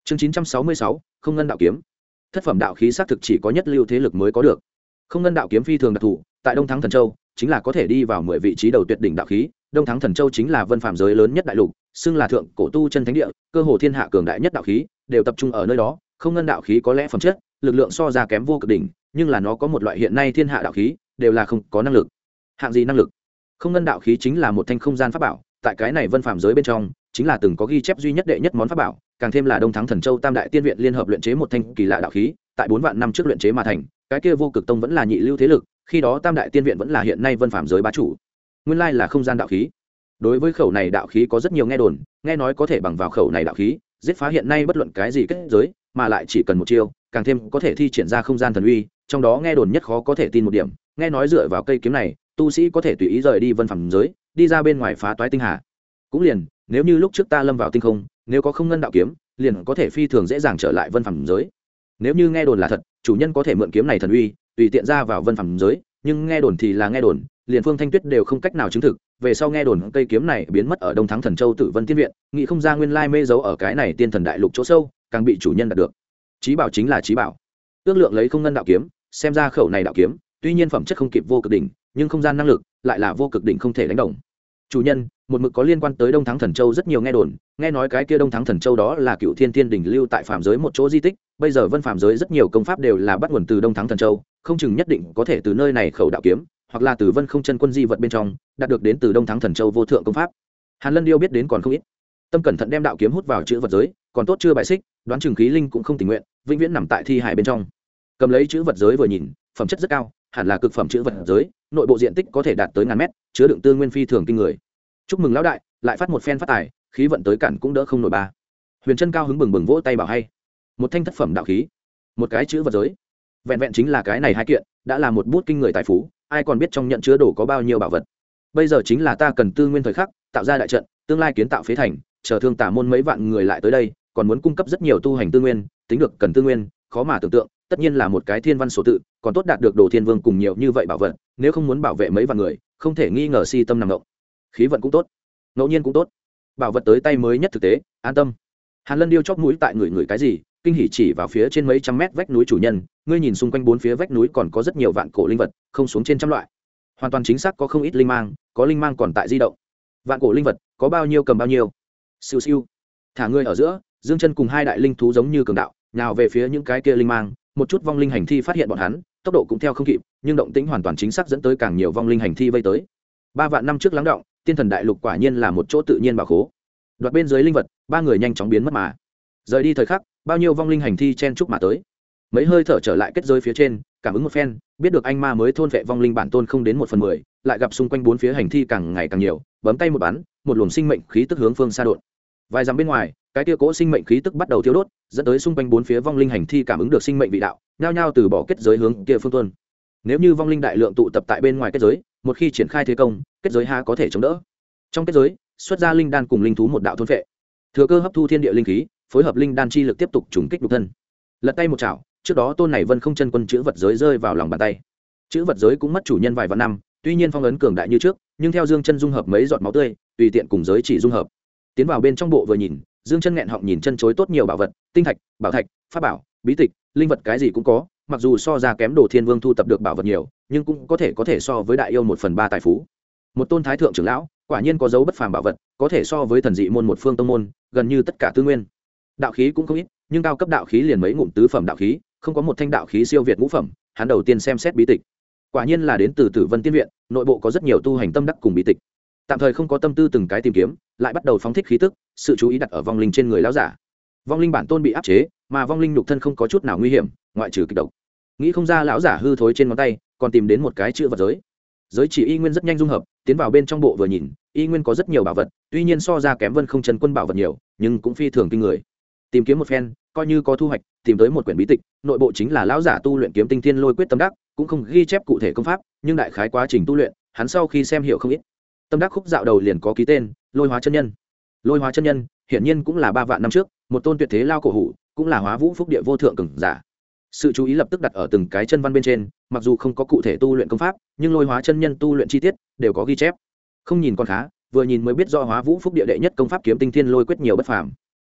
Chương 966, không ngân đạo kiếm. Thất phẩm đạo khí xác thực chỉ có nhất lưu thế lực mới có được. Không ngân đạo kiếm phi thường đặc thù, tại Đông Thắng Thần Châu, chính là có thể đi vào 10 vị trí đầu tuyệt đỉnh đạo khí, Đông Thắng Thần Châu chính là vân phạm giới lớn nhất đại lục, xưng là thượng cổ tu chân thánh địa, cơ hồ thiên hạ cường đại nhất đạo khí đều tập trung ở nơi đó. Không ngân đạo khí có lẽ phẩm chất, lực lượng so ra kém vô cực đỉnh, nhưng là nó có một loại hiện nay thiên hạ đạo khí đều là không có năng lực. Hạng gì năng lực? Không ngân đạo khí chính là một thanh không gian pháp bảo, tại cái này vân phạm giới bên trong, chính là từng có ghi chép duy nhất đệ nhất món pháp bảo, càng thêm là Đông Thắng Thần Châu Tam đại tiên viện liên hợp luyện chế một thanh kỳ lạ đạo khí, tại 4 vạn năm trước luyện chế mà thành, cái kia vô cực tông vẫn là nhị lưu thế lực, khi đó Tam đại tiên viện vẫn là hiện nay vân phạm giới bá chủ. Nguyên lai là không gian đạo khí. Đối với khẩu này đạo khí có rất nhiều nghe đồn, nghe nói có thể bằng vào khẩu này đạo khí, giết phá hiện nay bất luận cái gì kết giới, mà lại chỉ cần một chiêu, càng thêm có thể thi triển ra không gian thần uy, trong đó nghe đồn nhất khó có thể tin một điểm, nghe nói dựa vào cây kiếm này, tu sĩ có thể tùy ý rời đi vân phạm giới, đi ra bên ngoài phá toái tinh hà. Cũng liền, nếu như lúc trước ta lâm vào tinh không, nếu có không ngân đạo kiếm, liền có thể phi thường dễ dàng trở lại vân phạm giới. Nếu như nghe đồn là thật, chủ nhân có thể mượn kiếm này thần uy, tùy tiện ra vào vân phạm giới, nhưng nghe đồn thì là nghe đồn, liền Phương Thanh Tuyết đều không cách nào chứng thực. Về sau nghe đồn cây kiếm này biến mất ở Đông Thắng Thần Châu Tử Vân Tiên viện, nghĩ không ra nguyên lai mê giấu ở cái này tiên thần đại lục chỗ sâu, càng bị chủ nhân đạt được. Chí bảo chính là chí bảo. Ước lượng lấy không ngân đạo kiếm, xem ra khẩu này đạo kiếm, tuy nhiên phẩm chất không kịp vô cực đỉnh, nhưng không gian năng lực lại là vô cực đỉnh không thể đánh đồng. Chủ nhân, một mực có liên quan tới Đông Thắng Thần Châu rất nhiều nghe đồn, nghe nói cái kia Đông Thắng Thần Châu đó là Cựu Thiên Tiên đỉnh lưu tại phàm giới một chỗ di tích, bây giờ vân phàm giới rất nhiều công pháp đều là bắt nguồn từ Đông Thắng Thần Châu, không chừng nhất định có thể từ nơi này khẩu đạo kiếm, hoặc là từ Vân Không Chân Quân di vật bên trong, đạt được đến từ Đông Thắng Thần Châu vô thượng công pháp. Hàn Lân Điêu biết đến còn không ít. Tâm cẩn thận đem đạo kiếm hút vào chữ vật giới, còn tốt chưa bại xích, đoán chừng khí linh cũng không tình nguyện, vĩnh viễn nằm tại thi hải bên trong. Cầm lấy chữ vật giới vừa nhìn, phẩm chất rất cao, hẳn là cực phẩm chữ vật giới, nội bộ diện tích có thể đạt tới ngàn mét, chứa đựng tư nguyên phi thường kinh người. Chúc mừng lão đại, lại phát một phen phát tài, khí vận tới cản cũng đỡ không nổi ba. Huyền Trân cao hứng bừng bừng vỗ tay bảo hay. Một thanh thất phẩm đạo khí, một cái chữ vật giới, vẹn vẹn chính là cái này hai kiện, đã là một bút kinh người tài phú, ai còn biết trong nhận chứa đồ có bao nhiêu bảo vật. Bây giờ chính là ta cần tư nguyên thời khắc, tạo ra đại trận, tương lai kiến tạo phế thành, chờ thương tả môn mấy vạn người lại tới đây, còn muốn cung cấp rất nhiều tu hành tư nguyên, tính được cần tư nguyên, khó mà tưởng tượng, tất nhiên là một cái thiên văn số tự, còn tốt đạt được Đồ Thiên Vương cùng nhiều như vậy bảo vật, nếu không muốn bảo vệ mấy vạn người, không thể nghi ngờ si tâm nằm ngộng. Khí vận cũng tốt, ngẫu nhiên cũng tốt, bảo vật tới tay mới nhất thực tế, an tâm. Hàn Lân Điêu chóp mũi tại người cái gì, kinh hỉ chỉ vào phía trên mấy trăm mét vách núi chủ nhân, ngươi nhìn xung quanh bốn phía vách núi còn có rất nhiều vạn cổ linh vật, không xuống trên trăm loại. Hoàn toàn chính xác có không ít linh mang, có linh mang còn tại di động. Vạn cổ linh vật, có bao nhiêu cầm bao nhiêu. Siêu siêu. Thả ngươi ở giữa, Dương Chân cùng hai đại linh thú giống như cường đạo, nhào về phía những cái kia linh mang, một chút vong linh hành thi phát hiện bọn hắn, tốc độ cũng theo không kịp, nhưng động tĩnh hoàn toàn chính xác dẫn tới càng nhiều vong linh hành thi vây tới. 3 vạn năm trước lắng động, tiên thần đại lục quả nhiên là một chỗ tự nhiên bảo khố. Đoạt bên dưới linh vật, ba người nhanh chóng biến mất mà. Rời đi thời khắc, bao nhiêu vong linh hành thi chen chúc mà tới. Mấy hơi thở trở lại kết giới phía trên, cảm ứng một phen, biết được anh ma mới thôn vệ vong linh bản tôn không đến 1/10, lại gặp xung quanh bốn phía hành thi càng ngày càng nhiều, bấm tay một bắn, một luồng sinh mệnh khí tức hướng phương xa đột. Vài dặm bên ngoài, cái kia cỗ sinh mệnh khí tức bắt đầu thiêu đốt, dẫn tới xung quanh bốn phía vong linh hành thi cảm ứng được sinh mệnh vị đạo, nhao nhao từ bỏ kết giới hướng kia phương tuân. Nếu như vong linh đại lượng tụ tập tại bên ngoài kết giới, một khi triển khai thế công, kết giới ha có thể chống đỡ. Trong kết giới, xuất ra linh đan cùng linh thú một đạo thôn phệ, thừa cơ hấp thu thiên địa linh khí, phối hợp linh đan chi lực tiếp tục trùng kích nhục thân. Lật tay một chảo, trước đó tôn này Vân Không Chân Quân chữ vật giới rơi vào lòng bàn tay. Chữ vật giới cũng mất chủ nhân vài vạn năm, tuy nhiên phong ấn cường đại như trước, nhưng theo Dương Chân dung hợp mấy giọt máu tươi, tùy tiện cùng giới chỉ dung hợp. Tiến vào bên trong bộ vừa nhìn, Dương Chân nghẹn họng nhìn chân chối tốt nhiều bảo vật, tinh thạch, bảo thạch, pháp bảo, bí tịch, linh vật cái gì cũng có, mặc dù so ra kém Đồ Thiên Vương thu tập được bảo vật nhiều, nhưng cũng có thể so với đại yêu 1/3 tài phú. Một tôn thái thượng trưởng lão, quả nhiên có dấu bất phàm bảo vật, có thể so với thần dị môn một phương tông môn, gần như tất cả tư nguyên. Đạo khí cũng không ít, nhưng cao cấp đạo khí liền mấy ngụm tứ phẩm đạo khí, không có một thanh đạo khí siêu việt ngũ phẩm. Hắn đầu tiên xem xét bí tịch, quả nhiên là đến từ Tử Vân Tiên viện, nội bộ có rất nhiều tu hành tâm đắc cùng bí tịch. Tạm thời không có tâm tư từng cái tìm kiếm, lại bắt đầu phóng thích khí tức, sự chú ý đặt ở vong linh trên người lão giả. Vong linh bản tôn bị áp chế, mà vong linh nhục thân không có chút nào nguy hiểm, ngoại trừ kịch độc. Nghĩ không ra lão giả hư thối trên ngón tay, còn tìm đến một cái chữ vật giới. Giới chỉ y nguyên rất nhanh dung hợp, tiến vào bên trong bộ vừa nhìn, y nguyên có rất nhiều bảo vật, tuy nhiên so ra kém Vân Không Chân Quân bảo vật nhiều, nhưng cũng phi thường kinh người. Tìm kiếm một phen, coi như có thu hoạch, tìm tới một quyển bí tịch, nội bộ chính là lão giả tu luyện kiếm tinh thiên lôi quyết tâm đắc, cũng không ghi chép cụ thể công pháp, nhưng đại khái quá trình tu luyện, hắn sau khi xem hiểu không ít. Tâm đắc khúc dạo đầu liền có ký tên, Lôi Hóa chân nhân. Lôi Hóa chân nhân, hiển nhiên cũng là 3 vạn năm trước, một tôn tuyệt thế lao cổ hủ, cũng là Hóa Vũ Phúc địa vô thượng cường giả. Sự chú ý lập tức đặt ở từng cái chân văn bên trên, mặc dù không có cụ thể tu luyện công pháp, nhưng Lôi Hóa chân nhân tu luyện chi tiết đều có ghi chép. Không nhìn còn khá, vừa nhìn mới biết do Hóa Vũ Phúc địa đệ nhất công pháp kiếm tinh thiên lôi quyết nhiều bất phàm.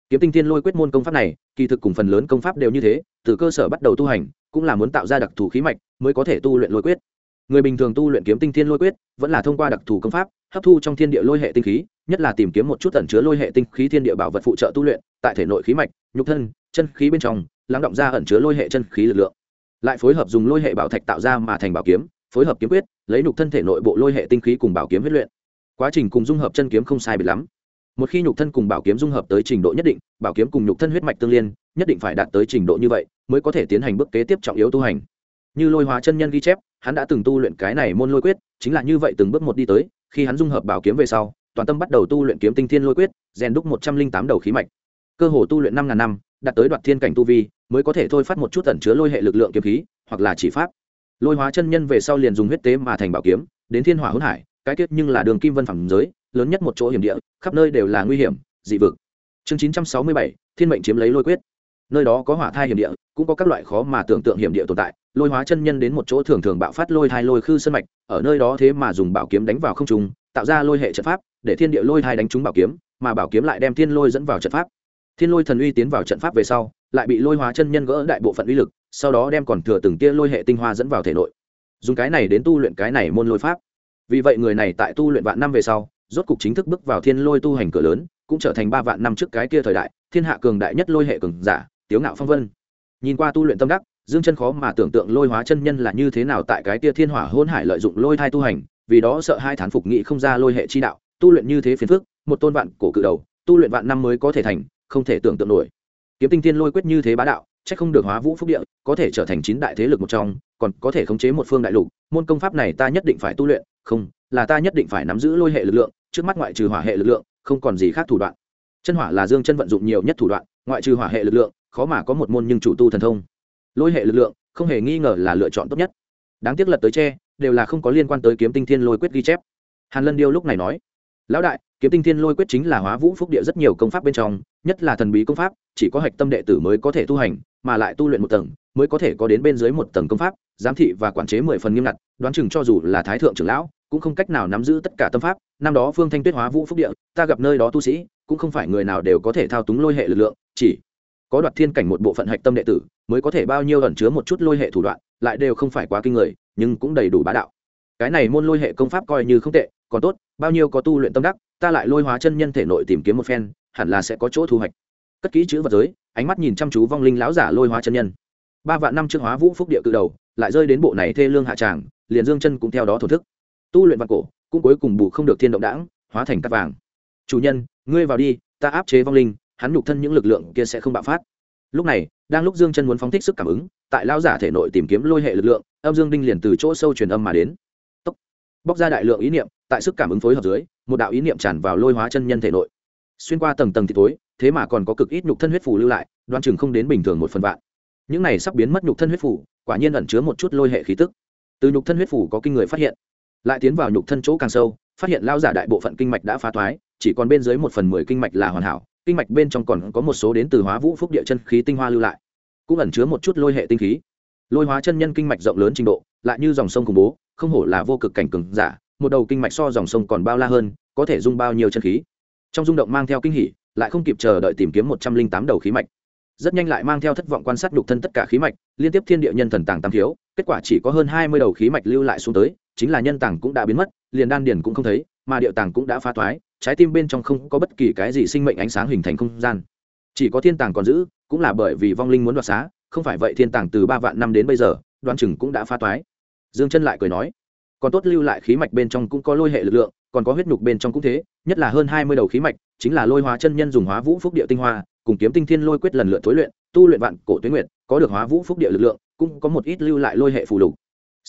Kiếm tinh thiên lôi quyết môn công pháp này kỳ thực cùng phần lớn công pháp đều như thế, từ cơ sở bắt đầu tu hành cũng là muốn tạo ra đặc thù khí mạch mới có thể tu luyện lôi quyết. Người bình thường tu luyện kiếm tinh thiên lôi quyết vẫn là thông qua đặc thù công pháp hấp thu trong thiên địa lôi hệ tinh khí, nhất là tìm kiếm một chút ẩn chứa lôi hệ tinh khí thiên địa bảo vật phụ trợ tu luyện, tại thể nội khí mạch, nhục thân, chân khí bên trong lắng động ra ẩn chứa lôi hệ chân khí lực lượng, lại phối hợp dùng lôi hệ bảo thạch tạo ra mà thành bảo kiếm, phối hợp kiếm quyết, lấy nhục thân thể nội bộ lôi hệ tinh khí cùng bảo kiếm huyết luyện. Quá trình cùng dung hợp chân kiếm không sai biệt lắm. Một khi nhục thân cùng bảo kiếm dung hợp tới trình độ nhất định, bảo kiếm cùng nhục thân huyết mạch tương liên, nhất định phải đạt tới trình độ như vậy mới có thể tiến hành bước kế tiếp trọng yếu tu hành. Như Lôi Hóa chân nhân ghi chép, hắn đã từng tu luyện cái này môn lôi quyết, chính là như vậy từng bước một đi tới, khi hắn dung hợp bảo kiếm về sau, toàn tâm bắt đầu tu luyện kiếm tinh thiên lôi quyết, rèn đúc 108 đầu khí mạch. Cơ hồ tu luyện 5000 năm, đạt tới đoạt thiên cảnh tu vi, mới có thể thôi phát một chút ẩn chứa lôi hệ lực lượng kiếm khí, hoặc là chỉ pháp. Lôi Hóa chân nhân về sau liền dùng huyết tế mà thành bảo kiếm, đến Thiên Hỏa Hỗn Hải, cái kết nhưng là đường kim vân phẩm giới, lớn nhất một chỗ hiểm địa, khắp nơi đều là nguy hiểm, dị vực. Chương 967, Thiên mệnh chiếm lấy lôi quyết. Nơi đó có hỏa thai hiểm địa, cũng có các loại khó mà tưởng tượng hiểm địa tồn tại. Lôi Hóa chân nhân đến một chỗ thường thường bạo phát lôi thai lôi khư sơn mạch, ở nơi đó thế mà dùng bảo kiếm đánh vào không trung, tạo ra lôi hệ trận pháp, để thiên địa lôi thai đánh trúng bảo kiếm, mà bảo kiếm lại đem thiên lôi dẫn vào trận pháp. Thiên lôi thần uy tiến vào trận pháp về sau, lại bị Lôi Hóa chân nhân gỡ đại bộ phận uy lực, sau đó đem còn thừa từng tia lôi hệ tinh hoa dẫn vào thể nội. Dùng cái này đến tu luyện cái này môn lôi pháp. Vì vậy người này tại tu luyện vạn năm về sau, rốt cục chính thức bước vào thiên lôi tu hành cửa lớn, cũng trở thành 3 vạn năm trước cái kia thời đại, thiên hạ cường đại nhất lôi hệ cường giả, Tiếu Ngạo Phong Vân. Nhìn qua tu luyện tâm đắc, Dương Chân khó mà tưởng tượng Lôi Hóa chân nhân là như thế nào tại cái kia Thiên Hỏa Hỗn Hải lợi dụng lôi thai tu hành, vì đó sợ hai thán phục nghị không ra lôi hệ chi đạo, tu luyện như thế phiền phức, một tôn vạn cổ cự đầu, tu luyện vạn năm mới có thể thành, không thể tưởng tượng nổi. Kiếm tinh thiên lôi quyết như thế bá đạo, chắc không được Hóa Vũ Phúc Địa, có thể trở thành 9 đại thế lực một trong, còn có thể khống chế một phương đại lục, môn công pháp này ta nhất định phải tu luyện, không, là ta nhất định phải nắm giữ lôi hệ lực lượng, trước mắt ngoại trừ hỏa hệ lực lượng, không còn gì khác thủ đoạn. Chân hỏa là Dương Chân vận dụng nhiều nhất thủ đoạn, ngoại trừ hỏa hệ lực lượng, khó mà có một môn nhưng chủ tu thần thông. Lôi hệ lực lượng, không hề nghi ngờ là lựa chọn tốt nhất. Đáng tiếc lật tới tre, đều là không có liên quan tới kiếm tinh thiên lôi quyết ghi chép. Hàn Lân Điêu lúc này nói: "Lão đại, kiếm tinh thiên lôi quyết chính là Hóa Vũ Phúc Địa rất nhiều công pháp bên trong, nhất là thần bí công pháp, chỉ có hạch tâm đệ tử mới có thể tu hành, mà lại tu luyện một tầng, mới có thể có đến bên dưới một tầng công pháp, giám thị và quản chế 10 phần nghiêm ngặt, đoán chừng cho dù là thái thượng trưởng lão, cũng không cách nào nắm giữ tất cả tâm pháp. Năm đó Phương Thanh Tuyết Hóa Vũ Phúc Địa, ta gặp nơi đó tu sĩ, cũng không phải người nào đều có thể thao túng lôi hệ lực lượng, chỉ có đoạt thiên cảnh một bộ phận hạch tâm đệ tử mới có thể bao nhiêu ẩn chứa một chút lôi hệ thủ đoạn, lại đều không phải quá kinh người, nhưng cũng đầy đủ bá đạo. Cái này môn lôi hệ công pháp coi như không tệ, còn tốt, bao nhiêu có tu luyện tâm đắc, ta lại Lôi Hóa chân nhân thể nội tìm kiếm một phen, hẳn là sẽ có chỗ thu hoạch." Cất kỹ chữ vật giới, ánh mắt nhìn chăm chú vong linh lão giả Lôi Hóa chân nhân. 3 vạn năm trước Hóa Vũ Phúc Địa cự đầu, lại rơi đến bộ này thê lương hạ tràng, liền Dương Chân cũng theo đó thổ thức. Tu luyện vạn cổ, cũng cuối cùng bù không được thiên động đãng, hóa thành cát vàng. "Chủ nhân, ngươi vào đi, ta áp chế vong linh, hắn nhục thân những lực lượng kia sẽ không bạo phát." Lúc này, đang lúc Dương Chân muốn phóng thích sức cảm ứng, tại lão giả thể nội tìm kiếm lôi hệ lực lượng, âm dương đinh liền từ chỗ sâu truyền âm mà đến. Tốc, bóc ra đại lượng ý niệm, tại sức cảm ứng phối hợp dưới, một đạo ý niệm tràn vào Lôi Hóa chân nhân thể nội. Xuyên qua tầng tầng thịt tối, thế mà còn có cực ít nhục thân huyết phù lưu lại, đoán chừng không đến bình thường 1/1000. Những này sắp biến mất nhục thân huyết phù, quả nhiên ẩn chứa một chút lôi hệ khí tức. Từ nhục thân huyết phù có kinh người phát hiện, lại tiến vào nhục thân chỗ càng sâu, phát hiện lão giả đại bộ phận kinh mạch đã phá toái, chỉ còn bên dưới 1/10 kinh mạch là hoàn hảo, kinh mạch bên trong còn có một số đến từ Hóa Vũ Phúc Địa chân khí tinh hoa lưu lại, cũng ẩn chứa một chút lôi hệ tinh khí. Lôi Hóa chân nhân kinh mạch rộng lớn trình độ, lại như dòng sông khủng bố, không hổ là vô cực cảnh cường giả, một đầu kinh mạch so dòng sông còn bao la hơn, có thể dung bao nhiêu chân khí. Trong rung động mang theo kinh hỉ, lại không kịp chờ đợi tìm kiếm 108 đầu khí mạch. Rất nhanh lại mang theo thất vọng quan sát nhục thân tất cả khí mạch, liên tiếp thiên địa nhân thần tàng tam thiếu, kết quả chỉ có hơn 20 đầu khí mạch lưu lại xuống tới, chính là nhân tàng cũng đã biến mất, liền đan điền cũng không thấy, mà địa tàng cũng đã phá toái, trái tim bên trong không có bất kỳ cái gì sinh mệnh ánh sáng hình thành không gian. Chỉ có thiên tàng còn giữ, cũng là bởi vì vong linh muốn đoạt xá, không phải vậy thiên tàng từ 3 vạn năm đến bây giờ, đoán chừng cũng đã phá toái. Dương Chân lại cười nói: "Còn tốt lưu lại khí mạch bên trong cũng có lôi hệ lực lượng, còn có huyết nhục bên trong cũng thế, nhất là hơn 20 đầu khí mạch, chính là Lôi Hóa chân nhân dùng Hóa Vũ Phúc Địa tinh hoa, cùng kiếm tinh thiên lôi quyết lần lượt tối luyện, tu luyện vạn cổ tuế nguyệt, có được Hóa Vũ Phúc Địa lực lượng, cũng có một ít lưu lại lôi hệ phù lục."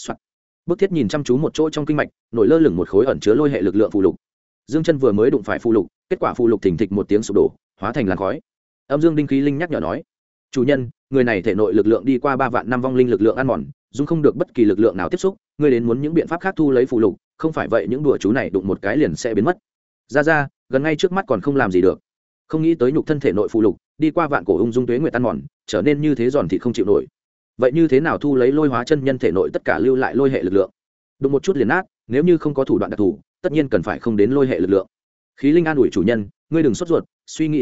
Bức Thiết nhìn chăm chú một chỗ trong kinh mạch, nổi lơ lửng một khối ẩn chứa lôi hệ lực lượng phù lục. Dương Chân vừa mới đụng phải phù lục, kết quả phù lục thình thịch một tiếng sụp đổ, hóa thành làn khói. Âm Dương Đinh Khí Linh nhắc nhở nói: "Chủ nhân, người này thể nội lực lượng đi qua 3 vạn năm vong linh lực lượng ăn mòn, dung không được bất kỳ lực lượng nào tiếp xúc, ngươi đến muốn những biện pháp khác thu lấy phù lục, không phải vậy những đùa chú này đụng một cái liền sẽ biến mất." Ra, gần ngay trước mắt còn không làm gì được. Không nghĩ tới nhục thân thể nội phù lục, đi qua vạn cổ ung dung tuế nguyệt ăn mòn, trở nên như thế giòn thịt không chịu nổi. Vậy như thế nào thu lấy Lôi Hóa chân nhân thể nội tất cả lưu lại lôi hệ lực lượng? Đụng một chút liền nát, nếu như không có thủ đoạn đặc thù, tất nhiên cần phải không đến lôi hệ lực lượng. Khí Linh an ủi chủ nhân: "Ngươi đừng sốt ruột, suy nghĩ thật kỹ,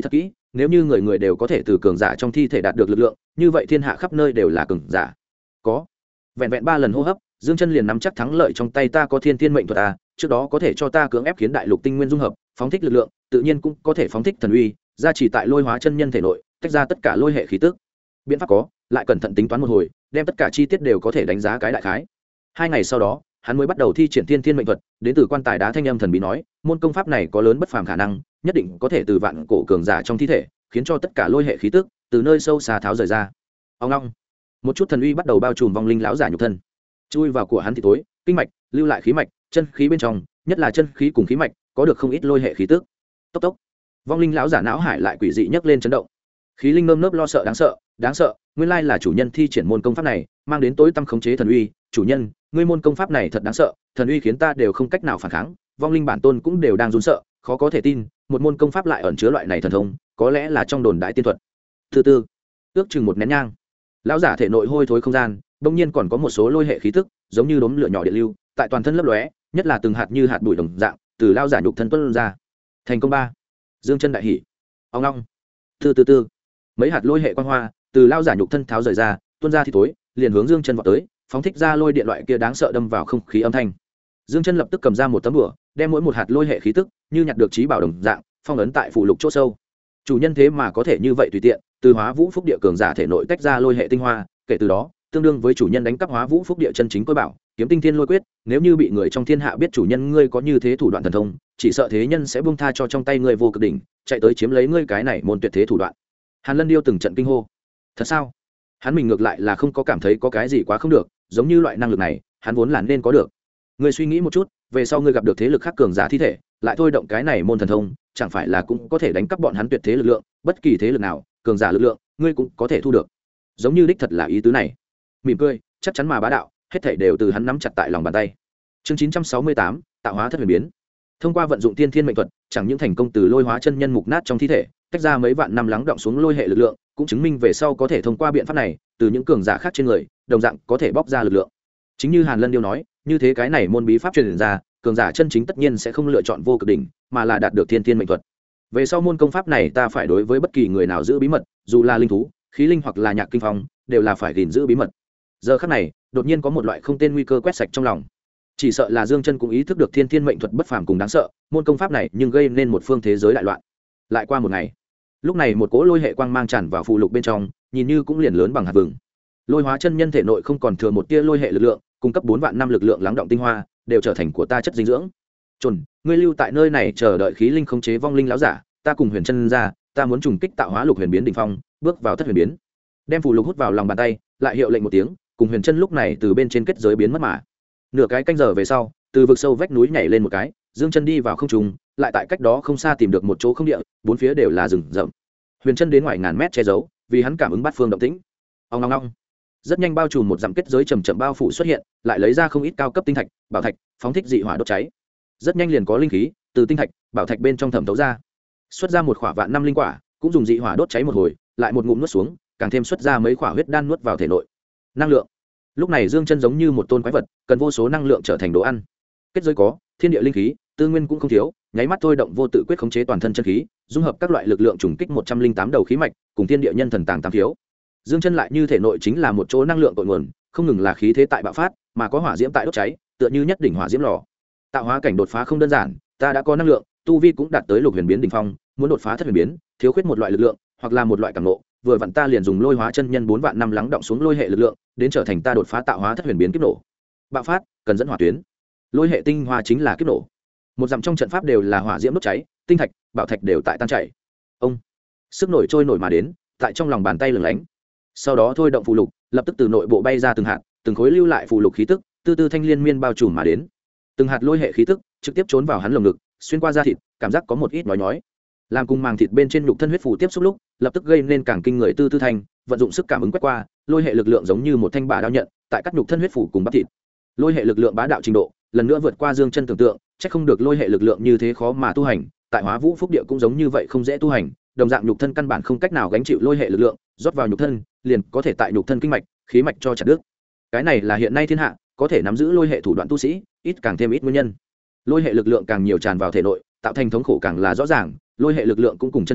nếu như người người đều có thể từ cường giả trong thi thể đạt được lực lượng, như vậy thiên hạ khắp nơi đều là cường giả. Có vẹn vẹn 3 lần hô hấp, Dương Chân liền nắm chắc thắng lợi trong tay. Ta có thiên thiên mệnh thuật à, trước đó có thể cho ta cưỡng ép khiến đại lục tinh nguyên dung hợp, phóng thích lực lượng, tự nhiên cũng có thể phóng thích thần uy, gia trì tại lôi hóa chân nhân thể nội, tách ra tất cả lôi hệ khí tức. Biện pháp có, lại cẩn thận tính toán một hồi, đem tất cả chi tiết đều có thể đánh giá cái đại khái. 2 ngày sau đó, hắn mới bắt đầu thi triển thiên thiên mệnh thuật. Đến từ quan tài đá thanh âm thần bí nói, môn công pháp này có lớn bất phàm khả năng, nhất định có thể từ vạn cổ cường giả trong thi thể, khiến cho tất cả lôi hệ khí tức từ nơi sâu xa tháo rời ra. Ông long, một chút thần uy bắt đầu bao trùm vong linh lão giả nhục thân, chui vào của hắn thì tối, kinh mạch, lưu lại khí mạch, chân khí bên trong, nhất là chân khí cùng khí mạch, có được không ít lôi hệ khí tức. Tốc tốc, vong linh lão giả não hải lại quỷ dị nhấc lên chấn động. Khí linh nơm nớp lo sợ, đáng sợ, nguyên lai là chủ nhân thi triển môn công pháp này, mang đến tối tăm khống chế thần uy. Chủ nhân, ngươi môn công pháp này thật đáng sợ, thần uy khiến ta đều không cách nào phản kháng. Vong linh bản tôn cũng đều đang run sợ, khó có thể tin, một môn công pháp lại ẩn chứa loại này thần thông, có lẽ là trong đồn đại tiên thuật. Thứ tư, ước chừng một nén nhang, lão giả thể nội hôi thối không gian, bỗng nhiên còn có một số lôi hệ khí tức, giống như đốm lửa nhỏ điện lưu, tại toàn thân lấp lóe, nhất là từng hạt như hạt bụi đồng dạng, từ lão giả nhục thân tuôn ra. Thành công 3. Dương Chân đại hỉ. Ông long. Tư. Mấy hạt lôi hệ quang hoa từ lão giả nhục thân tháo rời ra, tuôn ra thì tối, liền hướng Dương Chân vọt tới, phóng thích ra lôi điện loại kia đáng sợ đâm vào không khí âm thanh. Dương Chân lập tức cầm ra một tấm bùa, đem mỗi một hạt lôi hệ khí tức như nhặt được trí bảo đồng dạng, phong ấn tại phụ lục chỗ sâu. Chủ nhân thế mà có thể như vậy tùy tiện, từ Hóa Vũ Phúc Địa cường giả thể nội tách ra lôi hệ tinh hoa, kể từ đó, tương đương với chủ nhân đánh cắp Hóa Vũ Phúc Địa chân chính cối bảo, Kiếm Tinh Thiên Lôi Quyết, nếu như bị người trong thiên hạ biết chủ nhân ngươi có như thế thủ đoạn thần thông, chỉ sợ thế nhân sẽ buông tha cho trong tay ngươi vô cực đỉnh, chạy tới chiếm lấy ngươi cái này môn tuyệt thế thủ đoạn. Hàn Lân Điêu từng trận kinh hô. Thật sao? Hắn mình ngược lại là không có cảm thấy có cái gì quá không được, giống như loại năng lực này, hắn vốn là nên có được. Ngươi suy nghĩ một chút, về sau ngươi gặp được thế lực khác cường giả thi thể, lại thôi động cái này môn thần thông, chẳng phải là cũng có thể đánh cắp bọn hắn tuyệt thế lực lượng, bất kỳ thế lực nào, cường giả lực lượng, ngươi cũng có thể thu được. Giống như đích thật là ý tứ này. Mỉm cười, chắc chắn mà bá đạo, hết thảy đều từ hắn nắm chặt tại lòng bàn tay. Chương 968, tạo hóa thất huyền biến. Thông qua vận dụng tiên thiên mệnh thuật, chẳng những thành công từ lôi hóa chân nhân mục nát trong thi thể, tách ra mấy vạn năm lắng đọng xuống lôi hệ lực lượng, cũng chứng minh về sau có thể thông qua biện pháp này, từ những cường giả khác trên người, đồng dạng có thể bóc ra lực lượng. Chính như Hàn Lân Điêu nói, như thế cái này môn bí pháp truyền ra, cường giả chân chính tất nhiên sẽ không lựa chọn vô cực đỉnh, mà là đạt được thiên thiên mệnh thuật. Về sau môn công pháp này ta phải đối với bất kỳ người nào giữ bí mật, dù là linh thú, khí linh hoặc là nhạc kinh phong, đều là phải gìn giữ bí mật. Giờ khắc này, đột nhiên có một loại không tên nguy cơ quét sạch trong lòng. Chỉ sợ là Dương Chân cũng ý thức được thiên thiên mệnh thuật bất phàm cùng đáng sợ, môn công pháp này nhưng gây nên một phương thế giới đại loạn. Lại qua một ngày, lúc này một cỗ lôi hệ quang mang tràn vào phụ lục bên trong, nhìn như cũng liền lớn bằng hạt vừng. Lôi hóa chân nhân thể nội không còn thừa một tia lôi hệ lực lượng, cung cấp 4 vạn năm lực lượng lắng động tinh hoa, đều trở thành của ta chất dinh dưỡng. Trồn, ngươi lưu tại nơi này chờ đợi khí linh khống chế vong linh lão giả, ta cùng Huyền Chân ra, ta muốn trùng kích tạo hóa lục huyền biến đỉnh phong, bước vào thất huyền biến. Đem phù lục hút vào lòng bàn tay, lại hiệu lệnh một tiếng, cùng Huyền Chân lúc này từ bên trên kết giới biến mất mà. Nửa cái canh giờ về sau, từ vực sâu vách núi nhảy lên một cái, Dương Chân đi vào không trung, lại tại cách đó không xa tìm được một chỗ không địa, bốn phía đều là rừng rậm. Huyền Chân đến ngoài ngàn mét che giấu, vì hắn cảm ứng bát phương động tĩnh. Ong ong ong. Rất nhanh bao trùm một dặm kết giới chậm chậm bao phủ xuất hiện, lại lấy ra không ít cao cấp tinh thạch, bảo thạch, phóng thích dị hỏa đốt cháy. Rất nhanh liền có linh khí từ tinh thạch, bảo thạch bên trong thẩm thấu ra. Xuất ra một khỏa vạn năm linh quả, cũng dùng dị hỏa đốt cháy một hồi, lại một ngụm nuốt xuống, càng thêm xuất ra mấy khỏa huyết đan nuốt vào thể nội. Năng lượng. Lúc này Dương Chân giống như một tôn quái vật, cần vô số năng lượng trở thành đồ ăn. Kết giới có, thiên địa linh khí, tư nguyên cũng không thiếu, nháy mắt thôi động vô tự quyết khống chế toàn thân chân khí, dung hợp các loại lực lượng trùng kích 108 đầu khí mạch, cùng thiên địa nhân thần tàng tam thiếu. Dương Chân lại như thể nội chính là một chỗ năng lượng cội nguồn, không ngừng là khí thế tại bạo phát, mà có hỏa diễm tại đốt cháy, tựa như nhất đỉnh hỏa diễm lò. Tạo hóa cảnh đột phá không đơn giản, ta đã có năng lượng, tu vi cũng đạt tới lục huyền biến đỉnh phong, muốn đột phá thất huyền biến, thiếu khuyết một loại lực lượng, hoặc là một loại cảm ngộ, vừa vặn ta liền dùng lôi hóa chân nhân 4 vạn năm lắng động xuống lôi hệ lực lượng, đến trở thành ta đột phá tạo hóa thất huyền biến kiếp nổ. Bạo phát, cần dẫn hỏa tuyến. Lôi hệ tinh hoa chính là kiếp nổ. Một dặm trong trận pháp đều là hỏa diễm đốt cháy, tinh thạch, bảo thạch đều tại tan chảy. Ông, sức nổi trôi nổi mà đến, tại trong lòng bàn tay lửng lánh. Sau đó thôi động phù lục, lập tức từ nội bộ bay ra từng hạt, từng khối lưu lại phù lục khí tức, tư tư thanh liên miên bao trùm mà đến. Từng hạt lôi hệ khí tức trực tiếp trốn vào hắn lồng ngực, xuyên qua da thịt, cảm giác có một ít nhói nhói. Làm cùng màng thịt bên trên nhục thân huyết phù tiếp xúc lúc, lập tức gây nên càng kinh người tư tư thanh, vận dụng sức cảm ứng quét qua, lôi hệ lực lượng giống như một thanh bả đao nhận, tại cắt nhục thân huyết phù cùng bắp thịt. Lôi hệ lực lượng bá đạo trình độ, lần nữa vượt qua Dương Chân tưởng tượng, chắc không được lôi hệ lực lượng như thế khó mà tu hành, tại Hóa Vũ Phúc Địa cũng giống như vậy không dễ tu hành, đồng dạng nhục thân căn bản không cách nào gánh chịu lôi hệ lực lượng, rót vào nhục thân, liền có thể tại nhục thân kinh mạch, khí mạch cho chặt đứt. Cái này là hiện nay thiên hạ có thể nắm giữ lôi hệ thủ đoạn tu sĩ, ít càng thêm ít nguyên nhân. Lôi hệ lực lượng càng nhiều tràn vào thể nội, tạo thành thống khổ càng là rõ ràng, lôi hệ lực lượng cũng cùng chân khí,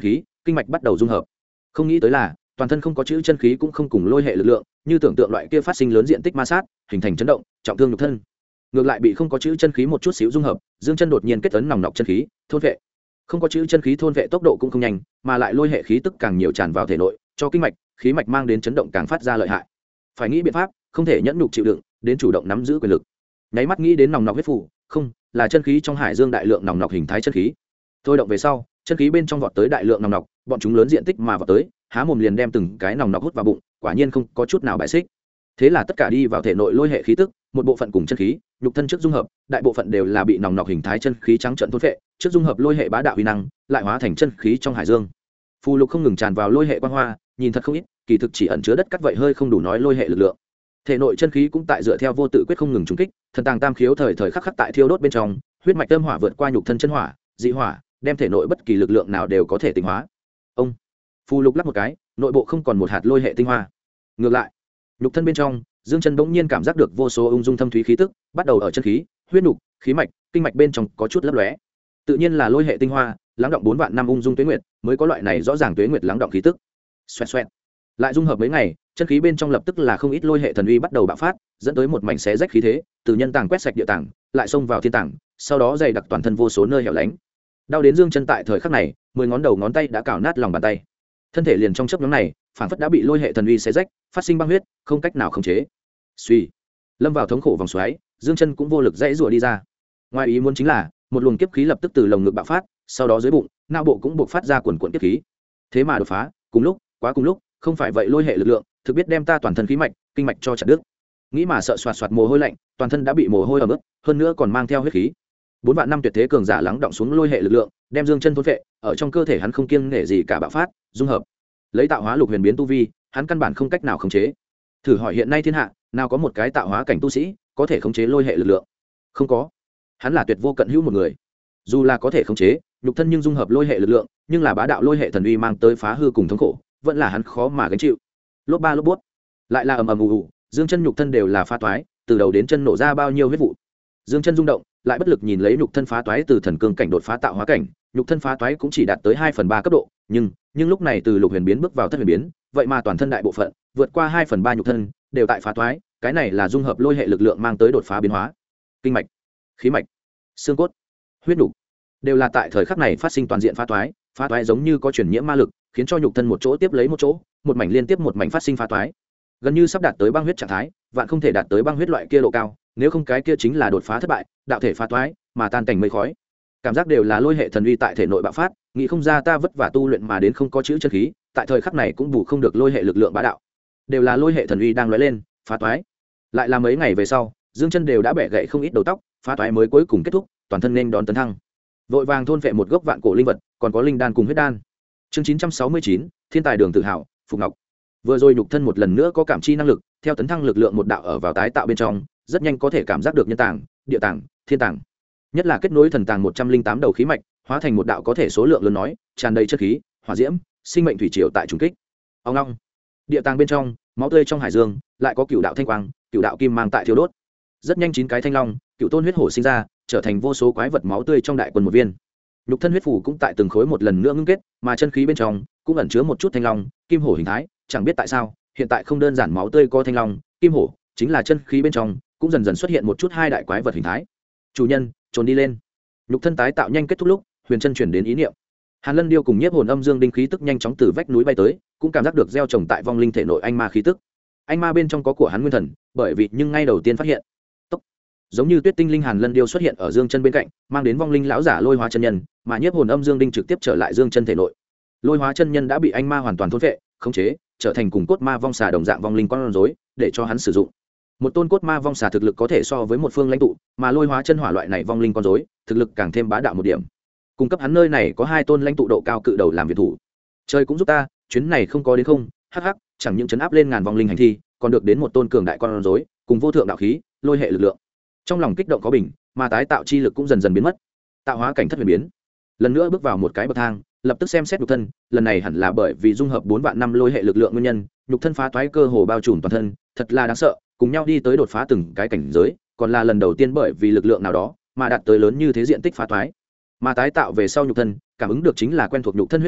kinh mạch bắt đầu dung hợp. Không nghĩ tới là toàn thân không có chữ chân khí cũng không cùng lôi hệ lực lượng, như tưởng tượng loại kia phát sinh lớn diện tích ma sát, hình thành chấn động, trọng thương nhục thân. Ngược lại bị không có chữ chân khí một chút xíu dung hợp, dương chân đột nhiên kết ấn nòng nọc chân khí, thôn vệ. Không có chữ chân khí thôn vệ tốc độ cũng không nhanh, mà lại lôi hệ khí tức càng nhiều tràn vào thể nội, cho kinh mạch, khí mạch mang đến chấn động càng phát ra lợi hại. Phải nghĩ biện pháp, không thể nhẫn nhục chịu đựng, đến chủ động nắm giữ quyền lực. Nháy mắt nghĩ đến nòng nọc huyết phủ, không, là chân khí trong hải dương đại lượng nòng nọc hình thái chân khí. Thôi động về sau, chân khí bên trong vọt tới đại lượng nòng nọc, bọn chúng lớn diện tích mà vọt tới, há mồm liền đem từng cái nòng nọc hút vào bụng, quả nhiên không có chút nào bài xích. Thế là tất cả đi vào thể nội lôi hệ khí tức, một bộ phận cùng chân khí, nhục thân trước dung hợp, đại bộ phận đều là bị nòng nọc hình thái chân khí trắng trợn thôn phệ, trước dung hợp lôi hệ bá đạo uy năng, lại hóa thành chân khí trong hải dương. Phù lục không ngừng tràn vào lôi hệ quang hoa, nhìn thật không ít, kỳ thực chỉ ẩn chứa đất cắt vậy hơi không đủ nói lôi hệ lực lượng. Thể nội chân khí cũng tại dựa theo vô tự quyết không ngừng trùng kích, thần tàng tam khiếu thời thời khắc khắc tại thiêu đốt bên trong, huyết mạch tâm hỏa vượt qua nhục thân chân hỏa, dị hỏa, đem thể nội bất kỳ lực lượng nào đều có thể tinh hóa. Ông phù lục lắp một cái, nội bộ không còn một hạt lôi hệ tinh hoa. Ngược lại, nhục thân bên trong, dương chân bỗng nhiên cảm giác được vô số ung dung thâm thúy khí tức, bắt đầu ở chân khí, huyết nục, khí mạch, kinh mạch bên trong có chút lấp lóe. Tự nhiên là lôi hệ tinh hoa, lắng động 4 vạn năm ung dung tuế nguyệt, mới có loại này rõ ràng tuế nguyệt lắng động khí tức. Xoẹt xoẹt. Lại dung hợp mấy ngày, chân khí bên trong lập tức là không ít lôi hệ thần uy bắt đầu bạo phát, dẫn tới một mảnh xé rách khí thế, từ nhân tàng quét sạch địa tàng, lại xông vào thiên tàng, sau đó dày đặc toàn thân vô số nơi hẻo lánh. Đau đến dương chân tại thời khắc này, 10 ngón đầu ngón tay đã cào nát lòng bàn tay. Thân thể liền trong chớp nhoáng này, phản phất đã bị lôi hệ thần uy xé rách, phát sinh băng huyết, không cách nào khống chế. Suy, lâm vào thống khổ vòng xoáy, dương chân cũng vô lực dãy rủa đi ra. Ngoài ý muốn chính là, một luồng kiếp khí lập tức từ lồng ngực bạo phát, sau đó dưới bụng, não bộ cũng buộc phát ra quần quần kiếp khí. Thế mà đột phá, cùng lúc, quá cùng lúc, không phải vậy lôi hệ lực lượng, thực biết đem ta toàn thân khí mạch, kinh mạch cho chặt đứt. Nghĩ mà sợ xoạt xoạt mồ hôi lạnh, toàn thân đã bị mồ hôi ẩm ướt, hơn nữa còn mang theo huyết khí. 4 vạn năm tuyệt thế cường giả lắng động xuống lôi hệ lực lượng, đem dương chân thôn phệ, ở trong cơ thể hắn không kiêng nể gì cả bạo phát, dung hợp. Lấy tạo hóa lục huyền biến tu vi, hắn căn bản không cách nào khống chế. Thử hỏi hiện nay thiên hạ, nào có một cái tạo hóa cảnh tu sĩ có thể khống chế lôi hệ lực lượng? Không có. Hắn là tuyệt vô cận hữu một người. Dù là có thể khống chế, nhục thân nhưng dung hợp lôi hệ lực lượng, nhưng là bá đạo lôi hệ thần uy mang tới phá hư cùng thống khổ, vẫn là hắn khó mà gánh chịu. Lốp ba lốp bút, lại là ầm ầm ù ù, dương chân nhục thân đều là phá toái, từ đầu đến chân nổ ra bao nhiêu huyết vụ. Dương chân rung động, lại bất lực nhìn lấy nhục thân phá toái từ thần cương cảnh đột phá tạo hóa cảnh, nhục thân phá toái cũng chỉ đạt tới 2/3 cấp độ, nhưng lúc này từ lục huyền biến bước vào thất huyền biến, vậy mà toàn thân đại bộ phận vượt qua 2/3 nhục thân đều tại phá toái, cái này là dung hợp lôi hệ lực lượng mang tới đột phá biến hóa. Kinh mạch, khí mạch, xương cốt, huyết nục đều là tại thời khắc này phát sinh toàn diện phá toái giống như có truyền nhiễm ma lực, khiến cho nhục thân một chỗ tiếp lấy một chỗ, một mảnh liên tiếp một mảnh phát sinh phá toái, gần như sắp đạt tới băng huyết trạng thái, vạn không thể đạt tới băng huyết loại kia độ cao, nếu không cái kia chính là đột phá thất bại, đạo thể phá toái, mà tan cảnh mây khói. Cảm giác đều là lôi hệ thần uy tại thể nội bạo phát, nghĩ không ra ta vất vả tu luyện mà đến không có chữ chân khí, tại thời khắc này cũng bù không được lôi hệ lực lượng bá đạo. Đều là lôi hệ thần uy đang lóe lên, phá toái. Lại là mấy ngày về sau, dương chân đều đã bẻ gãy không ít đầu tóc, phá toái mới cuối cùng kết thúc, toàn thân nên đón tấn thăng. Vội vàng thôn phệ một gốc vạn cổ linh vật, còn có linh đan cùng huyết đan. Chương 969, thiên tài đường tự hào, Phục Ngọc. Vừa rồi nhục thân một lần nữa có cảm chi năng lực, theo tấn thăng lực lượng một đạo ở vào tái tạo bên trong, rất nhanh có thể cảm giác được nhân tàng, địa tàng, thiên tàng. Nhất là kết nối thần tàng 108 đầu khí mạch, hóa thành một đạo có thể số lượng lớn nói, tràn đầy chất khí, hỏa diễm, sinh mệnh thủy triều tại trùng kích. Ông long. Địa tàng bên trong, máu tươi trong hải dương, lại có cựu đạo thanh quang, cựu đạo kim mang tại thiêu đốt. Rất nhanh 9 cái thanh long, cựu tôn huyết hổ sinh ra, trở thành vô số quái vật máu tươi trong đại quân một viên. Nhục thân huyết phủ cũng tại từng khối một lần nữa ngưng kết, mà chân khí bên trong cũng ẩn chứa một chút thanh long, kim hổ hình thái, chẳng biết tại sao, hiện tại không đơn giản máu tươi có thanh long, kim hổ, chính là chân khí bên trong cũng dần dần xuất hiện một chút hai đại quái vật hình thái. Chủ nhân, trốn đi lên. Nhục thân tái tạo nhanh kết thúc lúc, huyền chân chuyển đến ý niệm. Hàn Lân Điêu cùng Nhiếp Hồn Âm Dương Đinh khí tức nhanh chóng từ vách núi bay tới, cũng cảm giác được gieo trồng tại vong linh thể nội anh ma khí tức. Anh ma bên trong có của hắn nguyên thần, bởi vì nhưng ngay đầu tiên phát hiện, tốc, giống như Tuyết Tinh Linh Hàn Lân Điêu xuất hiện ở Dương Chân bên cạnh, mang đến vong linh lão giả Lôi Hóa chân nhân, mà Nhiếp Hồn Âm Dương Đinh trực tiếp trở lại Dương Chân thể nội. Lôi Hóa chân nhân đã bị anh ma hoàn toàn thôn phệ, khống chế, trở thành cùng cốt ma vong xà đồng dạng vong linh con rối, để cho hắn sử dụng. Một tôn cốt ma vong xà thực lực có thể so với một phương lãnh tụ, mà Lôi Hóa chân hỏa loại này vong linh con rối, thực lực càng thêm bá đạo một điểm. Cung cấp hắn nơi này có 2 tôn lãnh tụ độ cao cự đầu làm viện thủ. Trời cũng giúp ta, chuyến này không có đến không, hắc hắc, chẳng những trấn áp lên ngàn vong linh hành thi, còn được đến một tôn cường đại con rối, cùng vô thượng đạo khí, lôi hệ lực lượng. Trong lòng kích động có bình, mà tái tạo chi lực cũng dần dần biến mất. Tạo hóa cảnh thất huyền biến, lần nữa bước vào một cái bậc thang, lập tức xem xét nhục thân, lần này hẳn là bởi vì dung hợp 4 vạn năm lôi hệ lực lượng nguyên nhân, nhục thân phá toái cơ hồ bao trùm toàn thân, thật là đáng sợ, cùng nhau đi tới đột phá từng cái cảnh giới, còn là lần đầu tiên bởi vì lực lượng nào đó mà đạt tới lớn như thế diện tích phá toái. Mà tái tạo về sau nhục thân, cảm ứng được chính là quen thuộc nhục thân huyết phù,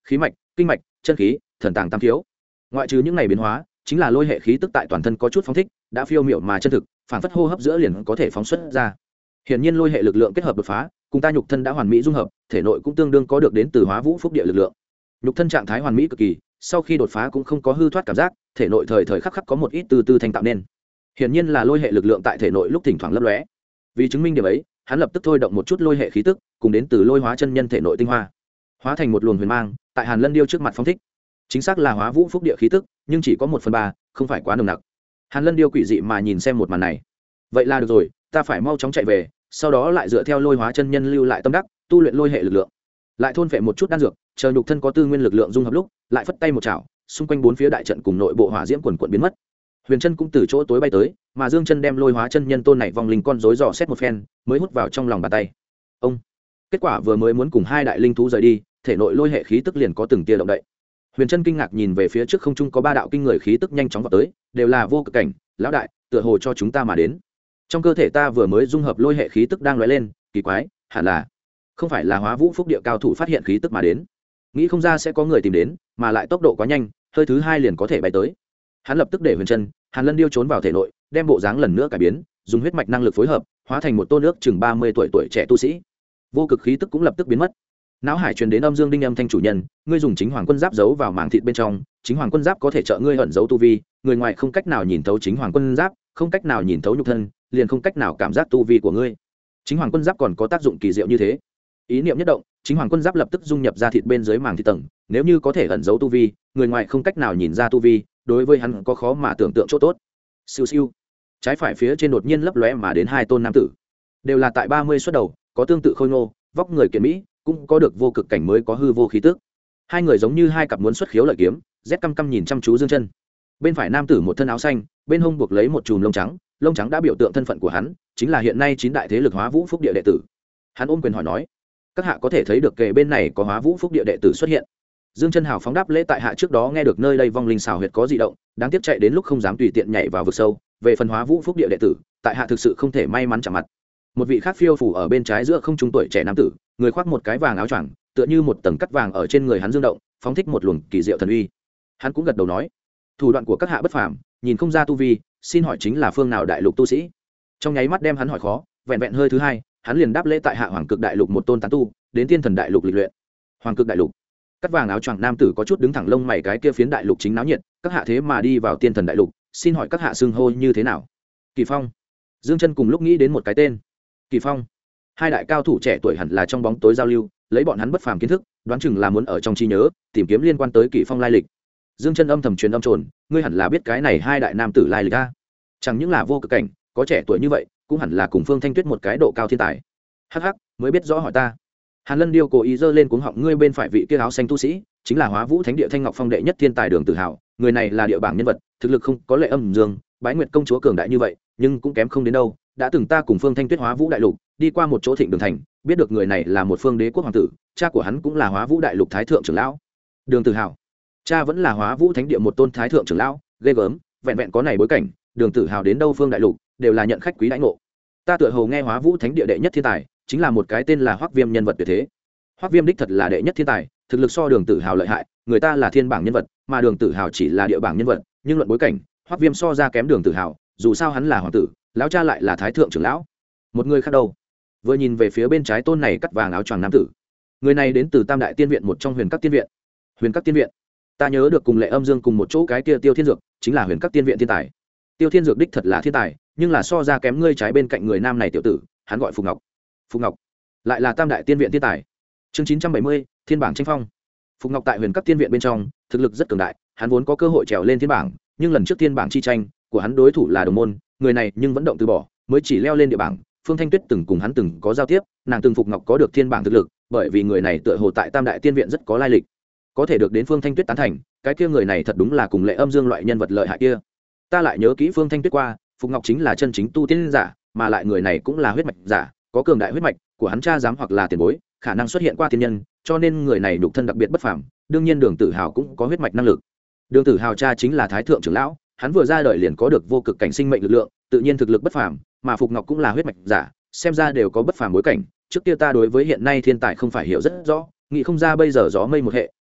khí mạch, kinh mạch, chân khí, thần tàng tam thiếu. Ngoại trừ những này biến hóa, chính là lôi hệ khí tức tại toàn thân có chút phóng thích, đã phiêu miểu mà chân thực, phản phất hô hấp giữa liền có thể phóng xuất ra. Hiển nhiên lôi hệ lực lượng kết hợp đột phá, cùng ta nhục thân đã hoàn mỹ dung hợp, thể nội cũng tương đương có được đến từ Hóa Vũ Phúc Địa lực lượng. Nhục thân trạng thái hoàn mỹ cực kỳ, sau khi đột phá cũng không có hư thoát cảm giác, thể nội thời thời khắc khắc có một ít từ từ thành tạo nên. Hiển nhiên là lôi hệ lực lượng tại thể nội lúc thỉnh thoảng lấp lóe. Vì chứng minh điểm ấy, hắn lập tức thôi động một chút lôi hệ khí tức, cùng đến từ lôi hóa chân nhân thể nội tinh hoa, hóa thành một luồng huyền mang, tại Hàn Lân Điêu trước mặt phóng thích. Chính xác là Hóa Vũ Phúc Địa khí tức, nhưng chỉ có 1/3, không phải quá nồng nặc. Hàn Lân Điêu quỷ dị mà nhìn xem một màn này. Vậy là được rồi, ta phải mau chóng chạy về, sau đó lại dựa theo lôi hóa chân nhân lưu lại tâm đắc, tu luyện lôi hệ lực lượng, lại thôn phệ một chút đan dược, chờ nhục thân có tư nguyên lực lượng dung hợp lúc, lại phất tay một chảo, xung quanh bốn phía đại trận cùng nội bộ hỏa diễm quần quần biến mất. Huyền Chân cũng từ chỗ tối bay tới, mà Dương Chân đem lôi hóa chân nhân tôn này vòng linh con rối dò xét một phen, mới hút vào trong lòng bàn tay. Ông. Kết quả vừa mới muốn cùng hai đại linh thú rời đi, thể nội lôi hệ khí tức liền có từng tia động đậy. Huyền Chân kinh ngạc nhìn về phía trước không trung có 3 đạo kinh người khí tức nhanh chóng vọt tới, đều là vô cực cảnh, lão đại, tựa hồ cho chúng ta mà đến. Trong cơ thể ta vừa mới dung hợp lôi hệ khí tức đang lóe lên, kỳ quái, hẳn là không phải là Hóa Vũ Phúc Địa cao thủ phát hiện khí tức mà đến. Nghĩ không ra sẽ có người tìm đến, mà lại tốc độ quá nhanh, hơi thứ 2 liền có thể bay tới. Hắn lập tức để Huyền Chân, Hàn Lân Điêu trốn vào thể nội, đem bộ dáng lần nữa cải biến, dùng huyết mạch năng lực phối hợp, hóa thành một tôn nước chừng 30 tuổi trẻ tu sĩ. Vô cực khí tức cũng lập tức biến mất. Não hải truyền đến âm dương đinh âm thanh chủ nhân, ngươi dùng chính hoàng quân giáp giấu vào màng thịt bên trong, chính hoàng quân giáp có thể trợ ngươi ẩn giấu tu vi, người ngoài không cách nào nhìn thấu chính hoàng quân giáp, không cách nào nhìn thấu nhục thân, liền không cách nào cảm giác tu vi của ngươi. Chính hoàng quân giáp còn có tác dụng kỳ diệu như thế. Ý niệm nhất động, chính hoàng quân giáp lập tức dung nhập ra thịt bên dưới màng thịt tầng, nếu như có thể ẩn giấu tu vi, người ngoài không cách nào nhìn ra tu vi, đối với hắn có khó mà tưởng tượng chỗ tốt. Siêu siêu. Trái phải phía trên đột nhiên lấp lóe mà đến 2 tôn nam tử, đều là tại 30 xuất đầu, có tương tự khôi ngô, vóc người kiện mỹ, cũng có được vô cực cảnh mới có hư vô khí tức. Hai người giống như hai cặp muốn xuất khiếu lợi kiếm, rét căm căm nhìn chăm chú Dương Chân. Bên phải nam tử một thân áo xanh, bên hông buộc lấy một chùm lông trắng đã biểu tượng thân phận của hắn, chính là hiện nay 9 đại thế lực Hóa Vũ Phúc Địa đệ tử. Hắn ôm quyền hỏi nói: "Các hạ có thể thấy được kề bên này có Hóa Vũ Phúc Địa đệ tử xuất hiện." Dương Chân hào phóng đáp lễ tại hạ trước đó nghe được nơi đây vong linh xảo huyệt có dị động, đáng tiếc chạy đến lúc không dám tùy tiện nhảy vào vực sâu, về phần Hóa Vũ Phúc Địa đệ tử, tại hạ thực sự không thể may mắn chạm mặt. Một vị khác phiêu phù ở bên trái giữa không trung tuổi trẻ nam tử, người khoác một cái vàng áo choàng, tựa như một tầng cắt vàng ở trên người hắn dương động, phóng thích một luồng kỳ diệu thần uy. Hắn cũng gật đầu nói: "Thủ đoạn của các hạ bất phàm, nhìn không ra tu vi, xin hỏi chính là phương nào đại lục tu sĩ?" Trong nháy mắt đem hắn hỏi khó, vẹn vẹn hơi thứ 2, hắn liền đáp lễ tại hạ Hoàng Cực đại lục một tôn tán tu, đến Tiên Thần đại lục lịch luyện. Hoàng Cực đại lục. Cắt vàng áo choàng nam tử có chút đứng thẳng lông mày, cái kia phiến đại lục chính náo nhiệt, các hạ thế mà đi vào Tiên Thần đại lục, xin hỏi các hạ xưng hô như thế nào? Kỳ Phong. Dương Chân cùng lúc nghĩ đến một cái tên. Kỳ Phong. Hai đại cao thủ trẻ tuổi hẳn là trong bóng tối giao lưu, lấy bọn hắn bất phàm kiến thức, đoán chừng là muốn ở trong trí nhớ tìm kiếm liên quan tới Kỳ Phong lai lịch. Dương Chân âm thầm truyền âm trồn, ngươi hẳn là biết cái này hai đại nam tử lai lịch a. Chẳng những là vô cực cảnh, có trẻ tuổi như vậy, cũng hẳn là cùng Phương Thanh Tuyết một cái độ cao thiên tài. Hắc hắc, mới biết rõ hỏi ta. Hàn Lân Điêu cố ý giơ lên cuống họng, ngươi bên phải vị kia áo xanh tu sĩ, chính là Hóa Vũ Thánh Địa Thanh Ngọc Phong đệ nhất thiên tài Đường Tử Hào, người này là địa bảng nhân vật, thực lực không có Lệ Âm Dương, Bái Nguyệt công chúa cường đại như vậy, nhưng cũng kém không đến đâu. Đã từng ta cùng Phương Thanh Tuyết Hóa Vũ đại lục, đi qua một chỗ Thịnh Đường thành, biết được người này là một phương đế quốc hoàng tử, cha của hắn cũng là Hóa Vũ đại lục thái thượng trưởng lão. Đường Tử Hào, cha vẫn là Hóa Vũ Thánh Địa một tôn thái thượng trưởng lão, ghê gớm, vẹn vẹn có này bối cảnh, Đường Tử Hào đến đâu phương đại lục, đều là nhận khách quý đãi ngộ. Ta tựa hồ nghe Hóa Vũ Thánh Địa đệ nhất thiên tài, chính là một cái tên là Hoắc Viêm nhân vật tuyệt thế. Hoắc Viêm đích thật là đệ nhất thiên tài, thực lực so Đường Tử Hào lợi hại, người ta là thiên bảng nhân vật, mà Đường Tử Hào chỉ là địa bảng nhân vật, nhưng luận bối cảnh, Hoắc Viêm so ra kém Đường Tử Hào, dù sao hắn là hoàng tử, lão cha lại là thái thượng trưởng lão. Một người khác đâu? Vừa nhìn về phía bên trái tôn này cắt vàng áo choàng nam tử, người này đến từ Tam Đại Tiên Viện một trong Huyền Các Tiên Viện. Huyền Các Tiên Viện, ta nhớ được cùng Lệ Âm Dương cùng một chỗ cái kia Tiêu Thiên Dược, chính là Huyền Các Tiên Viện thiên tài. Tiêu Thiên Dược đích thật là thiên tài, nhưng là so ra kém ngươi trái bên cạnh người nam này tiểu tử, hắn gọi Phục Ngọc. Phục Ngọc lại là Tam Đại Tiên Viện thiên tài. Chương 970, Thiên bảng tranh phong. Phục Ngọc tại Huyền Các Tiên Viện bên trong, thực lực rất cường đại, hắn vốn có cơ hội trèo lên thiên bảng, nhưng lần trước thiên bảng chi tranh của hắn đối thủ là đồng môn, người này nhưng vẫn động từ bỏ, mới chỉ leo lên địa bảng. Phương Thanh Tuyết từng cùng hắn từng có giao tiếp, nàng từng Phục Ngọc có được thiên bảng thực lực, bởi vì người này tựa hồ tại Tam Đại Tiên Viện rất có lai lịch, có thể được đến Phương Thanh Tuyết tán thành, cái kia người này thật đúng là cùng Lệ Âm Dương loại nhân vật lợi hại kia. Ta lại nhớ kỹ Phương Thanh Tuyết qua, Phục Ngọc chính là chân chính tu tiên giả, mà lại người này cũng là huyết mạch giả, có cường đại huyết mạch của hắn cha giám hoặc là tiền bối, khả năng xuất hiện qua tiên nhân, cho nên người này nhục thân đặc biệt bất phàm. Đương nhiên Đường Tử Hào cũng có huyết mạch năng lực. Đường Tử Hào cha chính là thái thượng trưởng lão, hắn vừa ra đời liền có được vô cực cảnh sinh mệnh lực lượng, tự nhiên thực lực bất phàm, mà Phục Ngọc cũng là huyết mạch giả, xem ra đều có bất phàm bối cảnh. Trước kia ta đối với hiện nay thiên tài không phải hiểu rất rõ, nghĩ không ra bây giờ gió mây một hệ,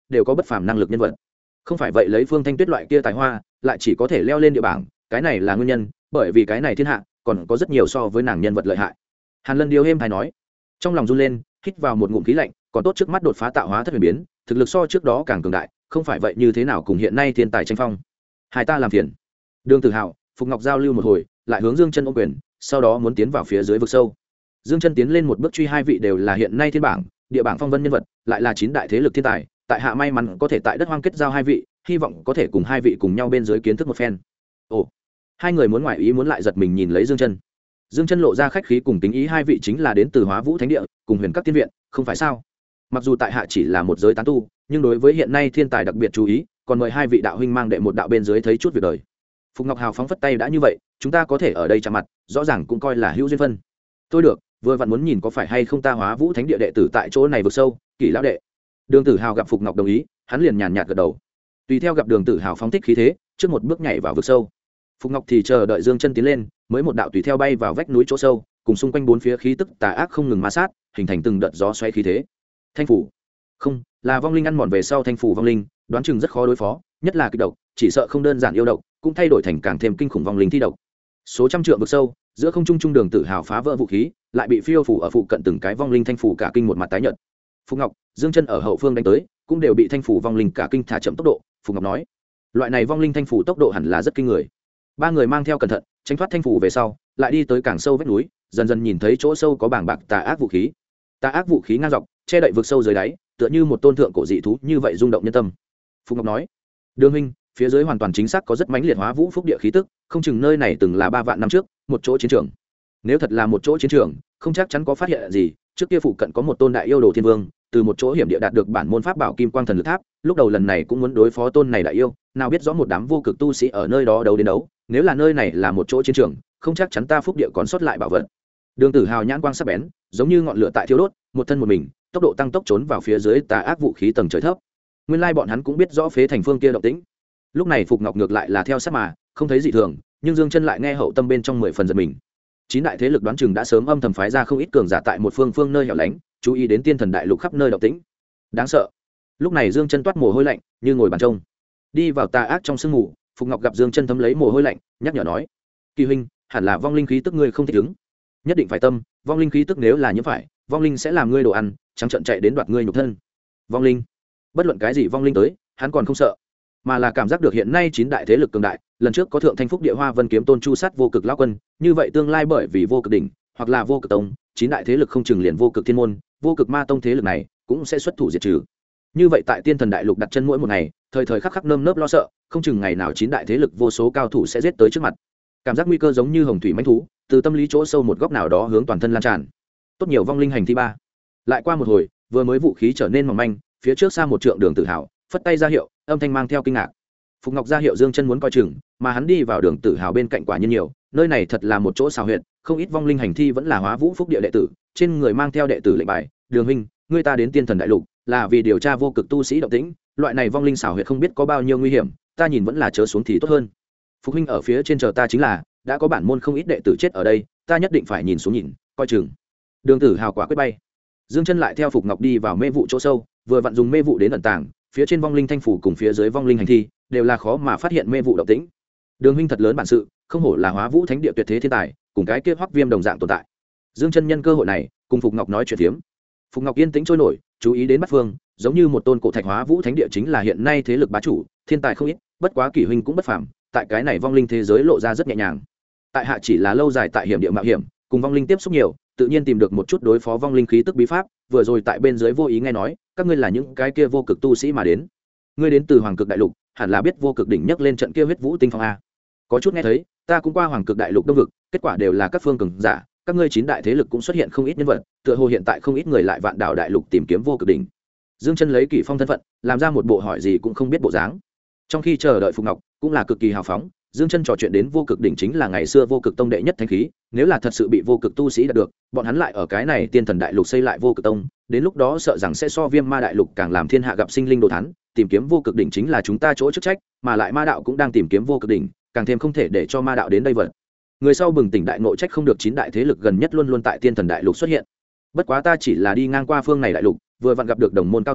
đều có bất phàm năng lực nhân vật. Không phải vậy lấy Phương Thanh Tuyết loại kia tài hoa lại chỉ có thể leo lên địa bảng, cái này là nguyên nhân, bởi vì cái này thiên hạ còn có rất nhiều so với nàng nhân vật lợi hại. Hàn Lân điêu êm hay nói, trong lòng run lên, hít vào một ngụm khí lạnh, còn tốt trước mắt đột phá tạo hóa thất huyền biến, thực lực so trước đó càng cường đại, không phải vậy như thế nào cùng hiện nay thiên tài tranh phong. Hai ta làm phiền. Đường Tử Hào, Phục Ngọc giao lưu một hồi, lại hướng Dương Chân ôm quyền, sau đó muốn tiến vào phía dưới vực sâu. Dương Chân tiến lên một bước truy hai vị đều là hiện nay thiên bảng, địa bảng phong vân nhân vật, lại là 9 đại thế lực thiên tài, tại hạ may mắn có thể tại đất hoang kết giao hai vị, hy vọng có thể cùng hai vị cùng nhau bên dưới kiến thức một phen. Ồ, hai người muốn ngoại ý muốn lại giật mình nhìn lấy Dương Chân. Dương Chân lộ ra khách khí cùng tính ý, hai vị chính là đến từ Hóa Vũ Thánh Địa, cùng Huyền Các Tiên Viện, không phải sao? Mặc dù tại hạ chỉ là một giới tán tu, nhưng đối với hiện nay thiên tài đặc biệt chú ý, còn mời hai vị đạo huynh mang đệ một đạo bên dưới thấy chút việc đời. Phục Ngọc hào phóng phất tay, đã như vậy, chúng ta có thể ở đây chạm mặt, rõ ràng cũng coi là hữu duyên phân. Thôi được, vừa vặn muốn nhìn có phải hay không ta Hóa Vũ Thánh Địa đệ tử tại chỗ này vực sâu, Kỷ lão đệ. Đường Tử Hào gặp Phục Ngọc đồng ý, hắn liền nhàn nhạt gật đầu. Tùy theo gặp Đường Tử Hào phóng thích khí thế, trước một bước nhảy vào vực sâu. Phục Ngọc thì chờ đợi Dương Chân tiến lên, mới một đạo tùy theo bay vào vách núi chỗ sâu, cùng xung quanh bốn phía khí tức tà ác không ngừng ma sát, hình thành từng đợt gió xoáy khí thế. Thanh phủ, không, là vong linh ăn mòn về sau thanh phủ vong linh, đoán chừng rất khó đối phó, nhất là kịch độc, chỉ sợ không đơn giản yêu độc, cũng thay đổi thành càng thêm kinh khủng vong linh thi độc. Số trăm trượng vực sâu, giữa không trung trung Đường Tử Hào phá vỡ vũ khí, lại bị phiêu phủ ở phụ cận từng cái vong linh thanh phủ cả kinh một mặt tái nhợt. Phục Ngọc, Dương Chân ở hậu phương đánh tới, cũng đều bị thanh phủ vong linh cả kinh thả chậm tốc độ. Phục Ngọc nói, loại này vong linh thanh phủ tốc độ hẳn là rất kinh người. Ba người mang theo cẩn thận, tránh thoát thanh phủ về sau, lại đi tới càng sâu vách núi, dần dần nhìn thấy chỗ sâu có bảng bạc tà ác vũ khí. Tà ác vũ khí ngang dọc, che đậy vực sâu dưới đáy, tựa như một tôn thượng cổ dị thú như vậy rung động nhân tâm. Phục Ngọc nói, Đường huynh, phía dưới hoàn toàn chính xác có rất mãnh liệt Hóa Vũ phúc địa khí tức, không chừng nơi này từng là 3 vạn năm trước một chỗ chiến trường. Nếu thật là một chỗ chiến trường, không chắc chắn có phát hiện gì. Trước kia phụ cận có một tôn đại yêu đồ thiên vương, từ một chỗ hiểm địa đạt được bản môn pháp bảo Kim Quang Thần Lực Tháp, lúc đầu lần này cũng muốn đối phó tôn này đại yêu, nào biết rõ một đám vô cực tu sĩ ở nơi đó đấu đến đấu, nếu là nơi này là một chỗ chiến trường, không chắc chắn ta phúc địa còn sót lại bảo vật. Đường Tử Hào nhãn quang sắc bén, giống như ngọn lửa tại thiêu đốt, một thân một mình, tốc độ tăng tốc trốn vào phía dưới tà ác vũ khí tầng trời thấp. Nguyên lai bọn hắn cũng biết rõ phế thành phương kia động tĩnh. Lúc này Phục Ngọc ngược lại là theo sát mà, không thấy dị thường, nhưng Dương Chân lại nghe hậu tâm bên trong 10 phần giật mình. 9 đại thế lực đoán chừng đã sớm âm thầm phái ra không ít cường giả tại một phương nơi hẻo lánh, chú ý đến tiên thần đại lục khắp nơi động tĩnh. Đáng sợ. Lúc này Dương Chân toát mồ hôi lạnh, như ngồi bàn trông. Đi vào tà ác trong sương mù, Phục Ngọc gặp Dương Chân thấm lấy mồ hôi lạnh, nhắc nhở nói: "Kỳ huynh, hẳn là vong linh khí tức ngươi không thích ứng, nhất định phải tâm, vong linh khí tức nếu là nhiễm phải, vong linh sẽ làm ngươi đồ ăn, trắng trợn chạy đến đoạt ngươi nhục thân." Vong linh, bất luận cái gì vong linh tới, hắn còn không sợ, mà là cảm giác được hiện nay 9 đại thế lực cường đại, lần trước có thượng thanh phúc địa hoa vân kiếm tôn chu sát vô cực lão quân, như vậy tương lai bởi vì vô cực đỉnh hoặc là vô cực tông, 9 đại thế lực không chừng liền vô cực thiên môn, vô cực ma tông thế lực này cũng sẽ xuất thủ diệt trừ. Như vậy tại tiên thần đại lục đặt chân mỗi một ngày, thời thời khắc khắc nơm nớp lo sợ, không chừng ngày nào 9 đại thế lực vô số cao thủ sẽ giết tới trước mặt. Cảm giác nguy cơ giống như hồng thủy mãnh thú, từ tâm lý chỗ sâu một góc nào đó hướng toàn thân lan tràn. Tốt nhiều vong linh hành thi ba. Lại qua một hồi, vừa mới vũ khí trở nên mỏng manh, phía trước xa một trượng Đường Tử Hào phất tay ra hiệu, âm thanh mang theo kinh ngạc. Phục Ngọc ra hiệu Dương Chân muốn coi chừng, mà hắn đi vào Đường Tử Hào bên cạnh quả nhiên nhiều, nơi này thật là một chỗ xào huyệt, không ít vong linh hành thi vẫn là Hóa Vũ phúc địa đệ tử, trên người mang theo đệ tử lệnh bài. Đường huynh, người ta đến tiên thần đại lục là vì điều tra vô cực tu sĩ động tĩnh, loại này vong linh xào huyệt không biết có bao nhiêu nguy hiểm, ta nhìn vẫn là chớ xuống thì tốt hơn. Phục huynh ở phía trên chờ ta chính là, đã có bản môn không ít đệ tử chết ở đây, ta nhất định phải nhìn xuống nhìn, coi chừng. Đường Tử Hào quả quyết bay. Dương Chân lại theo Phục Ngọc đi vào mê vụ chỗ sâu, vừa vặn dùng mê vụ đến ẩn tàng, phía trên vong linh thanh phủ cùng phía dưới vong linh hành thi đều là khó mà phát hiện mê vụ động tĩnh. Đường huynh thật lớn bản sự, không hổ là Hóa Vũ Thánh Địa tuyệt thế thiên tài, cùng cái kia Hoắc Viêm đồng dạng tồn tại. Dương Chân nhân cơ hội này, cùng Phục Ngọc nói chuyện phiếm. Phục Ngọc yên tĩnh trôi nổi, chú ý đến bát phương, giống như một tôn cổ thạch. Hóa Vũ Thánh Địa chính là hiện nay thế lực bá chủ, thiên tài không ít, bất quá Kỷ huynh cũng bất phàm, tại cái này vong linh thế giới lộ ra rất nhẹ nhàng. Tại hạ chỉ là lâu dài tại hiểm địa mạo hiểm, cùng vong linh tiếp xúc nhiều, tự nhiên tìm được một chút đối phó vong linh khí tức bí pháp, vừa rồi tại bên dưới vô ý nghe nói, các ngươi là những cái kia vô cực tu sĩ mà đến. Ngươi đến từ Hoàng Cực đại lục, hẳn là biết vô cực đỉnh nhấc lên trận kia huyết vũ tinh phong a. Có chút nghe thấy, ta cũng qua Hoàng Cực đại lục đông vực, kết quả đều là các phương cường giả, các ngươi 9 đại thế lực cũng xuất hiện không ít nhân vật, tựa hồ hiện tại không ít người lại vạn đảo đại lục tìm kiếm vô cực đỉnh. Dương Chân lấy Kỷ Phong thân phận, làm ra một bộ hỏi gì cũng không biết bộ dáng. Trong khi chờ đợi Phục Ngọc, cũng là cực kỳ hào phóng. Dương Chân trò chuyện đến vô cực đỉnh chính là ngày xưa vô cực tông đệ nhất thánh khí, nếu là thật sự bị vô cực tu sĩ đạt được, bọn hắn lại ở cái này tiên thần đại lục xây lại vô cực tông, đến lúc đó sợ rằng sẽ so Viêm Ma đại lục càng làm thiên hạ gặp sinh linh đồ thán, tìm kiếm vô cực đỉnh chính là chúng ta chỗ chức trách, mà lại ma đạo cũng đang tìm kiếm vô cực đỉnh, càng thêm không thể để cho ma đạo đến đây vật. Người sau bừng tỉnh đại ngộ, trách không được 9 đại thế lực gần nhất luôn luôn tại tiên thần đại lục xuất hiện. Bất quá ta chỉ là đi ngang qua phương này đại lục, vừa vặn gặp được đồng môn cao tầng,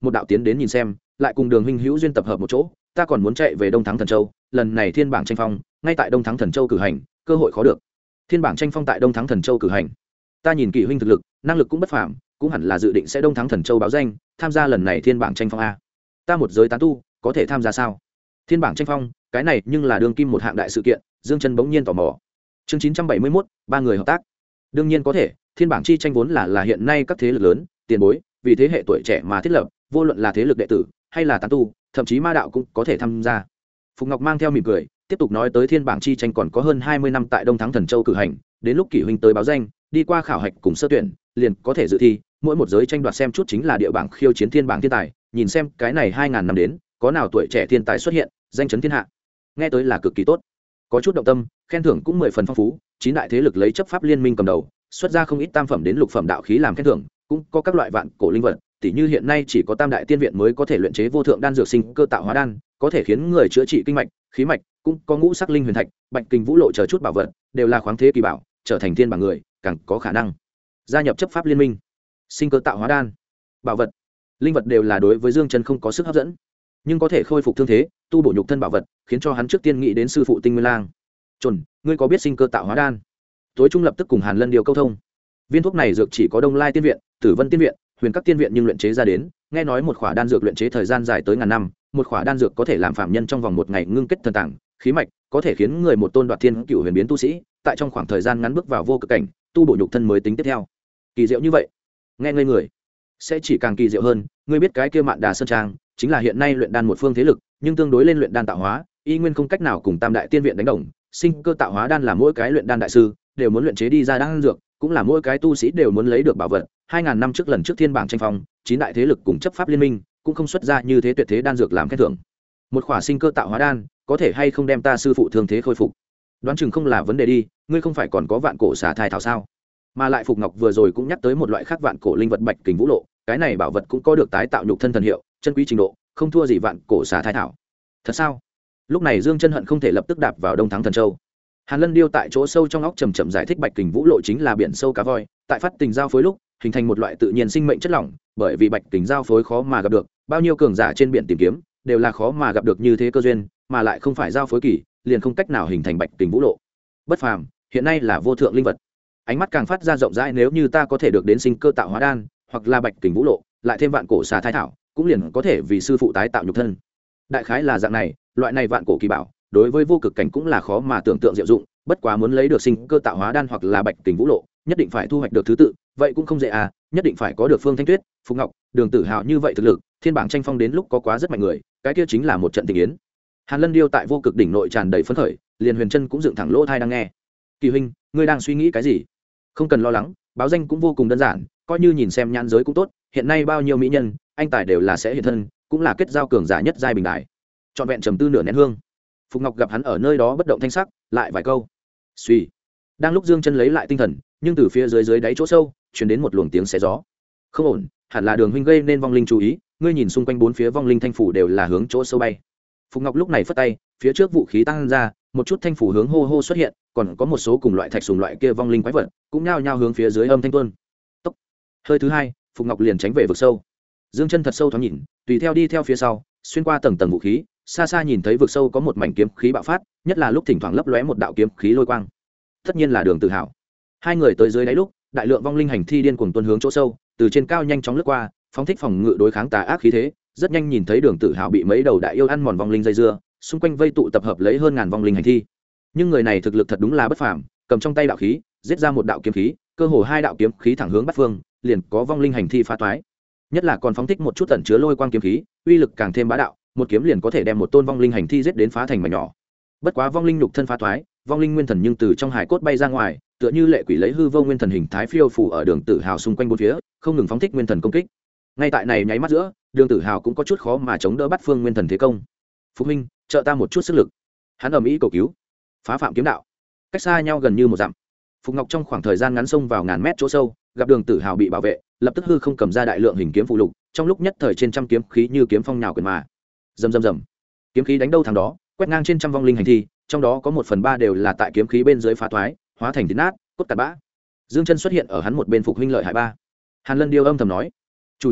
một đạo tiến đến nhìn xem, lại cùng Đường huynh hữu duyên tập hợp một chỗ, ta còn muốn chạy về Đông Thắng Thần Châu, lần này thiên bảng tranh phong ngay tại Đông Thắng Thần Châu cử hành, cơ hội khó được. Thiên bảng tranh phong tại Đông Thắng Thần Châu cử hành. Ta nhìn Kỷ huynh thực lực, năng lực cũng bất phàm, cũng hẳn là dự định sẽ Đông Thắng Thần Châu báo danh, tham gia lần này thiên bảng tranh phong a. Ta một giới tán tu, có thể tham gia sao? Thiên bảng tranh phong, cái này nhưng là đương kim một hạng đại sự kiện, Dương Chân bỗng nhiên tò mò. Chương 971, ba người hợp tác. Đương nhiên có thể, thiên bảng chi tranh vốn là hiện nay các thế lực lớn, tiền bối, vì thế hệ tuổi trẻ mà thiết lập, vô luận là thế lực đệ tử hay là tán tu, thậm chí ma đạo cũng có thể tham gia. Phục Ngọc mang theo mỉm cười, tiếp tục nói tới thiên bảng chi tranh còn có hơn 20 năm tại Đông Thắng Thần Châu cử hành, đến lúc Kỷ huynh tới báo danh, đi qua khảo hạch cùng sơ tuyển, liền có thể dự thi, mỗi một giới tranh đoạt xem chút chính là địa bảng khiêu chiến thiên bảng thiên tài, nhìn xem cái này 2000 năm đến, có nào tuổi trẻ thiên tài xuất hiện, danh chấn thiên hạ. Nghe tới là cực kỳ tốt. Có chút động tâm, khen thưởng cũng 10 phần phong phú, chín đại thế lực lấy chấp pháp liên minh cầm đầu, xuất ra không ít tam phẩm đến lục phẩm đạo khí làm khen thưởng, cũng có các loại vạn cổ linh vật, tỉ như hiện nay chỉ có tam đại tiên viện mới có thể luyện chế vô thượng đan dược sinh cơ tạo hóa đan, có thể khiến người chữa trị kinh mạch, khí mạch, cũng có ngũ sắc linh huyền thạch, bạch kình vũ lộ chờ chút bảo vật, đều là khoáng thế kỳ bảo, trở thành thiên bảng người, càng có khả năng gia nhập chấp pháp liên minh. Sinh cơ tạo hóa đan, bảo vật, linh vật đều là đối với Dương Chân không có sức hấp dẫn, nhưng có thể khôi phục thương thế, tu bổ nhục thân bảo vật, khiến cho hắn trước tiên nghĩ đến sư phụ Tinh Nguyên Lang. "Chuẩn, ngươi có biết sinh cơ tạo hóa đan?" Tối trung lập tức cùng Hàn Lân điều câu thông. Viên thuốc này dược chỉ có Đông Lai tiên viện, Tử Vân tiên viện, Huyền Các tiên viện nhưng luyện chế ra đến, nghe nói một khỏa đan dược luyện chế thời gian dài tới ngàn năm, một khỏa đan dược có thể làm phạm nhân trong vòng một ngày ngưng kết thần tạng, khí mạch, có thể khiến người một tôn đoạt thiên cửu huyền biến tu sĩ, tại trong khoảng thời gian ngắn bước vào vô cực cảnh, tu bổ nhục thân mới tính tiếp theo. Kỳ diệu như vậy, nghe ngây người. Sẽ chỉ càng kỳ diệu hơn, ngươi biết cái kia Mạn Đà Sơn Trang, chính là hiện nay luyện đan một phương thế lực, nhưng tương đối lên luyện đan tạo hóa, y nguyên không cách nào cùng Tam đại tiên viện đánh đồng. Sinh cơ tạo hóa đan là mỗi cái luyện đan đại sư đều muốn luyện chế đi ra đan dược, cũng là mỗi cái tu sĩ đều muốn lấy được bảo vật. 2000 năm trước lần trước thiên bảng tranh phong, chín đại thế lực cùng chấp pháp liên minh cũng không xuất ra như thế tuyệt thế đan dược làm khen thưởng. Một khỏa sinh cơ tạo hóa đan, có thể hay không đem ta sư phụ thương thế khôi phục? Đoán chừng không là vấn đề đi, ngươi không phải còn có vạn cổ xả thai thảo sao? Mà lại Phục Ngọc vừa rồi cũng nhắc tới một loại khác vạn cổ linh vật bạch kình vũ lộ, cái này bảo vật cũng có được tái tạo nhục thân thần hiệu, chân quý trình độ, không thua gì vạn cổ xả thai thảo. Thật sao? Lúc này Dương Chân hận không thể lập tức đạp vào Đông Thắng Thần Châu. Hàn Lân điêu tại chỗ sâu trong óc chậm chậm giải thích bạch kình vũ lộ chính là biển sâu cá voi, tại phát tình giao phối lúc hình thành một loại tự nhiên sinh mệnh chất lỏng, bởi vì bạch kình giao phối khó mà gặp được, bao nhiêu cường giả trên biển tìm kiếm đều là khó mà gặp được như thế cơ duyên, mà lại không phải giao phối kỳ, liền không cách nào hình thành bạch kình vũ lộ. Bất phàm, hiện nay là vô thượng linh vật. Ánh mắt càng phát ra rộng rãi, nếu như ta có thể được đến sinh cơ tạo hóa đan, hoặc là bạch kình vũ lộ, lại thêm vạn cổ xà thai thảo, cũng liền có thể vì sư phụ tái tạo nhục thân. Đại khái là dạng này, loại này vạn cổ kỳ bảo, đối với vô cực cảnh cũng là khó mà tưởng tượng diệu dụng, bất quá muốn lấy được sinh cơ tạo hóa đan hoặc là bạch kình vũ lộ, nhất định phải thu hoạch được thứ tự, vậy cũng không dễ à, nhất định phải có được Phương Thanh Tuyết, Phục Ngọc, Đường Tử Hào như vậy thực lực, thiên bảng tranh phong đến lúc có quá rất mạnh người, cái kia chính là một trận tình yến. Hàn Lân điêu tại vô cực đỉnh nội tràn đầy phấn khởi, liền Huyền Chân cũng dựng thẳng lỗ tai đang nghe. Kỳ huynh, ngươi đang suy nghĩ cái gì? Không cần lo lắng, báo danh cũng vô cùng đơn giản, coi như nhìn xem nhãn giới cũng tốt, hiện nay bao nhiêu mỹ nhân, anh tài đều là sẽ hiện thân, cũng là kết giao cường giả nhất giai bình đại. Trọn vẹn trầm tư nửa nén hương. Phục Ngọc gặp hắn ở nơi đó bất động thanh sắc, lại vài câu. Suy. Đang lúc Dương Chân lấy lại tinh thần, nhưng từ phía dưới đáy chỗ sâu truyền đến một luồng tiếng xé gió. Không ổn, hẳn là Đường huynh gây nên vong linh chú ý, ngươi nhìn xung quanh bốn phía vong linh thanh phủ đều là hướng chỗ sâu bay. Phục Ngọc lúc này phất tay, phía trước vũ khí tăng ra, một chút thanh phủ hướng hô hô xuất hiện, còn có một số cùng loại thạch sùng loại kia vong linh quái vật, cũng nhao nhao hướng phía dưới âm thanh tuôn. Tốc. Hơi thứ hai, Phục Ngọc liền tránh về vực sâu. Dương Chân thật sâu thoáng nhìn, tùy theo đi theo phía sau, xuyên qua tầng tầng vũ khí, xa xa nhìn thấy vực sâu có một mảnh kiếm khí bạo phát, nhất là lúc thỉnh thoảng lấp lóe một đạo kiếm khí lôi quang. Tất nhiên là Đường Tử Hào. Hai người tới dưới đáy lúc, đại lượng vong linh hành thi điên cuồng tuôn hướng chỗ sâu, từ trên cao nhanh chóng lướt qua, phóng thích phòng ngự đối kháng tà ác khí thế, rất nhanh nhìn thấy Đường Tử Hào bị mấy đầu đại yêu ăn mòn vong linh dây dưa, xung quanh vây tụ tập hợp lấy hơn ngàn vong linh hành thi. Nhưng người này thực lực thật đúng là bất phàm, cầm trong tay đạo khí, giết ra một đạo kiếm khí, cơ hồ hai đạo kiếm khí thẳng hướng bắt phương, liền có vong linh hành thi phá toái. Nhất là còn phóng thích một chút tẩn chứa lôi quang kiếm khí, uy lực càng thêm bá đạo, một kiếm liền có thể đem một tôn vong linh hành thi giết đến phá thành mảnh nhỏ. Bất quá vong linh nhục thân phá toái, vong linh nguyên thần nhưng từ trong hải cốt bay ra ngoài, tựa như lệ quỷ lấy hư vô nguyên thần hình thái phiêu phù ở Đường Tử Hào xung quanh bốn phía, không ngừng phóng thích nguyên thần công kích. Ngay tại này nháy mắt giữa, Đường Tử Hào cũng có chút khó mà chống đỡ bắt phương nguyên thần thế công. Phục huynh, trợ ta một chút sức lực. Hắn ầm ĩ cầu cứu. Phá phạm kiếm đạo. Cách xa nhau gần như một dặm. Phục Ngọc trong khoảng thời gian ngắn xông vào ngàn mét chỗ sâu, gặp Đường Tử Hào bị bảo vệ, lập tức hư không cầm ra đại lượng hình kiếm phụ lục, trong lúc nhất thời trên trăm kiếm khí như kiếm phong nhào quyền mà. Rầm rầm rầm. Kiếm khí đánh đâu thằng đó, quét ngang trên trăm vong linh hành thi, trong đó có 1/3 đều là tại kiếm khí bên dưới phá toái, hóa thành thịt nát, cốt cặn bã. Dương Chân xuất hiện ở hắn một bên. Phục huynh lợi hại ba. Hàn Lân điêu âm thầm nói: "Chủ nhân,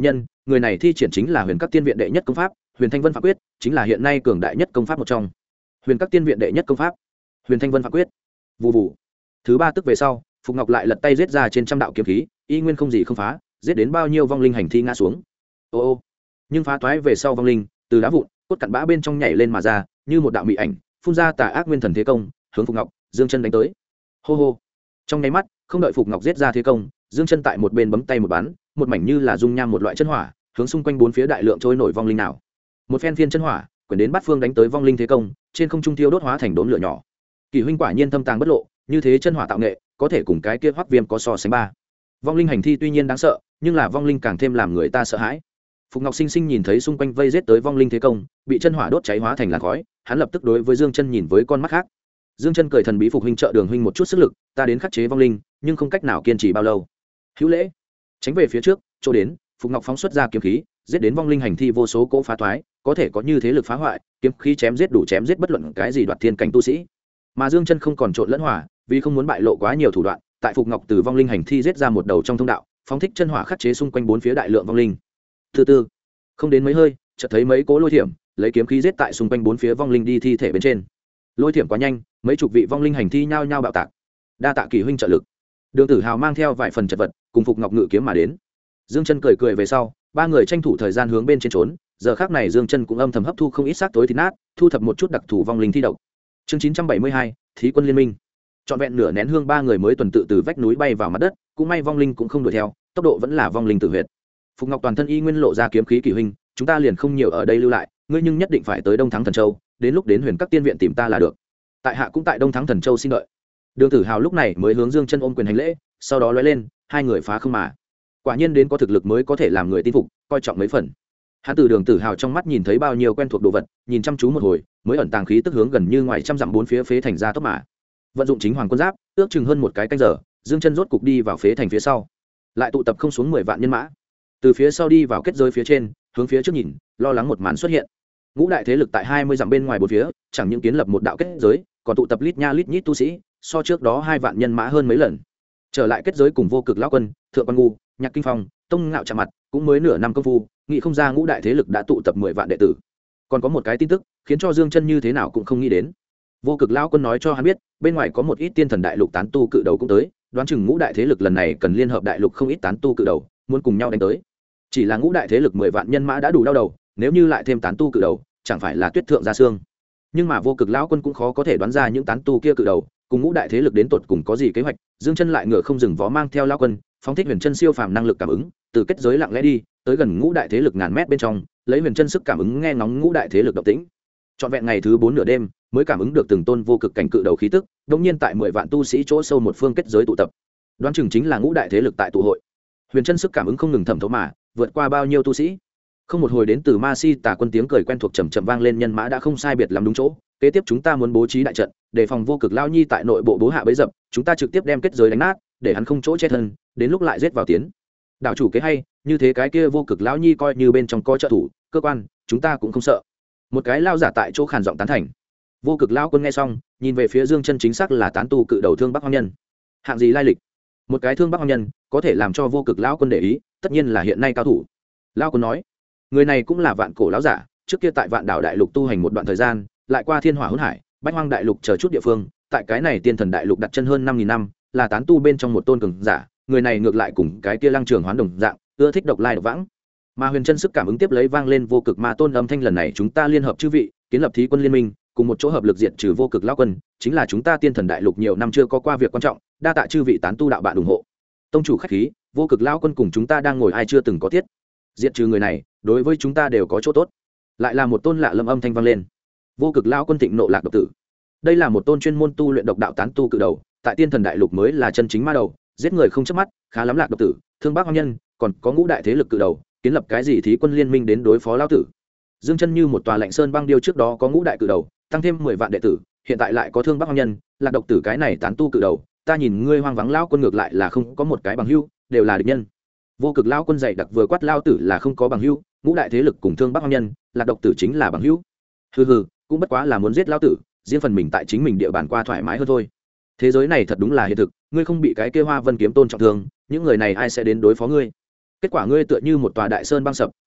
người này thi triển chính là huyền các tiên viện đệ nhất công pháp huyền thanh vân pháp quyết, chính là hiện nay cường đại nhất công pháp một trong. Huyền các tiên viện đệ nhất công pháp huyền thanh vân pháp quyết. Vụ vụ. Thứ ba tức về sau, Phục Ngọc lại lật tay giết ra trên trăm đạo kiếm khí, y nguyên không gì không phá, giết đến bao nhiêu vong linh hành thi ngã xuống. Ô ô. Nhưng phá toái về sau vong linh, từ đá vụn, cốt cặn bã bên trong nhảy lên mà ra, như một đạo mị ảnh, phun ra tà ác nguyên thần thế công, hướng Phục Ngọc, Dương Chân đánh tới. Hô hô. Trong nháy mắt, không đợi Phục Ngọc giết ra thế công, Dương Chân tại một bên bấm tay một bắn, một mảnh như là dung nham một loại chân hỏa, hướng xung quanh bốn phía đại lượng trôi nổi vong linh nào. Một phen phiên chân hỏa, quyển đến bát phương đánh tới vong linh thế công, trên không trung thiêu đốt hóa thành đốm lửa nhỏ. Kỳ huynh quả nhiên thâm tàng bất lộ, như thế chân hỏa tạo nghệ, có thể cùng cái kia Hoắc Viêm có so sánh ba. Vong linh hành thi tuy nhiên đáng sợ, nhưng là vong linh càng thêm làm người ta sợ hãi. Phục Ngọc sinh sinh nhìn thấy xung quanh vây giết tới vong linh thế công, bị chân hỏa đốt cháy hóa thành làn khói, hắn lập tức đối với Dương Chân nhìn với con mắt khác. Dương Chân cười thần bí phục huynh trợ Đường huynh một chút sức lực, ta đến khắc chế vong linh, nhưng không cách nào kiên trì bao lâu. Hữu lễ, tránh về phía trước, chỗ đến, Phục Ngọc phóng xuất ra kiếm khí, giết đến vong linh hành thi vô số cỗ phá thoái, có thể có như thế lực phá hoại, kiếm khí chém giết đủ chém giết bất luận cái gì đoạt thiên cảnh tu sĩ. Mà Dương Chân không còn trộn lẫn hỏa, vì không muốn bại lộ quá nhiều thủ đoạn, tại Phục Ngọc từ vong linh hành thi giết ra một đầu trong thông đạo, phóng thích chân hỏa khắc chế xung quanh bốn phía đại lượng vong linh. Thứ tư, không đến mấy hơi, chợt thấy mấy cỗ lôi thiểm, lấy kiếm khí giết tại xung quanh bốn phía vong linh đi thi thể bên trên. Lôi thiểm quá nhanh, mấy chục vị vong linh hành thi nhao nhao bạo tạc. Đa tạ Kỳ huynh trợ lực. Đường Tử Hào mang theo vài phần chật vật, cùng Phục Ngọc ngự kiếm mà đến. Dương Chân cười cười về sau, ba người tranh thủ thời gian hướng bên trên trốn. Giờ khắc này Dương Chân cũng âm thầm hấp thu không ít xác tối thịt nát, thu thập một chút đặc thù vong linh thi độc. Chương 972, Thí quân liên minh. Trọn vẹn nửa nén hương ba người mới tuần tự từ vách núi bay vào mặt đất, cũng may vong linh cũng không đuổi theo, tốc độ vẫn là vong linh tử huyệt. Phục Ngọc toàn thân y nguyên lộ ra kiếm khí Kỳ huynh, chúng ta liền không nhiều ở đây lưu lại, ngươi nhưng nhất định phải tới Đông Thắng Thần Châu, đến lúc đến Huyền Các Tiên viện tìm ta là được. Tại hạ cũng tại Đông Thắng Thần Châu xin đợi. Đường Tử Hào lúc này mới hướng Dương Chân ôm quyền hành lễ, sau đó lóe lên, hai người phá không mà. Quả nhiên đến có thực lực mới có thể làm người tin phục, coi trọng mấy phần. Hắn từ Đường Tử Hào trong mắt nhìn thấy bao nhiêu quen thuộc đồ vật, nhìn chăm chú một hồi, mới ẩn tàng khí tức hướng gần như ngoài trăm dặm bốn phía phế thành ra tốc mà. Vận dụng chính hoàng quân giáp, ước chừng hơn một cái canh giờ, Dương Chân rốt cục đi vào phế thành phía sau. Lại tụ tập không xuống 10 vạn nhân mã. Từ phía sau đi vào kết giới phía trên, hướng phía trước nhìn, lo lắng một màn xuất hiện. Ngũ đại thế lực tại 20 dặm bên ngoài bốn phía, chẳng những kiến lập một đạo kết giới, còn tụ tập lít nha lít nhít tu sĩ, so trước đó 2 vạn nhân mã hơn mấy lần. Trở lại kết giới cùng Vô Cực lão quân, Thượng Quan Ngu, Nhạc Kinh Phong, Tông Ngạo chạm mặt, cũng mới nửa năm công phu, nghĩ không ra ngũ đại thế lực đã tụ tập 10 vạn đệ tử. Còn có một cái tin tức, khiến cho Dương Chân như thế nào cũng không nghĩ đến. Vô Cực lão quân nói cho hắn biết, bên ngoài có một ít tiên thần đại lục tán tu cự đầu cũng tới, đoán chừng ngũ đại thế lực lần này cần liên hợp đại lục không ít tán tu cự đầu, muốn cùng nhau đánh tới. Chỉ là ngũ đại thế lực 10 vạn nhân mã đã đủ đau đầu, nếu như lại thêm tán tu cự đầu, chẳng phải là tuyết thượng ra xương. Nhưng mà Vô Cực lão quân cũng khó có thể đoán ra những tán tu kia cự đầu cùng ngũ đại thế lực đến tột cùng có gì kế hoạch. Dương Chân lại ngựa không dừng vó mang theo lão quân, phóng thích huyền chân siêu phàm năng lực cảm ứng, từ kết giới lặng lẽ đi tới gần ngũ đại thế lực ngàn mét bên trong, lấy huyền chân sức cảm ứng nghe ngóng ngũ đại thế lực động tĩnh. Trọn vẹn ngày thứ 4 nửa đêm mới cảm ứng được từng tôn vô cực cảnh cự đầu khí tức, đột nhiên tại 10 vạn tu sĩ chỗ sâu một phương kết giới tụ tập. Đoán chừng chính là ngũ đại thế lực tại tụ hội. Huyền chân sức cảm ứng không ngừng thẩm thấu mà vượt qua bao nhiêu tu sĩ. Không một hồi đến từ Ma Si Tà quân tiếng cười quen thuộc trầm trầm vang lên, nhân mã đã không sai biệt lắm đúng chỗ. Kế tiếp chúng ta muốn bố trí đại trận, đề phòng Vô Cực lao nhi tại nội bộ bố hạ bẫy dập, chúng ta trực tiếp đem kết giới đánh nát, để hắn không chỗ che thân, đến lúc lại giết vào tiến. Đạo chủ kế hay, như thế cái kia Vô Cực lão nhi coi như bên trong coi trợ thủ, cơ quan, chúng ta cũng không sợ. Một cái lao giả tại chỗ khàn giọng tán thành. Vô Cực lão quân nghe xong, nhìn về phía Dương Chân, chính xác là tán tu cự đầu Thương Bắc Hoang Nhân. Hạng gì lai lịch? Một cái Thương Bắc Hoang Nhân có thể làm cho Vô Cực lão quân để ý, tất nhiên là hiện nay cao thủ. Lão quân nói, người này cũng là vạn cổ lão giả, trước kia tại Vạn Đảo đại lục tu hành một đoạn thời gian, lại qua Thiên Hỏa Hỗn Hải, Bách Hoang đại lục chờ chút địa phương, tại cái này Tiên Thần đại lục đặt chân hơn 5000 năm, là tán tu bên trong một tôn cường giả, người này ngược lại cùng cái kia Lăng Trường Hoán đồng dạng, ưa thích độc lai độc vãng. Mà huyền chân sức cảm ứng tiếp lấy vang lên Vô Cực ma tôn âm thanh, lần này chúng ta liên hợp chư vị, kiến lập thí quân liên minh, cùng một chỗ hợp lực diệt trừ Vô Cực lão quân, chính là chúng ta Tiên Thần đại lục nhiều năm chưa có qua việc quan trọng, đa tạ chư vị tán tu đạo bạn ủng hộ. Tông chủ khách khí, Vô Cực lão quân cùng chúng ta đang ngồi ai chưa từng có tiết. Diệt trừ người này, đối với chúng ta đều có chỗ tốt. Lại là một tôn lạ lâm âm thanh vang lên. Vô Cực lão quân thịnh nộ lạc độc tử. Đây là một tôn chuyên môn tu luyện độc đạo tán tu cự đầu, tại Tiên Thần đại lục mới là chân chính ma đầu, giết người không chớp mắt, khá lắm lạc độc tử, Thương Bắc Hoang Nhân, còn có ngũ đại thế lực cự đầu, kiến lập cái gì thí quân liên minh đến đối phó lão tử. Dương Chân như một tòa lạnh sơn băng điêu, trước đó có ngũ đại cự đầu, tăng thêm 10 vạn đệ tử, hiện tại lại có Thương Bắc Hoang Nhân, lạc độc tử cái này tán tu cự đầu, ta nhìn ngươi hoang vắng lão quân ngược lại là không có một cái bằng hữu, đều là địch nhân. Vô Cực lão quân dạy đặc vừa quát lão tử là không có bằng hữu, ngũ đại thế lực cùng Thương Bắc Hoang Nhân, lạc độc tử chính là bằng hữu. Hừ hừ, cũng bất quá là muốn giết lão tử, riêng phần mình tại chính mình địa bàn qua thoải mái hơn thôi. Thế giới này thật đúng là hiện thực, ngươi không bị cái kia Hoa Vân kiếm tôn trọng thương, những người này ai sẽ đến đối phó ngươi? Kết quả ngươi tựa như một tòa đại sơn băng sập,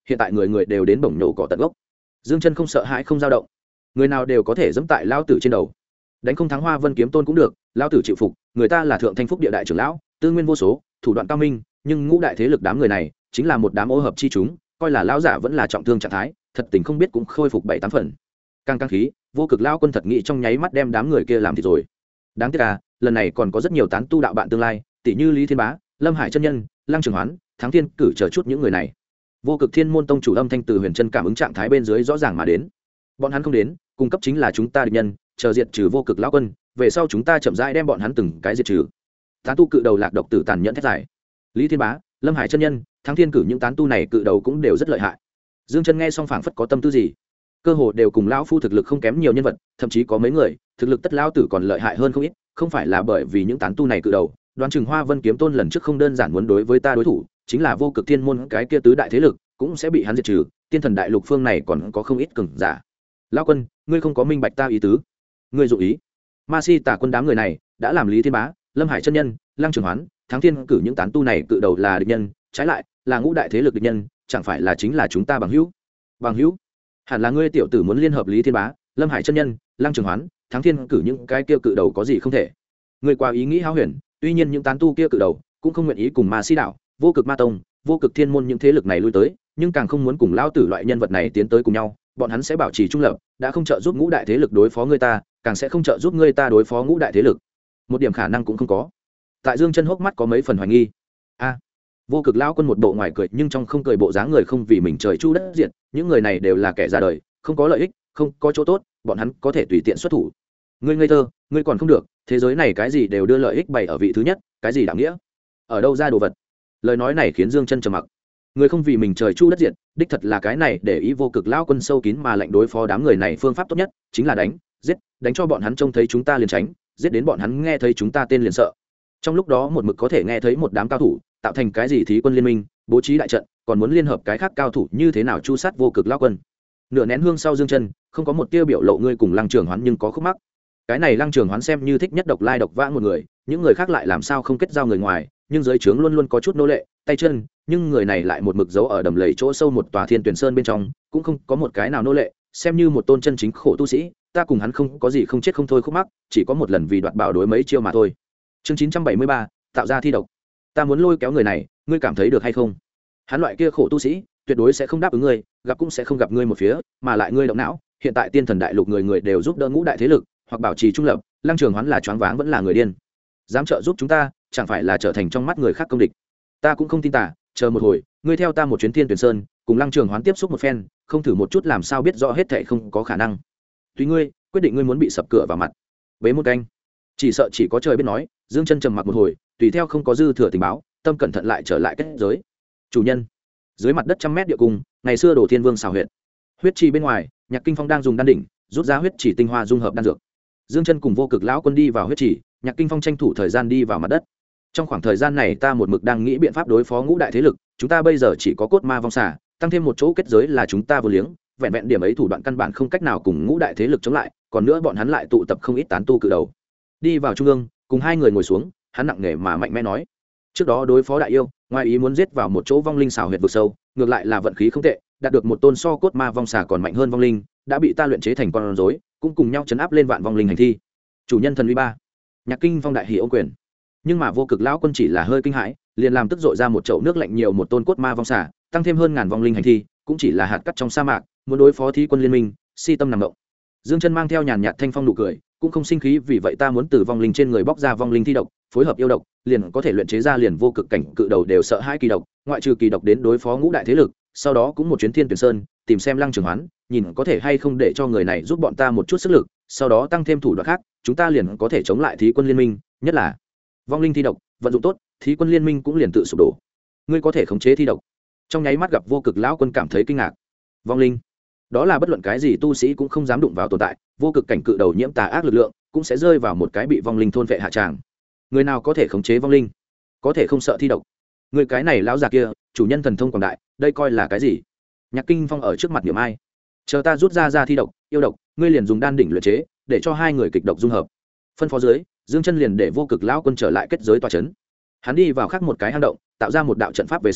hiện tại người người đều đến bổng nhổ cỏ tận gốc. Dương Chân không sợ hãi không dao động, người nào đều có thể dẫm tại lao tử trên đầu, đánh không thắng Hoa Vân kiếm tôn cũng được, lao tử chịu phục. Người ta là thượng thanh phúc địa đại trưởng lão, tư nguyên vô số, thủ đoạn cao minh, nhưng ngũ đại thế lực đám người này chính là một đám ô hợp chi chúng, coi là lão giả vẫn là trọng thương trạng thái, thật tình không biết cũng khôi phục 7-8 phần. Căng khí, Vô Cực lão quân thật nghĩ trong nháy mắt đem đám người kia làm thịt rồi. Đáng tiếc à, lần này còn có rất nhiều tán tu đạo bạn tương lai, tỷ như Lý Thiên Bá, Lâm Hải chân nhân, Lăng Trường Hoán, Thắng Thiên cử chờ chút những người này. Vô Cực Thiên môn tông chủ âm thanh từ Huyền Chân cảm ứng trạng thái bên dưới rõ ràng mà đến. Bọn hắn không đến, cung cấp chính là chúng ta địch nhân, chờ diệt trừ Vô Cực lão quân, về sau chúng ta chậm rãi đem bọn hắn từng cái diệt trừ. Tán tu cự đầu Lạc Độc Tử tàn nhẫn thét giải. Lý Thiên Bá, Lâm Hải chân nhân, Thắng Thiên cử những tán tu này cự đầu cũng đều rất lợi hại. Dương Chân nghe xong phảng phất có tâm tư gì, cơ hồ đều cùng lão phu thực lực không kém nhiều nhân vật, thậm chí có mấy người thực lực tất lão tử còn lợi hại hơn không ít, không phải là bởi vì những tán tu này cự đầu, đoán chừng Hoa Vân kiếm tôn lần trước không đơn giản muốn đối với ta đối thủ, chính là Vô Cực Thiên môn cái kia tứ đại thế lực cũng sẽ bị hắn diệt trừ. Tiên thần đại lục phương này còn có không ít cường giả. Lão quân, ngươi không có minh bạch ta ý tứ. Ngươi dụ ý? Ma Si Tả quân đám người này đã làm Lý Thiên Bá, Lâm Hải chân nhân, Lăng Trường Hoán, Thắng Thiên cử những tán tu này cự đầu là địch nhân, trái lại là ngũ đại thế lực địch nhân, chẳng phải là chính là chúng ta bằng hữu? Bằng hữu? Hẳn là ngươi tiểu tử muốn liên hợp Lý Thiên Bá, Lâm Hải chân nhân, Lăng Trường Hoán, Thắng Thiên cử những cái kia cự đầu có gì không thể? Ngươi qua ý nghĩ hão huyền, tuy nhiên những tán tu kia cự đầu cũng không nguyện ý cùng Ma Si đạo, Vô Cực Ma tông, Vô Cực Thiên môn những thế lực này lui tới, nhưng càng không muốn cùng lão tử loại nhân vật này tiến tới cùng nhau, bọn hắn sẽ bảo trì trung lập, đã không trợ giúp ngũ đại thế lực đối phó ngươi ta, càng sẽ không trợ giúp ngươi ta đối phó ngũ đại thế lực. Một điểm khả năng cũng không có. Tại Dương Chân hốc mắt có mấy phần hoài nghi. A, Vô Cực lão quân một bộ ngoài cười nhưng trong không cười bộ dáng người không vì mình trời chu đất diệt, những người này đều là kẻ ra đời, không có lợi ích, không có chỗ tốt, bọn hắn có thể tùy tiện xuất thủ. Ngươi ngây thơ, ngươi còn không được, thế giới này cái gì đều đưa lợi ích bày ở vị thứ nhất, cái gì đạo nghĩa? Ở đâu ra đồ vật? Lời nói này khiến Dương Chân trầm mặc. Người không vì mình trời chu đất diệt, đích thật là cái này để ý Vô Cực lão quân sâu kín mà lạnh đối phó đám người này phương pháp tốt nhất chính là đánh, giết, đánh cho bọn hắn trông thấy chúng ta liền tránh, giết đến bọn hắn nghe thấy chúng ta tên liền sợ. Trong lúc đó một mực có thể nghe thấy một đám cao thủ tạo thành cái gì thí quân liên minh, bố trí đại trận, còn muốn liên hợp cái khác cao thủ như thế nào chu sát Vô Cực lão quân. Nửa nén hương sau Dương Chân không có một tia biểu lộ ngươi cùng Lăng Trường Hoán nhưng có khúc mắc. Cái này Lăng Trường Hoán xem như thích nhất độc lai độc vãng một người, những người khác lại làm sao không kết giao người ngoài, nhưng dưới trướng luôn luôn có chút nô lệ, tay chân, nhưng người này lại một mực giấu ở đầm lầy chỗ sâu một tòa Thiên Tuyển Sơn bên trong, cũng không có một cái nào nô lệ, xem như một tôn chân chính khổ tu sĩ, ta cùng hắn không có gì không chết không thôi khúc mắc, chỉ có một lần vì đoạt bảo đối mấy chiêu mà thôi. Chương 973, tạo ra thi độc. Ta muốn lôi kéo người này, ngươi cảm thấy được hay không? Hắn loại kia khổ tu sĩ, tuyệt đối sẽ không đáp ứng ngươi, gặp cũng sẽ không gặp ngươi một phía, mà lại ngươi động não, hiện tại Tiên thần đại lục người người đều giúp đỡ ngũ đại thế lực, hoặc bảo trì trung lập, Lăng Trường Hoán là choáng váng vẫn là người điên. Dám trợ giúp chúng ta, chẳng phải là trở thành trong mắt người khác công địch. Ta cũng không tin tả, chờ một hồi, ngươi theo ta một chuyến Thiên Tuyển Sơn, cùng Lăng Trường Hoán tiếp xúc một phen, không thử một chút làm sao biết rõ hết thảy không có khả năng. Tùy ngươi, quyết định ngươi muốn bị sập cửa vào mặt. Bế một canh. Chỉ sợ chỉ có trời biết nói, Dương Chân trầm mặc một hồi, tùy theo không có dư thừa tình báo, tâm cẩn thận lại trở lại kết giới. Chủ nhân, dưới mặt đất trăm mét địa cung, ngày xưa Đồ Thiên Vương xào huyệt. Huyết trì bên ngoài, Nhạc Kinh Phong đang dùng đan đỉnh, rút ra huyết trì tinh hoa dung hợp đan dược. Dương Chân cùng Vô Cực lão quân đi vào huyết trì, Nhạc Kinh Phong tranh thủ thời gian đi vào mặt đất. Trong khoảng thời gian này ta một mực đang nghĩ biện pháp đối phó ngũ đại thế lực, chúng ta bây giờ chỉ có cốt ma vong xà, tăng thêm một chỗ kết giới là chúng ta vô liếng, vẹn vẹn điểm ấy thủ đoạn căn bản không cách nào cùng ngũ đại thế lực chống lại, còn nữa bọn hắn lại tụ tập không ít tán tu cự đầu. Đi vào trung ương, cùng hai người ngồi xuống, hắn nặng nề mà mạnh mẽ nói: trước đó đối phó đại yêu, ngoài ý muốn giết vào một chỗ vong linh xảo huyệt vực sâu, ngược lại là vận khí không tệ, đạt được một tôn so cốt ma vong xà còn mạnh hơn vong linh, đã bị ta luyện chế thành con rối, cũng cùng nhau chấn áp lên vạn vong linh hành thi. Chủ nhân thần uy ba. Nhạc Kinh Phong đại hỉ ôm quyền. Nhưng mà Vô Cực lão quân chỉ là hơi kinh hãi, liền làm tức dội ra một chậu nước lạnh nhiều một tôn cốt ma vong xà, tăng thêm hơn ngàn vong linh hành thi, cũng chỉ là hạt cát trong sa mạc, muốn đối phó thí quân liên minh, si tâm nằm động. Dương Chân mang theo nhàn nhạt thanh phong nụ cười, cũng không sinh khí, vì vậy ta muốn từ vong linh trên người bóc ra vong linh thi độc, phối hợp yêu độc, liền có thể luyện chế ra liền vô cực cảnh cự đầu đều sợ hai kỳ độc, ngoại trừ kỳ độc đến đối phó ngũ đại thế lực, sau đó cũng một chuyến Thiên Tuyển Sơn, tìm xem Lăng Trường Hoán, nhìn có thể hay không để cho người này giúp bọn ta một chút sức lực, sau đó tăng thêm thủ đoạn khác, chúng ta liền có thể chống lại thí quân liên minh, nhất là vong linh thi độc, vận dụng tốt, thí quân liên minh cũng liền tự sụp đổ. Ngươi có thể khống chế thi độc? Trong nháy mắt gặp Vô Cực lão quân cảm thấy kinh ngạc. Vong linh, đó là bất luận cái gì tu sĩ cũng không dám đụng vào tồn tại, vô cực cảnh cự đầu nhiễm tà ác lực lượng, cũng sẽ rơi vào một cái bị vong linh thôn vệ hạ tràng. Người nào có thể khống chế vong linh, có thể không sợ thi độc? Người cái này lão già kia, chủ nhân thần thông quảng đại, đây coi là cái gì? Nhạc Kinh Phong ở trước mặt niệm ai? Chờ ta rút ra thi độc, yêu độc, ngươi liền dùng đan đỉnh luyện chế, để cho hai người kịch độc dung hợp. Phân phó dưới, Dương Chân liền để Vô Cực lão quân trở lại kết giới tòa trấn. Hắn đi vào khác một cái hang động, tạo ra một đạo trận pháp về sau,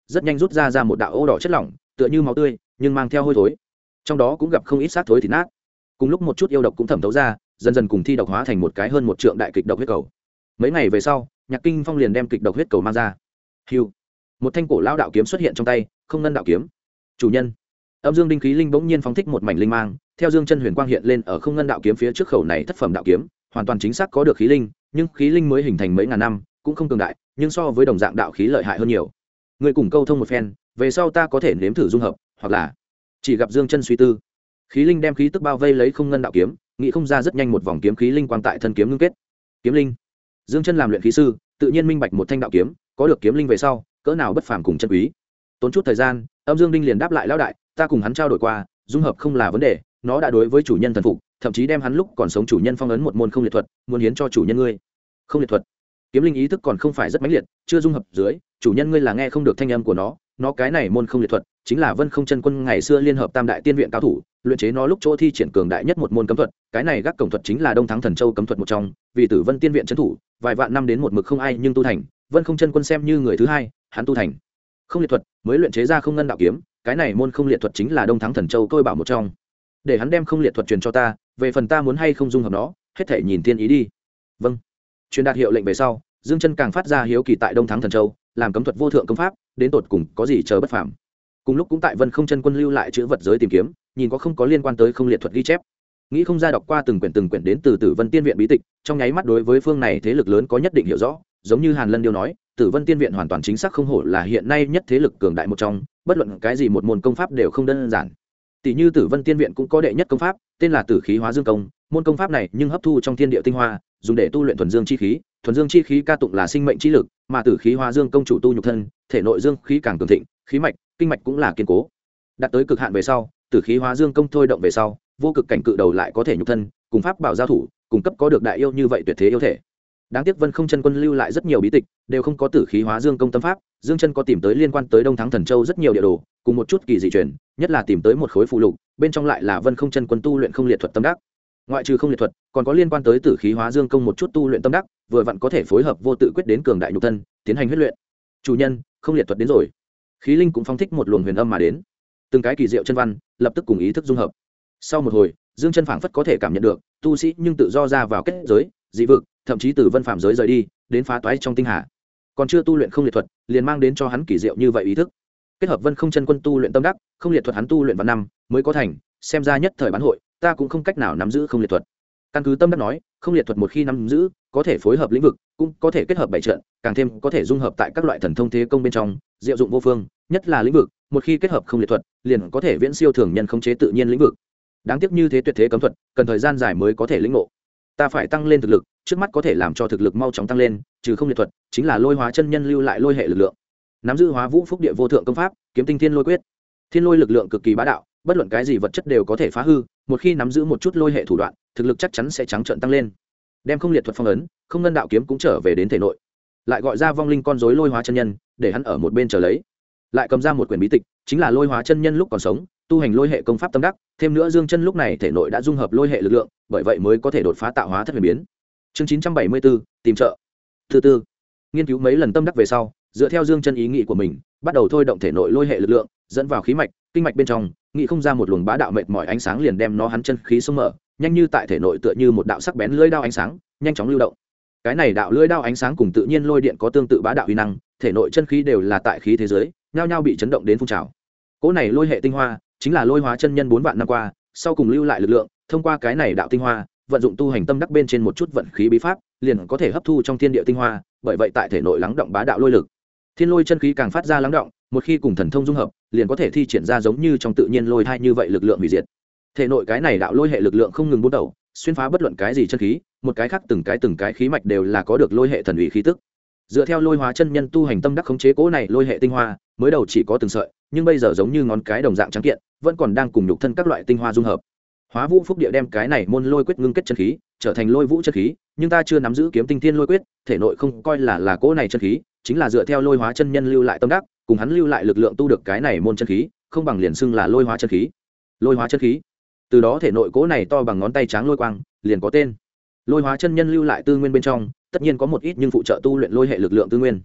rất nhanh rút ra một đạo ô đỏ chất lỏng tựa như máu tươi nhưng mang theo hôi thối, trong đó cũng gặp không ít xác thối thịt nát. Cùng lúc một chút yêu độc cũng thẩm thấu ra, dần dần cùng thi độc hóa thành một cái hơn một trượng đại kịch độc huyết cầu. Mấy ngày về sau, Nhạc Kinh Phong liền đem kịch độc huyết cầu mang ra. Hưu, một thanh cổ lao đạo kiếm xuất hiện trong tay, không ngân đạo kiếm. Chủ nhân. Âm dương đinh khí linh bỗng nhiên phóng thích một mảnh linh mang, theo dương chân huyền quang hiện lên ở không ngân đạo kiếm phía trước khẩu này thất phẩm đạo kiếm, hoàn toàn chính xác có được khí linh, nhưng khí linh mới hình thành mấy ngàn năm, cũng không cường đại, nhưng so với đồng dạng đạo khí lợi hại hơn nhiều. Người cùng câu thông một phen, về sau ta có thể nếm thử dung hợp, hoặc là chỉ gặp dương chân suy tư, khí linh đem khí tức bao vây lấy không ngân đạo kiếm, nghĩ không ra rất nhanh một vòng kiếm khí linh quang tại thân kiếm ngưng kết. Kiếm linh. Dương chân làm luyện khí sư, tự nhiên minh bạch một thanh đạo kiếm, có được kiếm linh về sau, cỡ nào bất phàm cùng chân quý. Tốn chút thời gian, Âm Dương Đinh liền đáp lại lão đại, ta cùng hắn trao đổi qua, dung hợp không là vấn đề, nó đã đối với chủ nhân thần phục, thậm chí đem hắn lúc còn sống chủ nhân phong ấn một môn không liệt thuật, muốn hiến cho chủ nhân ngươi. Không liệt thuật. Kiếm linh ý thức còn không phải rất mãnh liệt, chưa dung hợp dưới, chủ nhân ngươi là nghe không được thanh âm của nó cái này môn không liệt thuật, chính là Vân Không Chân Quân ngày xưa liên hợp Tam đại tiên viện cao thủ, luyện chế nó lúc chỗ thi triển cường đại nhất một môn cấm thuật, cái này gác cổng thuật chính là Đông Thắng Thần Châu cấm thuật một trong, vì Tử Vân Tiên viện trấn thủ, vài vạn năm đến một mực không ai nhưng tu thành, Vân Không Chân Quân xem như người thứ hai, hắn tu thành không liệt thuật, mới luyện chế ra không ngân đạo kiếm, cái này môn không liệt thuật chính là Đông Thắng Thần Châu tôi bảo một trong. Để hắn đem không liệt thuật truyền cho ta, về phần ta muốn hay không dung hợp nó, hết thảy nhìn tiên ý đi. Vâng. Truyền đạt hiệu lệnh về sau, Dương Chân càng phát ra hiếu kỳ tại Đông Thắng Thần Châu, làm cấm thuật vô thượng công pháp, đến tột cùng có gì chờ bất phàm. Cùng lúc cũng tại Vân Không Chân Quân lưu lại chữ vật giới tìm kiếm, nhìn có không có liên quan tới không liệt thuật ghi chép. Nghĩ không ra đọc qua từng quyển đến từ Tử Vân Tiên viện bí tịch, trong nháy mắt đối với phương này thế lực lớn có nhất định hiểu rõ, giống như Hàn Lân Điêu nói, Tử Vân Tiên viện hoàn toàn chính xác không hổ là hiện nay nhất thế lực cường đại một trong, bất luận cái gì một môn công pháp đều không đơn giản. Tỷ như Tử Vân Tiên viện cũng có đệ nhất công pháp, tên là Tử Khí Hóa Dương Công, môn công pháp này nhưng hấp thu trong thiên địa tinh hoa, dùng để tu luyện thuần dương chi khí, thuần dương chi khí ca tụng là sinh mệnh chi lực, mà Tử Khí Hóa Dương Công chủ tu nhục thân, thể nội dương khí càng cường thịnh, khí mạch, kinh mạch cũng là kiên cố. Đạt tới cực hạn về sau, Tử Khí Hóa Dương Công thôi động về sau, vô cực cảnh cự đầu lại có thể nhục thân, cùng pháp bảo giao thủ, cung cấp có được đại yêu như vậy tuyệt thế yêu thể. Đáng tiếc Vân Không Chân Quân lưu lại rất nhiều bí tịch, đều không có Tử Khí Hóa Dương Công tâm pháp. Dương Chân có tìm tới liên quan tới Đông Thắng Thần Châu rất nhiều địa đồ, cùng một chút kỳ dị truyền, nhất là tìm tới một khối phù lục, bên trong lại là Vân Không Chân Quân tu luyện không liệt thuật tâm đắc. Ngoại trừ không liệt thuật, còn có liên quan tới Tử Khí Hóa Dương Công một chút tu luyện tâm đắc, vừa vặn có thể phối hợp vô tự quyết đến cường đại nhục thân, tiến hành huyết luyện. Chủ nhân, không liệt thuật đến rồi. Khí linh cũng phóng thích một luồng huyền âm mà đến. Từng cái kỳ diệu chân văn, lập tức cùng ý thức dung hợp. Sau một hồi, Dương Chân phảng phất có thể cảm nhận được, tu sĩ nhưng tự do ra vào kết giới, dị vực, thậm chí từ vân phạm giới rời đi, đến phá toái trong tinh hà. Còn chưa tu luyện không liệt thuật, liền mang đến cho hắn kỳ diệu như vậy ý thức. Kết hợp Vân Không Chân Quân tu luyện tâm đắc, không liệt thuật hắn tu luyện vào năm mới có thành, xem ra nhất thời bán hội, ta cũng không cách nào nắm giữ không liệt thuật. Căn cứ tâm đắc nói, không liệt thuật một khi nắm giữ, có thể phối hợp lĩnh vực, cũng có thể kết hợp bảy trận, càng thêm có thể dung hợp tại các loại thần thông thế công bên trong, diệu dụng vô phương, nhất là lĩnh vực, một khi kết hợp không liệt thuật, liền có thể viễn siêu thường nhân khống chế tự nhiên lĩnh vực. Đáng tiếc như thế tuyệt thế cấm thuật, cần thời gian dài mới có thể lĩnh ngộ. Ta phải tăng lên thực lực, trước mắt có thể làm cho thực lực mau chóng tăng lên, trừ không liệt thuật, chính là Lôi Hóa chân nhân lưu lại lôi hệ lực lượng. Nắm giữ Hóa Vũ Phúc Địa vô thượng công pháp, Kiếm Tinh Thiên Lôi Quyết. Thiên lôi lực lượng cực kỳ bá đạo, bất luận cái gì vật chất đều có thể phá hư, một khi nắm giữ một chút lôi hệ thủ đoạn, thực lực chắc chắn sẽ trắng trợn tăng lên. Đem không liệt thuật phong ấn, không ngân đạo kiếm cũng trở về đến thể nội. Lại gọi ra vong linh con rối Lôi Hóa chân nhân, để hắn ở một bên chờ lấy. Lại cầm ra một quyển bí tịch, chính là Lôi Hóa chân nhân lúc còn sống, tu hành lôi hệ công pháp tâm đắc, thêm nữa Dương Chân lúc này thể nội đã dung hợp lôi hệ lực lượng, bởi vậy mới có thể đột phá tạo hóa thất huyền biến. Chương 974, tìm trợ. Thứ tư, nghiên cứu mấy lần tâm đắc về sau, dựa theo Dương Chân ý nghĩ của mình, bắt đầu thôi động thể nội lôi hệ lực lượng, dẫn vào khí mạch, kinh mạch bên trong, nghĩ không ra một luồng bá đạo mệt mỏi ánh sáng liền đem nó hắn chân khí xông mở, nhanh như tại thể nội tựa như một đạo sắc bén lưỡi đao ánh sáng, nhanh chóng lưu động. Cái này đạo lưỡi đao ánh sáng cùng tự nhiên lôi điện có tương tự bá đạo uy năng, thể nội chân khí đều là tại khí thế giới, nhao nhao bị chấn động đến phun trào. Cỗ này lôi hệ tinh hoa, chính là Lôi Hóa chân nhân 4 vạn năm qua, sau cùng lưu lại lực lượng, thông qua cái này đạo tinh hoa, vận dụng tu hành tâm đắc bên trên một chút vận khí bí pháp, liền có thể hấp thu trong thiên địa tinh hoa, bởi vậy tại thể nội lắng động bá đạo lôi lực. Thiên lôi chân khí càng phát ra lắng động, một khi cùng thần thông dung hợp, liền có thể thi triển ra giống như trong tự nhiên lôi thai như vậy lực lượng hủy diệt. Thể nội cái này đạo lôi hệ lực lượng không ngừng bút đầu, xuyên phá bất luận cái gì chân khí, một cái khác từng cái khí mạch đều là có được lôi hệ thần uy khí tức. Dựa theo Lôi Hóa chân nhân tu hành tâm đắc khống chế cỗ này lôi hệ tinh hoa, mới đầu chỉ có từng sợi, nhưng bây giờ giống như ngón cái đồng dạng trắng kiện, vẫn còn đang cùng nhục thân các loại tinh hoa dung hợp. Hóa Vũ Phúc Địa đem cái này môn lôi quyết ngưng kết chân khí, trở thành lôi vũ chân khí, nhưng ta chưa nắm giữ Kiếm Tinh Thiên Lôi Quyết, thể nội không coi là cỗ này chân khí, chính là dựa theo Lôi Hóa chân nhân lưu lại tâm đắc, cùng hắn lưu lại lực lượng tu được cái này môn chân khí, không bằng liền xưng là Lôi Hóa chân khí. Lôi Hóa chân khí. Từ đó thể nội cỗ này to bằng ngón tay tráng lôi quang, liền có tên. Lôi Hóa chân nhân lưu lại tư nguyên bên trong, tất nhiên có một ít nhưng phụ trợ tu luyện lôi hệ lực lượng tư nguyên.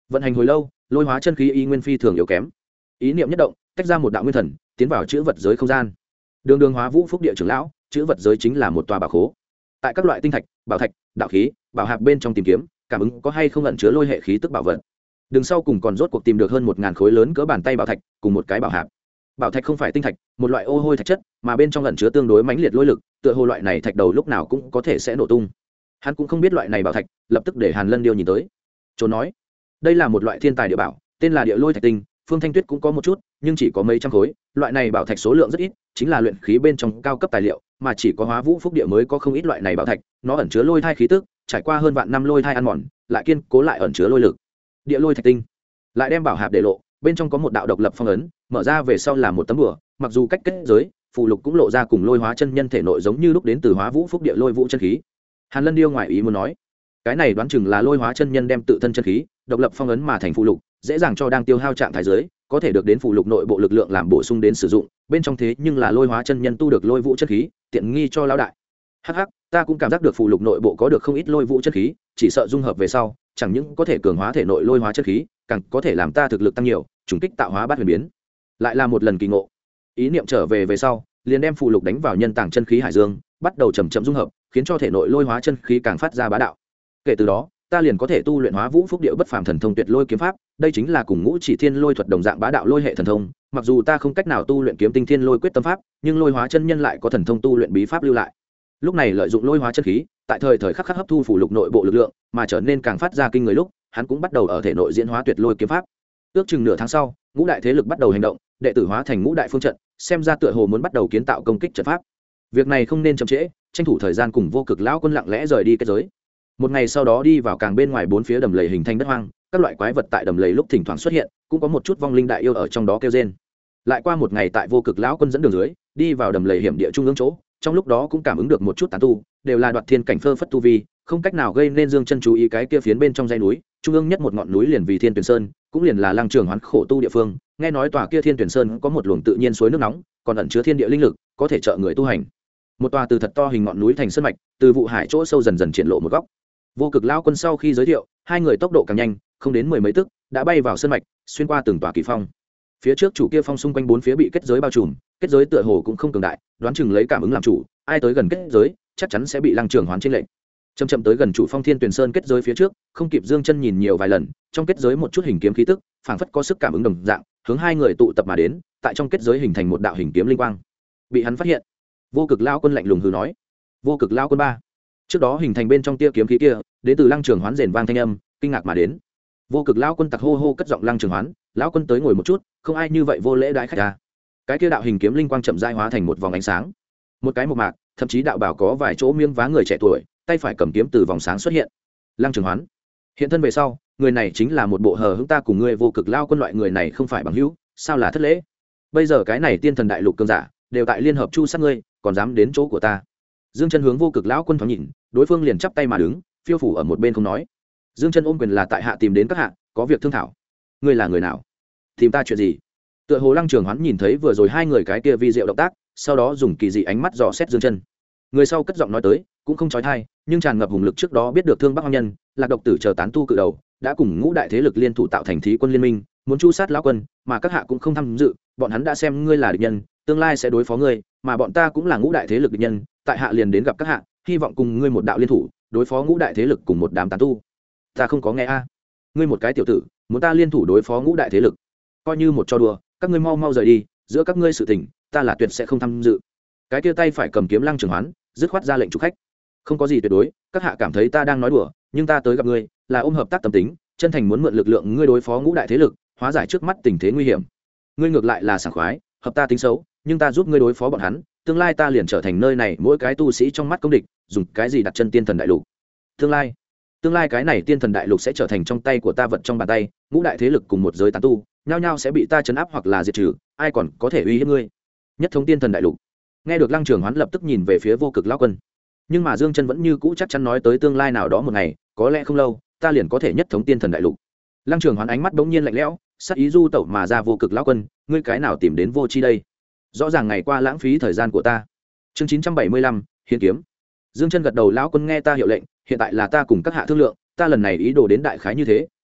vận hành hồi lâu, lôi hóa chân khí y nguyên phi thường yếu kém. Ý niệm nhất động, tách ra một đạo nguyên thần, tiến vào chữ vật giới không gian. Đường đường Hóa Vũ Phúc Địa trưởng lão, chữ vật giới chính là một tòa bảo khố. Tại các loại tinh thạch, bảo thạch, đạo khí, bảo hạp bên trong tìm kiếm, cảm ứng có hay không ẩn chứa lôi hệ khí tức bảo vật. Đường sau cùng còn rốt cuộc tìm được hơn 1000 khối lớn cỡ bàn tay bảo thạch, cùng một cái bảo hạp. Bảo thạch không phải tinh thạch, một loại ô hôi thạch chất, mà bên trong ẩn chứa tương đối mãnh liệt lôi lực, tựa hồ loại này thạch đầu lúc nào cũng có thể sẽ nổ tung. Hắn cũng không biết loại này bảo thạch, lập tức để Hàn Lân Điêu nhìn tới. Trốn nói, đây là một loại thiên tài địa bảo, tên là địa lôi thạch tinh. Phương Thanh Tuyết cũng có một chút, nhưng chỉ có mấy trăm khối. Loại này bảo thạch số lượng rất ít, chính là luyện khí bên trong cao cấp tài liệu, mà chỉ có Hóa Vũ Phúc Địa mới có không ít loại này bảo thạch. Nó ẩn chứa lôi thai khí tức, trải qua hơn vạn năm lôi thai ăn mòn, lại kiên cố lại ẩn chứa lôi lực. Địa lôi thạch tinh, lại đem bảo hạp để lộ, bên trong có một đạo độc lập phong ấn, mở ra về sau là một tấm bùa, mặc dù cách kết giới, phù lục cũng lộ ra cùng lôi hóa chân nhân thể nội giống như lúc đến từ Hóa Vũ Phúc Địa lôi vũ chân khí. Hàn Lân Điêu ngoại ý muốn nói, cái này đoán chừng là lôi hóa chân nhân đem tự thân chân khí độc lập phong ấn mà thành phù lục, dễ dàng cho đang tiêu hao trạng thái giới, có thể được đến phù lục nội bộ lực lượng làm bổ sung đến sử dụng, bên trong thế nhưng là lôi hóa chân nhân tu được lôi vũ chân khí, tiện nghi cho lão đại. Hắc hắc, ta cũng cảm giác được phù lục nội bộ có được không ít lôi vũ chân khí, chỉ sợ dung hợp về sau, chẳng những có thể cường hóa thể nội lôi hóa chân khí, càng có thể làm ta thực lực tăng nhiều, trùng kích tạo hóa bát huyền biến. Lại là một lần kỳ ngộ. Ý niệm trở về sau, liền đem phù lục đánh vào nhân tàng chân khí hải dương, bắt đầu chậm chậm dung hợp, khiến cho thể nội lôi hóa chân khí càng phát ra bá đạo. Kể từ đó, ta liền có thể tu luyện Hóa Vũ Phúc Địa bất phàm thần thông Tuyệt Lôi kiếm pháp, đây chính là cùng Ngũ Chỉ Thiên Lôi thuật đồng dạng bá đạo lôi hệ thần thông, mặc dù ta không cách nào tu luyện Kiếm Tinh Thiên Lôi quyết tâm pháp, nhưng lôi hóa chân nhân lại có thần thông tu luyện bí pháp lưu lại. Lúc này lợi dụng lôi hóa chân khí, tại thời thời khắc khắc hấp thu phù lục nội bộ lực lượng, mà trở nên càng phát ra kinh người lúc, hắn cũng bắt đầu ở thể nội diễn hóa Tuyệt Lôi kiếm pháp. Ước chừng nửa tháng sau, ngũ đại thế lực bắt đầu hành động, đệ tử hóa thành ngũ đại phương trận, xem ra tựa hồ muốn bắt đầu kiến tạo công kích trận pháp. Việc này không nên chậm trễ, tranh thủ thời gian cùng Vô Cực lão quân lặng lẽ rời đi kết giới. Một ngày sau đó đi vào càng bên ngoài bốn phía đầm lầy hình thành đất hoang, các loại quái vật tại đầm lầy lúc thỉnh thoảng xuất hiện, cũng có một chút vong linh đại yêu ở trong đó kêu rên. Lại qua một ngày tại Vô Cực lão quân dẫn đường dưới, đi vào đầm lầy hiểm địa trung ương chỗ, trong lúc đó cũng cảm ứng được một chút tán tu, đều là đoạt thiên cảnh phơ phất tu vi, không cách nào gây nên Dương Chân chú ý cái kia phiến bên trong dãy núi, trung ương nhất một ngọn núi liền vì Thiên Tuyển Sơn, cũng liền là Lăng Trường Hoán khổ tu địa phương, nghe nói tòa kia Thiên Tuyển Sơn có một luồng tự nhiên suối nước nóng, còn ẩn chứa thiên địa linh lực, có thể trợ người tu hành. Một tòa từ thật to hình ngọn núi thành sơn mạch, từ vụ hải chỗ sâu dần dần triển lộ một góc. Vô Cực lão quân sau khi giới thiệu, hai người tốc độ càng nhanh, không đến 10 mấy tức, đã bay vào sơn mạch, xuyên qua từng tòa kỳ phong. Phía trước chủ kia phong xung quanh bốn phía bị kết giới bao trùm, kết giới tựa hồ cũng không cường đại, đoán chừng lấy cảm ứng làm chủ, ai tới gần kết giới, chắc chắn sẽ bị Lăng Trường Hoán trên lệnh. Chậm chậm tới gần chủ phong Thiên Tuyển Sơn kết giới phía trước, không kịp Dương Chân nhìn nhiều vài lần, trong kết giới một chút hình kiếm khí tức, phảng phất có sức cảm ứng đồng dạng, hướng hai người tụ tập mà đến, tại trong kết giới hình thành một đạo hình kiếm linh quang. Bị hắn phát hiện, Vô Cực lão quân lạnh lùng hừ nói: "Vô Cực lão quân ba." Trước đó hình thành bên trong tia kiếm khí kia, đến từ Lăng Trường Hoán rền vang thanh âm, kinh ngạc mà đến. Vô Cực lão quân tặc hô hô cất giọng Lăng Trường Hoán, lão quân tới ngồi một chút, không ai như vậy vô lễ đãi khách ta. Cái kia đạo hình kiếm linh quang chậm rãi hóa thành một vòng ánh sáng, một cái mộc mạc, thậm chí đạo bảo có vài chỗ miếng vá người trẻ tuổi, tay phải cầm kiếm từ vòng sáng xuất hiện. Lăng Trường Hoán hiện thân về sau, người này chính là một bộ hờ hững ta cùng ngươi Vô Cực lão quân loại người này không phải bằng hữu, sao là thất lễ? Bây giờ cái này tiên thần đại lục cường giả đều tại liên hợp chu sát ngươi, còn dám đến chỗ của ta? Dương Chân hướng Vô Cực lão quân thoáng nhìn, đối phương liền chắp tay mà đứng, phiêu phủ ở một bên không nói. Dương Chân ôm quyền là tại hạ tìm đến các hạ, có việc thương thảo. Ngươi là người nào? Tìm ta chuyện gì? Tựa hồ Lăng Trường Hoán nhìn thấy vừa rồi hai người cái kia vi diệu động tác, sau đó dùng kỳ dị ánh mắt dò xét Dương Chân. Người sau cất giọng nói tới, cũng không chói tai, nhưng tràn ngập hùng lực, trước đó biết được Thương Bắc Hoang Nhân, Lạc Độc Tử chờ tán tu cự đầu, đã cùng ngũ đại thế lực liên thủ tạo thành thí quân liên minh, muốn chu sát lão quân, mà các hạ cũng không tham dự, bọn hắn đã xem ngươi là địch nhân, tương lai sẽ đối phó ngươi, mà bọn ta cũng là ngũ đại thế lực địch nhân, tại hạ liền đến gặp các hạ, hy vọng cùng ngươi một đạo liên thủ, đối phó ngũ đại thế lực cùng một đám tán tu. Ta không có nghe a. Ngươi một cái tiểu tử, muốn ta liên thủ đối phó ngũ đại thế lực, coi như một trò đùa, các ngươi mau mau rời đi, giữa các ngươi sự tình, ta là tuyệt sẽ không tham dự. Cái kia tay phải cầm kiếm Lăng Trường Hoán, dứt khoát ra lệnh chủ khách. Không có gì tuyệt đối, các hạ cảm thấy ta đang nói đùa, nhưng ta tới gặp ngươi, là ôm hợp tác tâm tính, chân thành muốn mượn lực lượng ngươi đối phó ngũ đại thế lực, hóa giải trước mắt tình thế nguy hiểm. Ngươi ngược lại là sảng khoái, hợp ta tính xấu, nhưng ta giúp ngươi đối phó bọn hắn, tương lai ta liền trở thành nơi này mỗi cái tu sĩ trong mắt công địch, dùng cái gì đặt chân tiên thần đại lục. Tương lai cái này tiên thần đại lục sẽ trở thành trong tay của ta vật trong bàn tay, ngũ đại thế lực cùng một giới tán tu, nhao nhao sẽ bị ta trấn áp hoặc là diệt trừ, ai còn có thể uy hiếp ngươi? Nhất thống tiên thần đại lục. Nghe được Lăng Trường Hoán lập tức nhìn về phía Vô Cực lão quân. Nhưng mà Dương Chân vẫn như cũ chắc chắn nói tới tương lai nào đó một ngày, có lẽ không lâu, ta liền có thể nhất thống tiên thần đại lục. Lăng Trường Hoán ánh mắt bỗng nhiên lạnh lẽo, sắc ý du tẩu mà ra. Vô Cực lão quân, ngươi cái nào tìm đến vô chi đây? Rõ ràng ngày qua lãng phí thời gian của ta. Chương 975, hiến kiếm. Dương Chân gật đầu, lão quân nghe ta hiệu lệnh, hiện tại là ta cùng các hạ thương lượng, ta lần này ý đồ đến đại khái như thế,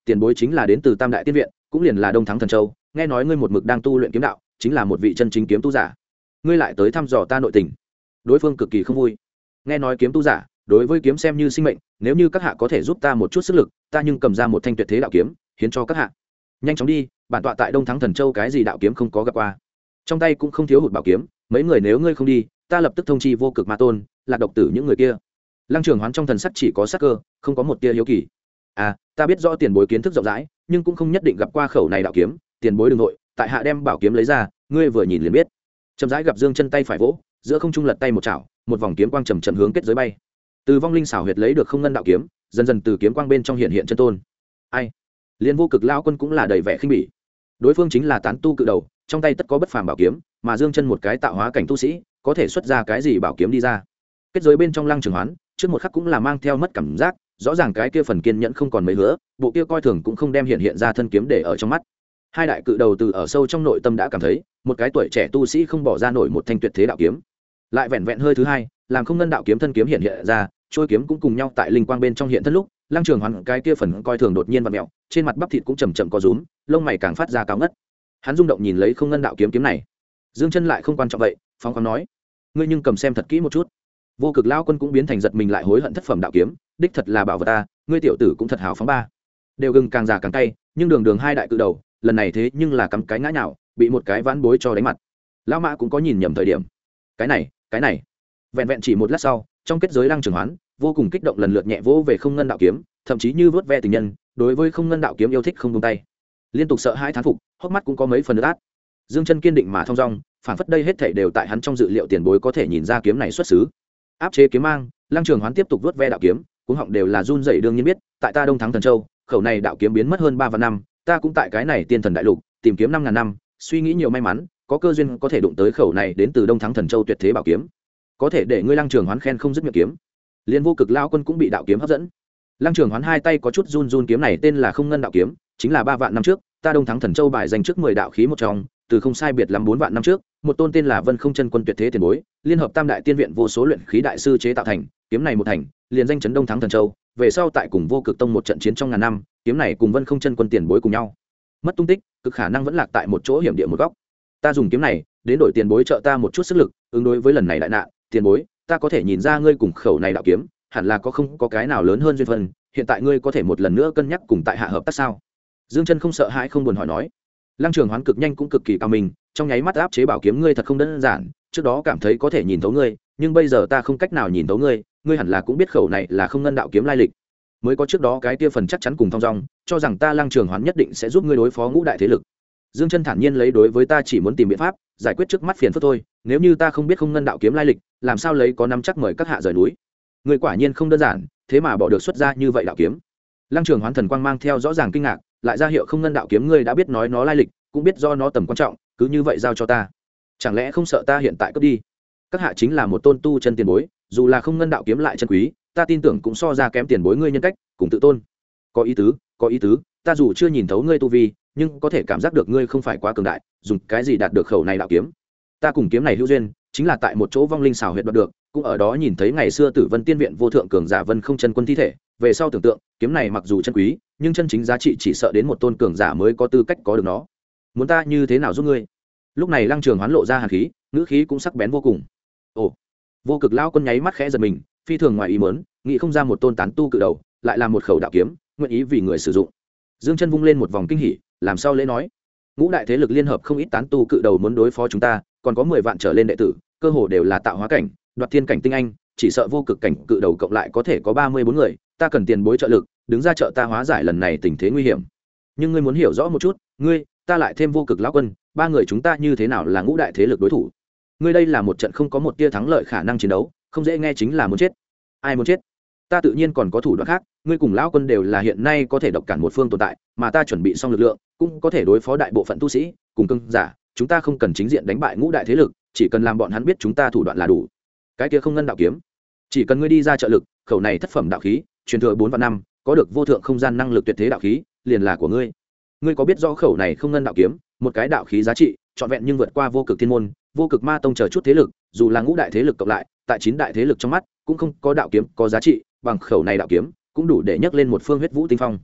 tiền bối chính là đến từ Tam Đại Tiên Viện, cũng liền là Đông Thắng Thần Châu, nghe nói ngươi một mực đang tu luyện kiếm đạo, chính là một vị chân chính kiếm tu giả. Ngươi lại tới thăm dò ta nội tình. Đối phương cực kỳ không vui. Nghe nói kiếm tu giả, đối với kiếm xem như sinh mệnh, nếu như các hạ có thể giúp ta một chút sức lực, ta nhưng cầm ra một thanh tuyệt thế đạo kiếm, hiến cho các hạ. Nhanh chóng đi, bản tọa tại Đông Thắng Thần Châu cái gì đạo kiếm không có gặp qua. Trong tay cũng không thiếu hụt bảo kiếm, mấy người nếu ngươi không đi, ta lập tức thông chi Vô Cực Ma Tôn, Lạc Độc Tử những người kia. Lăng Trường Hoán trong thần sắc chỉ có sắc cơ, không có một tia hiếu kỳ. Ta biết rõ tiền bối kiến thức rộng rãi, nhưng cũng không nhất định gặp qua khẩu này đạo kiếm, tiền bối đừng nội, tại hạ đem bảo kiếm lấy ra, ngươi vừa nhìn liền biết. Chậm rãi gặp Dương chân tay phải vỗ, giữa không trung lật tay một chảo, một vòng kiếm quang chậm chậm hướng kết giới bay. Từ vong linh xảo huyệt lấy được không ngân đạo kiếm, dần dần từ kiếm quang bên trong hiện hiện chân tôn. Ai? Liên Vô Cực lão quân cũng là đầy vẻ khinh bỉ. Đối phương chính là tán tu cự đầu, trong tay tất có bất phàm bảo kiếm, mà Dương chân một cái tạo hóa cảnh tu sĩ, có thể xuất ra cái gì bảo kiếm đi ra. Kết giới bên trong Lăng Trường Hoán, trước một khắc cũng là mang theo mất cảm giác, rõ ràng cái kia phần kiên nhẫn không còn mấy hứa, bộ kia coi thường cũng không đem hiện ra thân kiếm để ở trong mắt. Hai đại cự đầu từ ở sâu trong nội tâm đã cảm thấy, một cái tuổi trẻ tu sĩ không bỏ ra nổi một thanh tuyệt thế đạo kiếm. Lại vẹn vẹn hơi thứ hai, làm không ngân đạo kiếm thân kiếm hiện ra, trôi kiếm cũng cùng nhau tại linh quang bên trong hiện thân lúc, Lăng Trường Hoán cái kia phần coi thường đột nhiên vặn mèo, trên mặt bắp thịt cũng chậm chậm co rúm, lông mày càng phát ra cao ngất. Hắn rung động nhìn lấy không ngân đạo kiếm này. Dương chân lại không quan trọng vậy, phóng khoáng nói: "Ngươi nhưng cầm xem thật kỹ một chút." Vô Cực lão quân cũng biến thành giật mình lại hối hận thất phẩm đạo kiếm, đích thật là bảo vật ta, ngươi tiểu tử cũng thật hào phóng ba. Đều gừng càng già càng cay, nhưng đường hai đại cự đầu, lần này thế nhưng là cắm cái ngã nhào, bị một cái vãn bối cho đánh mặt. Lão mã cũng có nhìn nhầm thời điểm. Cái này. Vẹn vẹn chỉ một lát sau, trong kết giới Lăng Trường Hoán, vô cùng kích động lần lượt nhẹ vỗ về không ngân đạo kiếm, thậm chí như vớt ve tình nhân, đối với không ngân đạo kiếm yêu thích không buông tay. Liên tục sợ hãi thán phục, hốc mắt cũng có mấy phần nước át. Dương chân kiên định mà thong dong, phản phất đây hết thảy đều tại hắn trong dự liệu tiền bối có thể nhìn ra kiếm này xuất xứ. Áp chế kiếm mang, Lăng Trường Hoán tiếp tục vớt ve đạo kiếm, cuống họng đều là run rẩy đương nhiên biết, tại ta Đông Thắng Thần Châu, khẩu này đạo kiếm biến mất hơn 3 vạn năm, ta cũng tại cái này Tiên Thần Đại Lục, tìm kiếm 5000 năm, suy nghĩ nhiều may mắn, có cơ duyên có thể đụng tới khẩu này đến từ Đông Thắng Thần Châu tuyệt thế bảo kiếm. Có thể để ngươi Lăng Trường Hoán khen không dứt miệng kiếm. Liên Vô Cực lão quân cũng bị đạo kiếm hấp dẫn. Lăng Trường Hoán hai tay có chút run kiếm này tên là Không Ngân đạo kiếm, chính là 3 vạn năm trước, ta Đông Thắng Thần Châu bài danh trước 10 đạo khí một trong, từ không sai biệt lắm 4 vạn năm trước, một tôn tên là Vân Không Chân Quân tuyệt thế tiền bối, liên hợp Tam Đại Tiên Viện vô số luyện khí đại sư chế tạo thành, kiếm này một thành, liền danh chấn Đông Thắng Thần Châu, về sau tại cùng Vô Cực Tông một trận chiến trong ngàn năm, kiếm này cùng Vân Không Chân Quân tiền bối cùng nhau, mất tung tích, cực khả năng vẫn lạc tại một chỗ hiểm địa một góc. Ta dùng kiếm này đến đổi tiền bối trợ ta một chút sức lực, ứng đối với lần này đại nạn, tiền bối, ta có thể nhìn ra ngươi cùng khẩu này đạo kiếm, hẳn là không có cái nào lớn hơn duyên phận, hiện tại ngươi có thể một lần nữa cân nhắc cùng tại hạ hợp tác sao? Dương chân không sợ hãi không buồn hỏi nói. Lăng Trường Hoán cực nhanh cũng cực kỳ cao minh, trong nháy mắt áp chế bảo kiếm ngươi thật không đơn giản, trước đó cảm thấy có thể nhìn thấu ngươi, nhưng bây giờ ta không cách nào nhìn thấu ngươi, ngươi hẳn là cũng biết khẩu này là Không Ngân đạo kiếm lai lịch, mới có trước đó cái kia phần chắc chắn cùng thong dong, cho rằng ta Lăng Trường Hoán nhất định sẽ giúp ngươi đối phó ngũ đại thế lực. Dương chân thản nhiên lấy đối với ta chỉ muốn tìm biện pháp giải quyết trước mắt phiền phức thôi, nếu như ta không biết Không Ngân đạo kiếm lai lịch, làm sao lấy có nắm chắc mời các hạ rời núi. Ngươi quả nhiên không đơn giản, thế mà bỏ được xuất ra như vậy đạo kiếm. Lăng Trường Hoán thần quang mang theo rõ ràng kinh ngạc, lại ra hiệu Không Ngân đạo kiếm ngươi đã biết nói nó lai lịch, cũng biết do nó tầm quan trọng, cứ như vậy giao cho ta, chẳng lẽ không sợ ta hiện tại cướp đi? Các hạ chính là một tôn tu chân tiền bối, dù là Không Ngân đạo kiếm lại chân quý, ta tin tưởng cũng so ra kém tiền bối ngươi nhân cách cùng tự tôn. Có ý tứ, ta dù chưa nhìn thấu ngươi tu vi, nhưng có thể cảm giác được ngươi không phải quá cường đại, dùng cái gì đạt được khẩu này đạo kiếm? Ta cùng kiếm này hữu duyên, chính là tại một chỗ vong linh xảo huyệt đoạt được, cũng ở đó nhìn thấy ngày xưa Tử Vân Tiên Viện vô thượng cường giả Vân Không Chân Quân thi thể, về sau tưởng tượng, kiếm này mặc dù chân quý, nhưng chân chính giá trị chỉ sợ đến một tôn cường giả mới có tư cách có được nó. Muốn ta như thế nào giúp ngươi? Lúc này Lăng Trường Hoán lộ ra hàn khí, ngữ khí cũng sắc bén vô cùng. Ồ! Vô Cực lão quân nháy mắt khẽ giật mình, phi thường ngoài ý muốn, nghĩ không ra một tôn tán tu cự đầu, lại là một khẩu đạo kiếm, nguyện ý vì người sử dụng. Dương chân vung lên một vòng kinh hỉ, làm sao lễ nói? Ngũ đại thế lực liên hợp không ít tán tu cự đầu muốn đối phó chúng ta, còn có 10 vạn trở lên đệ tử, cơ hồ đều là tạo hóa cảnh, đoạt thiên cảnh tinh anh, chỉ sợ vô cực cảnh cự đầu cộng lại có thể có 34 người, ta cần tiền bối trợ lực, đứng ra trợ ta hóa giải lần này tình thế nguy hiểm. Nhưng ngươi muốn hiểu rõ một chút, ta lại thêm Vô Cực lão quân, 3 người chúng ta như thế nào là ngũ đại thế lực đối thủ? Ngươi đây là một trận không có một tia thắng lợi khả năng chiến đấu, không dễ nghe chính là muốn chết. Ai muốn chết? Ta tự nhiên còn có thủ đoạn khác, ngươi cùng lão quân đều là hiện nay có thể độc cản một phương tồn tại, mà ta chuẩn bị xong lực lượng, cũng có thể đối phó đại bộ phận tu sĩ, cùng cương giả, chúng ta không cần chính diện đánh bại ngũ đại thế lực, chỉ cần làm bọn hắn biết chúng ta thủ đoạn là đủ. Cái kia Không Ngân đạo kiếm, chỉ cần ngươi đi ra trợ lực, khẩu này thất phẩm đạo khí, truyền thừa 4 vạn năm, có được vô thượng không gian năng lực tuyệt thế đạo khí, liền là của ngươi. Ngươi có biết rõ khẩu này Không Ngân đạo kiếm, một cái đạo khí giá trị trọn vẹn nhưng vượt qua Vô Cực Thiên môn, Vô Cực Ma tông chờ chút thế lực, dù là ngũ đại thế lực cộng lại, tại 9 đại thế lực trong mắt, cũng không có đạo kiếm có giá trị, bằng khẩu này đạo kiếm, cũng đủ để nhấc lên một phương huyết vũ tinh phong.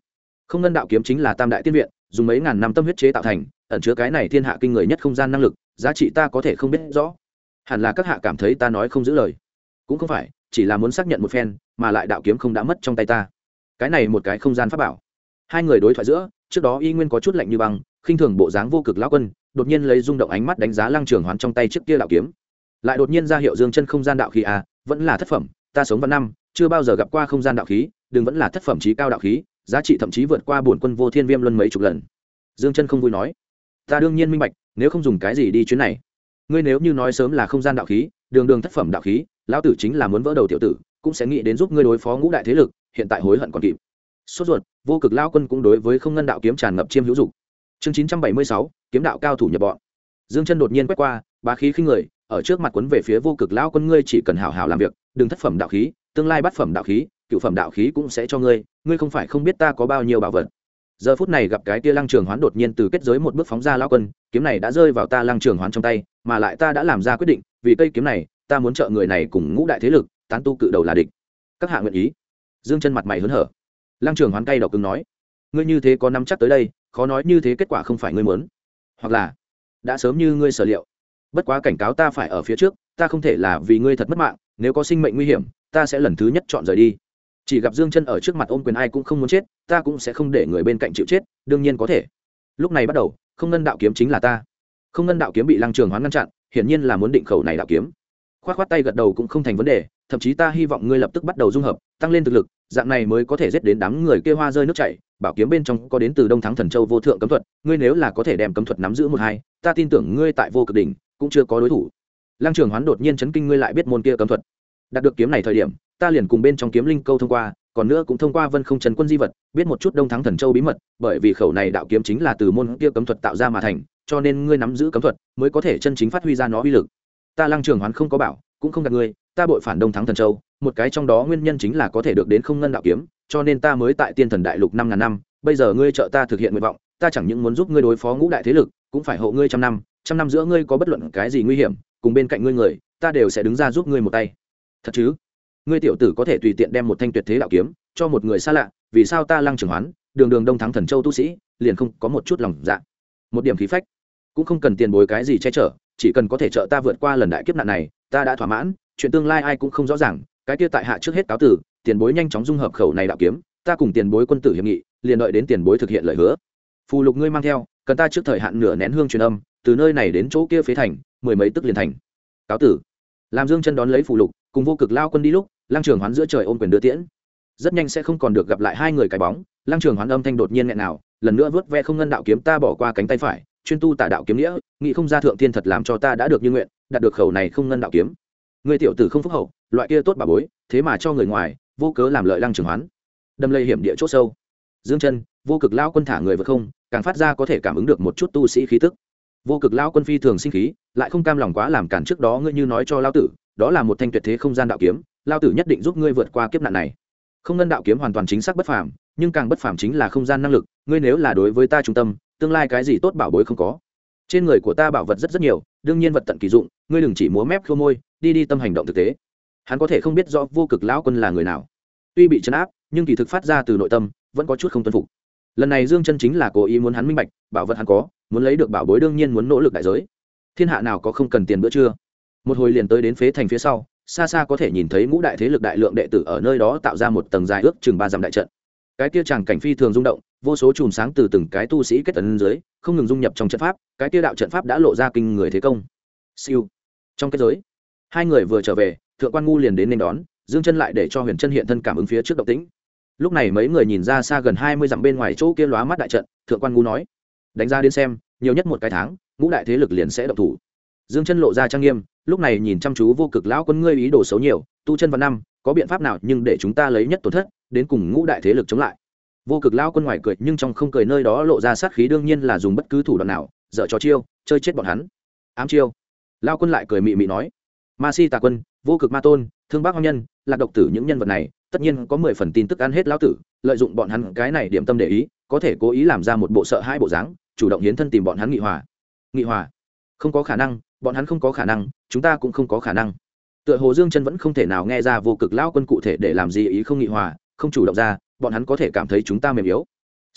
không ngân đạo kiếm chính là tam đại tiên viện dùng mấy ngàn năm tâm huyết chế tạo thành, ẩn chứa cái này thiên hạ kinh người nhất không gian năng lực, giá trị ta có thể không biết rõ. Hẳn là các hạ cảm thấy ta nói không giữ lời. Cũng không phải, chỉ là muốn xác nhận một phen, mà lại đạo kiếm không đã mất trong tay ta. Cái này một cái không gian pháp bảo. Hai người đối thoại giữa, trước đó y nguyên có chút lạnh như băng, khinh thường bộ dáng vô cực lão quân, đột nhiên lấy rung động ánh mắt đánh giá Lăng Trường Hoán trong tay trước kia đạo kiếm. Lại đột nhiên ra hiệu dương chân không gian đạo khí à, vẫn là thất phẩm, ta sống vạn năm, chưa bao giờ gặp qua không gian đạo khí, đừng vẫn là thất phẩm chí cao đạo khí, giá trị thậm chí vượt qua bổn quân vô thiên viêm luân mấy chục lần. Dương chân không vui nói, ta đương nhiên minh bạch, nếu không dùng cái gì đi chuyến này. Ngươi nếu như nói sớm là không gian đạo khí, đường đường thất phẩm đạo khí, lão tử chính là muốn vỡ đầu tiểu tử, cũng sẽ nghĩ đến giúp ngươi đối phó ngũ đại thế lực, hiện tại hối hận còn kịp. Sốt ruột, vô cực lão quân cũng đối với không ngân đạo kiếm tràn ngập chiêm hữu dục. Chương 976, kiếm đạo cao thủ nhập bọn. Dương chân đột nhiên quét qua, bá khí khinh người, ở trước mặt quấn về phía vô cực lão quân, ngươi chỉ cần hảo hảo làm việc, đừng thất phẩm đạo khí, tương lai bát phẩm đạo khí, cửu phẩm đạo khí cũng sẽ cho ngươi, ngươi không phải không biết ta có bao nhiêu bảo vật. Giờ phút này gặp cái kia Lăng Trường Hoán đột nhiên từ kết giới một bước phóng ra lão quân, kiếm này đã rơi vào ta Lăng Trường Hoán trong tay, mà lại ta đã làm ra quyết định, vì cây kiếm này, ta muốn trợ người này cùng ngũ đại thế lực, tán tu cự đầu là địch. Các hạ nguyện ý? Dương chân mặt mày hớn hở. Lăng Trường Hoán cay độc cứng nói, ngươi như thế có nắm chắc tới đây, khó nói như thế kết quả không phải ngươi muốn, hoặc là đã sớm như ngươi sở liệu. Bất quá cảnh cáo ta phải ở phía trước, ta không thể là vì ngươi thật mất mạng, nếu có sinh mệnh nguy hiểm, ta sẽ lần thứ nhất chọn rời đi. Chỉ gặp Dương chân ở trước mặt ôm quyền, ai cũng không muốn chết, ta cũng sẽ không để người bên cạnh chịu chết, đương nhiên có thể. Lúc này bắt đầu, không ngân đạo kiếm chính là ta. Không ngân đạo kiếm bị Lăng Trường Hoán ngăn chặn, hiển nhiên là muốn định khẩu này đạo kiếm. Khoát khoát tay gật đầu cũng không thành vấn đề, thậm chí ta hy vọng ngươi lập tức bắt đầu dung hợp, tăng lên thực lực, dạng này mới có thể giết đến đám người kia hoa rơi nước chảy. Bảo kiếm bên trong có đến từ Đông Thắng Thần Châu vô thượng cấm thuật, ngươi nếu là có thể đem cấm thuật nắm giữ một hai, ta tin tưởng ngươi tại vô cực đỉnh cũng chưa có đối thủ. Lăng Trường Hoán đột nhiên chấn kinh, ngươi lại biết môn kia cấm thuật? Đạt được kiếm này thời điểm, ta liền cùng bên trong kiếm linh câu thông qua, còn nữa cũng thông qua Vân Không Trần Quân di vật, biết một chút Đông Thắng Thần Châu bí mật, bởi vì khẩu này đạo kiếm chính là từ môn kia cấm thuật tạo ra mà thành, cho nên ngươi nắm giữ cấm thuật, mới có thể chân chính phát huy ra nó uy lực. Ta Lăng Trường Hoán không có bảo, cũng không gạt ngươi, ta bội phản Đông Thắng Thần Châu, một cái trong đó nguyên nhân chính là có thể được đến không ngân đạo kiếm, cho nên ta mới tại Tiên Thần Đại Lục 5000 năm, bây giờ ngươi trợ ta thực hiện nguyện vọng, ta chẳng những muốn giúp ngươi đối phó ngũ đại thế lực, cũng phải hộ ngươi trăm năm giữa ngươi có bất luận cái gì nguy hiểm, cùng bên cạnh ngươi người, ta đều sẽ đứng ra giúp ngươi một tay. Thật chứ? Ngươi tiểu tử có thể tùy tiện đem một thanh tuyệt thế đạo kiếm cho một người xa lạ, vì sao ta Lăng Trường Hoán, đường đường Đông Thắng Thần Châu tu sĩ, liền không có một chút lòng dạ, một điểm khí phách, cũng không cần tiền bối cái gì che chở, chỉ cần có thể trợ ta vượt qua lần đại kiếp nạn này, ta đã thỏa mãn, chuyện tương lai ai cũng không rõ ràng, cái kia tại hạ trước hết cáo tử, tiền bối nhanh chóng dung hợp khẩu này đạo kiếm, ta cùng tiền bối quân tử hiệp nghị, liền đợi đến tiền bối thực hiện lời hứa. Phù lục ngươi mang theo, cần ta trước thời hạn nửa nén hương truyền âm, từ nơi này đến chỗ kia phế thành, mười mấy tức liền thành. Cáo tử. Làm Dương chân đón lấy phù lục, cùng vô cực lao quân đi lúc, Lăng Trường Hoán giữa trời ôm quyền đưa tiễn. Rất nhanh sẽ không còn được gặp lại hai người cái bóng, Lăng Trường Hoán âm thanh đột nhiên nghẹn nào, lần nữa vớt ve không ngân đạo kiếm, ta bỏ qua cánh tay phải, chuyên tu tả đạo kiếm nghĩa, nghĩ không ra thượng thiên thật làm cho ta đã được như nguyện, đạt được khẩu này không ngân đạo kiếm. Ngươi tiểu tử không phúc hậu, loại kia tốt bà bối, thế mà cho người ngoài vô cớ làm lợi Lăng Trường Hoán, đâm lây hiểm địa chỗ sâu. Dương chân, vô cực lao quân thả người vượt không, càng phát ra có thể cảm ứng được một chút tu sĩ khí tức. Vô cực lao quân phi thường sinh khí, lại không cam lòng quá làm cản, trước đó ngươi như nói cho lao tử, đó là một thanh tuyệt thế không gian đạo kiếm, lao tử nhất định giúp ngươi vượt qua kiếp nạn này. Không ngân đạo kiếm hoàn toàn chính xác bất phàm, nhưng càng bất phàm chính là không gian năng lực, ngươi nếu là đối với ta trung tâm, tương lai cái gì tốt bảo bối không có. Trên người của ta bảo vật rất nhiều, đương nhiên vật tận kỳ dụng, ngươi đừng chỉ múa mép khô môi, đi tâm hành động thực tế. Hắn có thể không biết rõ vô cực lão quân là người nào, tuy bị trấn áp, nhưng kỳ thực phát ra từ nội tâm, vẫn có chút không tuân phục. Lần này Dương chân chính là cố ý muốn hắn minh bạch, bảo vật hắn có, muốn lấy được bảo bối đương nhiên muốn nỗ lực đại giới. Thiên hạ nào có không cần tiền bữa trưa. Một hồi liền tới đến phế thành phía sau, xa xa có thể nhìn thấy ngũ đại thế lực đại lượng đệ tử ở nơi đó tạo ra một tầng dài ước chừng 3 dặm đại trận. Cái kia tràng cảnh phi thường rung động, vô số chùm sáng từ từng cái tu sĩ kết tấn dưới, không ngừng dung nhập trong trận pháp, cái kia đạo trận pháp đã lộ ra kinh người thế công. Siêu. Trong kết giới, hai người vừa trở về, Thượng Quan Ngu liền đến nên đón, Dương chân lại để cho Huyền Chân hiện thân cảm ứng phía trước động tĩnh. Lúc này mấy người nhìn ra xa gần 20 dặm bên ngoài chỗ kia lóa mắt đại trận, Thượng Quan Ngu nói: "Đánh ra đến xem, nhiều nhất một cái tháng, ngũ đại thế lực liền sẽ động thủ." Dương chân lộ ra trang nghiêm, lúc này nhìn chăm chú vô cực lão quân, ngươi ý đồ xấu nhiều, tu chân vào năm, có biện pháp nào nhưng để chúng ta lấy nhất tổn thất, đến cùng ngũ đại thế lực chống lại. Vô cực lão quân ngoài cười nhưng trong không cười, nơi đó lộ ra sát khí, đương nhiên là dùng bất cứ thủ đoạn nào, dở trò chiêu, chơi chết bọn hắn. Ám chiêu. Lão quân lại cười mị mị nói: Ma Si Tà Quân, Vô Cực Ma Tôn, Thương Bác Hoang Nhân, Lạc Độc Tử, những nhân vật này, tất nhiên có 10 phần tin tức ăn hết lão tử, lợi dụng bọn hắn cái này điểm tâm để ý, có thể cố ý làm ra một bộ sợ hãi bộ dáng, chủ động hiến thân tìm bọn hắn nghị hòa. Nghị hòa? Không có khả năng, bọn hắn không có khả năng, chúng ta cũng không có khả năng. Tựa hồ Dương chân vẫn không thể nào nghe ra vô cực lão quân cụ thể để làm gì ý không nghị hòa, không chủ động ra, bọn hắn có thể cảm thấy chúng ta mềm yếu.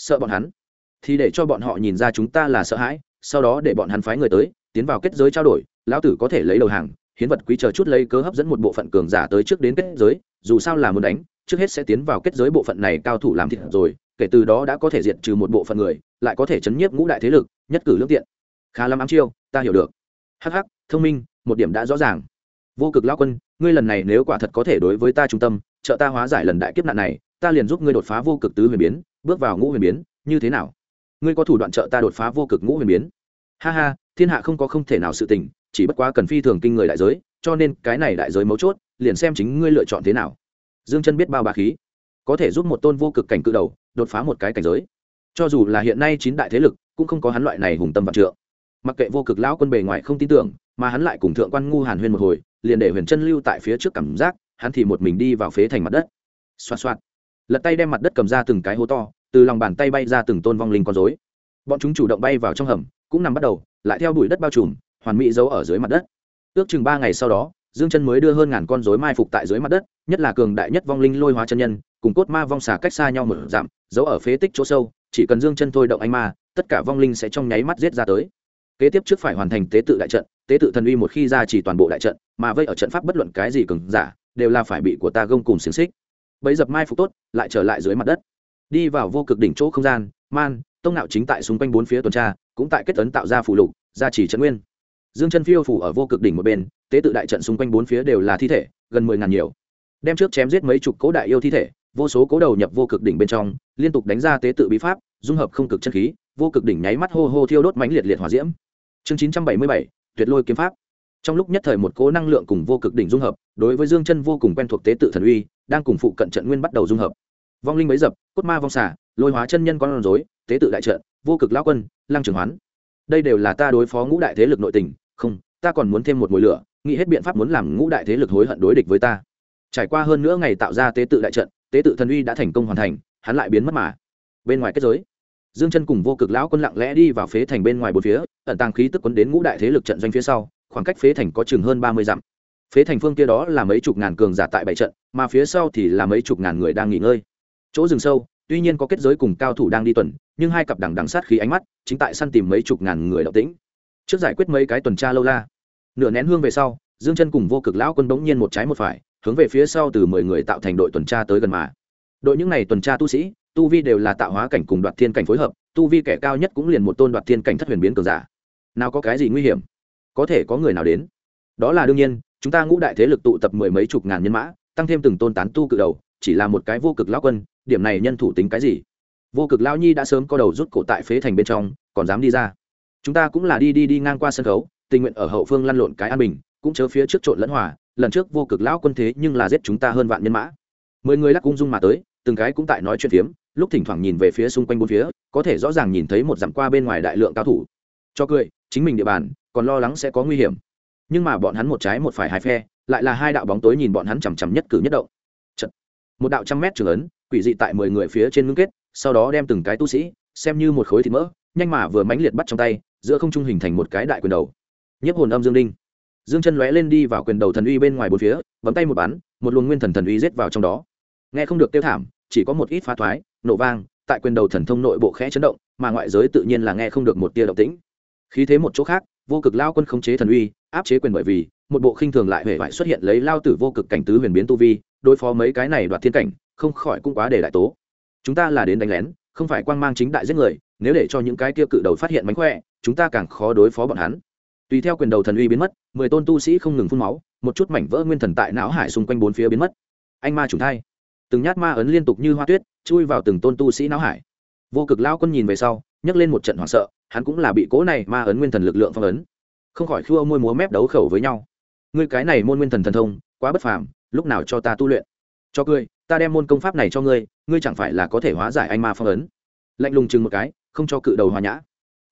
sợ bọn hắn thì để cho bọn họ nhìn ra chúng ta là sợ hãi, sau đó để bọn hắn phái người tới tiến vào kết giới trao đổi, lão tử có thể lấy đầu hàng hiến vật quý chờ chút lấy cớ hấp dẫn một bộ phận cường giả tới trước đến kết giới, dù sao là muốn đánh trước hết sẽ tiến vào kết giới bộ phận này cao thủ làm thịt rồi, kể từ đó đã có thể diệt trừ một bộ phận người, lại có thể chấn nhiếp ngũ đại thế lực, nhất cử lưỡng tiện. Khá lắm ám chiêu, ta hiểu được. Hắc hắc, thông minh, một điểm đã rõ ràng. Vô Cực lão quân, ngươi lần này nếu quả thật có thể đối với ta trung tâm, trợ ta hóa giải lần đại kiếp nạn này, ta liền giúp ngươi đột phá vô cực tứ huyền biến, bước vào ngũ huyền biến, như thế nào? Ngươi có thủ đoạn trợ ta đột phá vô cực ngũ huyền biến? Ha ha, thiên hạ không có không thể nào sự tình, chỉ bất quá cần phi thường kinh người đại giới, cho nên cái này đại giới mấu chốt, liền xem chính ngươi lựa chọn thế nào. Dương Chân biết bao bá khí, có thể giúp một tôn vô cực cảnh cự đầu đột phá một cái cảnh giới, cho dù là hiện nay 9 đại thế lực cũng không có hắn loại này hùng tâm vạn trượng. Mặc kệ Vô Cực lão quân bề ngoài không tin tưởng, mà hắn lại cùng thượng quan ngu hàn huyên một hồi, liền để Huyền Chân lưu tại phía trước cảm giác, hắn thì một mình đi vào phế thành mặt đất. Xoạt xoạt, lật tay đem mặt đất cầm ra từng cái hố to, từ lòng bàn tay bay ra từng tôn vong linh con rối. Bọn chúng chủ động bay vào trong hầm, cũng nằm bắt đầu, lại theo bụi đất bao trùm, hoàn mỹ giấu ở dưới mặt đất. Ước chừng 3 ngày sau đó, Dương Chân mới đưa hơn ngàn con rối mai phục tại dưới mặt đất, nhất là cường đại nhất vong linh lôi hóa chân nhân, cùng cốt ma vong xà cách xa nhau một dặm, giấu ở phế tích chỗ sâu, chỉ cần Dương Chân thôi động anh ma, tất cả vong linh sẽ trong nháy mắt giết ra tới. Kế tiếp trước phải hoàn thành tế tự đại trận, tế tự thần uy một khi ra chỉ toàn bộ đại trận, mà vây ở trận pháp bất luận cái gì cường giả, đều là phải bị của ta gông cùng xiềng xích. Bấy dập mai phục tốt, lại trở lại dưới mặt đất. Đi vào vô cực đỉnh chỗ không gian, Man, tông nạo chính tại xung quanh bốn phía tuần tra, cũng tại kết ấn tạo ra phù lục, gia trì trận nguyên. Dương Chân phiêu phủ ở vô cực đỉnh một bên, tế tự đại trận xung quanh bốn phía đều là thi thể, gần 10.000 nhiều. Đem trước chém giết mấy chục cố đại yêu thi thể, vô số cố đầu nhập vô cực đỉnh bên trong, liên tục đánh ra tế tự bí pháp, dung hợp không cực chân khí, vô cực đỉnh nháy mắt hô hô thiêu đốt mãnh liệt liệt hỏa diễm. Chương 977, Tuyệt Lôi kiếm pháp. Trong lúc nhất thời một cỗ năng lượng cùng vô cực đỉnh dung hợp, đối với Dương Chân vô cùng quen thuộc tế tự thần uy, đang cùng phụ cận trận nguyên bắt đầu dung hợp. Vong linh bấy dập, cốt ma vong xả, lôi hóa chân nhân con rối, tế tự đại trận, vô cực lão quân, lăng trường hoán. Đây đều là ta đối phó ngũ đại thế lực nội tình, không, ta còn muốn thêm một mùi lửa, nghĩ hết biện pháp muốn làm ngũ đại thế lực hối hận đối địch với ta. Trải qua hơn nữa ngày tạo ra tế tự đại trận, tế tự thần uy đã thành công hoàn thành, hắn lại biến mất mà. Bên ngoài kết giới, Dương Chân cùng vô cực lão quân lặng lẽ đi vào phế thành bên ngoài bốn phía, ẩn tàng khí tức quấn đến ngũ đại thế lực trận doanh phía sau, khoảng cách phế thành có chừng hơn 30 dặm. Phế thành phương kia đó là mấy chục ngàn cường giả tại bảy trận, mà phía sau thì là mấy chục ngàn người đang nghỉ ngơi. Chỗ rừng sâu, tuy nhiên có kết giới cùng cao thủ đang đi tuần, nhưng hai cặp đằng đằng sát khí ánh mắt, chính tại săn tìm mấy chục ngàn người động tĩnh. Trước giải quyết mấy cái tuần tra lâu la, nửa nén hương về sau, Dương Chân cùng vô cực lão quân bỗng nhiên một trái một phải, hướng về phía sau từ 10 người tạo thành đội tuần tra tới gần mà. Đội những này tuần tra tu sĩ, tu vi đều là tạo hóa cảnh cùng đoạt thiên cảnh phối hợp, tu vi kẻ cao nhất cũng liền một tôn đoạt thiên cảnh thất huyền biến cường giả. Nào có cái gì nguy hiểm? Có thể có người nào đến? Đó là đương nhiên, chúng ta ngũ đại thế lực tụ tập mười mấy chục ngàn nhân mã, tăng thêm từng tôn tán tu cự đầu, chỉ là một cái vô cực lão quân, điểm này nhân thủ tính cái gì? Vô cực lão nhi đã sớm co đầu rút cổ tại phế thành bên trong, còn dám đi ra. Chúng ta cũng là đi ngang qua sân khấu, tình nguyện ở hậu phương lăn lộn cái an bình, cũng chớ phía trước trộn lẫn hòa, lần trước vô cực lão quân thế nhưng là giết chúng ta hơn vạn nhân mã. 10 người lắc ung dung mà tới, từng cái cũng tại nói chuyện phiếm, lúc thỉnh thoảng nhìn về phía xung quanh bốn phía, có thể rõ ràng nhìn thấy một dặm qua bên ngoài đại lượng cao thủ. Cho cười, chính mình địa bàn, còn lo lắng sẽ có nguy hiểm. Nhưng mà bọn hắn một trái một phải hai phe, lại là hai đạo bóng tối nhìn bọn hắn chằm chằm nhất cử nhất động. Chật. Một đạo 100 mét trường ấn, quỷ dị tại 10 người phía trên ngưng kết, sau đó đem từng cái tu sĩ xem như một khối thịt mỡ, nhanh mà vừa mãnh liệt bắt trong tay, giữa không trung hình thành một cái đại quyền đầu. Nhiếp hồn âm dương đinh. Dương Chân lóe lên đi vào quyền đầu thần uy bên ngoài bốn phía, bấm tay một bắn, một luồng nguyên thần thần uy giết vào trong đó. Nghe không được tiêu thảm, chỉ có một ít phá thoái, nổ vang, tại quyền đầu thần thông nội bộ khẽ chấn động, mà ngoại giới tự nhiên là nghe không được một tia động tĩnh. Khí thế một chỗ khác, vô cực lao quân khống chế thần uy, áp chế quyền bởi vì một bộ khinh thường lại hề vải xuất hiện lấy lao tử vô cực cảnh tứ huyền biến tu vi, đối phó mấy cái này đoạt thiên cảnh, không khỏi cũng quá để đại tố. Chúng ta là đến đánh lén, không phải quang mang chính đại giết người, nếu để cho những cái kia cự đầu phát hiện mánh khỏe, chúng ta càng khó đối phó bọn hắn. Tùy theo quyền đầu thần uy biến mất, 10 tôn tu sĩ không ngừng phun máu, một chút mảnh vỡ nguyên thần tại não hải xung quanh bốn phía biến mất. Anh ma chủ thai, từng nhát ma ấn liên tục như hoa tuyết chui vào từng tôn tu sĩ não hải. Vô cực lao quân nhìn về sau, nhấc lên một trận hoảng sợ, hắn cũng là bị cố này ma ấn nguyên thần lực lượng phong ấn, không khỏi khua môi múa mép đấu khẩu với nhau. Ngươi cái này môn nguyên thần thần thông quá bất phàm, lúc nào cho ta tu luyện? Cho cười, ta đem môn công pháp này cho ngươi, ngươi chẳng phải là có thể hóa giải anh ma phong ấn? Lạnh lùng chừng một cái, không cho cự đầu hòa nhã.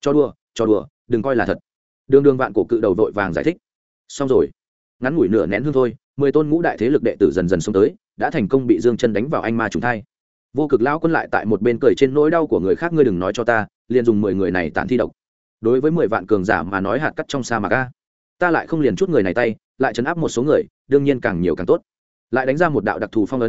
Cho đùa, đừng coi là thật. Đường vạn cổ cự đầu vội vàng giải thích. Xong rồi, ngắn ngủi nửa nén hương thôi, 10 tôn ngũ đại thế lực đệ tử dần dần xông tới, đã thành công bị Dương Chân đánh vào anh ma trùng thai. Vô cực lão quân lại tại một bên cười trên nỗi đau của người khác, ngươi đừng nói cho ta, liền dùng 10 người này tản thi độc. Đối với 10 vạn cường giả mà nói hạt cắt trong sa mạc a. Ta lại không liền chút người này tay, lại trấn áp một số người, đương nhiên càng nhiều càng tốt. Lại đánh ra một đạo đặc thù phong ấn lực lượng,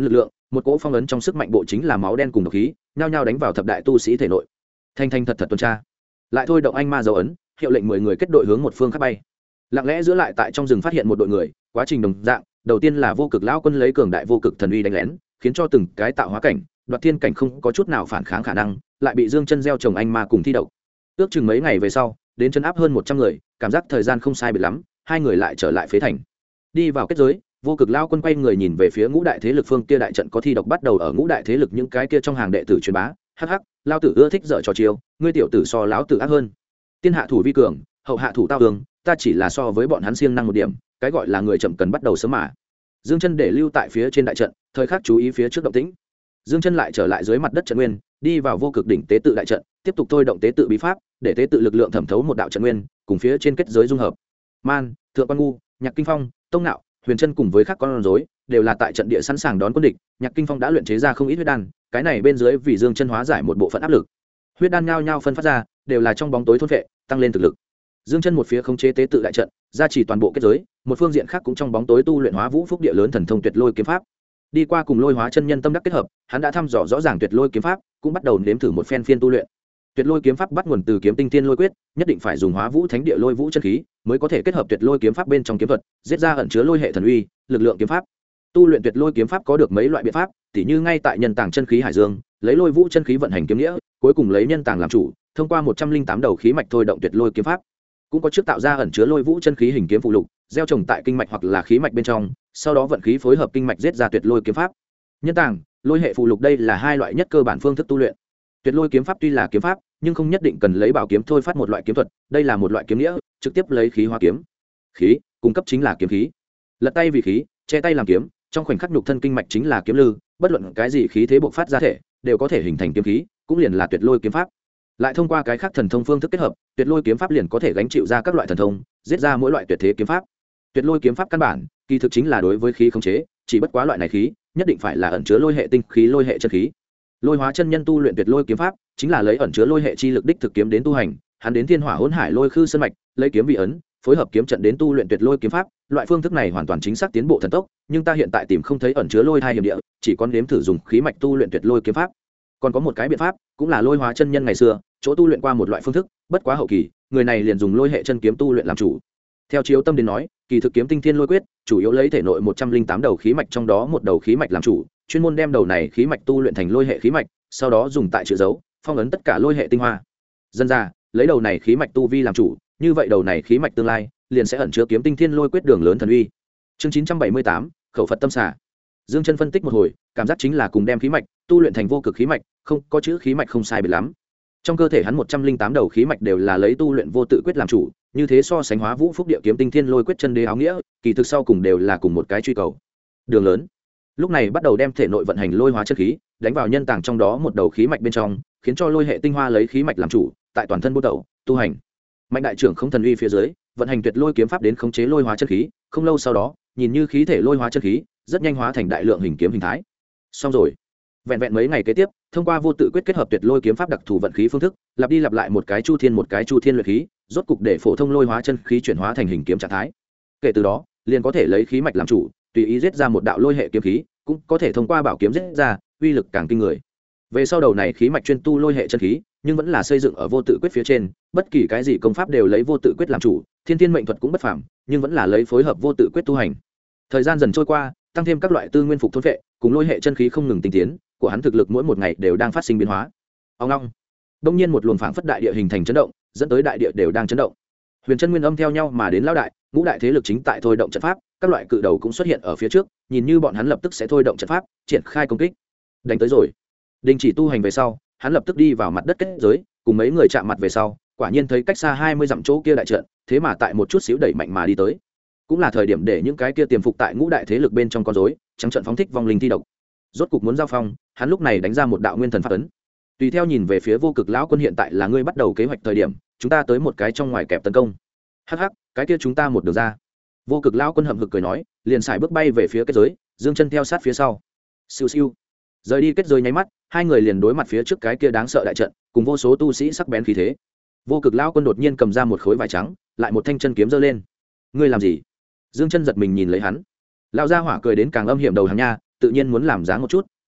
một cỗ phong ấn trong sức mạnh bộ chính là máu đen cùng độc khí nhao nhao đánh vào thập đại tu sĩ thể nội. Thanh thật tuần tra, lại thôi động anh ma dấu ấn, hiệu lệnh 10 người kết đội hướng một phương khác bay. Lặng lẽ giữa lại tại trong rừng phát hiện một đội người, quá trình đồng dạng, đầu tiên là vô cực lão quân lấy cường đại vô cực thần uy đánh lén, khiến cho từng cái tạo hóa cảnh, đoạt thiên cảnh không có chút nào phản kháng khả năng, lại bị Dương Chân gieo trồng anh ma cùng thi độc. Ước chừng mấy ngày về sau, đến chân áp hơn 100 người, cảm giác thời gian không sai biệt lắm, hai người lại trở lại phế thành. Đi vào kết giới, vô cực lão quân quay người nhìn về phía ngũ đại thế lực phương kia đại trận có thi độc bắt đầu ở ngũ đại thế lực những cái kia trong hàng đệ tử truyền bá, hắc hắc, lão tử ưa thích dở trò chiêu, ngươi tiểu tử so lão tử ác hơn. Tiên hạ thủ vi cường, hậu hạ thủ tao tường, ta chỉ là so với bọn hắn siêng năng một điểm, cái gọi là người chậm cần bắt đầu sớm mà. Dương Chân để lưu tại phía trên đại trận, thời khắc chú ý phía trước động tĩnh. Dương Chân lại trở lại dưới mặt đất trận nguyên, đi vào vô cực đỉnh tế tự đại trận, tiếp tục thôi động tế tự bí pháp, để tế tự lực lượng thẩm thấu một đạo trận nguyên, cùng phía trên kết giới dung hợp. Man, Thượng Quan Ngu, Nhạc Kinh Phong, Tông Nạo, Huyền Chân cùng với các con rối đều là tại trận địa sẵn sàng đón quân địch. Nhạc Kinh Phong đã luyện chế ra không ít huyết đan, cái này bên dưới vì Dương Chân hóa giải một bộ phận áp lực. Huyết đan nhao nhao phân phát ra, đều là trong bóng tối thôn phệ, tăng lên thực lực. Dương Chân một phía khống chế tế tự đại trận, gia trì toàn bộ kết giới, một phương diện khác cũng trong bóng tối tu luyện hóa vũ phúc địa lớn thần thông tuyệt lôi kiếm pháp. Đi qua cùng lôi hóa chân nhân tâm đắc kết hợp, hắn đã thăm dò rõ ràng tuyệt lôi kiếm pháp, cũng bắt đầu nếm thử một phen phiên tu luyện. Tuyệt lôi kiếm pháp bắt nguồn từ kiếm tinh thiên lôi quyết, nhất định phải dùng hóa vũ thánh địa lôi vũ chân khí, mới có thể kết hợp tuyệt lôi kiếm pháp bên trong kiếm thuật, giết ra ẩn chứa lôi hệ thần uy, lực lượng kiếm pháp. Tu luyện tuyệt lôi kiếm pháp có được mấy loại biện pháp, tỉ như ngay tại nhân tàng chân khí hải dương, lấy lôi vũ chân khí vận hành kiếm nghĩa, cuối cùng lấy nhân tàng làm chủ, thông qua 108 đầu khí mạch thôi động tuyệt lôi kiếm pháp. Cũng có trước tạo ra ẩn chứa lôi vũ chân khí hình kiếm phụ lục, gieo trồng tại kinh mạch hoặc là khí mạch bên trong, sau đó vận khí phối hợp kinh mạch giết ra tuyệt lôi kiếm pháp. Nhân tàng, lôi hệ phụ lục đây là hai loại nhất cơ bản phương thức tu luyện. Tuyệt lôi kiếm pháp tuy là kiếm pháp, nhưng không nhất định cần lấy bảo kiếm thôi phát một loại kiếm thuật, đây là một loại kiếm nghĩa, trực tiếp lấy khí hóa kiếm. Khí, cung cấp chính là kiếm khí. Lật tay vì khí, che tay làm kiếm, trong khoảnh khắc nhục thân kinh mạch chính là kiếm lư, bất luận cái gì khí thế bộc phát ra thể, đều có thể hình thành kiếm khí, cũng liền là tuyệt lôi kiếm pháp. Lại thông qua cái khác thần thông phương thức kết hợp, tuyệt lôi kiếm pháp liền có thể gánh chịu ra các loại thần thông, giết ra mỗi loại tuyệt thế kiếm pháp. Tuyệt lôi kiếm pháp căn bản, kỳ thực chính là đối với khí khống chế, chỉ bất quá loại này khí, nhất định phải là ẩn chứa lôi hệ tinh khí, lôi hệ chân khí. Lôi hóa chân nhân tu luyện tuyệt lôi kiếm pháp, chính là lấy ẩn chứa lôi hệ chi lực đích thực kiếm đến tu hành, hắn đến thiên hỏa hỗn hải lôi khư sơn mạch, lấy kiếm vị ấn, phối hợp kiếm trận đến tu luyện tuyệt lôi kiếm pháp, loại phương thức này hoàn toàn chính xác tiến bộ thần tốc, nhưng ta hiện tại tìm không thấy ẩn chứa lôi hai hiểm địa, chỉ có nếm thử dùng khí mạch tu luyện tuyệt lôi kiếm pháp. Còn có một cái biện pháp, cũng là lôi hóa chân nhân ngày xưa chỗ tu luyện qua một loại phương thức, bất quá hậu kỳ, người này liền dùng lôi hệ chân kiếm tu luyện làm chủ. Theo Chiếu Tâm đến nói, kỳ thực kiếm tinh thiên lôi quyết, chủ yếu lấy thể nội 108 đầu khí mạch trong đó một đầu khí mạch làm chủ, chuyên môn đem đầu này khí mạch tu luyện thành lôi hệ khí mạch, sau đó dùng tại chữ dấu, phong ấn tất cả lôi hệ tinh hoa. Dân ra, lấy đầu này khí mạch tu vi làm chủ, như vậy đầu này khí mạch tương lai liền sẽ ẩn chứa kiếm tinh thiên lôi quyết đường lớn thần uy. Chương 978, khẩu Phật tâm xả. Dương Chân phân tích một hồi, cảm giác chính là cùng đem khí mạch tu luyện thành vô cực khí mạch, không có chữ khí mạch không sai biệt lắm. Trong cơ thể hắn 108 đầu khí mạch đều là lấy tu luyện vô tự quyết làm chủ, như thế so sánh hóa vũ phúc địa kiếm tinh thiên lôi quyết chân đế áo nghĩa, kỳ thực sau cùng đều là cùng một cái truy cầu. Đường lớn. Lúc này bắt đầu đem thể nội vận hành lôi hóa chân khí, đánh vào nhân tàng trong đó một đầu khí mạch bên trong, khiến cho lôi hệ tinh hoa lấy khí mạch làm chủ, tại toàn thân bố tẩu, tu hành. Mạnh đại trưởng không thần uy phía dưới, vận hành tuyệt lôi kiếm pháp đến khống chế lôi hóa chân khí, không lâu sau đó, nhìn như khí thể lôi hóa chân khí, rất nhanh hóa thành đại lượng hình kiếm hình thái. Xong rồi. Vẹn vẹn mấy ngày kế tiếp, thông qua vô tự quyết kết hợp tuyệt lôi kiếm pháp đặc thù vận khí phương thức, lặp đi lặp lại một cái chu thiên luyện khí, rốt cục để phổ thông lôi hóa chân khí chuyển hóa thành hình kiếm trạng thái. Kể từ đó, liền có thể lấy khí mạch làm chủ, tùy ý giết ra một đạo lôi hệ kiếm khí, cũng có thể thông qua bảo kiếm giết ra, uy lực càng kinh người. Về sau đầu này khí mạch chuyên tu lôi hệ chân khí, nhưng vẫn là xây dựng ở vô tự quyết phía trên, bất kỳ cái gì công pháp đều lấy vô tự quyết làm chủ, thiên thiên mệnh thuật cũng bất phàm, nhưng vẫn là lấy phối hợp vô tự quyết tu hành. Thời gian dần trôi qua, tăng thêm các loại tư nguyên phục thôn vệ, cùng lôi hệ chân khí không ngừng tinh tiến, của hắn thực lực mỗi một ngày đều đang phát sinh biến hóa. Ông long, đông nhiên một luồng phảng phất đại địa hình thành chấn động, dẫn tới đại địa đều đang chấn động. Huyền chân nguyên âm theo nhau mà đến lão đại, ngũ đại thế lực chính tại thôi động trận pháp, các loại cự đầu cũng xuất hiện ở phía trước, nhìn như bọn hắn lập tức sẽ thôi động trận pháp, triển khai công kích. Đánh tới rồi. Đình chỉ tu hành về sau, hắn lập tức đi vào mặt đất kết giới, cùng mấy người chạm mặt về sau, quả nhiên thấy cách xa 20 dặm chỗ kia đại trận, thế mà tại một chút xíu đẩy mạnh mà đi tới. Cũng là thời điểm để những cái kia tiềm phục tại ngũ đại thế lực bên trong con rối, trắng trận phóng thích vong linh thi độc. Rốt cục muốn giao phong, hắn lúc này đánh ra một đạo nguyên thần pháp ấn. Tùy theo nhìn về phía vô cực lão quân, hiện tại là ngươi bắt đầu kế hoạch thời điểm, chúng ta tới một cái trong ngoài kẹp tấn công. Hắc hắc, cái kia chúng ta một đường ra. Vô cực lão quân hậm hực cười nói, liền xài bước bay về phía kết giới, Dương Chân theo sát phía sau. Siêu siêu. Rời đi kết giới nháy mắt, hai người liền đối mặt phía trước cái kia đáng sợ đại trận, cùng vô số tu sĩ sắc bén khí thế. Vô cực lão quân đột nhiên cầm ra một khối vải trắng, lại một thanh chân kiếm giơ lên. Ngươi làm gì? Dương Chân giật mình nhìn lấy hắn. Lão gia hỏa cười đến càng âm hiểm đầu hàng nha, tự nhiên muốn làm dáng một chút,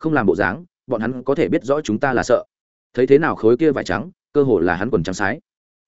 không làm bộ dáng bọn hắn có thể biết rõ chúng ta là sợ. Thấy thế nào khối kia vải trắng cơ hồ là hắn quần trắng sái.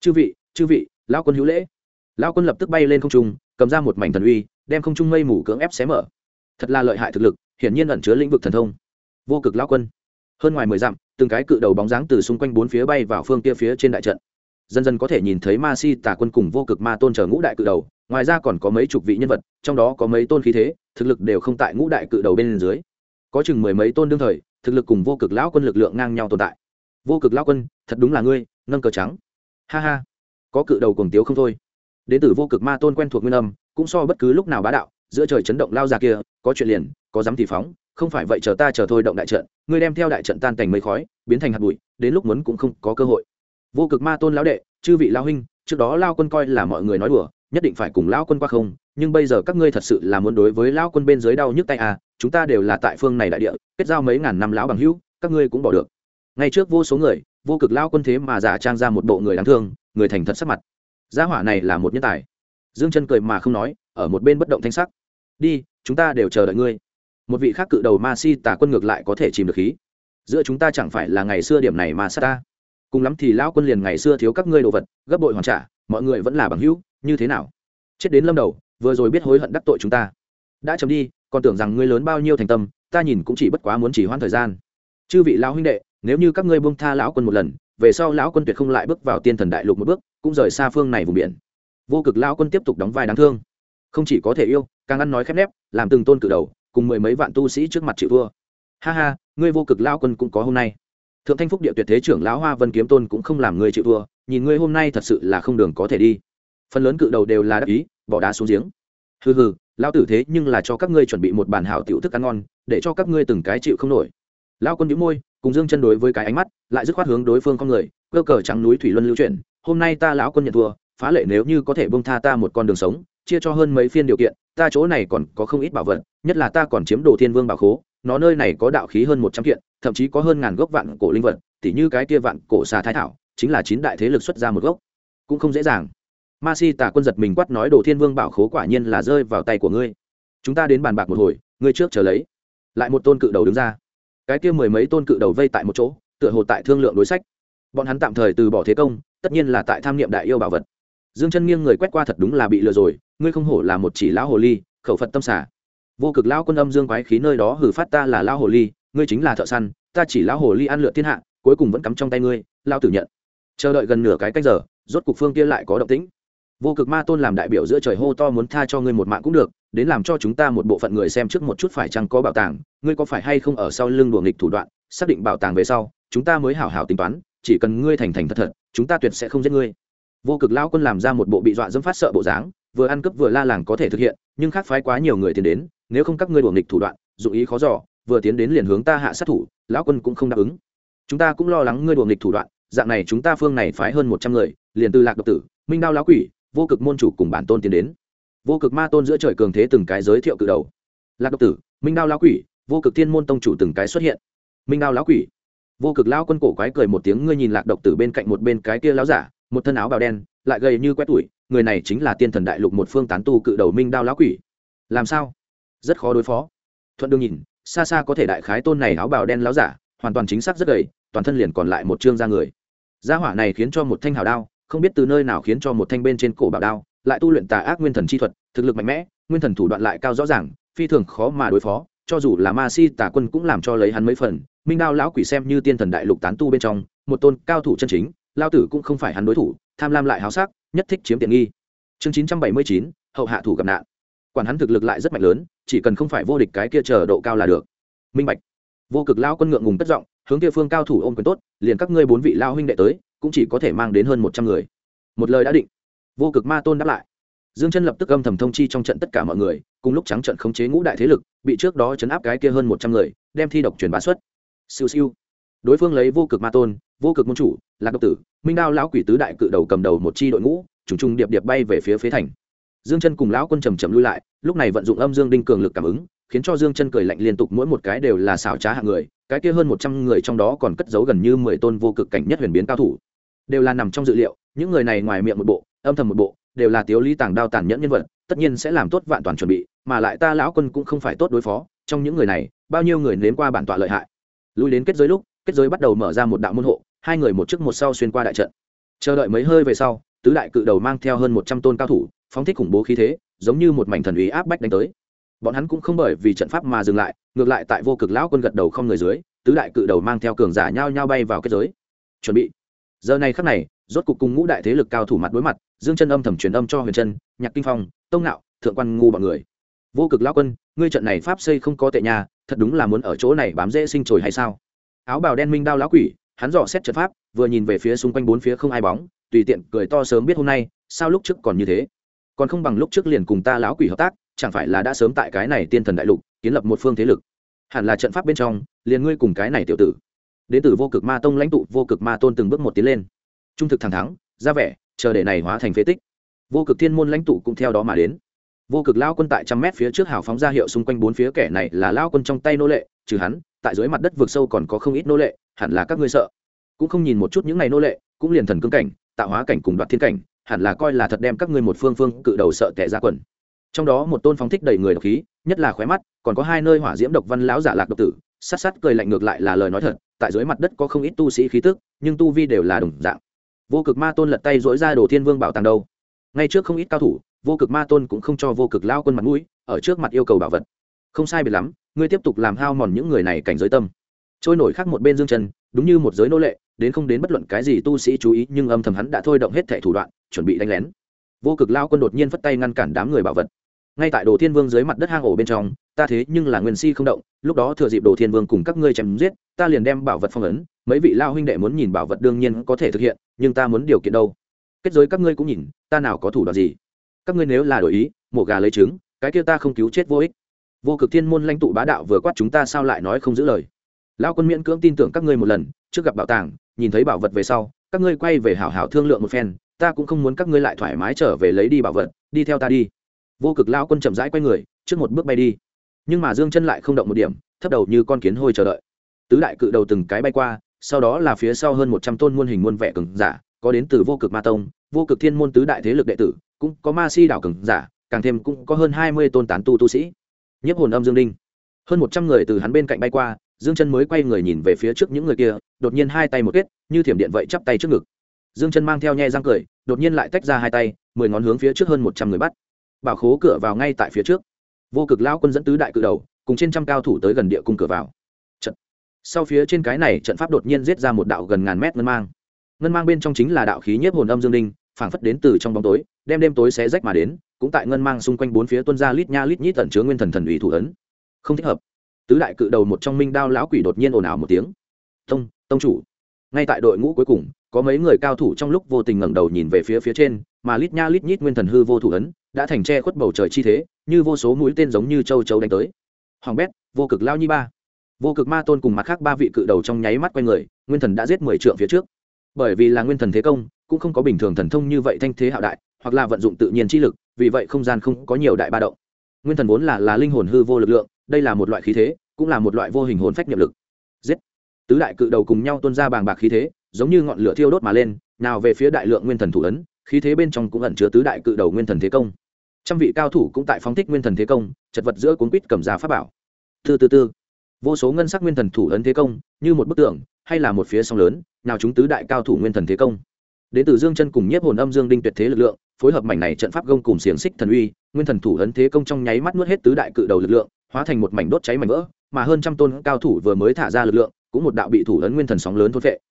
Chư vị lão quân hữu lễ. Lão quân lập tức bay lên không trung, cầm ra một mảnh thần uy, đem không trung mây mù cưỡng ép xé mở. Thật là lợi hại thực lực, hiển nhiên ẩn chứa lĩnh vực thần thông. Vô cực lão quân. Hơn ngoài 10 dặm, từng cái cự đầu bóng dáng từ xung quanh bốn phía bay vào phương kia phía trên đại trận. Dần dần có thể nhìn thấy Ma Si Tà quân cùng Vô Cực Ma tôn chờ ngũ đại cự đầu, ngoài ra còn có mấy chục vị nhân vật, trong đó có mấy tôn khí thế, thực lực đều không tại ngũ đại cự đầu bên dưới. Có chừng mười mấy tôn đương thời, thực lực cùng Vô Cực lão quân lực lượng ngang nhau tồn tại. Vô Cực lão quân, thật đúng là ngươi, nâng cờ trắng. Ha ha. Có cự đầu cuồng tiếu không thôi. Đến từ Vô Cực Ma tôn quen thuộc nguyên âm, cũng so bất cứ lúc nào bá đạo, giữa trời chấn động lao ra kia, có chuyện liền, có dám thì phóng, không phải vậy chờ ta chờ thôi động đại trận, ngươi đem theo đại trận tan thành mây khói, biến thành hạt bụi, đến lúc muốn cũng không có cơ hội. Vô Cực Ma tôn lão đệ, chư vị lão huynh, trước đó lao quân coi là mọi người nói đùa, nhất định phải cùng lão quân qua không, nhưng bây giờ các ngươi thật sự là muốn đối với lão quân bên dưới đau nhức tay à, chúng ta đều là tại phương này đại địa, kết giao mấy ngàn năm lão bằng hữu, các ngươi cũng bỏ được. Ngay trước vô số người, Vô Cực lão quân thế mà giả trang ra một bộ người đáng thương, người thành thật sắc mặt. Gia hỏa này là một nhân tài. Dương Chân cười mà không nói, ở một bên bất động thanh sắc. Đi, chúng ta đều chờ đợi ngươi. Một vị khác cự đầu Ma Si Tà quân ngược lại có thể chìm được khí. Giữa chúng ta chẳng phải là ngày xưa điểm này mà sát ta. Cùng lắm thì lão quân liền ngày xưa thiếu các ngươi đồ vật, gấp bội hoàn trả, mọi người vẫn là bằng hữu, như thế nào? Chết đến lâm đầu, vừa rồi biết hối hận đắc tội chúng ta. Đã chấm đi, còn tưởng rằng ngươi lớn bao nhiêu thành tâm, ta nhìn cũng chỉ bất quá muốn chỉ hoãn thời gian. Chư vị lão huynh đệ, nếu như các ngươi buông tha lão quân một lần, về sau lão quân tuyệt không lại bước vào tiên thần đại lục một bước, cũng rời xa phương này vùng biển. Vô Cực lão quân tiếp tục đóng vai đáng thương, không chỉ có thể yêu, càng ăn nói khép nép, làm từng tôn cự đầu, cùng mười mấy vạn tu sĩ trước mặt chịu thua. Ha ha, ngươi Vô Cực lão quân cũng có hôm nay. Thượng Thanh Phúc Địa Tuyệt Thế trưởng lão Hoa Vân Kiếm Tôn cũng không làm ngươi chịu thua, nhìn ngươi hôm nay thật sự là không đường có thể đi. Phần lớn cự đầu đều là đắc ý, bỏ đá xuống giếng. Hừ hừ, lão tử thế nhưng là cho các ngươi chuẩn bị một bàn hảo tiểu thức ăn ngon, để cho các ngươi từng cái chịu không nổi. Lão quân nhíu môi, cùng Dương Chân đối với cái ánh mắt, lại dứt khoát hướng đối phương con người, cơ cờ trắng núi thủy luân lưu chuyển, hôm nay ta lão quân nhận thua, phá lệ nếu như có thể buông tha ta một con đường sống, chia cho hơn mấy phiên điều kiện, ta chỗ này còn có không ít bảo vật, nhất là ta còn chiếm Đồ Thiên Vương bảo khố, nó nơi này có đạo khí hơn 100 kiện, thậm chí có hơn ngàn gốc vạn cổ linh vật, tỉ như cái kia vạn cổ xà thái thảo, chính là 9 đại thế lực xuất ra một gốc, cũng không dễ dàng. Ma Si Tà quân giật mình quát nói Đồ Thiên Vương bảo khố quả nhiên là rơi vào tay của ngươi. Chúng ta đến bàn bạc một hồi, ngươi trước chờ lấy. Lại một tôn cự đầu đứng ra. Cái kia mười mấy tôn cự đầu vây tại một chỗ, tựa hồ tại thương lượng đối sách. Bọn hắn tạm thời từ bỏ thế công, tất nhiên là tại tham niệm đại yêu bảo vật. Dương Chân nghiêng người quét qua thật đúng là bị lừa rồi, ngươi không hổ là một chỉ lão hồ ly, khẩu Phật tâm xả. Vô Cực lão quân âm dương quái khí nơi đó hử phát ta là lão hồ ly, ngươi chính là thợ săn, ta chỉ lão hồ ly ăn lựa thiên hạ, cuối cùng vẫn cắm trong tay ngươi, lão tử nhận. Chờ đợi gần nửa cái cách giờ, rốt cục phương kia lại có động tĩnh. Vô Cực Ma tôn làm đại biểu giữa trời hô to muốn tha cho ngươi một mạng cũng được, đến làm cho chúng ta một bộ phận người xem trước một chút phải chăng có bảo tàng, ngươi có phải hay không ở sau lưng đùa nghịch thủ đoạn, xác định bảo tàng về sau, chúng ta mới hảo hảo tính toán, chỉ cần ngươi thành thành thật thật, chúng ta tuyệt sẽ không giết ngươi. Vô Cực lão quân làm ra một bộ bị dọa dẫm phát sợ bộ dáng, vừa ăn cướp vừa la làng có thể thực hiện, nhưng khác phái quá nhiều người tiến đến, nếu không các ngươi đùa nghịch thủ đoạn, dụng ý khó dò, vừa tiến đến liền hướng ta hạ sát thủ, lão quân cũng không đáp ứng. Chúng ta cũng lo lắng ngươi đùa nghịch thủ đoạn, dạng này chúng ta phương này phái hơn 100 người, liền từ Lạc Độc Tử, Minh Đao lão quỷ, Vô Cực môn chủ cùng bản tôn tiến đến. Vô Cực Ma tôn giữa trời cường thế từng cái giới thiệu cự đầu. Lạc Độc Tử, Minh Đao lão quỷ, Vô Cực Thiên môn tông chủ từng cái xuất hiện. Minh Đao lão quỷ, Vô Cực lão quân cổ quái cười một tiếng, ngươi nhìn Lạc Độc Tử bên cạnh một bên cái kia lão giả, một thân áo bào đen, lại gầy như quét tuổi, người này chính là tiên thần đại lục một phương tán tu cự đầu Minh Đao lão quỷ. Làm sao? Rất khó đối phó. Thuận đường nhìn, xa xa có thể đại khái tôn này áo bào đen lão giả, hoàn toàn chính xác rất gầy, toàn thân liền còn lại một trương da người. Gia hỏa này khiến cho một thanh hào đao, không biết từ nơi nào khiến cho một thanh bên trên cổ bảo đao, lại tu luyện tà ác nguyên thần chi thuật, thực lực mạnh mẽ, nguyên thần thủ đoạn lại cao rõ ràng, phi thường khó mà đối phó, cho dù là Ma Si Tà quân cũng làm cho lấy hắn mấy phần. Minh Đao lão quỷ xem như tiên thần đại lục tán tu bên trong một tôn cao thủ chân chính, lão tử cũng không phải hắn đối thủ, tham lam lại háo sắc, nhất thích chiếm tiện nghi. Chương 979, hậu hạ thủ gặp nạn. Quản hắn thực lực lại rất mạnh lớn, chỉ cần không phải vô địch cái kia chờ độ cao là được. Minh bạch. Vô Cực lão quân ngượng ngùng cất giọng, hướng kia phương cao thủ ôm quyền tốt, liền các ngươi 4 vị lão huynh đệ tới, cũng chỉ có thể mang đến hơn 100 người. Một lời đã định. Vô Cực Ma tôn đáp lại. Dương Chân lập tức âm thầm thông chi trong trận tất cả mọi người, cùng lúc trắng trận khống chế ngũ đại thế lực, bị trước đó trấn áp cái kia hơn 100 người, đem thi độc truyền bá xuất. Siêu siêu. Đối phương lấy Vô Cực Ma tôn, Vô Cực môn chủ, Lạc Độc Tử, Minh Đao lão quỷ tứ đại cự đầu cầm đầu một chi đội ngũ, trùng trùng điệp điệp bay về phía phế thành. Dương Chân cùng lão quân chậm chậm lui lại, lúc này vận dụng âm dương đinh cường lực cảm ứng, khiến cho Dương Chân cười lạnh liên tục, mỗi một cái đều là xảo trá hạng người, cái kia hơn 100 người trong đó còn cất giấu gần như 10 tôn vô cực cảnh nhất huyền biến cao thủ. Đều là nằm trong dự liệu, những người này ngoài miệng một bộ, âm thầm một bộ, đều là tiếu lý tàng đao tàn nhẫn nhân vật, tất nhiên sẽ làm tốt vạn toàn chuẩn bị, mà lại ta lão quân cũng không phải tốt đối phó, trong những người này, bao nhiêu người nếm qua bản tọa lợi hại. Lui đến kết giới lúc, kết giới bắt đầu mở ra một đạo môn hộ, hai người một trước một sau xuyên qua đại trận. Chờ đợi mấy hơi về sau, tứ đại cự đầu mang theo hơn 100 tôn cao thủ, phóng thích khủng bố khí thế, giống như một mảnh thần uy áp bách đánh tới. Bọn hắn cũng không bởi vì trận pháp mà dừng lại, ngược lại tại Vô Cực lão quân gật đầu không người dưới, tứ đại cự đầu mang theo cường giả nhao nhao bay vào kết giới. Chuẩn bị. Giờ này khắc này, rốt cục cùng ngũ đại thế lực cao thủ mặt đối mặt, Dương Chân âm thầm truyền âm cho Huyền Chân, Nhạc Kinh Phong, Tông Nạo, Thượng Quan Ngu bọn người. Vô Cực lão quân, ngươi trận này pháp xây không có tệ nhà, thật đúng là muốn ở chỗ này bám rễ sinh trồi hay sao? Áo bào đen minh đao lão quỷ, hắn dò xét trận pháp, vừa nhìn về phía xung quanh bốn phía không ai bóng, tùy tiện cười to sớm biết hôm nay, sao lúc trước còn như thế? Còn không bằng lúc trước liền cùng ta lão quỷ hợp tác, chẳng phải là đã sớm tại cái này tiên thần đại lục kiến lập một phương thế lực. Hẳn là trận pháp bên trong, liền ngươi cùng cái này tiểu tử. Đến từ Vô Cực Ma Tông lãnh tụ Vô Cực Ma Tôn từng bước một tiến lên, trung thực thẳng thắn, ra vẻ, chờ để này hóa thành phế tích. Vô Cực Thiên môn lãnh tụ cũng theo đó mà đến. Vô Cực lão quân tại trăm mét phía trước hào phóng ra hiệu xung quanh bốn phía, kẻ này là lão quân trong tay nô lệ, trừ hắn, tại dưới mặt đất vực sâu còn có không ít nô lệ, hẳn là các ngươi sợ. Cũng không nhìn một chút những này nô lệ, cũng liền thần cương cảnh, tạo hóa cảnh cùng đoạt thiên cảnh, hẳn là coi là thật đem các ngươi một phương phương cự đầu sợ tè ra quần. Trong đó một tôn phóng thích đầy người độc khí, nhất là khóe mắt, còn có hai nơi hỏa diễm độc văn lão giả lạc độc tử, sát sát cười lạnh ngược lại là lời nói thật, tại dưới mặt đất có không ít tu sĩ khí tức, nhưng tu vi đều là đồng dạng. Vô Cực Ma Tôn lật tay dỗi ra Đồ Thiên Vương bảo tàng đâu. Ngay trước không ít cao thủ, Vô Cực Ma Tôn cũng không cho Vô Cực lão quân mặt mũi, ở trước mặt yêu cầu bảo vật. Không sai biệt lắm, ngươi tiếp tục làm hao mòn những người này cảnh giới tâm. Trôi nổi khác một bên Dương Trần, đúng như một giới nô lệ, đến không đến bất luận cái gì tu sĩ chú ý, nhưng âm thầm hắn đã thôi động hết thảy thủ đoạn, chuẩn bị đánh lén. Vô Cực lão quân đột nhiên phất tay ngăn cản đám người bảo vật. Ngay tại Đồ Thiên Vương dưới mặt đất hang ổ bên trong, ta thế nhưng là nguyên si không động, lúc đó thừa dịp Đồ Thiên Vương cùng các ngươi chém giết, ta liền đem bảo vật phong ấn, mấy vị lao huynh đệ muốn nhìn bảo vật đương nhiên có thể thực hiện, nhưng ta muốn điều kiện đâu? Kết giới các ngươi cũng nhìn, ta nào có thủ đoạn gì? Các ngươi nếu là đổi ý, mổ gà lấy trứng, cái kia ta không cứu chết vô ích. Vô Cực Thiên môn lãnh tụ bá đạo vừa quát chúng ta sao lại nói không giữ lời. Lão quân miễn cưỡng tin tưởng các ngươi một lần, trước gặp bảo tàng, nhìn thấy bảo vật về sau, các ngươi quay về hảo hảo thương lượng một phen, ta cũng không muốn các ngươi lại thoải mái trở về lấy đi bảo vật, đi theo ta đi. Vô Cực lão quân chậm rãi quay người, trước một bước bay đi. Nhưng mà Dương Chân lại không động một điểm, thấp đầu như con kiến hôi chờ đợi. Tứ đại cự đầu từng cái bay qua, sau đó là phía sau hơn 100 tôn muôn hình muôn vẻ cường giả, có đến từ Vô Cực Ma Tông, Vô Cực Thiên môn tứ đại thế lực đệ tử, cũng có Ma Si đảo cường giả, càng thêm cũng có hơn 20 tôn tán tu tu sĩ. Nhiếp hồn âm Dương Đinh, hơn 100 người từ hắn bên cạnh bay qua, Dương Chân mới quay người nhìn về phía trước những người kia, đột nhiên hai tay một kết, như thiểm điện vậy chắp tay trước ngực. Dương Chân mang theo nhe răng cười, đột nhiên lại tách ra hai tay, 10 ngón hướng phía trước hơn 100 người bắt. Bảo khố cửa vào ngay tại phía trước. Vô Cực lão quân dẫn tứ đại cự đầu, cùng trên trăm cao thủ tới gần địa cung cửa vào. Trận. Sau phía trên cái này trận pháp đột nhiên giết ra một đạo gần ngàn mét ngân mang. Ngân mang bên trong chính là đạo khí nhiếp hồn âm Dương Đinh, phảng phất đến từ trong bóng tối, đem đêm tối xé rách mà đến, cũng tại ngân mang xung quanh bốn phía tuôn ra lít nha lít nhít tẩn chứa nguyên thần thần ủy thủ ấn. Không thích hợp. Tứ đại cự đầu một trong minh đao lão quỷ đột nhiên ồn ào một tiếng. Tông chủ. Ngay tại đội ngũ cuối cùng, có mấy người cao thủ trong lúc vô tình ngẩng đầu nhìn về phía trên, mà lít nha lít nhít nguyên thần hư vô thủ ấn đã thành che khuất bầu trời chi thế, như vô số mũi tên giống như châu chấu đánh tới. Hoàng bét, Vô Cực lao nhi ba. Vô Cực Ma Tôn cùng mặt khác ba vị cự đầu trong nháy mắt quay người, nguyên thần đã giết 10 trượng phía trước. Bởi vì là nguyên thần thế công, cũng không có bình thường thần thông như vậy thanh thế hạo đại, hoặc là vận dụng tự nhiên chi lực, vì vậy không gian không có nhiều đại ba động. Nguyên thần vốn là linh hồn hư vô lực lượng, đây là một loại khí thế, cũng là một loại vô hình hồn phách niệm lực. Giết. Tứ đại cự đầu cùng nhau tuôn ra bàng bạc khí thế, giống như ngọn lửa thiêu đốt mà lên, nào về phía đại lượng nguyên thần thủ ấn, khí thế bên trong cũng ẩn chứa tứ đại cự đầu nguyên thần thế công. Trăm vị cao thủ cũng tại phóng thích nguyên thần thế công, chật vật giữa cuốn quýt cầm ra pháp bảo. Tư, vô số ngân sắc nguyên thần thủ ấn thế công, như một bức tượng, hay là một phía sông lớn, nào chúng tứ đại cao thủ nguyên thần thế công. Đến từ Dương Chân cùng nhiếp hồn âm Dương Đinh tuyệt thế lực lượng, phối hợp mảnh này trận pháp gông cùng xiềng xích thần uy, nguyên thần thủ ấn thế công trong nháy mắt nuốt hết tứ đại cự đầu lực lượng, hóa thành một mảnh đốt cháy mảnh vỡ, mà hơn trăm tôn cao thủ vừa mới thả ra lực lượng, cũng một đạo bị thủ ấn nguyên thần sóng lớn thôn phệ.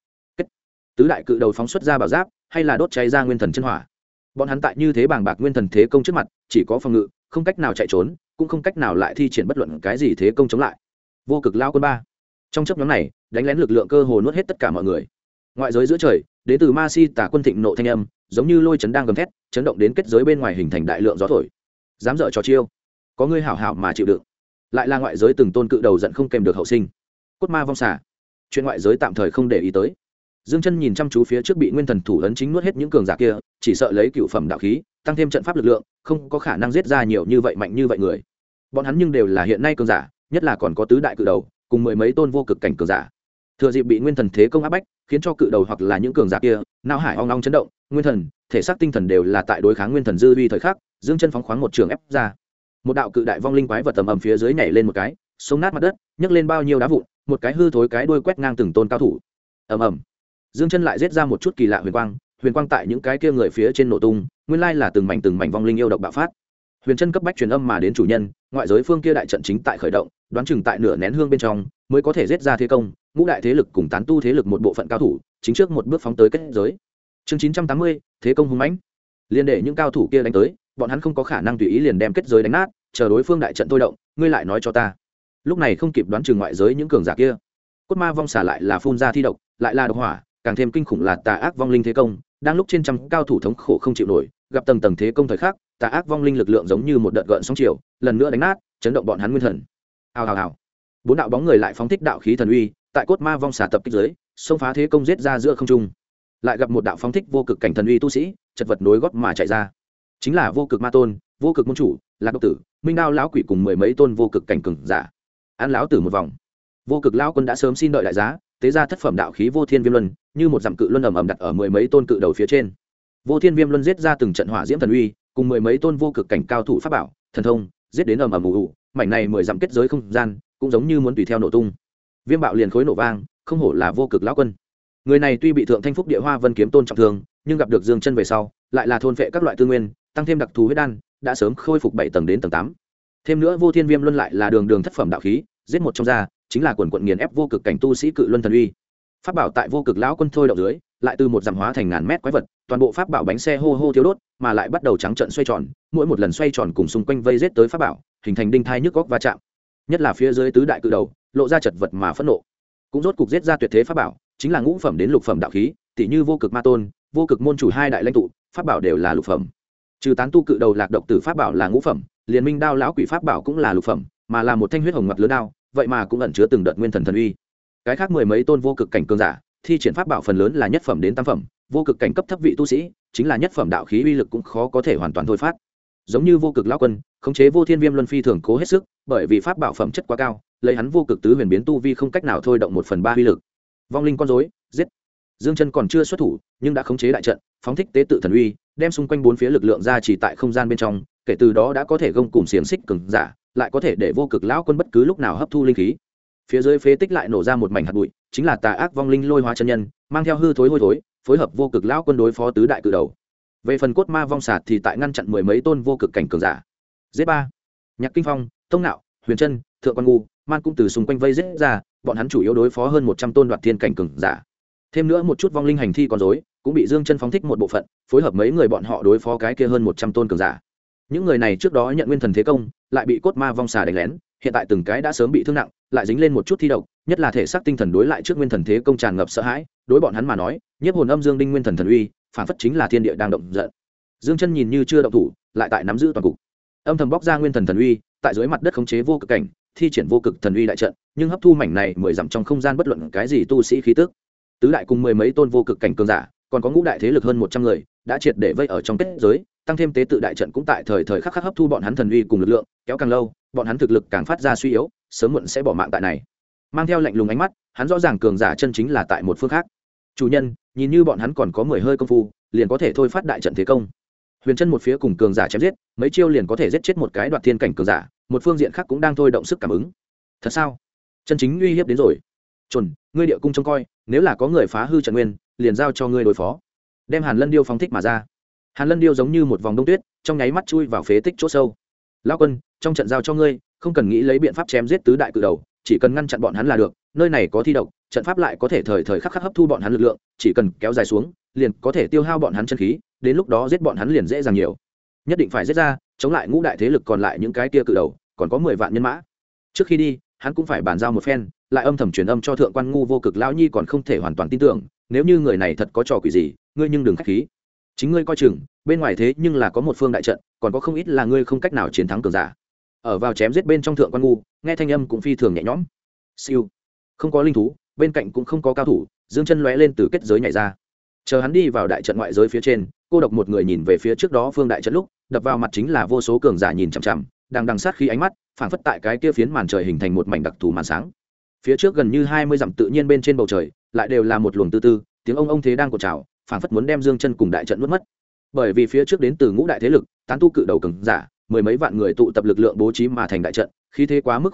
Tứ đại cự đầu phóng xuất ra bảo giáp, hay là đốt cháy ra nguyên thần chân hỏa. Bọn hắn tại như thế bàng bạc nguyên thần thế công trước mặt, chỉ có phòng ngự, không cách nào chạy trốn, cũng không cách nào lại thi triển bất luận cái gì thế công chống lại. Vô Cực lao quân ba. Trong chớp nhoáng này, đánh lén lực lượng cơ hồ nuốt hết tất cả mọi người. Ngoại giới giữa trời, đến từ Ma Si Tả quân thịnh nộ thanh âm, giống như lôi chấn đang gầm thét, chấn động đến kết giới bên ngoài hình thành đại lượng gió thổi. Dám dở trò chiêu, có ngươi hảo hảo mà chịu đựng. Lại là ngoại giới từng tôn cự đầu giận không kèm được hậu sinh. Cốt ma vong xả. Chuyện ngoại giới tạm thời không để ý tới. Dương Chân nhìn chăm chú phía trước bị nguyên thần thủ ấn chính nuốt hết những cường giả kia, chỉ sợ lấy cựu phẩm đạo khí, tăng thêm trận pháp lực lượng, không có khả năng giết ra nhiều như vậy mạnh như vậy người. Bọn hắn nhưng đều là hiện nay cường giả, nhất là còn có tứ đại cự đầu, cùng mười mấy tôn vô cực cảnh cường giả. Thừa dịp bị nguyên thần thế công áp bách, khiến cho cự đầu hoặc là những cường giả kia, não hải ong ong chấn động, nguyên thần, thể xác tinh thần đều là tại đối kháng nguyên thần dư uy thời khắc, Dương Chân phóng khoáng một trường ép ra. Một đạo cự đại vong linh quái vật tầm ầm phía dưới nhảy lên một cái, sống nát mặt đất, nhấc lên bao nhiêu đá vụn, một cái hư thối cái đuôi quét ngang từng tôn cao thủ. Ầm ầm. Dương Chân lại giết ra một chút kỳ lạ huyền quang tại những cái kia người phía trên nổ tung, nguyên lai là từng mảnh vong linh yêu độc bạo phát. Huyền Chân cấp bách truyền âm mà đến chủ nhân, ngoại giới phương kia đại trận chính tại khởi động, đoán chừng tại nửa nén hương bên trong mới có thể giết ra thế công, ngũ đại thế lực cùng tán tu thế lực một bộ phận cao thủ, chính trước một bước phóng tới kết giới. Chương 980, thế công hung mãnh. Liên để những cao thủ kia đánh tới, bọn hắn không có khả năng tùy ý liền đem kết giới đánh nát, chờ đối phương đại trận thôi động, ngươi lại nói cho ta. Lúc này không kịp đoán chừng ngoại giới những cường giả kia. Cốt ma vong xả lại là phun ra thi độc, lại là độc hỏa, càng thêm kinh khủng là tà ác vong linh thế công, đang lúc trên trăm cao thủ thống khổ không chịu nổi, gặp tầng tầng thế công thời khắc, tà ác vong linh lực lượng giống như một đợt gợn sóng chiều, lần nữa đánh nát, chấn động bọn hắn nguyên thần. Hào hào hào. Bốn đạo bóng người lại phóng thích đạo khí thần uy, tại cốt ma vong xả tập kích dưới, xông phá thế công giết ra giữa không trung. Lại gặp một đạo phóng thích vô cực cảnh thần uy tu sĩ, chật vật nối gót mà chạy ra. Chính là vô cực ma tôn, vô cực môn chủ, Lạc Độc Tử, Minh Đao lão quỷ cùng mười mấy tôn vô cực cảnh cường giả. Ăn lão tử một vòng. Vô cực lão quân đã sớm xin đợi đại giá, tế ra thất phẩm đạo khí vô thiên viêm luân, như một dặm cự luân ầm ầm đặt ở mười mấy tôn cự đầu phía trên. Vô thiên viêm luân giết ra từng trận hỏa diễm thần uy, cùng mười mấy tôn vô cực cảnh cao thủ pháp bảo, thần thông, giết đến ầm ầm ù ù, mảnh này mười dặm kết giới không gian, cũng giống như muốn tùy theo nổ tung. Viêm bạo liền khối nổ vang, không hổ là vô cực lão quân. Người này tuy bị thượng thanh phúc địa hoa vân kiếm tôn trọng thương, nhưng gặp được Dương Chân về sau, lại là thôn phệ các loại tư nguyên, tăng thêm đặc thù huyết đan, đã sớm khôi phục 7 tầng đến tầng 8. Thêm nữa vô thiên viêm luân lại là đường thất phẩm đạo khí, giết một trong ra, chính là quần nghiền ép vô cực cảnh tu sĩ cự luân thần uy. Pháp bảo tại vô cực lão quân thôi động dưới, lại từ một dặm hóa thành ngàn mét quái vật, toàn bộ pháp bảo bánh xe hô hô thiếu đốt, mà lại bắt đầu trắng trợn xoay tròn, mỗi một lần xoay tròn cùng xung quanh vây giết tới pháp bảo, hình thành đinh thai nhức góc va chạm. Nhất là phía dưới tứ đại cự đầu, lộ ra chật vật mà phẫn nộ. Cũng rốt cục giết ra tuyệt thế pháp bảo, chính là ngũ phẩm đến lục phẩm đạo khí, tỷ như vô cực ma tôn, vô cực môn chủ hai đại lãnh tụ, pháp bảo đều là lục phẩm. Trừ tán tu cự đầu Lạc Độc Tử pháp bảo là ngũ phẩm, liên minh đao lão quỷ pháp bảo cũng là lục phẩm, mà là một thanh huyết hồng ngập lớn đao, vậy mà cũng ẩn chứa từng đợt nguyên thần thần uy. Cái khác mười mấy tôn vô cực cảnh cường giả, thi triển pháp bảo phần lớn là nhất phẩm đến tam phẩm, vô cực cảnh cấp thấp vị tu sĩ, chính là nhất phẩm đạo khí uy lực cũng khó có thể hoàn toàn thôi phát. Giống như vô cực lão quân, khống chế vô thiên viêm luân phi thường cố hết sức, bởi vì pháp bảo phẩm chất quá cao, lấy hắn vô cực tứ huyền biến tu vi không cách nào thôi động 1/3 uy lực. Vong linh con rối, giết. Dương Chân còn chưa xuất thủ, nhưng đã khống chế đại trận, phóng thích tế tự thần uy, đem xung quanh bốn phía lực lượng ra chỉ tại không gian bên trong, kể từ đó đã có thể gông cùng xiềng xích cường giả, lại có thể để vô cực lão quân bất cứ lúc nào hấp thu linh khí. Phía dưới phế tích lại nổ ra một mảnh hạt bụi, chính là tà ác vong linh lôi hóa chân nhân, mang theo hư thối hôi thối, phối hợp vô cực lão quân đối phó tứ đại cự đầu. Về phần cốt ma vong xạt thì tại ngăn chặn mười mấy tôn vô cực cảnh cường giả. Z3, Nhạc Kinh Phong, Tông Nạo, Huyền Trân, Thượng Quan Ngu, Man cũng từ xung quanh vây giết ra, bọn hắn chủ yếu đối phó hơn 100 tôn đoạt thiên cảnh cường giả. Thêm nữa một chút vong linh hành thi con rối, cũng bị Dương Chân phóng thích một bộ phận, phối hợp mấy người bọn họ đối phó cái kia hơn 100 tôn cường giả. Những người này trước đó nhận nguyên thần thế công, lại bị cốt ma vong xà đánh lén, hiện tại từng cái đã sớm bị thương nặng, lại dính lên một chút thi độc, nhất là thể xác tinh thần đối lại trước nguyên thần thế công tràn ngập sợ hãi, đối bọn hắn mà nói, nhiếp hồn âm dương đinh nguyên thần thần uy, phản phất chính là thiên địa đang động giận. Dương Chân nhìn như chưa động thủ, lại tại nắm giữ toàn cục. Âm thầm bóc ra nguyên thần thần uy, tại dưới mặt đất khống chế vô cực cảnh, thi triển vô cực thần uy đại trận, nhưng hấp thu mảnh này 10 dặm trong không gian bất luận cái gì tu sĩ khí tức. Tứ đại cùng mười mấy tôn vô cực cảnh cường giả, còn có ngũ đại thế lực hơn 100 người, đã triệt để vây ở trong kết giới, tăng thêm tế tự đại trận cũng tại thời khắc hấp thu bọn hắn thần uy cùng lực lượng, kéo càng lâu, bọn hắn thực lực càng phát ra suy yếu, sớm muộn sẽ bỏ mạng tại này. Mang theo lạnh lùng ánh mắt, hắn rõ ràng cường giả chân chính là tại một phương khác. Chủ nhân, nhìn như bọn hắn còn có 10 hơi công phu, liền có thể thôi phát đại trận thế công. Huyền Trân một phía cùng cường giả chém giết, mấy chiêu liền có thể giết chết một cái đoạt thiên cảnh cường giả, một phương diện khác cũng đang thôi động sức cảm ứng. Thật sao? Chân chính uy hiếp đến rồi. Chuẩn, ngươi địa cung trông coi, nếu là có người phá hư trận nguyên, liền giao cho ngươi đối phó. Đem Hàn Lân Điêu phóng thích mà ra. Hàn Lân Điêu giống như một vòng đông tuyết, trong nháy mắt chui vào phế tích chỗ sâu. Lão quân, trong trận giao cho ngươi, không cần nghĩ lấy biện pháp chém giết tứ đại cự đầu, chỉ cần ngăn chặn bọn hắn là được. Nơi này có thi độc, trận pháp lại có thể thời khắc hấp thu bọn hắn lực lượng, chỉ cần kéo dài xuống, liền có thể tiêu hao bọn hắn chân khí, đến lúc đó giết bọn hắn liền dễ dàng nhiều. Nhất định phải giết ra, chống lại ngũ đại thế lực còn lại những cái kia cự đầu, còn có 10 vạn nhân mã. Trước khi đi, hắn cũng phải bàn giao một phen, lại âm thầm truyền âm cho Thượng Quan Ngu vô cực lão nhi còn không thể hoàn toàn tin tưởng, nếu như người này thật có trò quỷ gì, ngươi nhưng đừng khách khí. Chính ngươi coi chừng, bên ngoài thế nhưng là có một phương đại trận, còn có không ít là ngươi không cách nào chiến thắng cường giả. Ở vào chém giết bên trong Thượng Quan Ngu, nghe thanh âm cũng phi thường nhẹ nhõm. Siêu, không có linh thú, bên cạnh cũng không có cao thủ, Dương Chân lóe lên từ kết giới nhảy ra. Chờ hắn đi vào đại trận ngoại giới phía trên, cô độc một người nhìn về phía trước đó phương đại trận lúc, đập vào mặt chính là vô số cường giả nhìn chằm chằm, đang sát khí ánh mắt, phảng phất tại cái kia phiến màn trời hình thành một mảnh đặc thù màn sáng. Phía trước gần như 20 dặm tự nhiên bên trên bầu trời, lại đều là một luồng tư tư, tiếng ông thế đang cột trào, phảng phất muốn đem Dương Chân cùng đại trận nuốt mất. Bởi vì phía trước đến từ ngũ đại thế lực, tán tu cự đầu cường giả, mười mấy vạn người tụ tập lực lượng bố trí mà thành đại trận, khí thế quá mức khủng bố,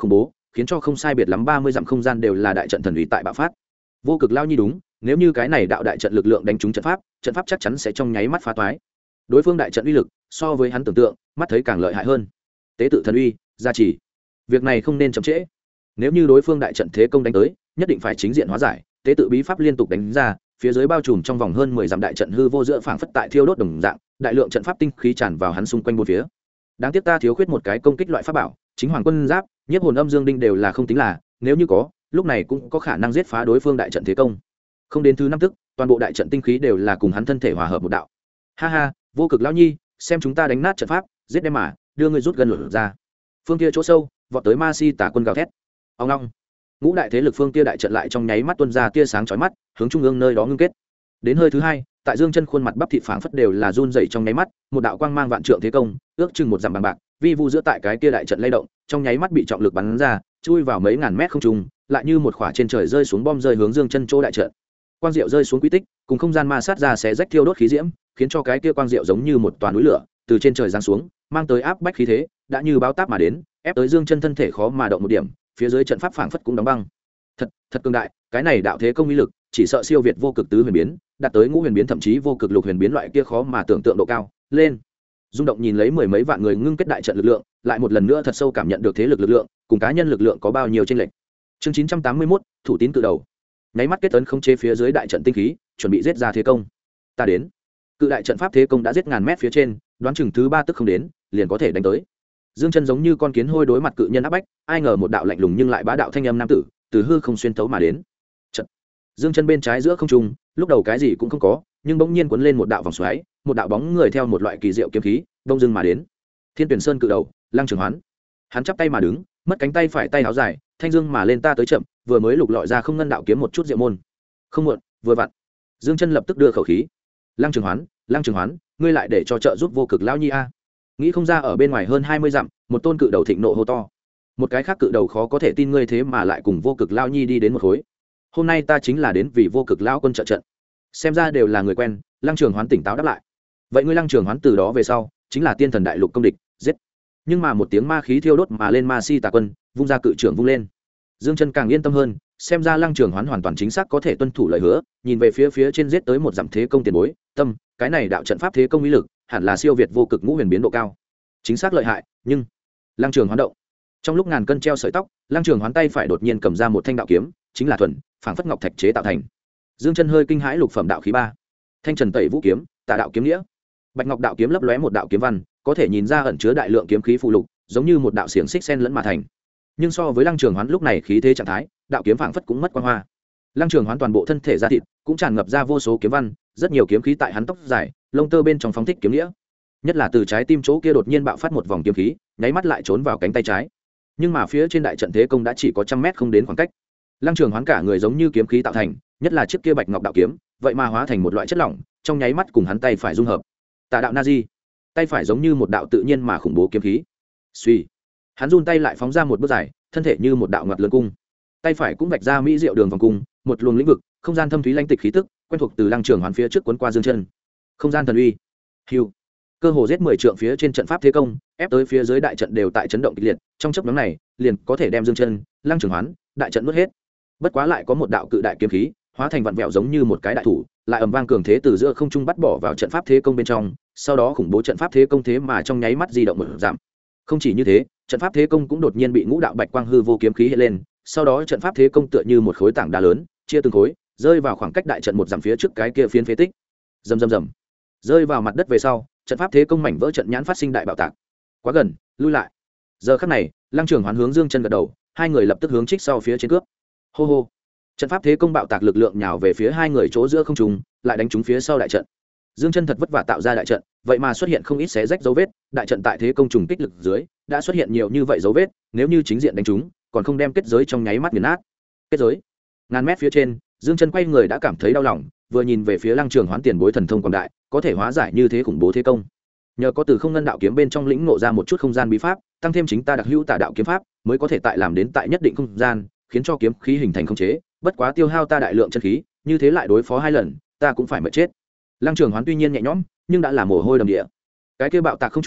khiến cho không sai biệt lắm 30 dặm không gian đều là đại trận thần uy tại bạo phát. Vô cực lao nhi đúng, nếu như cái này đạo đại trận lực lượng đánh trúng trận pháp chắc chắn sẽ trong nháy mắt phá toái. Đối phương đại trận uy lực so với hắn tưởng tượng mắt thấy càng lợi hại hơn. Tế tự thần uy gia trì, việc này không nên chậm trễ. Nếu như đối phương đại trận thế công đánh tới, nhất định phải chính diện hóa giải. Tế tự bí pháp liên tục đánh ra, phía dưới bao trùm trong vòng hơn 10 dặm đại trận hư vô giữa phảng phất tại thiêu đốt đồng dạng, đại lượng trận pháp tinh khí tràn vào hắn xung quanh bốn phía. Đáng tiếc ta thiếu khuyết một cái công kích loại pháp bảo, chính hoàng quân giáp, nhiếp hồn âm dương đinh đều là không tính là, nếu như có, lúc này cũng có khả năng giết phá đối phương đại trận thế công. Không đến thứ năm tức, toàn bộ đại trận tinh khí đều là cùng hắn thân thể hòa hợp một đạo. Ha ha, vô cực lão nhi, xem chúng ta đánh nát trận pháp, giết đem mà, đưa ngươi rút gần lửa ra. Phương kia chỗ sâu, vọt tới ma si tả quân gào thét. Ông long, ngũ đại thế lực phương kia đại trận lại trong nháy mắt tuôn ra tia sáng chói mắt, hướng trung ương nơi đó ngưng kết. Đến hơi thứ hai, tại Dương Chân khuôn mặt bắp thịt phảng phất đều là run rẩy trong nháy mắt, một đạo quang mang vạn trượng thế công, ước chừng một dặm bằng bạc, vi vu giữa tại cái kia đại trận lay động, trong nháy mắt bị trọng lực bắn ra, chui vào mấy ngàn mét không trung, lại như một quả trên trời rơi xuống bom rơi hướng Dương Chân chỗ đại trận. Quang diệu rơi xuống quy tích, cùng không gian ma sát ra xé rách thiêu đốt khí diễm, khiến cho cái kia quang diệu giống như một toàn núi lửa, từ trên trời giáng xuống, mang tới áp bách khí thế, đã như báo táp mà đến, ép tới Dương Chân thân thể khó mà động một điểm, phía dưới trận pháp phảng phất cũng đóng băng. Thật cường đại, cái này đạo thế công uy lực, chỉ sợ siêu việt vô cực tứ huyền biến, đạt tới ngũ huyền biến thậm chí vô cực lục huyền biến loại kia khó mà tưởng tượng độ cao. Lên. Rung động nhìn lấy mười mấy vạn người ngưng kết đại trận lực lượng, lại một lần nữa thật sâu cảm nhận được thế lực lực lượng, cùng cá nhân lực lượng có bao nhiêu chênh lệch. Chương 981, thủ tín cự đầu. Nháy mắt kết tấn không chế phía dưới đại trận tinh khí, chuẩn bị giết ra thế công. Ta đến. Cự đại trận pháp thế công đã giết ngàn mét phía trên, đoán chừng thứ ba tức không đến, liền có thể đánh tới. Dương Chân giống như con kiến hôi đối mặt cự nhân áp bách, ai ngờ một đạo lạnh lùng nhưng lại bá đạo thanh âm nam tử, từ hư không xuyên thấu mà đến. Trận. Dương Chân bên trái giữa không trung, lúc đầu cái gì cũng không có, nhưng bỗng nhiên cuốn lên một đạo vòng xoáy, một đạo bóng người theo một loại kỳ diệu kiếm khí, đông dưng mà đến. Thiên Tuyển Sơn cự đầu, Lăng Trường Hoán. Hắn chắp tay mà đứng, mất cánh tay phải tay áo dài, thanh dương mà lên ta tới chậm, vừa mới lục lọi ra không ngân đạo kiếm một chút diệu môn. Không muộn, vừa vặn. Dương Chân lập tức đưa khẩu khí. Lăng Trường Hoán, ngươi lại để cho trợ giúp vô cực lão nhi a. Nghĩ không ra ở bên ngoài hơn 20 dặm, một tôn cự đầu thịnh nộ hô to. Một cái khác cự đầu khó có thể tin ngươi thế mà lại cùng vô cực lão nhi đi đến một khối. Hôm nay ta chính là đến vì vô cực lão quân trợ trận. Xem ra đều là người quen, Lăng Trường Hoán tỉnh táo đáp lại. Vậy ngươi Lăng Trường Hoán từ đó về sau, chính là tiên thần đại lục công địch, giết. Nhưng mà một tiếng ma khí thiêu đốt mà lên ma si tà quân, vung ra cự trưởng vung lên. Dương Chân càng yên tâm hơn, xem ra Lăng Trường Hoán hoàn toàn chính xác có thể tuân thủ lời hứa, nhìn về phía trên giết tới một dặm thế công tiền bối, tâm, cái này đạo trận pháp thế công uy lực, hẳn là siêu việt vô cực ngũ huyền biến độ cao. Chính xác lợi hại, nhưng Lăng Trường Hoán động. Trong lúc ngàn cân treo sợi tóc, Lăng Trường Hoán tay phải đột nhiên cầm ra một thanh đạo kiếm, chính là thuần, phảng phất ngọc thạch chế tạo thành. Dương Chân hơi kinh hãi lục phẩm đạo khí ba. Thanh Trần Tẩy Vũ kiếm, Tà đạo kiếm nghĩa. Bạch ngọc đạo kiếm lấp lóe một đạo kiếm văn, có thể nhìn ra ẩn chứa đại lượng kiếm khí phụ lục, giống như một đạo xiềng xích xen lẫn mà thành. Nhưng so với Lăng Trường Hoán lúc này khí thế trạng thái, đạo kiếm phảng phất cũng mất quang hoa. Lăng Trường Hoán toàn bộ thân thể da thịt cũng tràn ngập ra vô số kiếm văn, rất nhiều kiếm khí tại hắn tóc dài, lông tơ bên trong phóng thích kiếm nghĩa. Nhất là từ trái tim chỗ kia đột nhiên bạo phát một vòng kiếm khí, nháy mắt lại trốn vào cánh tay trái. Nhưng mà phía trên đại trận thế công đã chỉ có 100 mét không đến khoảng cách. Lăng Trường Hoán cả người giống như kiếm khí tạo thành, nhất là chiếc kia bạch ngọc đạo kiếm, vậy mà hóa thành một loại chất lỏng, trong nháy mắt cùng hắn tay phải dung hợp. Tà đạo Nazi, tay phải giống như một đạo tự nhiên mà khủng bố kiếm khí. Suy, hắn run tay lại phóng ra một bước dài, thân thể như một đạo ngoặt lớn cung. Tay phải cũng vạch ra mỹ diệu đường vòng cung, một luồng lĩnh vực, không gian thâm thúy lãnh tịch khí tức, quen thuộc từ Lăng Trường Hoán phía trước cuốn qua Dương Chân. Không gian thần uy. Hưu. Cơ hồ giết 10 trượng phía trên trận pháp thế công, ép tới phía dưới đại trận đều tại chấn động kịch liệt, trong chốc ngắn này, liền có thể đem Dương Chân, Lăng Trường Hoán, đại trận nuốt hết. Bất quá lại có một đạo cự đại kiếm khí, hóa thành vặn vẹo giống như một cái đại thủ, lại ầm vang cường thế từ giữa không trung bắt bỏ vào trận pháp thế công bên trong, sau đó khủng bố trận pháp thế công thế mà trong nháy mắt di động một giảm. Không chỉ như thế, trận pháp thế công cũng đột nhiên bị ngũ đạo bạch quang hư vô kiếm khí hiện lên, sau đó trận pháp thế công tựa như một khối tảng đá lớn, chia từng khối, rơi vào khoảng cách đại trận một dặm phía trước cái kia phiến phế tích. Rầm rầm rầm. Rơi vào mặt đất về sau, trận pháp thế công mảnh vỡ trận nhãn phát sinh đại bạo tạc. Quá gần, lui lại. Giờ khắc này, Lăng Trường Hoán hướng Dương Chân gật đầu, hai người lập tức hướng trích sau phía trên cướp. Hô hô. Trận pháp thế công bạo tạc lực lượng nhào về phía hai người chỗ giữa không trung, lại đánh trúng phía sau đại trận. Dương Chân thật vất vả tạo ra đại trận, vậy mà xuất hiện không ít xé rách dấu vết, đại trận tại thế công trùng kích lực dưới, đã xuất hiện nhiều như vậy dấu vết, nếu như chính diện đánh trúng, còn không đem kết giới trong nháy mắt nghiền nát. Kết giới. Ngàn mét phía trên, Dương Chân quay người đã cảm thấy đau lòng, vừa nhìn về phía Lăng Trường Hoán tiền bối thần thông quảng đại, có thể hóa giải như thế khủng bố thế công. Nhờ có từ không ngân đạo kiếm bên trong lĩnh ngộ ra một chút không gian bí pháp, tăng thêm chính ta đặc hữu tà đạo kiếm pháp, mới có thể tại làm đến tại nhất định không gian, khiến cho kiếm khí hình thành không chế, bất quá tiêu hao ta đại lượng chân khí, như thế lại đối phó hai lần, ta cũng phải mệt chết. Lăng Trường Hoán tuy nhiên nhẹ nhõm, nhưng đã là mồ hôi đầm địa. Cái kia bạo tạc không trung,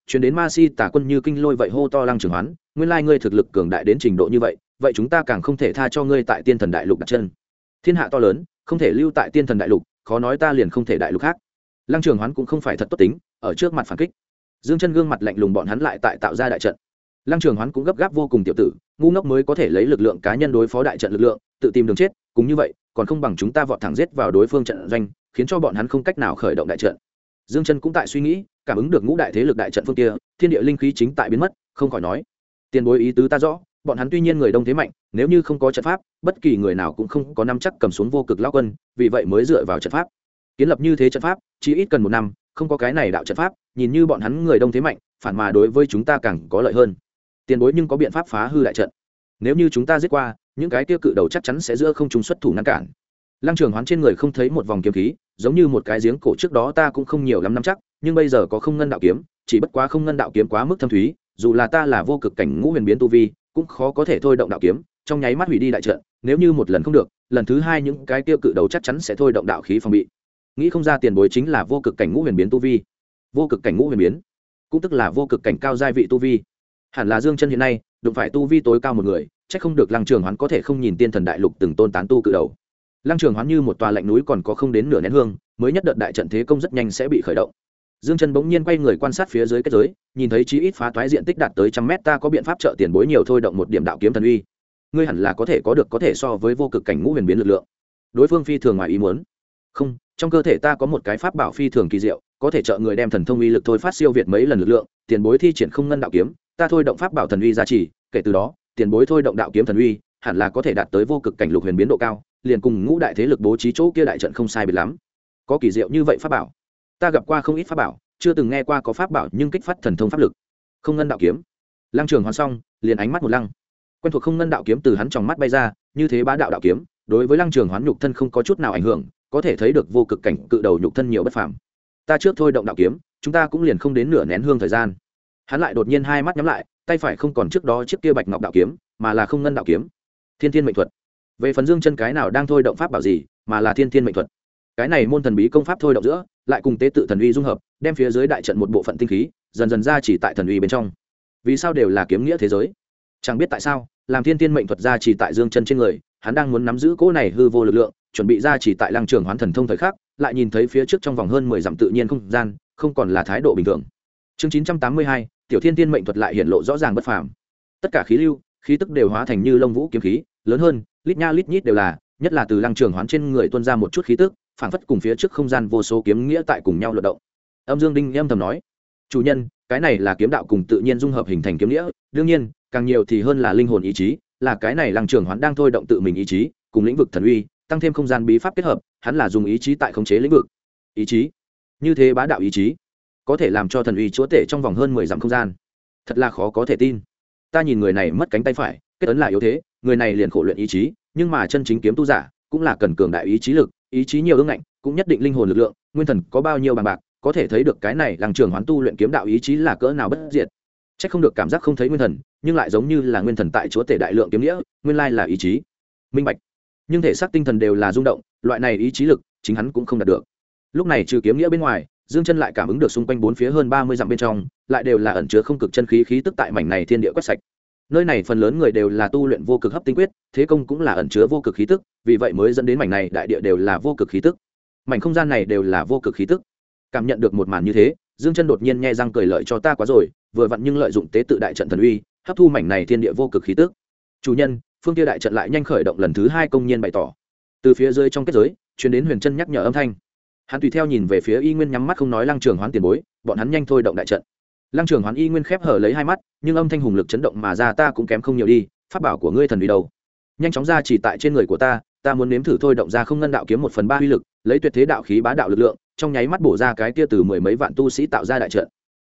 chuyến đến ma si tả quân như kinh lôi vậy hô to Lăng Trường Hoán, nguyên lai ngươi thực lực cường đại đến trình độ như vậy, vậy chúng ta càng không thể tha cho ngươi tại tiên thần đại lục đặt chân. Thiên hạ to lớn, không thể lưu tại tiên thần đại lục, khó nói ta liền không thể đại lục khác. Lăng Trường Hoán cũng không phải thật tốt tính, ở trước mặt phản kích. Dương Chân gương mặt lạnh lùng, bọn hắn lại tại tạo ra đại trận. Lăng Trường Hoán cũng gấp gáp vô cùng, tiểu tử ngu ngốc mới có thể lấy lực lượng cá nhân đối phó đại trận lực lượng, tự tìm đường chết, cũng như vậy còn không bằng chúng ta vọt thẳng giết vào đối phương trận doanh, khiến cho bọn hắn không cách nào khởi động đại trận. Dương Chân cũng tại suy nghĩ, cảm ứng được ngũ đại thế lực đại trận phương kia, thiên địa linh khí chính tại biến mất, không khỏi nói: tiền bối ý tứ ta rõ, bọn hắn tuy nhiên người đông thế mạnh, nếu như không có trận pháp, bất kỳ người nào cũng không có nắm chắc cầm xuống vô cực lão quân, vì vậy mới dựa vào trận pháp kiến lập như thế trận pháp, chỉ ít cần 1 năm, không có cái này đạo trận pháp, nhìn như bọn hắn người đông thế mạnh, phản mà đối với chúng ta càng có lợi hơn. Tiền bối nhưng có biện pháp phá hư đại trận, nếu như chúng ta giết qua, những cái kia cự đầu chắc chắn sẽ giữa không trung xuất thủ ngăn cản. Lăng Trường Hoán trên người không thấy một vòng kiếm khí, giống như một cái giếng cổ, trước đó ta cũng không nhiều lắm nắm chắc, nhưng bây giờ có không ngân đạo kiếm, chỉ bất quá không ngân đạo kiếm quá mức thâm thúy, dù là ta là vô cực cảnh ngũ huyền biến tu vi, cũng khó có thể thôi động đạo kiếm, trong nháy mắt hủy đi đại trận, nếu như một lần không được, lần thứ hai những cái kia cự đầu chắc chắn sẽ thôi động đạo khí phòng bị. Nghĩ không ra tiền bối chính là vô cực cảnh ngũ huyền biến tu vi. Vô cực cảnh ngũ huyền biến, cũng tức là vô cực cảnh cao giai vị tu vi. Hẳn là Dương Chân hiện nay đụng phải tu vi tối cao một người, chắc không được Lăng Trường Hoán có thể không nhìn tiên thần đại lục từng tôn tán tu cự đầu. Lăng Trường Hoán như một tòa lạnh núi, còn có không đến nửa nén hương, mới nhất đợt đại trận thế công rất nhanh sẽ bị khởi động. Dương Chân bỗng nhiên quay người quan sát phía dưới kết giới, nhìn thấy chí ít phá toái diện tích đạt tới 100 mét, ta có biện pháp trợ tiền bối nhiều thôi động một điểm đạo kiếm thần uy. Ngươi hẳn là có thể có thể so với vô cực cảnh ngũ huyền biến lực lượng. Đối phương phi thường ngoài ý muốn. Không, trong cơ thể ta có một cái pháp bảo phi thường kỳ diệu, có thể trợ người đem thần thông uy lực thôi phát siêu việt mấy lần lực lượng, tiền bối thi triển không ngân đạo kiếm, ta thôi động pháp bảo thần uy gia trì, kể từ đó, tiền bối thôi động đạo kiếm thần uy, hẳn là có thể đạt tới vô cực cảnh lục huyền biến độ cao, liền cùng ngũ đại thế lực bố trí chỗ kia đại trận không sai biệt lắm. Có kỳ diệu như vậy pháp bảo, ta gặp qua không ít pháp bảo, chưa từng nghe qua có pháp bảo nhưng kích phát thần thông pháp lực. Không ngân đạo kiếm. Lăng Trường Hoán xong, liền ánh mắt một lăng. Quen thuộc không ngân đạo kiếm từ hắn trong mắt bay ra, như thế bá đạo đạo kiếm, đối với Lăng Trường Hoán nhục thân không có chút nào ảnh hưởng, có thể thấy được vô cực cảnh cự đầu nhục thân nhiều bất phàm. Ta trước thôi động đạo kiếm, chúng ta cũng liền không đến nửa nén hương thời gian. Hắn lại đột nhiên hai mắt nhắm lại, tay phải không còn trước đó chiếc kia bạch ngọc đạo kiếm, mà là không ngân đạo kiếm. Thiên Thiên mệnh thuật. Về phần Dương Chân cái nào đang thôi động pháp bảo gì, mà là Thiên Thiên mệnh thuật. Cái này môn thần bí công pháp thôi động giữa, lại cùng tế tự thần uy dung hợp, đem phía dưới đại trận một bộ phận tinh khí, dần dần ra chỉ tại thần uy bên trong. Vì sao đều là kiếm nghĩa thế giới? Chẳng biết tại sao, làm Thiên Thiên mệnh thuật ra chỉ tại Dương Chân trên người, hắn đang muốn nắm giữ cỗ này hư vô lực lượng, chuẩn bị ra chỉ tại Lăng Trường Hoán thần thông thời khắc, lại nhìn thấy phía trước trong vòng hơn 10 dặm tự nhiên không gian, không còn là thái độ bình thường. Chương 982, tiểu Thiên Thiên mệnh thuật lại hiện lộ rõ ràng bất phàm. Tất cả khí lưu, khí tức đều hóa thành như lông vũ kiếm khí, lớn hơn, lít nha lít nhít đều là, nhất là từ Lăng Trường Hoán trên người tuôn ra một chút khí tức, phảng phất cùng phía trước không gian vô số kiếm nghĩa tại cùng nhau luận động. Âm Dương Đinh âm thầm nói: "Chủ nhân, cái này là kiếm đạo cùng tự nhiên dung hợp hình thành kiếm nghĩa, đương nhiên, càng nhiều thì hơn là linh hồn ý chí, là cái này Lăng Trường Hoán đang thôi động tự mình ý chí, cùng lĩnh vực thần uy, tăng thêm không gian bí pháp kết hợp, hắn là dùng ý chí tại khống chế lĩnh vực. Ý chí? Như thế bá đạo ý chí, có thể làm cho thần uy chúa tể trong vòng hơn 10 dặm không gian. Thật là khó có thể tin. Ta nhìn người này mất cánh tay phải, kết ấn là yếu thế, người này liền khổ luyện ý chí, nhưng mà chân chính kiếm tu giả, cũng là cần cường đại ý chí lực, ý chí nhiều ương ngạnh, cũng nhất định linh hồn lực lượng, nguyên thần có bao nhiêu bằng bạc, có thể thấy được cái này Lăng Trường Hoán tu luyện kiếm đạo ý chí là cỡ nào bất diệt. Chắc không được cảm giác không thấy nguyên thần, nhưng lại giống như là nguyên thần tại chúa tể đại lượng kiếm nghĩa, nguyên lai là ý chí. Minh bạch. Nhưng thể xác tinh thần đều là rung động, loại này ý chí lực, chính hắn cũng không đạt được. Lúc này trừ kiếm nghĩa bên ngoài, Dương Chân lại cảm ứng được xung quanh bốn phía hơn 30 dặm bên trong, lại đều là ẩn chứa không cực chân khí khí tức tại mảnh này thiên địa quét sạch. Nơi này phần lớn người đều là tu luyện vô cực hấp tinh quyết, thế công cũng là ẩn chứa vô cực khí tức, vì vậy mới dẫn đến mảnh này đại địa đều là vô cực khí tức. Mảnh không gian này đều là vô cực khí tức. Cảm nhận được một màn như thế, Dương Chân đột nhiên nhe răng cười lợi cho ta quá rồi, vừa vặn nhưng lợi dụng tế tự đại trận thần uy, hấp thu mảnh này thiên địa vô cực khí tức. Chủ nhân, phương kia đại trận lại nhanh khởi động lần thứ 2, công nhiên bày tỏ. Từ phía dưới trong kết giới, truyền đến Huyền Chân nhắc nhở âm thanh. Hắn tùy theo nhìn về phía Y Nguyên nhắm mắt không nói Lăng Trường Hoán tiền bối, bọn hắn nhanh thôi động đại trận. Lăng Trường Hoán Y Nguyên khép hở lấy hai mắt, nhưng âm thanh hùng lực chấn động mà ra, ta cũng kém không nhiều đi, pháp bảo của ngươi thần uy đâu? Nhanh chóng ra chỉ tại trên người của ta muốn nếm thử thôi động ra không ngân đạo kiếm 1/3 uy lực, lấy tuyệt thế đạo khí bá đạo lực lượng, trong nháy mắt bổ ra cái kia từ mười mấy vạn tu sĩ tạo ra đại trận.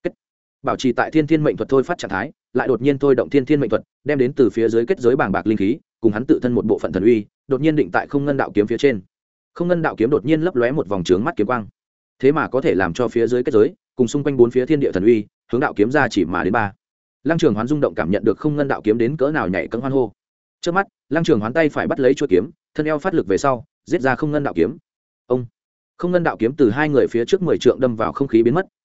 Bảo trì tại Thiên Thiên mệnh thuật thôi phát trạng thái, lại đột nhiên thôi động Thiên Thiên mệnh thuật, đem đến từ phía dưới kết giới bàng bạc linh khí, cùng hắn tự thân một bộ phận thần uy, đột nhiên định tại không ngân đạo kiếm phía trên. Không ngân đạo kiếm đột nhiên lấp lóe một vòng trướng mắt kiếm quang, thế mà có thể làm cho phía dưới kết giới cùng xung quanh bốn phía thiên địa thần uy hướng đạo kiếm ra chỉ mà đến ba. Lăng Trường Hoán rung động cảm nhận được không ngân đạo kiếm đến cỡ nào nhảy cẫng hoan hô. Trước mắt, Lăng Trường Hoán tay phải bắt lấy chuôi kiếm, thân eo phát lực về sau, giết ra không ngân đạo kiếm. Ông, không ngân đạo kiếm từ hai người phía trước 10 trượng đâm vào không khí biến mất,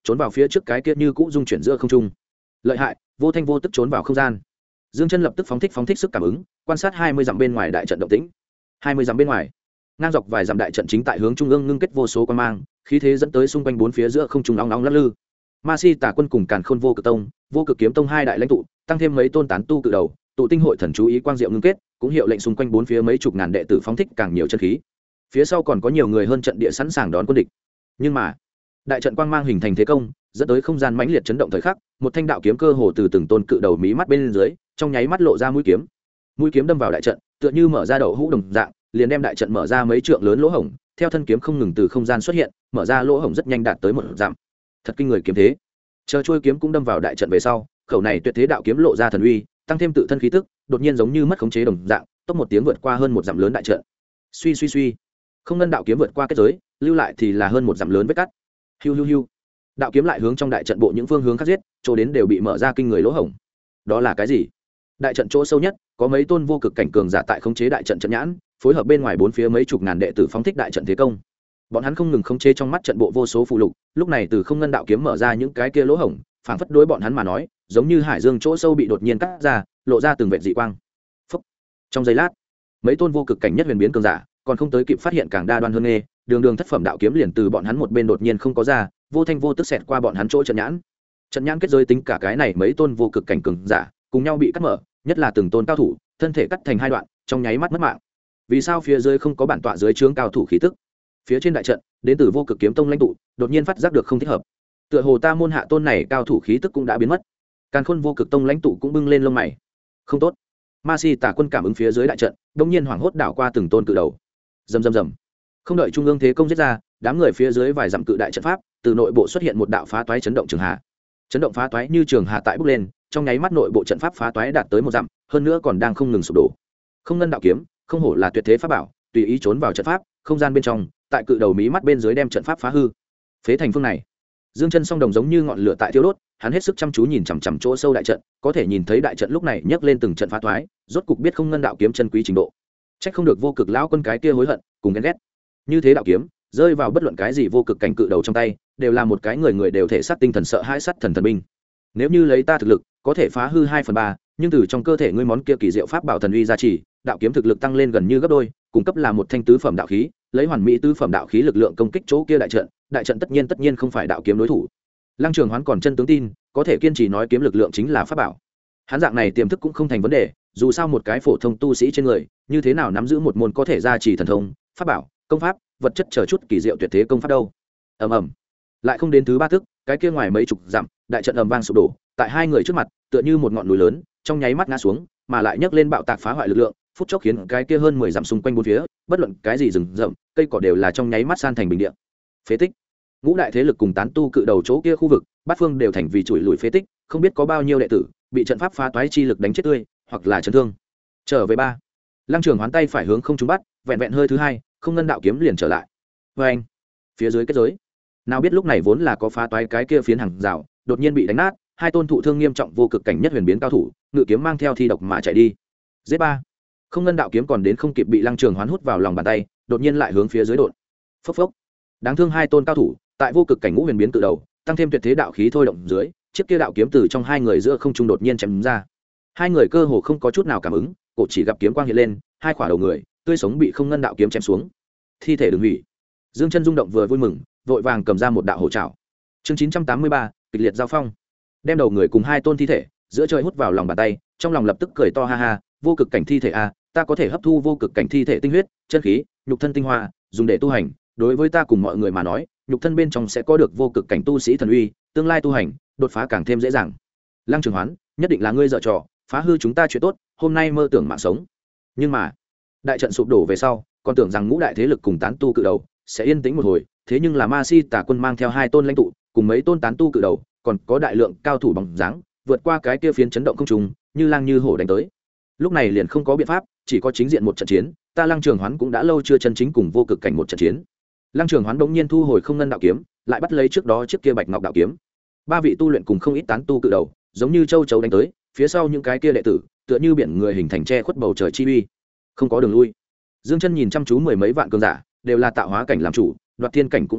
trốn vào phía trước cái kia như cũ dung chuyển giữa không trung. Lợi hại, vô thanh vô tức trốn vào không gian. Dương Chân lập tức phóng thích sức cảm ứng, quan sát 20 dặm bên ngoài đại trận động tĩnh. 20 dặm bên ngoài, ngang dọc vài dặm đại trận chính tại hướng trung ương ngưng kết vô số quang mang, khí thế dẫn tới xung quanh bốn phía giữa không trung nóng nóng lắc lư. Ma Si Tà Quân cùng Càn Khôn Vô Cực Tông, Vô Cực Kiếm Tông hai đại lãnh tụ, tăng thêm mấy tôn tán tu cự đầu, tụ tinh hội thần chú ý quang diệu ngưng kết, cũng hiệu lệnh xung quanh bốn phía mấy chục ngàn đệ tử phóng thích càng nhiều chân khí. Phía sau còn có nhiều người hơn trận địa sẵn sàng đón quân địch. Nhưng mà, đại trận quang mang hình thành thế công, dẫn tới không gian mãnh liệt chấn động thời khắc, một thanh đạo kiếm cơ hồ từ từng tôn cự đầu mí mắt bên dưới, trong nháy mắt lộ ra mũi kiếm. Mũi kiếm đâm vào đại trận, tựa như mở ra đậu hũ đồng dạng, liền đem đại trận mở ra mấy trượng lớn lỗ hổng, theo thân kiếm không ngừng từ không gian xuất hiện, mở ra lỗ hổng rất nhanh đạt tới một dặm. Thật kinh người kiếm thế. Chờ trôi kiếm cũng đâm vào đại trận về sau, khẩu này tuyệt thế đạo kiếm lộ ra thần uy, tăng thêm tự thân khí tức, đột nhiên giống như mất khống chế đồng dạng, tốc một tiếng vượt qua hơn một dặm lớn đại trận. Suy suy suy, không ngân đạo kiếm vượt qua kết giới, lưu lại thì là hơn một dặm lớn vết cắt. Hiu hiu hiu, đạo kiếm lại hướng trong đại trận bộ những phương hướng khác giết, chỗ đến đều bị mở ra kinh người lỗ hổng. Đó là cái gì? Đại trận chỗ sâu nhất, có mấy tôn vô cực cảnh cường giả tại khống chế đại trận trận nhãn, phối hợp bên ngoài bốn phía mấy chục ngàn đệ tử phóng thích đại trận thế công. Bọn hắn không ngừng khống chế trong mắt trận bộ vô số phụ lục, lúc này từ không ngân đạo kiếm mở ra những cái kia lỗ hổng, phảng phất đối bọn hắn mà nói, giống như hải dương chỗ sâu bị đột nhiên cắt ra, lộ ra từng vệt dị quang. Phốc. Trong giây lát, mấy tôn vô cực cảnh nhất huyền biến cường giả, còn không tới kịp phát hiện càng đa đoan hơn nghê, đường đường thất phẩm đạo kiếm liền từ bọn hắn một bên đột nhiên không có ra, vô thanh vô tức xẹt qua bọn hắn chỗ trận nhãn. Trận nhãn kết giới tính cả cái này mấy tôn vô cực cảnh cường giả, cùng nhau bị cắt mở, nhất là từng tôn cao thủ, thân thể cắt thành hai đoạn, trong nháy mắt mất mạng. Vì sao phía dưới không có bản tọa dưới trướng cao thủ khí tức? Phía trên đại trận, đến từ Vô Cực Kiếm Tông lãnh tụ, đột nhiên phát giác được không thích hợp. Tựa hồ ta môn hạ tôn này cao thủ khí tức cũng đã biến mất. Càn Khôn Vô Cực Tông lãnh tụ cũng bưng lên lông mày. Không tốt. Ma Si Tà Quân cảm ứng phía dưới đại trận, đột nhiên hoảng hốt đảo qua từng tôn cự đầu. Rầm rầm rầm. Không đợi trung ương thế công giết ra, đám người phía dưới vài dặm cự đại trận pháp, từ nội bộ xuất hiện một đạo phá toái chấn động trường hạ. Chấn động phá toái như trường hạ tại bốc lên, trong nháy mắt nội bộ trận pháp phá toái đạt tới một dặm, hơn nữa còn đang không ngừng sụp đổ. Không ngân đạo kiếm, không hổ là tuyệt thế pháp bảo, tùy ý trốn vào trận pháp, không gian bên trong, tại cự đầu mí mắt bên dưới đem trận pháp phá hư. Phế thành phương này, Dương Chân song đồng giống như ngọn lửa tại thiêu đốt, hắn hết sức chăm chú nhìn chằm chằm chỗ sâu đại trận, có thể nhìn thấy đại trận lúc này nhấc lên từng trận phá toái, rốt cục biết không ngân đạo kiếm chân quý trình độ. Trách không được Vô Cực lão quân cái kia hối hận, cùng ghen ghét. Như thế đạo kiếm, rơi vào bất luận cái gì vô cực cảnh cự đầu trong tay, đều là một cái người đều thể sát tinh thần sợ hãi sát thần thần binh. Nếu như lấy ta thực lực, có thể phá hư 2/3, nhưng từ trong cơ thể ngươi món kia kỳ diệu pháp bảo thần uy gia trì, đạo kiếm thực lực tăng lên gần như gấp đôi, cung cấp là một thanh tứ phẩm đạo khí, lấy hoàn mỹ tứ phẩm đạo khí lực lượng công kích chỗ kia đại trận tất nhiên không phải đạo kiếm đối thủ. Lăng Trường Hoán còn chân tướng tin, có thể kiên trì nói kiếm lực lượng chính là pháp bảo. Hắn dạng này tiềm thức cũng không thành vấn đề, dù sao một cái phổ thông tu sĩ trên người, như thế nào nắm giữ một môn có thể gia trì thần thông, pháp bảo, công pháp, vật chất chờ chút kỳ diệu tuyệt thế công pháp đâu. Ầm ầm. Lại không đến thứ ba thức, cái kia ngoài mấy chục dặm, đại trận ầm vang sụp đổ, tại hai người trước mặt, tựa như một ngọn núi lớn, trong nháy mắt ngã xuống, mà lại nhấc lên bạo tạc phá hoại lực lượng, phút chốc khiến cái kia hơn 10 dặm xung quanh bốn phía, bất luận cái gì rừng rậm, cây cỏ đều là trong nháy mắt san thành bình địa. Phế tích. Ngũ đại thế lực cùng tán tu cự đầu chỗ kia khu vực, bát phương đều thành vì chùi lùi phế tích, không biết có bao nhiêu đệ tử bị trận pháp phá toái chi lực đánh chết tươi, hoặc là chấn thương. Trở về ba. Lăng Trường Hoán tay phải hướng không trúng bắt, vẹn vẹn hơi thứ hai, không ngân đạo kiếm liền trở lại. Và anh, phía dưới kết giới, nào biết lúc này vốn là có phá toái cái kia phiến hàng rào, đột nhiên bị đánh nát, hai tôn thụ thương nghiêm trọng vô cực cảnh nhất huyền biến cao thủ, ngự kiếm mang theo thi độc mà chạy đi. Giết ba. Không ngân đạo kiếm còn đến không kịp bị Lăng Trường Hoán hút vào lòng bàn tay, đột nhiên lại hướng phía dưới đột. Phốc phốc. Đáng thương hai tôn cao thủ, tại vô cực cảnh ngũ huyền biến tự đầu, tăng thêm tuyệt thế đạo khí thôi động dưới, chiếc kia đạo kiếm từ trong hai người giữa không trung đột nhiên chém ra. Hai người cơ hồ không có chút nào cảm ứng, cổ chỉ gặp kiếm quang hiện lên, hai khỏa đầu người tươi sống bị không ngân đạo kiếm chém xuống. Thi thể đừng hủy. Dương Chân rung động vừa vui mừng, vội vàng cầm ra một đạo hổ trảo. Chương 983, kịch liệt giao phong. Đem đầu người cùng hai tôn thi thể giữa trời hút vào lòng bàn tay, trong lòng lập tức cười to ha ha, vô cực cảnh thi thể a, ta có thể hấp thu vô cực cảnh thi thể tinh huyết, chân khí, nhục thân tinh hoa, dùng để tu hành, đối với ta cùng mọi người mà nói, nhục thân bên trong sẽ có được vô cực cảnh tu sĩ thần uy, tương lai tu hành, đột phá càng thêm dễ dàng. Lăng Trường Hoán, nhất định là ngươi dở trò, phá hư chúng ta chuyện tốt, hôm nay mơ tưởng mạng sống. Nhưng mà, đại trận sụp đổ về sau, còn tưởng rằng ngũ đại thế lực cùng tán tu cự đầu sẽ yên tĩnh một hồi, thế nhưng là Ma Si Tà Quân mang theo hai tôn lãnh tụ, cùng mấy tôn tán tu cự đầu, còn có đại lượng cao thủ bóng dáng, vượt qua cái kia phiến chấn động không trùng, như lang như hổ đánh tới. Lúc này liền không có biện pháp, chỉ có chính diện một trận chiến, ta Lăng Trường Hoán cũng đã lâu chưa chân chính cùng vô cực cảnh một trận chiến. Lăng Trường Hoán bỗng nhiên thu hồi không ngân đạo kiếm, lại bắt lấy trước đó chiếc kia bạch ngọc đạo kiếm. Ba vị tu luyện cùng không ít tán tu cự đầu, giống như châu chấu đánh tới, phía sau những cái kia đệ tử, tựa như biển người hình thành che khuất bầu trời chi uy, không có đường lui. Dương Chân nhìn chăm chú mười mấy vạn cường giả, đều là tạo hóa cảnh làm chủ, đoạt thiên cảnh cũng không ít,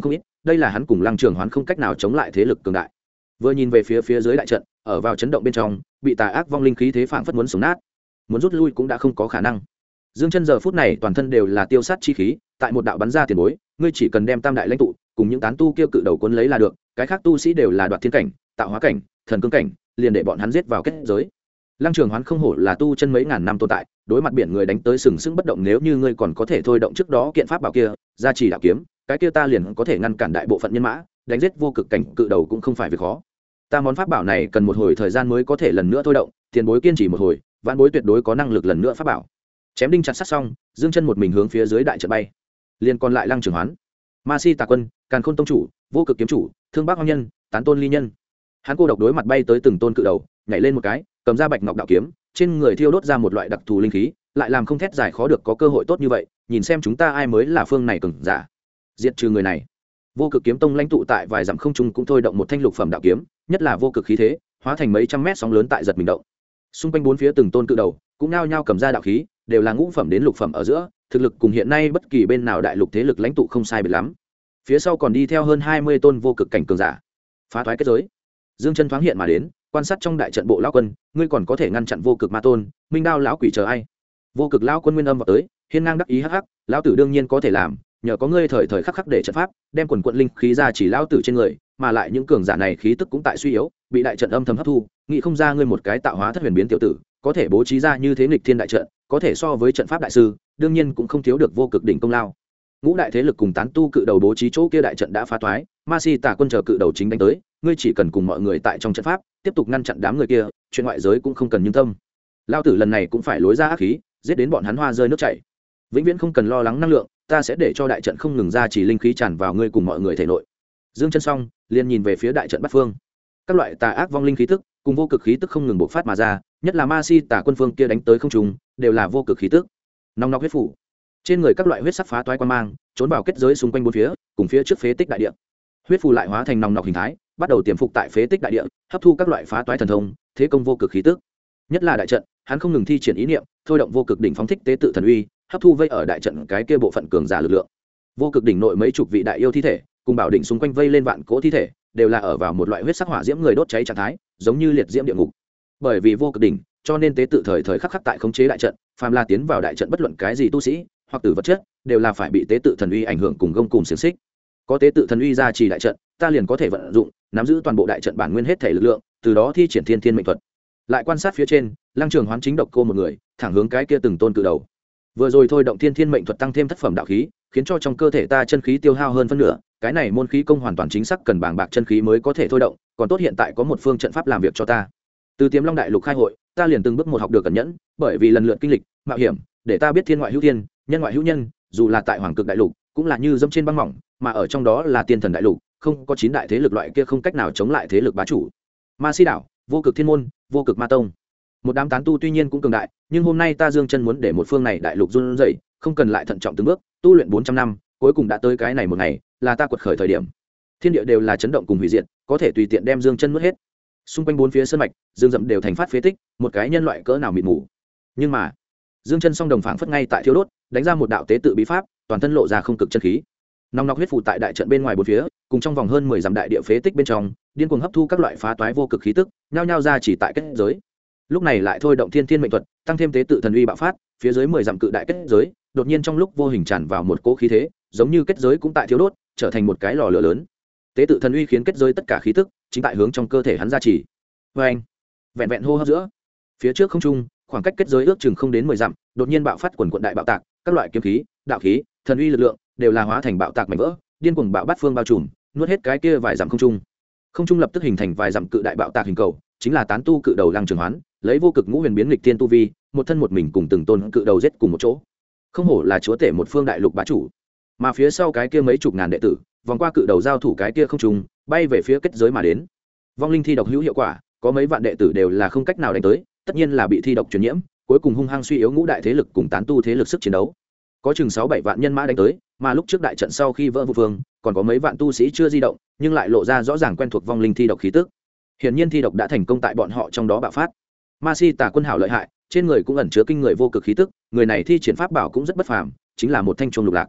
đây là hắn cùng Lăng Trường Hoán không cách nào chống lại thế lực cường đại. Vừa nhìn về phía dưới đại trận, ở vào chấn động bên trong, bị tà ác vong linh khí thế phảng phất muốn sống nát, muốn rút lui cũng đã không có khả năng. Dương Chân giờ phút này toàn thân đều là tiêu sát chi khí, tại một đạo bắn ra tiền bối, ngươi chỉ cần đem tam đại lãnh tụ cùng những tán tu kia cự đầu cuốn lấy là được, cái khác tu sĩ đều là đoạt thiên cảnh, tạo hóa cảnh, thần cương cảnh, liền để bọn hắn giết vào kết giới. Lăng Trường Hoán không hổ là tu chân mấy ngàn năm tồn tại, đối mặt biển người đánh tới sừng sững bất động, nếu như ngươi còn có thể thôi động trước đó kiện pháp bảo kia, gia trì đạo kiếm, cái kia ta liền có thể ngăn cản đại bộ phận nhân mã, đánh giết vô cực cảnh cự đầu cũng không phải việc khó. Ta món pháp bảo này cần một hồi thời gian mới có thể lần nữa thôi động, tiền bối kiên trì một hồi, vạn bối tuyệt đối có năng lực lần nữa pháp bảo. Chém đinh chặt sắt xong, Dương Chân một mình hướng phía dưới đại trận bay. Liên còn lại Lăng Trường Hoán, Ma Si Tà Quân, Càn Khôn Tông chủ, Vô Cực kiếm chủ, Thương Bác Hoang nhân, Tán Tôn Ly nhân. Hắn cô độc đối mặt bay tới từng tôn cự đầu, nhảy lên một cái, cầm ra bạch ngọc đạo kiếm, trên người thiêu đốt ra một loại đặc thù linh khí, lại làm không thét giải khó được có cơ hội tốt như vậy, nhìn xem chúng ta ai mới là phương này cường giả. Diệt trừ người này. Vô Cực kiếm tông lãnh tụ tại vài dặm không trung cũng thôi động một thanh lục phẩm đạo kiếm, nhất là vô cực khí thế, hóa thành mấy trăm mét sóng lớn tại giật mình động. Xung quanh bốn phía từng tôn cự đầu, cũng nao nhao cầm ra đạo khí, đều là ngũ phẩm đến lục phẩm ở giữa, thực lực cùng hiện nay bất kỳ bên nào đại lục thế lực lãnh tụ không sai biệt lắm. Phía sau còn đi theo hơn 20 tôn vô cực cảnh cường giả. Phá thoái kết giới. Dương Chân thoáng hiện mà đến, quan sát trong đại trận bộ lão quân, ngươi còn có thể ngăn chặn vô cực ma tôn, minh đao lão quỷ chờ ai? Vô cực lão quân nguyên âm vào tới, hiên ngang đắc ý hắc hắc, lão tử đương nhiên có thể làm, nhờ có ngươi thời thời khắc khắc để trận pháp, đem quần quận linh khí ra chỉ lão tử trên người, mà lại những cường giả này khí tức cũng tại suy yếu, bị đại trận âm thầm hấp thu, nghĩ không ra ngươi một cái tạo hóa thất huyền biến tiểu tử, có thể bố trí ra như thế nghịch thiên đại trận, có thể so với trận pháp đại sư, đương nhiên cũng không thiếu được vô cực đỉnh công lao. Ngũ đại thế lực cùng tán tu cự đầu bố trí chỗ kia đại trận đã phá toái, Ma Si Tà Quân chờ cự đầu chính đánh tới, ngươi chỉ cần cùng mọi người tại trong trận pháp tiếp tục ngăn chặn đám người kia, chuyện ngoại giới cũng không cần nhung tâm. Lão tử lần này cũng phải lối ra ác khí, giết đến bọn hắn hoa rơi nước chảy. Vĩnh viễn không cần lo lắng năng lượng, ta sẽ để cho đại trận không ngừng ra chỉ linh khí tràn vào ngươi cùng mọi người thể nội. Dương Chân xong, liền nhìn về phía đại trận bát phương. Các loại tà ác vong linh khí tức cùng vô cực khí tức không ngừng bộc phát mà ra, nhất là Ma Si Tà Quân phương kia đánh tới không trung, đều là vô cực khí tức. Nóng nóng huyết phủ. Trên người các loại huyết sắc phá toái quan mang, trốn vào kết giới xung quanh bốn phía, cùng phía trước phế tích đại địa. Huyết phù lại hóa thành nòng nọc hình thái, bắt đầu tiềm phục tại phế tích đại địa, hấp thu các loại phá toái thần thông, thế công vô cực khí tức. Nhất là đại trận, hắn không ngừng thi triển ý niệm, thôi động vô cực đỉnh phóng thích tế tự thần uy, hấp thu vây ở đại trận cái kia bộ phận cường giả lực lượng. Vô cực đỉnh nội mấy chục vị đại yêu thi thể, cùng bảo đỉnh xung quanh vây lên vạn cỗ thi thể, đều là ở vào một loại huyết sắc hỏa diễm người đốt cháy trạng thái, giống như liệt diễm địa ngục. Bởi vì vô cực đỉnh, cho nên tế tự thời thời khắc khắc tại khống chế đại trận, phàm là tiến vào đại trận bất luận cái gì tu sĩ, hoặc tử vật chất, đều là phải bị tế tự thần uy ảnh hưởng cùng gông cùm xiềng xích. Có tế tự thần uy ra trì đại trận, ta liền có thể vận dụng, nắm giữ toàn bộ đại trận bản nguyên hết thể lực lượng, từ đó thi triển thiên thiên mệnh thuật. Lại quan sát phía trên, Lăng Trường Hoán chính độc cô một người, thẳng hướng cái kia từng tôn cự đầu. Vừa rồi thôi động thiên thiên mệnh thuật tăng thêm thất phẩm đạo khí, khiến cho trong cơ thể ta chân khí tiêu hao hơn phân nửa, cái này môn khí công hoàn toàn chính xác cần bàng bạc chân khí mới có thể thôi động, còn tốt hiện tại có một phương trận pháp làm việc cho ta. Từ Tiềm Long đại lục khai hội, ta liền từng bước một học được cẩn nhẫn, bởi vì lần lượt kinh lịch, mạo hiểm, để ta biết thiên ngoại hữu thiên, nhân ngoại hữu nhân, dù là tại Hoàng Cực đại lục, cũng là như dẫm trên băng mỏng, mà ở trong đó là Tiên Thần đại lục, không có 9 đại thế lực loại kia không cách nào chống lại thế lực bá chủ. Ma Si đảo, Vô Cực Thiên môn, Vô Cực Ma tông. Một đám tán tu tuy nhiên cũng cường đại, nhưng hôm nay ta Dương Chân muốn để một phương này đại lục run rẩy, không cần lại thận trọng từng bước, tu luyện 400 năm, cuối cùng đã tới cái này một ngày, là ta quật khởi thời điểm. Thiên địa đều là chấn động cùng hủy diệt, có thể tùy tiện đem Dương Chân nuốt hết. Xung quanh bốn phía sơn mạch, dương rậm đều thành phát phế tích, một cái nhân loại cỡ nào mịt mù. Nhưng mà, Dương Chân song đồng phảng phất ngay tại thiêu đốt, đánh ra một đạo tế tự bí pháp, toàn thân lộ ra không cực chân khí. Nòng nọc huyết phù tại đại trận bên ngoài bốn phía, cùng trong vòng hơn 10 dặm đại địa phế tích bên trong, điên cuồng hấp thu các loại phá toái vô cực khí tức, nhao nhao ra chỉ tại kết giới. Lúc này lại thôi động thiên thiên mệnh thuật, tăng thêm tế tự thần uy bạo phát, phía dưới 10 dặm cự đại kết giới, đột nhiên trong lúc vô hình tràn vào một cỗ khí thế, giống như kết giới cũng tại thiêu đốt, trở thành một cái lò lửa lớn. Tế tự thần uy khiến kết giới tất cả khí tức chính tại hướng trong cơ thể hắn ra chỉ. Oeng, vẹn vẹn hô hấp giữa, phía trước không trung, khoảng cách kết giới ước chừng không đến 10 dặm, đột nhiên bạo phát quần quần đại bạo tạc, các loại kiếm khí, đạo khí, thần uy lực lượng đều là hóa thành bạo tạc mảnh vỡ, điên cuồng bạo bát phương bao trùm, nuốt hết cái kia vài dặm không trung. Không trung lập tức hình thành vài dặm cự đại bạo tạc hình cầu, chính là tán tu cự đầu Lăng Trường Hoán, lấy vô cực ngũ huyền biến nghịch thiên tu vi, một thân một mình cùng từng tôn cự đầu giết cùng một chỗ. Không hổ là chúa tể một phương đại lục bá chủ. Mà phía sau cái kia mấy chục ngàn đệ tử, vòng qua cự đầu giao thủ cái kia không trung, bay về phía kết giới mà đến. Vong linh thi độc hữu hiệu quả, có mấy vạn đệ tử đều là không cách nào đánh tới, tất nhiên là bị thi độc truyền nhiễm, cuối cùng hung hăng suy yếu ngũ đại thế lực cùng tán tu thế lực sức chiến đấu. Có chừng 6-7 vạn nhân mã đánh tới, mà lúc trước đại trận sau khi vỡ vụ vương, còn có mấy vạn tu sĩ chưa di động, nhưng lại lộ ra rõ ràng quen thuộc vong linh thi độc khí tức. Hiển nhiên thi độc đã thành công tại bọn họ trong đó bạo phát. Ma Si Tà Quân hảo lợi hại, trên người cũng ẩn chứa kinh người vô cực khí tức, người này thi triển pháp bảo cũng rất bất phàm, chính là một thanh chuông lục lạc.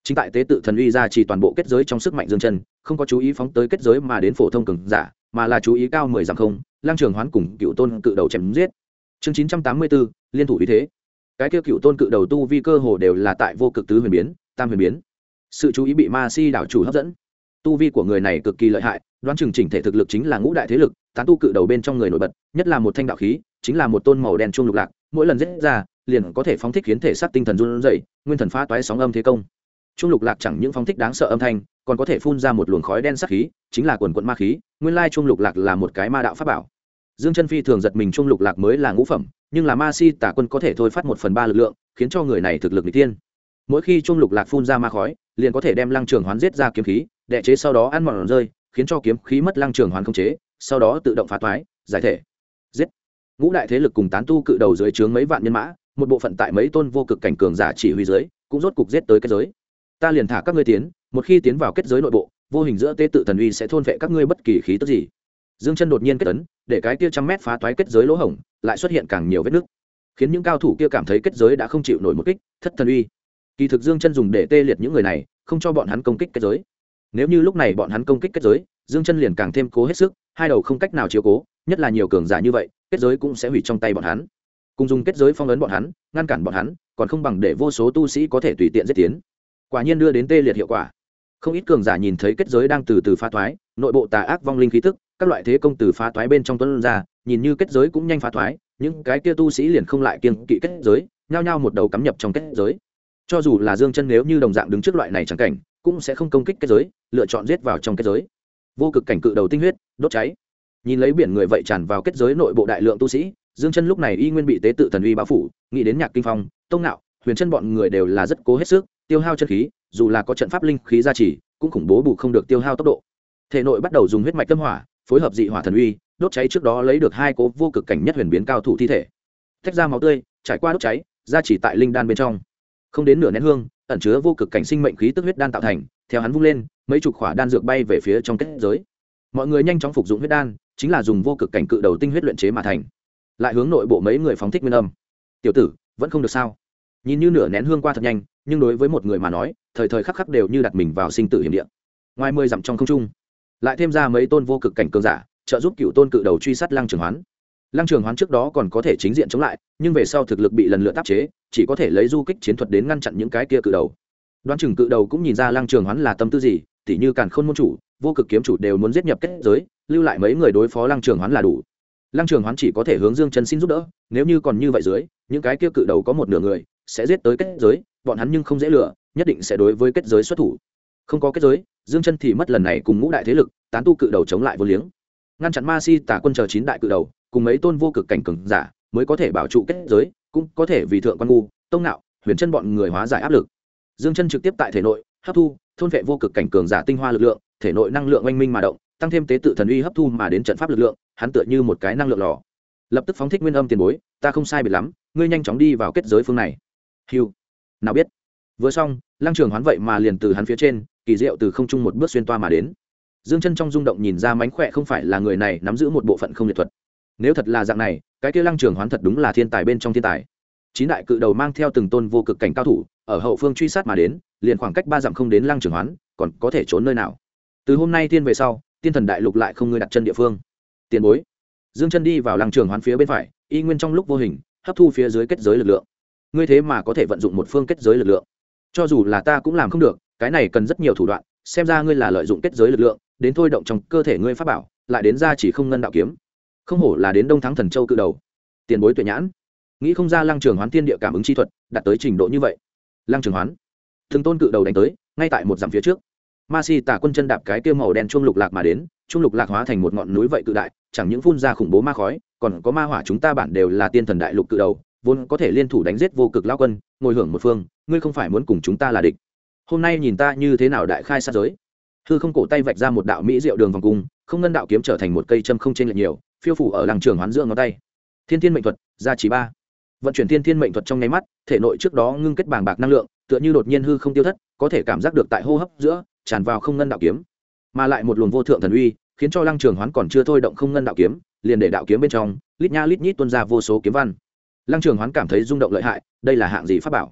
chính tại tế tự thần uy ra chỉ toàn bộ kết giới trong sức mạnh dương chân không có chú ý phóng tới kết giới mà đến phổ thông cường giả, mà là chú ý cao 10 dặm không Lăng Trường Hoán cùng cựu tôn cự đầu chém giết. Chương 984, liên thủ uy thế. Cái kia cựu tôn cự đầu tu vi cơ hồ đều là tại vô cực tứ huyền biến, tam huyền biến. Sự chú ý bị ma si đảo chủ hấp dẫn. Tu vi của người này cực kỳ lợi hại, đoán chừng chỉnh thể thực lực chính là ngũ đại thế lực, tán tu cự đầu bên trong người nổi bật, nhất là một thanh đạo khí, chính là một tôn màu đen chuông lục lạc, mỗi lần giết ra, liền có thể phóng thích khiến thể xác tinh thần run rẩy, nguyên thần phá toái sóng âm thế công. Chuông lục lạc chẳng những phóng thích đáng sợ âm thanh, còn có thể phun ra một luồng khói đen sắc khí, chính là quần quần ma khí, nguyên lai chuông lục lạc là một cái ma đạo pháp bảo. Dương Chân Phi thường giật mình, chuông lục lạc mới là ngũ phẩm, nhưng là ma si tả quân có thể thôi phát 1/3 lực lượng, khiến cho người này thực lực nghịch tiên. Mỗi khi chuông lục lạc phun ra ma khói, liền có thể đem Lăng Trường Hoán giết ra kiếm khí, đè chế sau đó ăn mòn rơi, khiến cho kiếm khí mất Lăng Trường Hoán khống chế, sau đó tự động phá toái, giải thể. Giết. Ngũ đại thế lực cùng tán tu cự đầu dưới trướng mấy vạn nhân mã, một bộ phận tại mấy tôn vô cực cảnh cường giả chỉ huy dưới, cũng rốt cục giết tới kết giới. Ta liền thả các ngươi tiến, một khi tiến vào kết giới nội bộ, vô hình giữa tế tự thần uy sẽ thôn phệ các ngươi bất kỳ khí tức gì. Dương Chân đột nhiên kết ấn, để cái kia 100 mét phá toái kết giới lỗ hổng, lại xuất hiện càng nhiều vết nứt, khiến những cao thủ kia cảm thấy kết giới đã không chịu nổi một kích, thất thần uy. Kỳ thực Dương Chân dùng để tê liệt những người này, không cho bọn hắn công kích kết giới. Nếu như lúc này bọn hắn công kích kết giới, Dương Chân liền càng thêm cố hết sức, hai đầu không cách nào chiếu cố, nhất là nhiều cường giả như vậy, kết giới cũng sẽ hủy trong tay bọn hắn. Cùng dùng kết giới phong ấn bọn hắn, ngăn cản bọn hắn, còn không bằng để vô số tu sĩ có thể tùy tiện giết tiến. Quả nhiên đưa đến tê liệt hiệu quả. Không ít cường giả nhìn thấy kết giới đang từ từ phá toái, nội bộ tà ác vong linh khí tức, các loại thế công từ phá toái bên trong tuôn ra, nhìn như kết giới cũng nhanh phá toái, những cái kia tu sĩ liền không lại kiêng kỵ kết giới, nhao nhao một đầu cắm nhập trong kết giới. Cho dù là Dương Chân nếu như đồng dạng đứng trước loại này chẳng cảnh, cũng sẽ không công kích kết giới, lựa chọn giết vào trong kết giới. Vô cực cảnh cự đầu tinh huyết, đốt cháy. Nhìn lấy biển người vậy tràn vào kết giới nội bộ đại lượng tu sĩ, Dương Chân lúc này y nguyên bị tế tự thần uy bao phủ, nghĩ đến Nhạc Kinh Phong, Tông Nạo, Huyền Chân bọn người đều là rất cố hết sức, tiêu hao chân khí, dù là có trận pháp linh khí gia trì, cũng khủng bố bù không được tiêu hao tốc độ. Thể nội bắt đầu dùng huyết mạch tâm hỏa, phối hợp dị hỏa thần uy, đốt cháy trước đó lấy được hai cố vô cực cảnh nhất huyền biến cao thủ thi thể. Tách ra máu tươi, trải qua đốt cháy, gia trì tại linh đan bên trong. Không đến nửa nén hương, ẩn chứa vô cực cảnh sinh mệnh khí tức huyết đan tạo thành, theo hắn vung lên, mấy chục khỏa đan dược bay về phía trong kết giới. Mọi người nhanh chóng phục dụng huyết đan, chính là dùng vô cực cảnh cự đầu tinh huyết luyện chế mà thành. Lại hướng nội bộ mấy người phóng thích nguyên âm. Tiểu tử, vẫn không được sao? Nhìn như nửa nén hương qua thật nhanh, nhưng đối với một người mà nói, thời thời khắc khắc đều như đặt mình vào sinh tử hiểm địa. Ngoài 10 dặm trong không trung, lại thêm ra mấy tôn vô cực cảnh cường giả, trợ giúp cựu tôn cự đầu truy sát Lăng Trường Hoán. Lăng Trường Hoán trước đó còn có thể chính diện chống lại, nhưng về sau thực lực bị lần lượt áp chế, chỉ có thể lấy du kích chiến thuật đến ngăn chặn những cái kia cự đầu. Đoán chừng cự đầu cũng nhìn ra Lăng Trường Hoán là tâm tư gì, tỉ như Càn Khôn môn chủ, vô cực kiếm chủ đều muốn giết nhập kết giới, lưu lại mấy người đối phó Lăng Trường Hoán là đủ. Lăng Trường Hoán chỉ có thể hướng Dương Chân xin giúp đỡ, nếu như còn như vậy dưới, những cái kia cự đầu có một nửa người sẽ giết tới kết giới, bọn hắn nhưng không dễ lừa, nhất định sẽ đối với kết giới xuất thủ. Không có kết giới, Dương Chân thì mất lần này cùng ngũ đại thế lực, tán tu cự đầu chống lại vô liếng. Ngăn chặn ma si tả quân chờ 9 đại cự đầu, cùng mấy tôn vô cực cảnh cường giả, mới có thể bảo trụ kết giới, cũng có thể vì thượng quan ngu, Tông Nạo, Huyền Chân bọn người hóa giải áp lực. Dương Chân trực tiếp tại thể nội hấp thu, thôn vệ vô cực cảnh cường giả tinh hoa lực lượng, thể nội năng lượng oanh minh mà động, tăng thêm tế tự thần uy hấp thu mà đến trận pháp lực lượng, hắn tựa như một cái năng lượng lò. Lập tức phóng thích nguyên âm tiền bối, ta không sai biệt lắm, ngươi nhanh chóng đi vào kết giới phương này. Hưu. Nào biết. Vừa xong, Lăng Trường Hoán vậy mà liền từ hắn phía trên, kỳ diệu từ không trung một bước xuyên toa mà đến. Dương Chân trong rung động nhìn ra mánh khỏe không phải là người này nắm giữ một bộ phận không liệt thuật. Nếu thật là dạng này, cái kia Lăng Trường Hoán thật đúng là thiên tài bên trong thiên tài. 9 đại cự đầu mang theo từng tôn vô cực cảnh cao thủ, ở hậu phương truy sát mà đến, liền khoảng cách 3 dặm không đến Lăng Trường Hoán, còn có thể trốn nơi nào? Từ hôm nay tiên về sau, Tiên Thần Đại Lục lại không người đặt chân địa phương. Tiền bối. Dương Chân đi vào Lăng Trường Hoán phía bên phải, y nguyên trong lúc vô hình, hấp thu phía dưới kết giới lực lượng. Ngươi thế mà có thể vận dụng một phương kết giới lực lượng. Cho dù là ta cũng làm không được, cái này cần rất nhiều thủ đoạn, xem ra ngươi là lợi dụng kết giới lực lượng, đến thôi động trong cơ thể ngươi pháp bảo, lại đến ra chỉ không ngân đạo kiếm. Không hổ là đến Đông Thắng Thần Châu cự đầu. Tiền bối tuệ nhãn. Nghĩ không ra Lăng Trường Hoán thiên địa cảm ứng chi thuật, đạt tới trình độ như vậy. Lăng Trường Hoán, từng tôn cự đầu đánh tới, ngay tại một dặm phía trước. Ma Si Tả Quân chân đạp cái kia màu đen chuông lục lạc mà đến, chuông lục lạc hóa thành một ngọn núi vậy cự đại, chẳng những phun ra khủng bố ma khói, còn có ma hỏa, chúng ta bản đều là Tiên Thần Đại Lục cự đầu, vốn có thể liên thủ đánh giết vô cực lão quân, ngồi hưởng một phương, ngươi không phải muốn cùng chúng ta là địch. Hôm nay nhìn ta như thế nào đại khai sát giới. Hư không cổ tay vạch ra một đạo mỹ diệu đường vòng cung, không ngân đạo kiếm trở thành một cây châm không trên lệch nhiều, phiêu phủ ở Lăng Trường Hoán giữa ngón tay. Thiên Thiên mệnh thuật, gia chỉ 3. Vận chuyển Thiên Thiên mệnh thuật trong nháy mắt, thể nội trước đó ngưng kết bàng bạc năng lượng, tựa như đột nhiên hư không tiêu thất, có thể cảm giác được tại hô hấp giữa tràn vào không ngân đạo kiếm, mà lại một luồng vô thượng thần uy, khiến cho Lăng Trường Hoán còn chưa thôi động không ngân đạo kiếm, liền để đạo kiếm bên trong lít nha lít nhít tuôn ra vô số kiếm văn. Lăng Trường Hoán cảm thấy rung động lợi hại, đây là hạng gì pháp bảo?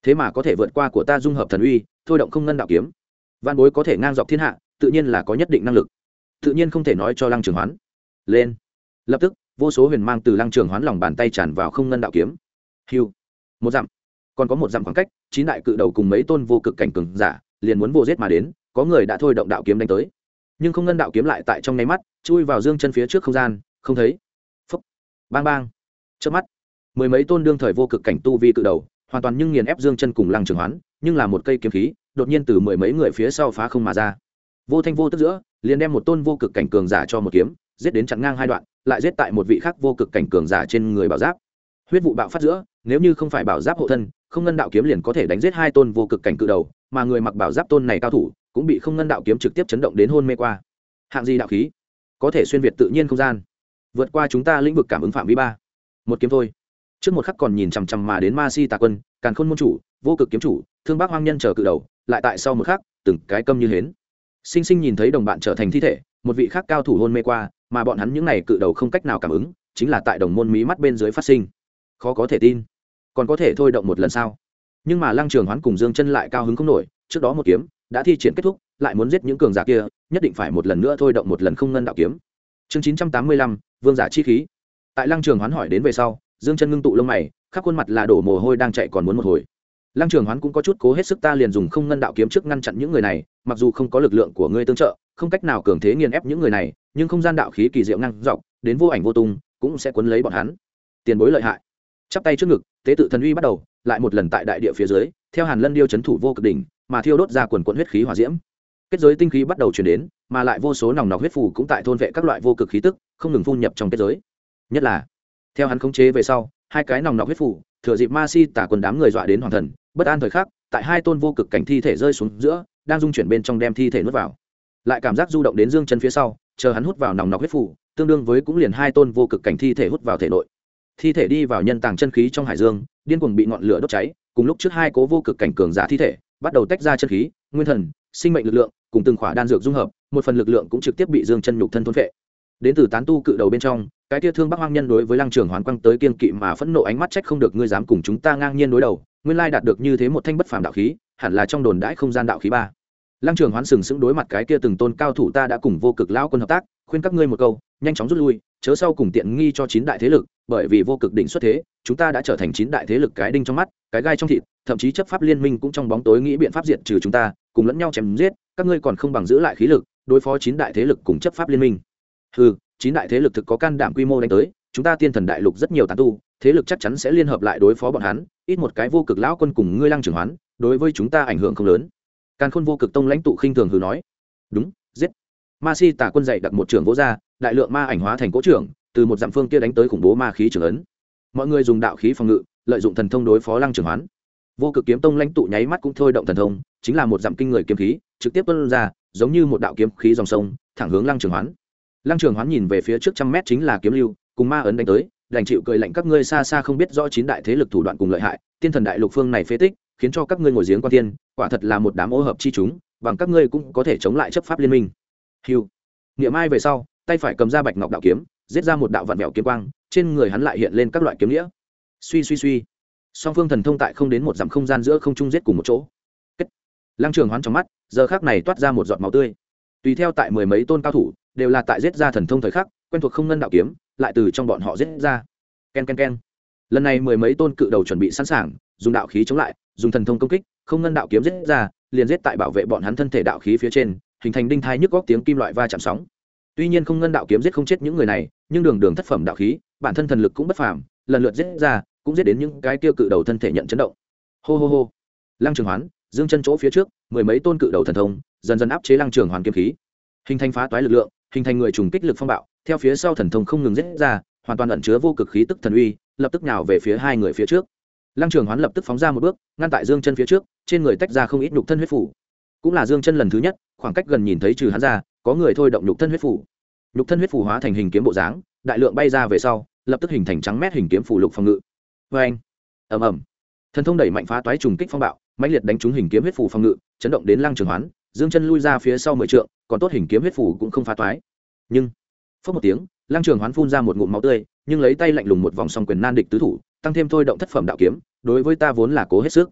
thế mà có thể vượt qua của ta dung hợp thần uy, thôi động không ngân đạo kiếm. Vạn bối có thể ngang dọc thiên hạ, tự nhiên là có nhất định năng lực, tự nhiên không thể nói cho Lăng Trường Hoán. Lên. Lập tức, vô số huyền mang từ Lăng Trường Hoán lòng bàn tay tràn vào không ngân đạo kiếm. Hưu. Một dặm, còn có một dặm khoảng cách, chín đại cự đầu cùng mấy tôn vô cực cảnh cường giả liền muốn vô giết mà đến, có người đã thôi động đạo kiếm đánh tới, nhưng không ngân đạo kiếm lại tại trong nháy mắt chui vào Dương Chân phía trước không gian, không thấy. Phúc. Bang bang. Chớp mắt, mười mấy tôn đương thời vô cực cảnh tu vi cự đầu hoàn toàn nhưng nghiền ép Dương Chân cùng Lăng Trường Hoán, nhưng là một cây kiếm khí đột nhiên từ mười mấy người phía sau phá không mà ra, vô thanh vô tức giữa liền đem một tôn vô cực cảnh cường giả cho một kiếm giết đến chặn ngang hai đoạn, lại giết tại một vị khác vô cực cảnh cường giả trên người bảo giáp. Huyết vụ bạo phát giữa, nếu như không phải bảo giáp hộ thân, không ngân đạo kiếm liền có thể đánh giết hai tôn vô cực cảnh cự đầu, mà người mặc bảo giáp tôn này cao thủ cũng bị không ngân đạo kiếm trực tiếp chấn động đến hôn mê qua. Hạng gì đạo khí, có thể xuyên việt tự nhiên không gian, vượt qua chúng ta lĩnh vực cảm ứng phạm vi ba. Một kiếm thôi. Trước một khắc còn nhìn chằm chằm mà đến Ma Si Tà Quân, Càn Khôn môn chủ, vô cực kiếm chủ, Thương Bác Hoang Nhân chờ cự đầu, lại tại sau một khắc, từng cái câm như hến. Sinh sinh nhìn thấy đồng bạn trở thành thi thể, một vị khác cao thủ hôn mê qua, mà bọn hắn những này cự đầu không cách nào cảm ứng, chính là tại đồng môn mí mắt bên dưới phát sinh. Khó có thể tin, còn có thể thôi động một lần sao? Nhưng mà Lăng Trường Hoán cùng Dương Chân lại cao hứng không nổi, trước đó một kiếm đã thi triển kết thúc, lại muốn giết những cường giả kia, nhất định phải một lần nữa thôi động một lần không ngân đạo kiếm. Chương 985, Vương giả chi khí. Tại Lăng Trường Hoán hỏi đến về sau, Dương Chân ngưng tụ lông mày, khắp khuôn mặt là đổ mồ hôi đang chạy còn muốn một hồi. Lăng Trường Hoán cũng có chút cố hết sức, ta liền dùng không ngân đạo kiếm trước ngăn chặn những người này, mặc dù không có lực lượng của ngươi tương trợ, không cách nào cường thế nghiền ép những người này, nhưng không gian đạo khí kỳ diệu ngang dọc, đến vô ảnh vô tung, cũng sẽ cuốn lấy bọn hắn. Tiền bối lợi hại. Chắp tay trước ngực, tế tự thần uy bắt đầu, lại một lần tại đại địa phía dưới, theo Hàn Lân điêu chấn thủ vô cực đỉnh, mà thiêu đốt ra quần quần huyết khí hỏa diễm. Kết giới tinh khí bắt đầu truyền đến, mà lại vô số nòng nọc huyết phù cũng tại thôn vệ các loại vô cực khí tức, không ngừng phun nhập trong kết giới. Nhất là, theo hắn khống chế về sau, hai cái nòng nọc huyết phù, thừa dịp Ma Si Tả Quân đám người dọa đến hoàng thần, bất an thời khắc, tại hai tôn vô cực cảnh thi thể rơi xuống giữa, đang dung chuyển bên trong đem thi thể nuốt vào. Lại cảm giác du động đến Dương Chân phía sau, chờ hắn hút vào nòng nọc huyết phù, tương đương với cũng liền hai tôn vô cực cảnh thi thể hút vào thể nội. Thi thể đi vào nhân tàng chân khí trong hải dương, điên cuồng bị ngọn lửa đốt cháy, cùng lúc trước hai cố vô cực cảnh cường giả thi thể bắt đầu tách ra chân khí, nguyên thần, sinh mệnh lực lượng, cùng từng khỏa đan dược dung hợp, một phần lực lượng cũng trực tiếp bị Dương Chân nhục thân thôn phệ. Đến từ tán tu cự đầu bên trong, cái kia Thương Bắc Hoang Nhân đối với Lăng Trường Hoán quăng tới kiên kỵ mà phẫn nộ ánh mắt, trách không được ngươi dám cùng chúng ta ngang nhiên đối đầu, nguyên lai đạt được như thế một thanh bất phàm đạo khí, hẳn là trong đồn đãi không gian đạo khí ba. Lăng Trường Hoán sừng sững đối mặt cái kia từng tôn cao thủ, ta đã cùng vô cực lão quân hợp tác, khuyên các ngươi một câu, nhanh chóng rút lui, chớ sau cùng tiện nghi cho chín đại thế lực, bởi vì vô cực đỉnh xuất thế, chúng ta đã trở thành chín đại thế lực cái đinh trong mắt, cái gai trong thịt, thậm chí chấp pháp liên minh cũng trong bóng tối nghĩ biện pháp diệt trừ chúng ta, cùng lẫn nhau chém giết, các ngươi còn không bằng giữ lại khí lực, đối phó chín đại thế lực cùng chấp pháp liên minh. Hừ, chín đại thế lực thực có can đảm quy mô đánh tới, chúng ta Tiên Thần đại lục rất nhiều tán tu, thế lực chắc chắn sẽ liên hợp lại đối phó bọn hắn, ít một cái vô cực lão quân cùng ngươi Lăng Trường Hoán, đối với chúng ta ảnh hưởng không lớn. Càn Khôn vô cực tông lãnh tụ khinh thường hừ nói, đúng, giết. Ma Si Tả Quân dạy đặt một trưởng vỗ ra, đại lượng ma ảnh hóa thành cỗ trưởng, từ một dặm phương kia đánh tới khủng bố ma khí trường ấn. Mọi người dùng đạo khí phòng ngự, lợi dụng thần thông đối phó Lăng Trường Hoán. Vô cực kiếm tông lãnh tụ nháy mắt cũng thôi động thần thông, chính là một dặm kinh người kiếm khí, trực tiếp tuôn ra, giống như một đạo kiếm khí dòng sông, thẳng hướng Lăng Trường Hoán. Lăng Trường Hoán nhìn về phía trước trăm mét chính là kiếm lưu, cùng ma ấn đánh tới, đành chịu cười lạnh, các ngươi xa xa không biết rõ chín đại thế lực thủ đoạn cùng lợi hại, Tiên Thần đại lục phương này phế tích, khiến cho các ngươi ngồi giếng quan tiên, quả thật là một đám ô hợp chi chúng, bằng các ngươi cũng có thể chống lại chấp pháp liên minh. Hưu. Niệm ai về sau, tay phải cầm ra bạch ngọc đạo kiếm, giết ra một đạo vạn vẹo kiếm quang, trên người hắn lại hiện lên các loại kiếm nghĩa. Suy suy suy, song phương thần thông tại không đến một dặm không gian giữa không trung giết cùng một chỗ. Kết. Lăng Trường Hoán trong mắt giờ khắc này toát ra một giọt máu tươi. Tùy theo tại mười mấy tôn cao thủ đều là tại giết ra thần thông thời khắc, quen thuộc không ngân đạo kiếm, lại từ trong bọn họ giết ra. Ken ken ken. Lần này mười mấy tôn cự đầu chuẩn bị sẵn sàng, dùng đạo khí chống lại, dùng thần thông công kích, không ngân đạo kiếm giết ra, liền giết tại bảo vệ bọn hắn thân thể đạo khí phía trên, hình thành đinh thai nhức góc tiếng kim loại va chạm sóng. Tuy nhiên không ngân đạo kiếm giết không chết những người này, nhưng đường đường thất phẩm đạo khí, bản thân thần lực cũng bất phàm, lần lượt giết ra, cũng giết đến những cái kia cự đầu thân thể nhận chấn động. Hô hô hô. Lăng Trường Hoán, Dương Chân chỗ phía trước, mười mấy tôn cự đầu thần thông, dần dần áp chế Lăng Trường Hoán kiếm khí, hình thành phá toái lực lượng, hình thành người trùng kích lực phong bạo, theo phía sau thần thông không ngừng giết ra, hoàn toàn ẩn chứa vô cực khí tức thần uy, lập tức nhào về phía hai người phía trước. Lăng Trường Hoán lập tức phóng ra một bước, ngăn tại Dương Chân phía trước, trên người tách ra không ít nhục thân huyết phủ. Cũng là Dương Chân lần thứ nhất, khoảng cách gần nhìn thấy trừ hắn ra, có người thôi động nhục thân huyết phủ. Nhục thân huyết phủ hóa thành hình kiếm bộ dáng, đại lượng bay ra về sau, lập tức hình thành trắng mét hình kiếm phủ lục phòng ngự. Oeng, ầm ầm. Thần thông đẩy mạnh phá toái trùng kích phong bạo, mãnh liệt đánh trúng hình kiếm huyết phủ phòng ngự, chấn động đến Lăng Trường Hoán, Dương Chân lui ra phía sau 10 trượng, còn tốt hình kiếm huyết phủ cũng không phá toái. Nhưng, phốc một tiếng, Lăng Trường Hoán phun ra một ngụm máu tươi, nhưng lấy tay lạnh lùng một vòng song quyền nan địch tứ thủ, tăng thêm thôi động thất phẩm đạo kiếm, đối với ta vốn là cố hết sức.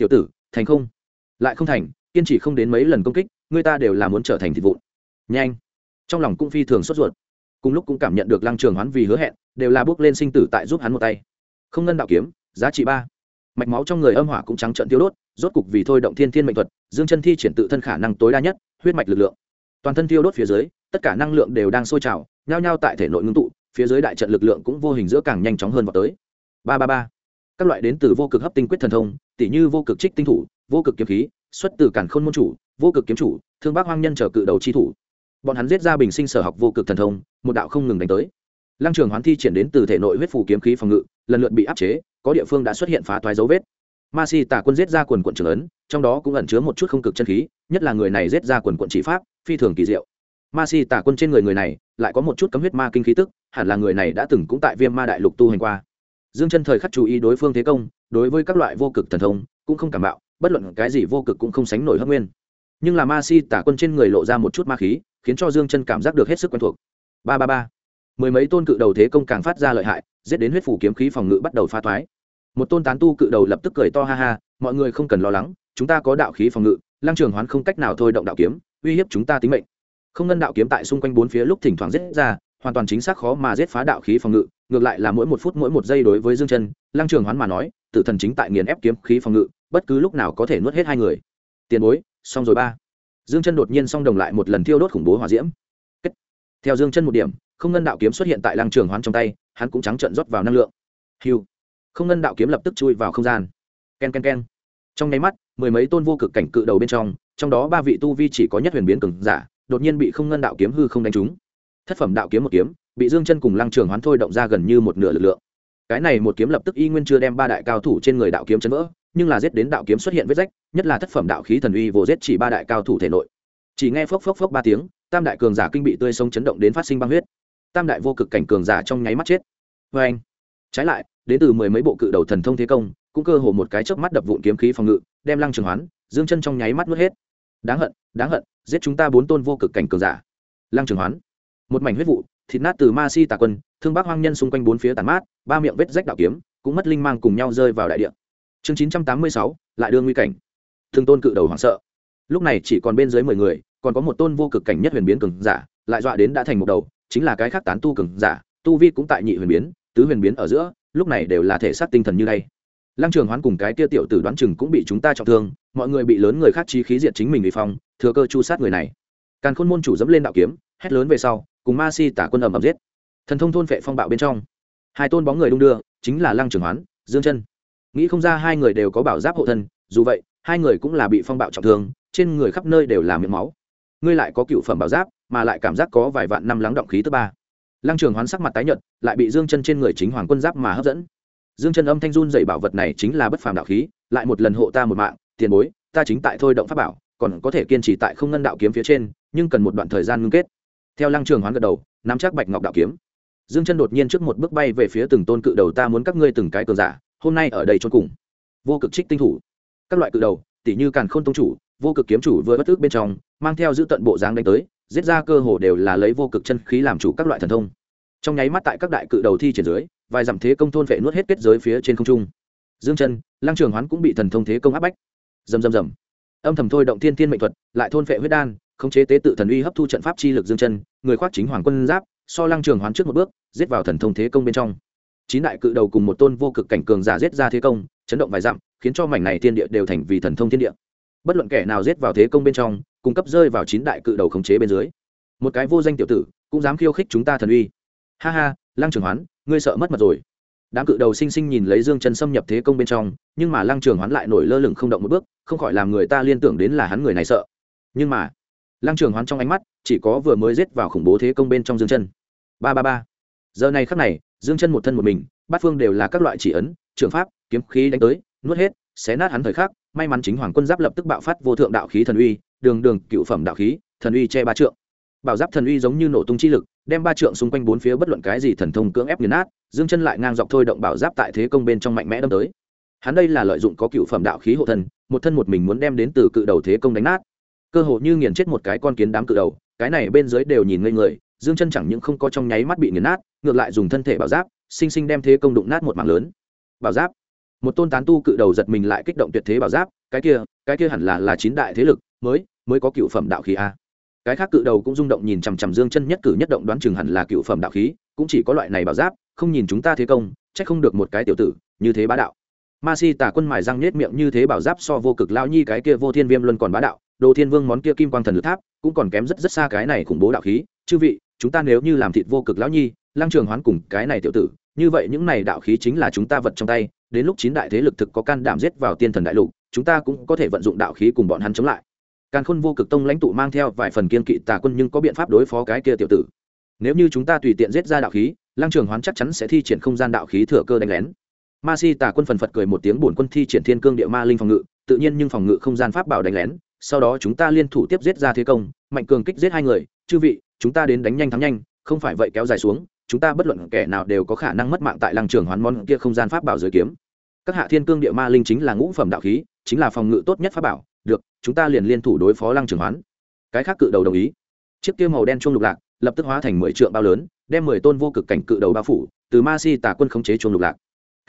tiểu tử thành không? Lại không thành, kiên trì không đến mấy lần công kích, người ta đều là muốn trở thành thịt vụn. Nhanh. Trong lòng cũng phi thường sốt ruột, cùng lúc cũng cảm nhận được Lăng Trường Hoán vì hứa hẹn đều là bước lên sinh tử tại giúp hắn một tay. Không ngân đạo kiếm giá trị 3. Mạch máu trong người âm hỏa cũng trắng trợn tiêu đốt, rốt cục vì thôi động thiên thiên mệnh thuật, Dương Chân thi triển tự thân khả năng tối đa nhất, huyết mạch lực lượng. Toàn thân tiêu đốt phía dưới, tất cả năng lượng đều đang sôi trào, nhao nhao tại thể nội ngưng tụ, phía dưới đại trận lực lượng cũng vô hình giữa càng nhanh chóng hơn vào tới. 333. Các loại đến từ vô cực hấp tinh quyết thần thông, tỷ như vô cực trích tinh thủ, vô cực kiếm khí, xuất từ càn khôn môn chủ, vô cực kiếm chủ, thương bác hoang nhân trở cự đầu chi thủ. Bọn hắn giết ra bình sinh sở học vô cực thần thông, một đạo không ngừng đánh tới. Lăng Trường Hoán thi triển đến từ thể nội huyết phù kiếm khí phòng ngự, lần lượt bị áp chế, có địa phương đã xuất hiện phá toái dấu vết. Ma Si Tà Quân giết ra quần quần trường ấn, trong đó cũng ẩn chứa một chút không cực chân khí, nhất là người này giết ra quần quần chỉ pháp, phi thường kỳ diệu. Ma Si Tà Quân trên người này lại có một chút cấm huyết ma kinh khí tức, hẳn là người này đã từng cũng tại Viêm Ma đại lục tu hành qua. Dương Chân thời khắc chú ý đối phương thế công, đối với các loại vô cực thần thông cũng không cảm bạo, bất luận cái gì vô cực cũng không sánh nổi Hấp Nguyên. Nhưng là Ma Si Tà Quân trên người lộ ra một chút ma khí, khiến cho Dương Chân cảm giác được hết sức quen thuộc. 333. Mười mấy tôn cự đầu thế công càng phát ra lợi hại, giết đến huyết phủ kiếm khí phòng ngự bắt đầu phá thoái. Một tôn tán tu cự đầu lập tức cười to ha ha, mọi người không cần lo lắng, chúng ta có đạo khí phòng ngự, Lăng Trường Hoán không cách nào thôi động đạo kiếm, uy hiếp chúng ta tính mệnh. Không ngân đạo kiếm tại xung quanh bốn phía lúc thỉnh thoảng giết ra, hoàn toàn chính xác khó mà giết phá đạo khí phòng ngự, ngược lại là mỗi một phút mỗi một giây đối với Dương Chân, Lăng Trường Hoán mà nói, tử thần chính tại nghiền ép kiếm khí phòng ngự, bất cứ lúc nào có thể nuốt hết hai người. Tiền bối, xong rồi ba. Dương Chân đột nhiên song đồng lại một lần thiêu đốt khủng bố hỏa diễm. Theo Dương Chân một điểm, không ngân đạo kiếm xuất hiện tại Lăng Trường Hoán trong tay, hắn cũng trắng trợn rót vào năng lượng. Hưu. Không ngân đạo kiếm lập tức chui vào không gian. Ken ken ken. Trong nháy mắt, mười mấy tôn vô cực cảnh cự đầu bên trong đó ba vị tu vi chỉ có nhất huyền biến cường giả, đột nhiên bị không ngân đạo kiếm hư không đánh trúng. Thất phẩm đạo kiếm một kiếm, bị Dương Chân cùng Lăng Trường Hoán thôi động ra gần như một nửa lực lượng. Cái này một kiếm lập tức y nguyên chưa đem ba đại cao thủ trên người đạo kiếm chấn vỡ, nhưng là giết đến đạo kiếm xuất hiện vết rách, nhất là thất phẩm đạo khí thần uy vô giết chỉ ba đại cao thủ thể nội. Chỉ nghe phốc phốc phốc ba tiếng, tam đại cường giả kinh bị tươi sống chấn động đến phát sinh băng huyết. Tam đại vô cực cảnh cường giả trong nháy mắt chết. Và anh, trái lại, đến từ mười mấy bộ cự đầu thần thông thế công, cũng cơ hồ một cái chớp mắt đập vụn kiếm khí phòng ngự, đem Lăng Trường Hoán, Dương Chân trong nháy mắt nuốt hết. Đáng hận, giết chúng ta bốn tôn vô cực cảnh cường giả. Lăng Trường Hoán, một mảnh huyết vụ, thịt nát từ Ma Si Tà Quân, thương bác hoang nhân xung quanh bốn phía tàn mát, ba miệng vết rách đạo kiếm, cũng mất linh mang cùng nhau rơi vào đại địa. Chương 986, lại đương nguy cảnh. Thương tôn cự đầu hoảng sợ. Lúc này chỉ còn bên dưới 10 người, còn có một tôn vô cực cảnh nhất huyền biến cường giả, lại dọa đến đã thành một đầu, chính là cái khác tán tu cường giả, tu vi cũng tại nhị huyền biến, tứ huyền biến ở giữa, lúc này đều là thể xác tinh thần như đây. Lăng Trường Hoán cùng cái kia tiểu tử đoán chừng cũng bị chúng ta trọng thương, mọi người bị lớn người khác chí khí diệt chính mình vì phong, thừa cơ chu sát người này. Càn Khôn môn chủ dẫm lên đạo kiếm, hét lớn về sau, cùng Ma Si Tả Quân ầm ầm giết. Thần thông thôn phệ phong bạo bên trong, hai tôn bóng người đung đưa, chính là Lăng Trường Hoán, Dương Chân. Nghĩ không ra hai người đều có bảo giáp hộ thân, dù vậy, hai người cũng là bị phong bạo trọng thương, trên người khắp nơi đều là miệng máu. Ngươi lại có cựu phẩm bảo giáp, mà lại cảm giác có vài vạn năm lắng động khí thứ ba. Lăng Trường Hoán sắc mặt tái nhợt, lại bị Dương Chân trên người chính hoàng quân giáp mà hấp dẫn. Dương Chân âm thanh run rẩy, bảo vật này chính là bất phàm đạo khí, lại một lần hộ ta một mạng, tiền bối, ta chính tại thôi động pháp bảo, còn có thể kiên trì tại không ngân đạo kiếm phía trên, nhưng cần một đoạn thời gian ngưng kết. Theo Lăng Trường Hoán gật đầu, nắm chắc bạch ngọc đạo kiếm. Dương Chân đột nhiên trước một bước bay về phía từng tôn cự đầu, ta muốn các ngươi từng cái cường giả, hôm nay ở đây chôn cùng. Vô cực trích tinh thủ, các loại cự đầu, tỷ như Càn Khôn tông chủ, vô cực kiếm chủ vừa bất tức bên trong, mang theo giữ tận bộ dáng đánh tới, giết ra cơ hồ đều là lấy vô cực chân khí làm chủ các loại thần thông. Trong nháy mắt tại các đại cự đầu thi triển dưới, vài dặm thế công thôn vệ nuốt hết kết giới phía trên không trung. Dương Chân, Lăng Trường Hoán cũng bị thần thông thế công áp bách. Rầm rầm rầm. Âm thầm thôi động thiên thiên mệnh thuật, lại thôn vệ huyết đan, khống chế tế tự thần uy hấp thu trận pháp chi lực. Dương Chân, người khoác chính hoàng quân giáp, so Lăng Trường Hoán trước một bước, giết vào thần thông thế công bên trong. Chín đại cự đầu cùng một tôn vô cực cảnh cường giả giết ra thế công, chấn động vài dặm, khiến cho mảnh này thiên địa đều thành vì thần thông thiên địa. Bất luận kẻ nào giết vào thế công bên trong, cung cấp rơi vào chín đại cự đầu khống chế bên dưới. Một cái vô danh tiểu tử, cũng dám khiêu khích chúng ta thần uy. Ha ha, Lăng Trường Hoán, ngươi sợ mất mật rồi. Đám cự đầu sinh sinh nhìn lấy Dương Chân xâm nhập thế công bên trong, nhưng mà Lăng Trường Hoán lại nổi lơ lửng không động một bước, không khỏi làm người ta liên tưởng đến là hắn người này sợ. Nhưng mà, Lăng Trường Hoán trong ánh mắt chỉ có vừa mới giết vào khủng bố thế công bên trong Dương Chân. 333. Giờ này khắc này, Dương Chân một thân một mình, bát phương đều là các loại chỉ ấn, trường pháp, kiếm khí đánh tới, nuốt hết, xé nát hắn thời khắc, may mắn chính hoàng quân giáp lập tức bạo phát vô thượng đạo khí thần uy, đường đường cựu phẩm đạo khí, thần uy che ba trượng. Bảo giáp thần uy giống như nổ tung chi lực, đem ba trượng xung quanh bốn phía bất luận cái gì thần thông cưỡng ép nghiền nát. Dương Chân lại ngang dọc thôi động bảo giáp tại thế công bên trong mạnh mẽ đâm tới. Hắn đây là lợi dụng có cựu phẩm đạo khí hộ thân, một thân một mình muốn đem đến từ cự đầu thế công đánh nát, cơ hồ như nghiền chết một cái con kiến đám cự đầu. Cái này bên dưới đều nhìn ngây người. Dương Chân chẳng những không có trong nháy mắt bị nghiền nát, ngược lại dùng thân thể bảo giáp sinh sinh đem thế công đụng nát một mảng lớn. Bảo giáp, một tôn tán tu cự đầu giật mình lại kích động tuyệt thế bảo giáp, cái kia hẳn là chín đại thế lực mới có cựu phẩm đạo khí a. Cái khác cự đầu cũng rung động nhìn chằm chằm Dương Chân nhất cử nhất động, đoán chừng hẳn là cựu phẩm đạo khí, cũng chỉ có loại này bảo giáp, không nhìn chúng ta thế công, chắc không được một cái tiểu tử như thế bá đạo. Ma Si Tà Quân mài răng nhếch miệng, như thế bảo giáp so vô cực lão nhi cái kia vô thiên viêm luân còn bá đạo, Đồ Thiên Vương món kia kim quang thần lực tháp cũng còn kém rất xa cái này khủng bố đạo khí. Chư vị, chúng ta nếu như làm thịt vô cực lão nhi, Lăng Trường Hoán cùng cái này tiểu tử, như vậy những này đạo khí chính là chúng ta vật trong tay, đến lúc chín đại thế lực thực có can đảm giết vào tiên thần đại lục, chúng ta cũng có thể vận dụng đạo khí cùng bọn hắn chống lại. Càn Khôn Vô Cực Tông lãnh tụ mang theo vài phần kiên kỵ Tà Quân, nhưng có biện pháp đối phó cái kia tiểu tử. Nếu như chúng ta tùy tiện giết ra đạo khí, Lăng Trường Hoán chắc chắn sẽ thi triển không gian đạo khí thừa cơ đánh lén. Ma Si Tà Quân phần phật cười một tiếng, bổn quân thi triển Thiên Cương Địa Ma Linh phòng ngự, tự nhiên nhưng phòng ngự không gian pháp bảo đánh lén, sau đó chúng ta liên thủ tiếp giết ra thế công, mạnh cường kích giết hai người, chư vị, chúng ta đến đánh nhanh thắng nhanh, không phải vậy kéo dài xuống, chúng ta bất luận kẻ nào đều có khả năng mất mạng tại Lăng Trường Hoán món kia không gian pháp bảo dưới kiếm. Các hạ Thiên Cương Địa Ma Linh chính là ngũ phẩm đạo khí, chính là phòng ngự tốt nhất pháp bảo, được, chúng ta liền liên thủ đối phó Lăng Trường Hoán. Cái khác cự đầu đồng ý. Chiếc kia màu đen chuông lục lạc lập tức hóa thành 10 trượng bao lớn, đem 10 tôn vô cực cảnh cự đầu bao phủ, từ Ma Si Tà Quân khống chế chuông lục lạc.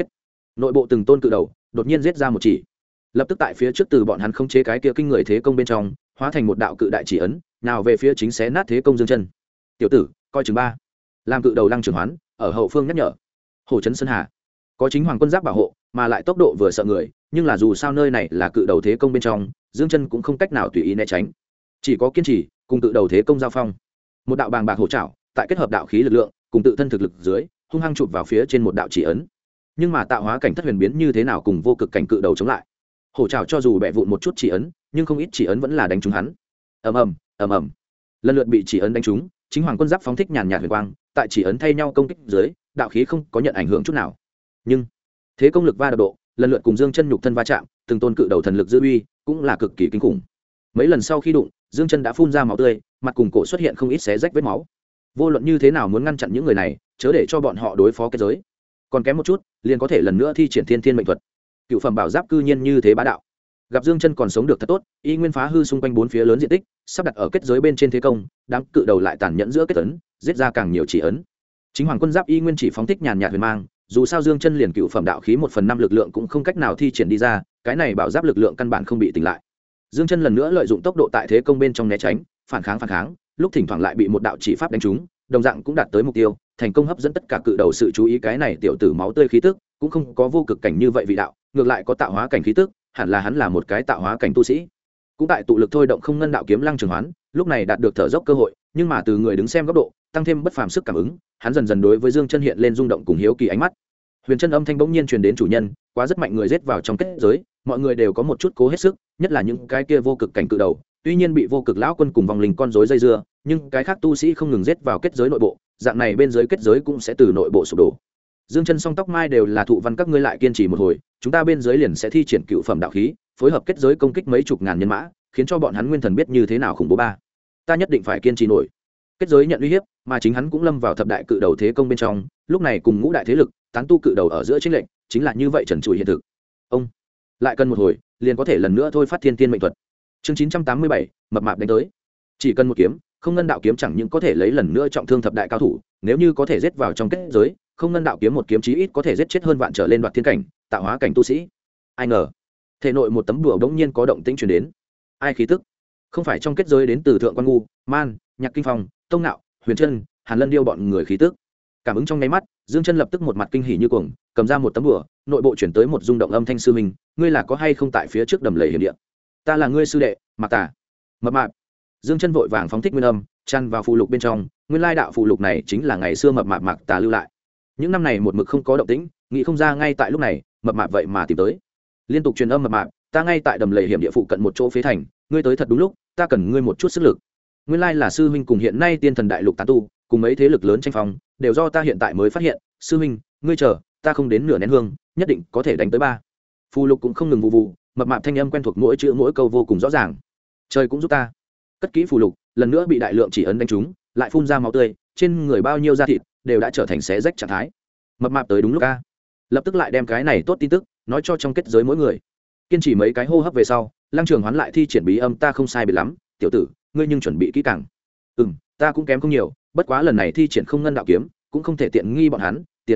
Nội bộ từng tôn cự đầu đột nhiên giết ra một chỉ, lập tức tại phía trước từ bọn hắn khống chế cái kia kinh người thế công bên trong hóa thành một đạo cự đại chỉ ấn, nào về phía chính xé nát thế công Dương Chân. Tiểu tử, coi chừng ba. Làm cự đầu Lăng Trường Hoán ở hậu phương nhắc nhở. Hồ Trấn Sơn Hà có chính hoàng quân giáp bảo hộ, mà lại tốc độ vừa sợ người, nhưng là dù sao nơi này là cự đầu thế công bên trong, Dương Chân cũng không cách nào tùy ý né tránh, chỉ có kiên trì cùng cự đầu thế công giao phong. Một đạo bàng bạc hổ trảo tại kết hợp đạo khí lực lượng cùng tự thân thực lực dưới, hung hăng chụp vào phía trên một đạo chỉ ấn. Nhưng mà tạo hóa cảnh thất huyền biến như thế nào cùng vô cực cảnh cự đầu chống lại? Hổ trảo cho dù bẻ vụn một chút chỉ ấn, nhưng không ít chỉ ấn vẫn là đánh trúng hắn. Ầm ầm, ầm ầm. Lần lượt bị chỉ ấn đánh trúng, chính hoàng quân giáp phóng thích nhàn nhạt huyền quang, tại chỉ ấn thay nhau công kích dưới, đạo khí không có nhận ảnh hưởng chút nào. Nhưng thế công lực va đập độ, lần lượt cùng Dương Chân nhục thân va chạm, từng tôn cự đầu thần lực dư uy, cũng là cực kỳ kinh khủng. Mấy lần sau khi đụng, Dương Chân đã phun ra máu tươi, mặt cùng cổ xuất hiện không ít xé rách vết máu. Vô luận như thế nào muốn ngăn chặn những người này, chớ để cho bọn họ đối phó kết giới. Còn kém một chút, liền có thể lần nữa thi triển Thiên Thiên mệnh thuật. Cựu phẩm bảo giáp cư nhiên như thế bá đạo. Gặp Dương Chân còn sống được thật tốt, y nguyên phá hư xung quanh bốn phía lớn diện tích, sắp đặt ở kết giới bên trên thế công, đám cự đầu lại tàn nhẫn giữa kết ấn, giết ra càng nhiều chỉ ấn. Chính hoàng quân giáp y nguyên chỉ phóng thích nhàn nhạt huyền mang, dù sao Dương Chân liền cựu phẩm đạo khí 1/5 lực lượng cũng không cách nào thi triển đi ra, cái này bảo giáp lực lượng căn bản không bị tỉnh lại. Dương Chân lần nữa lợi dụng tốc độ tại thế công bên trong né tránh, phản kháng, lúc thỉnh thoảng lại bị một đạo chỉ pháp đánh trúng, đồng dạng cũng đạt tới mục tiêu, thành công hấp dẫn tất cả cự đầu sự chú ý. Cái này tiểu tử máu tươi khí tức, cũng không có vô cực cảnh như vậy vị đạo, ngược lại có tạo hóa cảnh khí tức, hẳn là hắn là một cái tạo hóa cảnh tu sĩ. Cũng tại tụ lực thôi động không ngân đạo kiếm Lăng Trường Hoán, lúc này đạt được thở dốc cơ hội, nhưng mà từ người đứng xem góc độ, tăng thêm bất phàm sức cảm ứng, hắn dần dần đối với Dương Chân hiện lên rung động cùng hiếu kỳ ánh mắt. Huyền chân âm thanh bỗng nhiên truyền đến, chủ nhân, quá rất mạnh người giết vào trong kết giới, mọi người đều có một chút cố hết sức, nhất là những cái kia vô cực cảnh cự đầu, tuy nhiên bị vô cực lão quân cùng vòng linh con rối dây dưa, nhưng cái khác tu sĩ không ngừng giết vào kết giới nội bộ, dạng này bên dưới kết giới cũng sẽ từ nội bộ sụp đổ. Dương Chân song tóc mai đều là thụ văn, các ngươi lại kiên trì một hồi, chúng ta bên dưới liền sẽ thi triển cựu phẩm đạo khí, phối hợp kết giới công kích mấy chục ngàn nhân mã, khiến cho bọn hắn nguyên thần biết như thế nào khủng bố ba. Ta nhất định phải kiên trì nổi. Kết giới nhận uy hiếp, mà chính hắn cũng lâm vào thập đại cự đầu thế công bên trong, lúc này cùng ngũ đại thế lực, tán tu cự đầu ở giữa chênh lệch, chính là như vậy trần trụi hiện thực. Ông lại cần một hồi, liền có thể lần nữa thôi phát thiên tiên mệnh thuật. Chương 987, mập mạp đánh tới. Chỉ cần một kiếm, không ngân đạo kiếm chẳng những có thể lấy lần nữa trọng thương thập đại cao thủ, nếu như có thể giết vào trong kết giới, không ngân đạo kiếm một kiếm chí ít có thể giết chết hơn vạn trở lên đoạt thiên cảnh, tạo hóa cảnh tu sĩ. Ai ngờ, thể nội một tấm đùa bỗng nhiên có động tĩnh truyền đến. Ai khí tức? Không phải trong kết giới đến từ Thượng Quan Ngu, Man, Nhạc Kinh Phong, Tông Nạo, Huyền Trân, Hàn Lân Điêu bọn người khí tức. Cảm ứng trong nháy mắt, Dương Chân lập tức một mặt kinh hỉ như cuồng, cầm ra một tấm đùa, nội bộ chuyển tới một rung động âm thanh, sư minh, ngươi là có hay không tại phía trước đầm lầy hiểm địa? Ta là ngươi sư đệ, Mạc Tà. Mập mạp. Dương Chân vội vàng phóng thích nguyên âm, chăn vào phù lục bên trong, nguyên lai đạo phù lục này chính là ngày xưa mập mạp Mạc Tà lưu lại. Những năm này một mực không có động tĩnh, nghĩ không ra ngay tại lúc này, mập mạp vậy mà tìm tới. Liên tục truyền âm, mập mạp, ta ngay tại đầm lầy hiểm địa phụ cận một chỗ phế thành, ngươi tới thật đúng lúc, ta cần ngươi một chút sức lực. Nguyên lai là sư huynh cùng hiện nay tiên thần đại lục tán tu, cùng mấy thế lực lớn tranh phong, đều do ta hiện tại mới phát hiện, sư huynh, ngươi chờ, ta không đến nửa nén hương, nhất định có thể đánh tới ba. Phù lục cũng không ngừng vụ vụ, mập mạp thanh âm quen thuộc mỗi chữ mỗi câu vô cùng rõ ràng. Trời cũng giúp ta. Cất kỹ phù lục, lần nữa bị đại lượng chỉ ấn đánh trúng, lại phun ra máu tươi, trên người bao nhiêu da thịt đều đã trở thành xé rách trạng thái. Mập mạp tới đúng lúc a. Lập tức lại đem cái này tốt tin tức nói cho trong kết giới mỗi người. Kiên trì mấy cái hô hấp về sau, Lăng Trường Hoán lại thi triển bí âm, ta không sai biệt lắm, tiểu tử, ngươi nhưng chuẩn bị kỹ càng. Ta cũng kém không nhiều, bất quá lần này thi triển không ngân đạo kiếm, cũng không thể tiện nghi bọn hắn, tiền bối,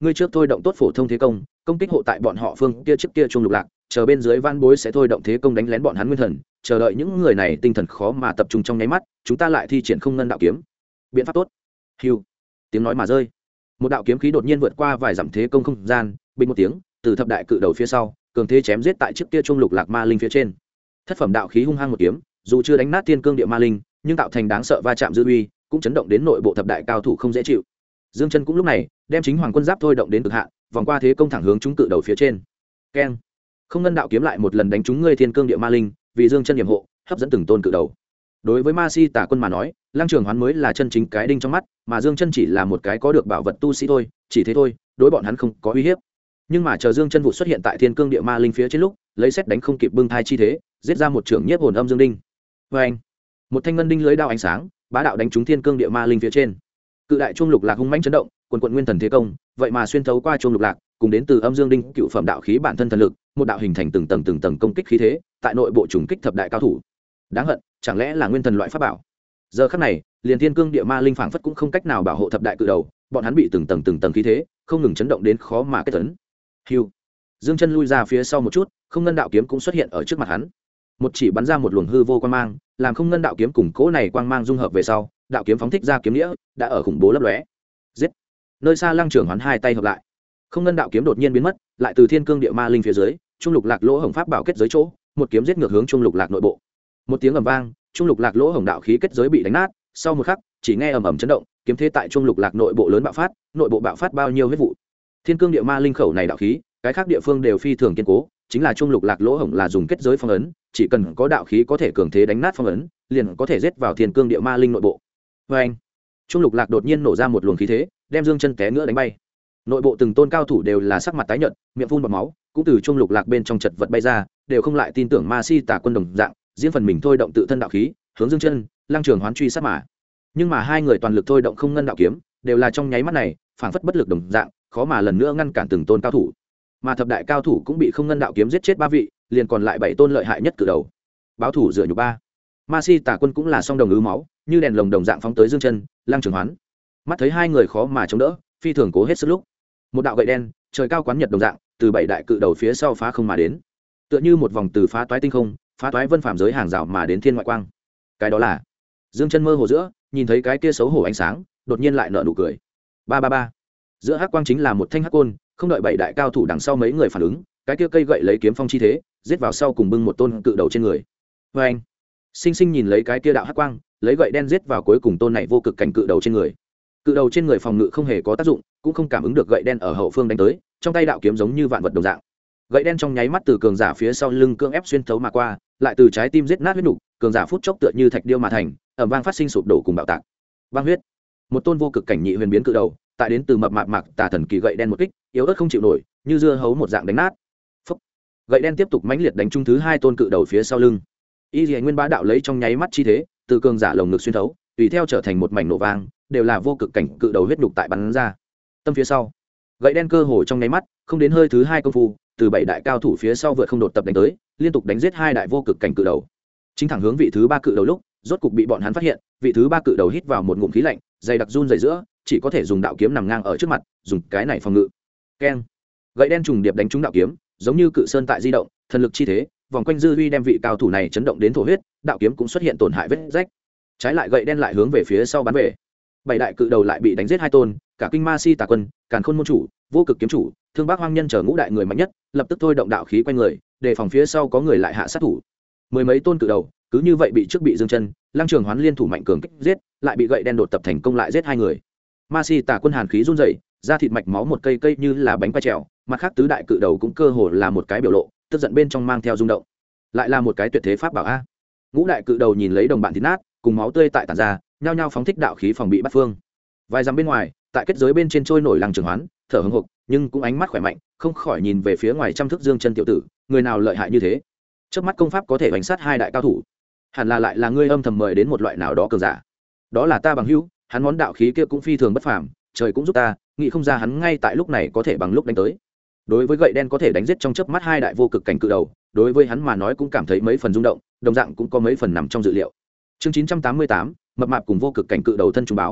ngươi trước thôi động tốt phổ thông thế công, công kích hộ tại bọn họ phương kia trước kia trung lục lạc, chờ bên dưới van bối sẽ thôi động thế công đánh lén bọn hắn nguyên thần, chờ đợi những người này tinh thần khó mà tập trung trong nháy mắt, chúng ta lại thi triển không ngân đạo kiếm. Biện pháp tốt. Hưu. Tiếng nói mà rơi, một đạo kiếm khí đột nhiên vượt qua vài dặm thế công không gian, bình một tiếng, từ thập đại cự đầu phía sau, cường thế chém giết tại trước kia trung lục lạc ma linh phía trên. Thất phẩm đạo khí hung hăng một kiếm, dù chưa đánh nát thiên cương địa ma linh, nhưng tạo thành đáng sợ va chạm dư uy, cũng chấn động đến nội bộ thập đại cao thủ không dễ chịu. Dương Chân cũng lúc này đem chính hoàng quân giáp thôi động đến cực hạn, vòng qua thế công thẳng hướng chúng cự đầu phía trên. Keng! Không ngân đạo kiếm lại một lần đánh trúng ngươi thiên cương địa ma linh, vì Dương Chân điểm hộ, hấp dẫn từng tôn cự đầu. Đối với Ma Si Tả Quân mà nói, Lăng Trường Hoán mới là chân chính cái đinh trong mắt, mà Dương Chân chỉ là một cái có được bảo vật tu sĩ thôi, chỉ thế thôi, đối bọn hắn không có uy hiếp. Nhưng mà chờ Dương Chân vụ xuất hiện tại thiên cương địa ma linh phía trên lúc, lấy xét đánh không kịp bưng thai chi thế, giết ra một trưởng nhiếp hồn âm dương đinh. Oeng! Một thanh ngân đinh lưới đao ánh sáng, bá đạo đánh trúng thiên cương địa ma linh phía trên. Cự đại chuông lục lạc hung mãnh chấn động, quần nguyên thần thế công, vậy mà xuyên thấu qua chuông lục lạc, cùng đến từ âm dương đinh cựu phẩm đạo khí bản thân thần lực, một đạo hình thành từng tầng công kích khí thế, tại nội bộ trùng kích thập đại cao thủ. Đáng hận, chẳng lẽ là nguyên thần loại pháp bảo? Giờ khắc này, liền thiên cương địa ma linh phảng phất cũng không cách nào bảo hộ thập đại cự đầu, bọn hắn bị từng tầng khí thế, không ngừng chấn động đến khó mà kết tấn. Hưu. Dương Chân lui ra phía sau một chút, không ngân đạo kiếm cũng xuất hiện ở trước mặt hắn. Một chỉ bắn ra một luồng hư vô quang mang, làm không ngân đạo kiếm cùng cỗ này quang mang dung hợp về sau, đạo kiếm phóng thích ra kiếm nghĩa, đã ở khủng bố lấp lóe. Giết! Nơi xa Lăng Trường Hoán hai tay hợp lại, không ngân đạo kiếm đột nhiên biến mất, lại từ thiên cương địa ma linh phía dưới, trung lục lạc lỗ hổng pháp bảo kết giới chỗ, một kiếm giết ngược hướng trung lục lạc nội bộ. Một tiếng ầm vang, trung lục lạc lỗ hổng đạo khí kết giới bị đánh nát, sau một khắc, chỉ nghe ầm ầm chấn động, kiếm thế tại trung lục lạc nội bộ lớn bạo phát, nội bộ bạo phát bao nhiêu huyết vụ. Thiên cương địa ma linh khẩu này đạo khí, cái khác địa phương đều phi thường kiên cố, chính là trung lục lạc lỗ hổng là dùng kết giới phong ấn, chỉ cần có đạo khí có thể cường thế đánh nát phong ấn, liền có thể giết vào thiên cương địa ma linh nội bộ. Oeng! Trung lục lạc đột nhiên nổ ra một luồng khí thế, đem Dương Chân té ngựa đánh bay. Nội bộ từng tôn cao thủ đều là sắc mặt tái nhợt, miệng phun bọt máu, cũng từ trung lục lạc bên trong chật vật bay ra, đều không lại tin tưởng Ma Si Tả Quân đồng dạng, riêng phần mình thôi động tự thân đạo khí, hướng Dương Chân, Lăng Trường Hoán truy sát mà. Nhưng mà hai người toàn lực thôi động không ngân đạo kiếm, đều là trong nháy mắt này, phảng phất bất lực đồng dạng, khó mà lần nữa ngăn cản từng tôn cao thủ. Mà thập đại cao thủ cũng bị không ngân đạo kiếm giết chết 3 vị, liền còn lại 7 tôn lợi hại nhất cử đầu. Báo thủ rửa nhục 3. Ma Si Tả Quân cũng là song đồng ứ máu, như đèn lồng đồng dạng phóng tới Dương Chân, Lăng Trường Hoán. Mắt thấy hai người khó mà chống đỡ, phi thường cố hết sức lúc, một đạo gậy đen, trời cao quán nhật đồng dạng, từ 7 đại cự đầu phía sau phá không mà đến, tựa như một vòng từ phá toái tinh không, phá toái vân phàm giới hàng rào mà đến thiên ngoại quang. Cái đó là Dương Chân mơ hồ giữa, nhìn thấy cái kia xấu hổ ánh sáng, đột nhiên lại nở nụ cười. Ba ba ba. Giữa hắc quang chính là một thanh hắc côn, không đợi 7 đại cao thủ đằng sau mấy người phản ứng, cái kia cây gậy lấy kiếm phong chi thế, giết vào sau cùng bưng một tôn cự đầu trên người. Oeng! Sinh sinh nhìn lấy cái kia đạo hắc quang, lấy gậy đen giết vào cuối cùng tôn này vô cực cảnh cự đầu trên người. Cự đầu trên người phòng ngự không hề có tác dụng, cũng không cảm ứng được gậy đen ở hậu phương đánh tới, trong tay đạo kiếm giống như vạn vật đồng dạng. Gậy đen trong nháy mắt từ cường giả phía sau lưng cưỡng ép xuyên thấu mà qua, lại từ trái tim giết nát huyết nục, cường giả phút chốc tựa như thạch điêu mà thành, ầm vang phát sinh sụp đổ cùng bạo tạc. Băng huyết. Một tôn vô cực cảnh nhị huyền biến cự đầu, tại đến từ mập mạp mạc tà thần kỳ gậy đen một kích, yếu ớt không chịu nổi, như dưa hấu một dạng đánh nát. Phốc. Gậy đen tiếp tục mãnh liệt đánh trúng thứ 2 tôn cự đầu phía sau lưng. Y Liễu Nguyên bá đạo lấy trong nháy mắt chi thế, từ cường giả lồng ngực xuyên thấu, tùy theo trở thành một mảnh nổ vang, đều là vô cực cảnh cự đầu huyết nhục tại bắn ra. Tâm phía sau, gậy đen cơ hồ trong nháy mắt, không đến hơi thứ 2 công phu, từ 7 đại cao thủ phía sau vượt không đột tập đánh tới, liên tục đánh giết 2 đại vô cực cảnh cự đầu. Chính thẳng hướng vị thứ 3 cự đầu lúc, rốt cục bị bọn hắn phát hiện, vị thứ 3 cự đầu hít vào một ngụm khí lạnh, dày đặc run rẩy giữa, chỉ có thể dùng đạo kiếm nằm ngang ở trước mặt, dùng cái này phòng ngự. Keng! Gậy đen trùng điệp đánh trúng đạo kiếm, giống như cự sơn tại di động, thần lực chi thế, vòng quanh dư huy đem vị cao thủ này chấn động đến thổ huyết, đạo kiếm cũng xuất hiện tổn hại vết rách. Trái lại gậy đen lại hướng về phía sau bắn về. 7 đại cự đầu lại bị đánh giết 2 tôn, cả kinh Ma Si Tà Quân, Càn Khôn môn chủ, vô cực kiếm chủ, Thương Bác Hoang Nhân chờ ngũ đại người mạnh nhất, lập tức thôi động đạo khí quanh người, để phòng phía sau có người lại hạ sát thủ. Mười mấy tôn cự đầu, cứ như vậy bị trước bị Dương Chân, Lăng Trường Hoán liên thủ mạnh cường kích giết, lại bị gậy đen đột tập thành công lại giết 2 người. Ma Si Tà Quân hàn khí run rẩy, da thịt mạch máu một cây cây như là bánh quay trèo, mặt khác tứ đại cự đầu cũng cơ hồ là một cái biểu lộ, tức giận bên trong mang theo rung động. Lại là một cái tuyệt thế pháp bảo a. Ngũ đại cự đầu nhìn lấy đồng bạn thịt nát, cùng máu tươi tại tản ra, nhao nhao phóng thích đạo khí phòng bị bắt phương. Vài dặm bên ngoài, tại kết giới bên trên trôi nổi Lăng Trường Hoán, thở hổn hộc, nhưng cũng ánh mắt khỏe mạnh, không khỏi nhìn về phía ngoài trăm thước Dương Chân tiểu tử, người nào lợi hại như thế? Trước mắt công pháp có thể đánh sát 2 đại cao thủ, hẳn là lại là ngươi âm thầm mời đến một loại nào đó cường giả. Đó là ta bằng hữu, hắn món đạo khí kia cũng phi thường bất phàm, trời cũng giúp ta, nghĩ không ra hắn ngay tại lúc này có thể bằng lúc đánh tới. Đối với gậy đen có thể đánh giết trong chớp mắt 2 đại vô cực cảnh cự đầu, đối với hắn mà nói cũng cảm thấy mấy phần rung động, đồng dạng cũng có mấy phần nằm trong dự liệu. Chương 988, mập mạp cùng vô cực cảnh cự đầu thân trùng báo.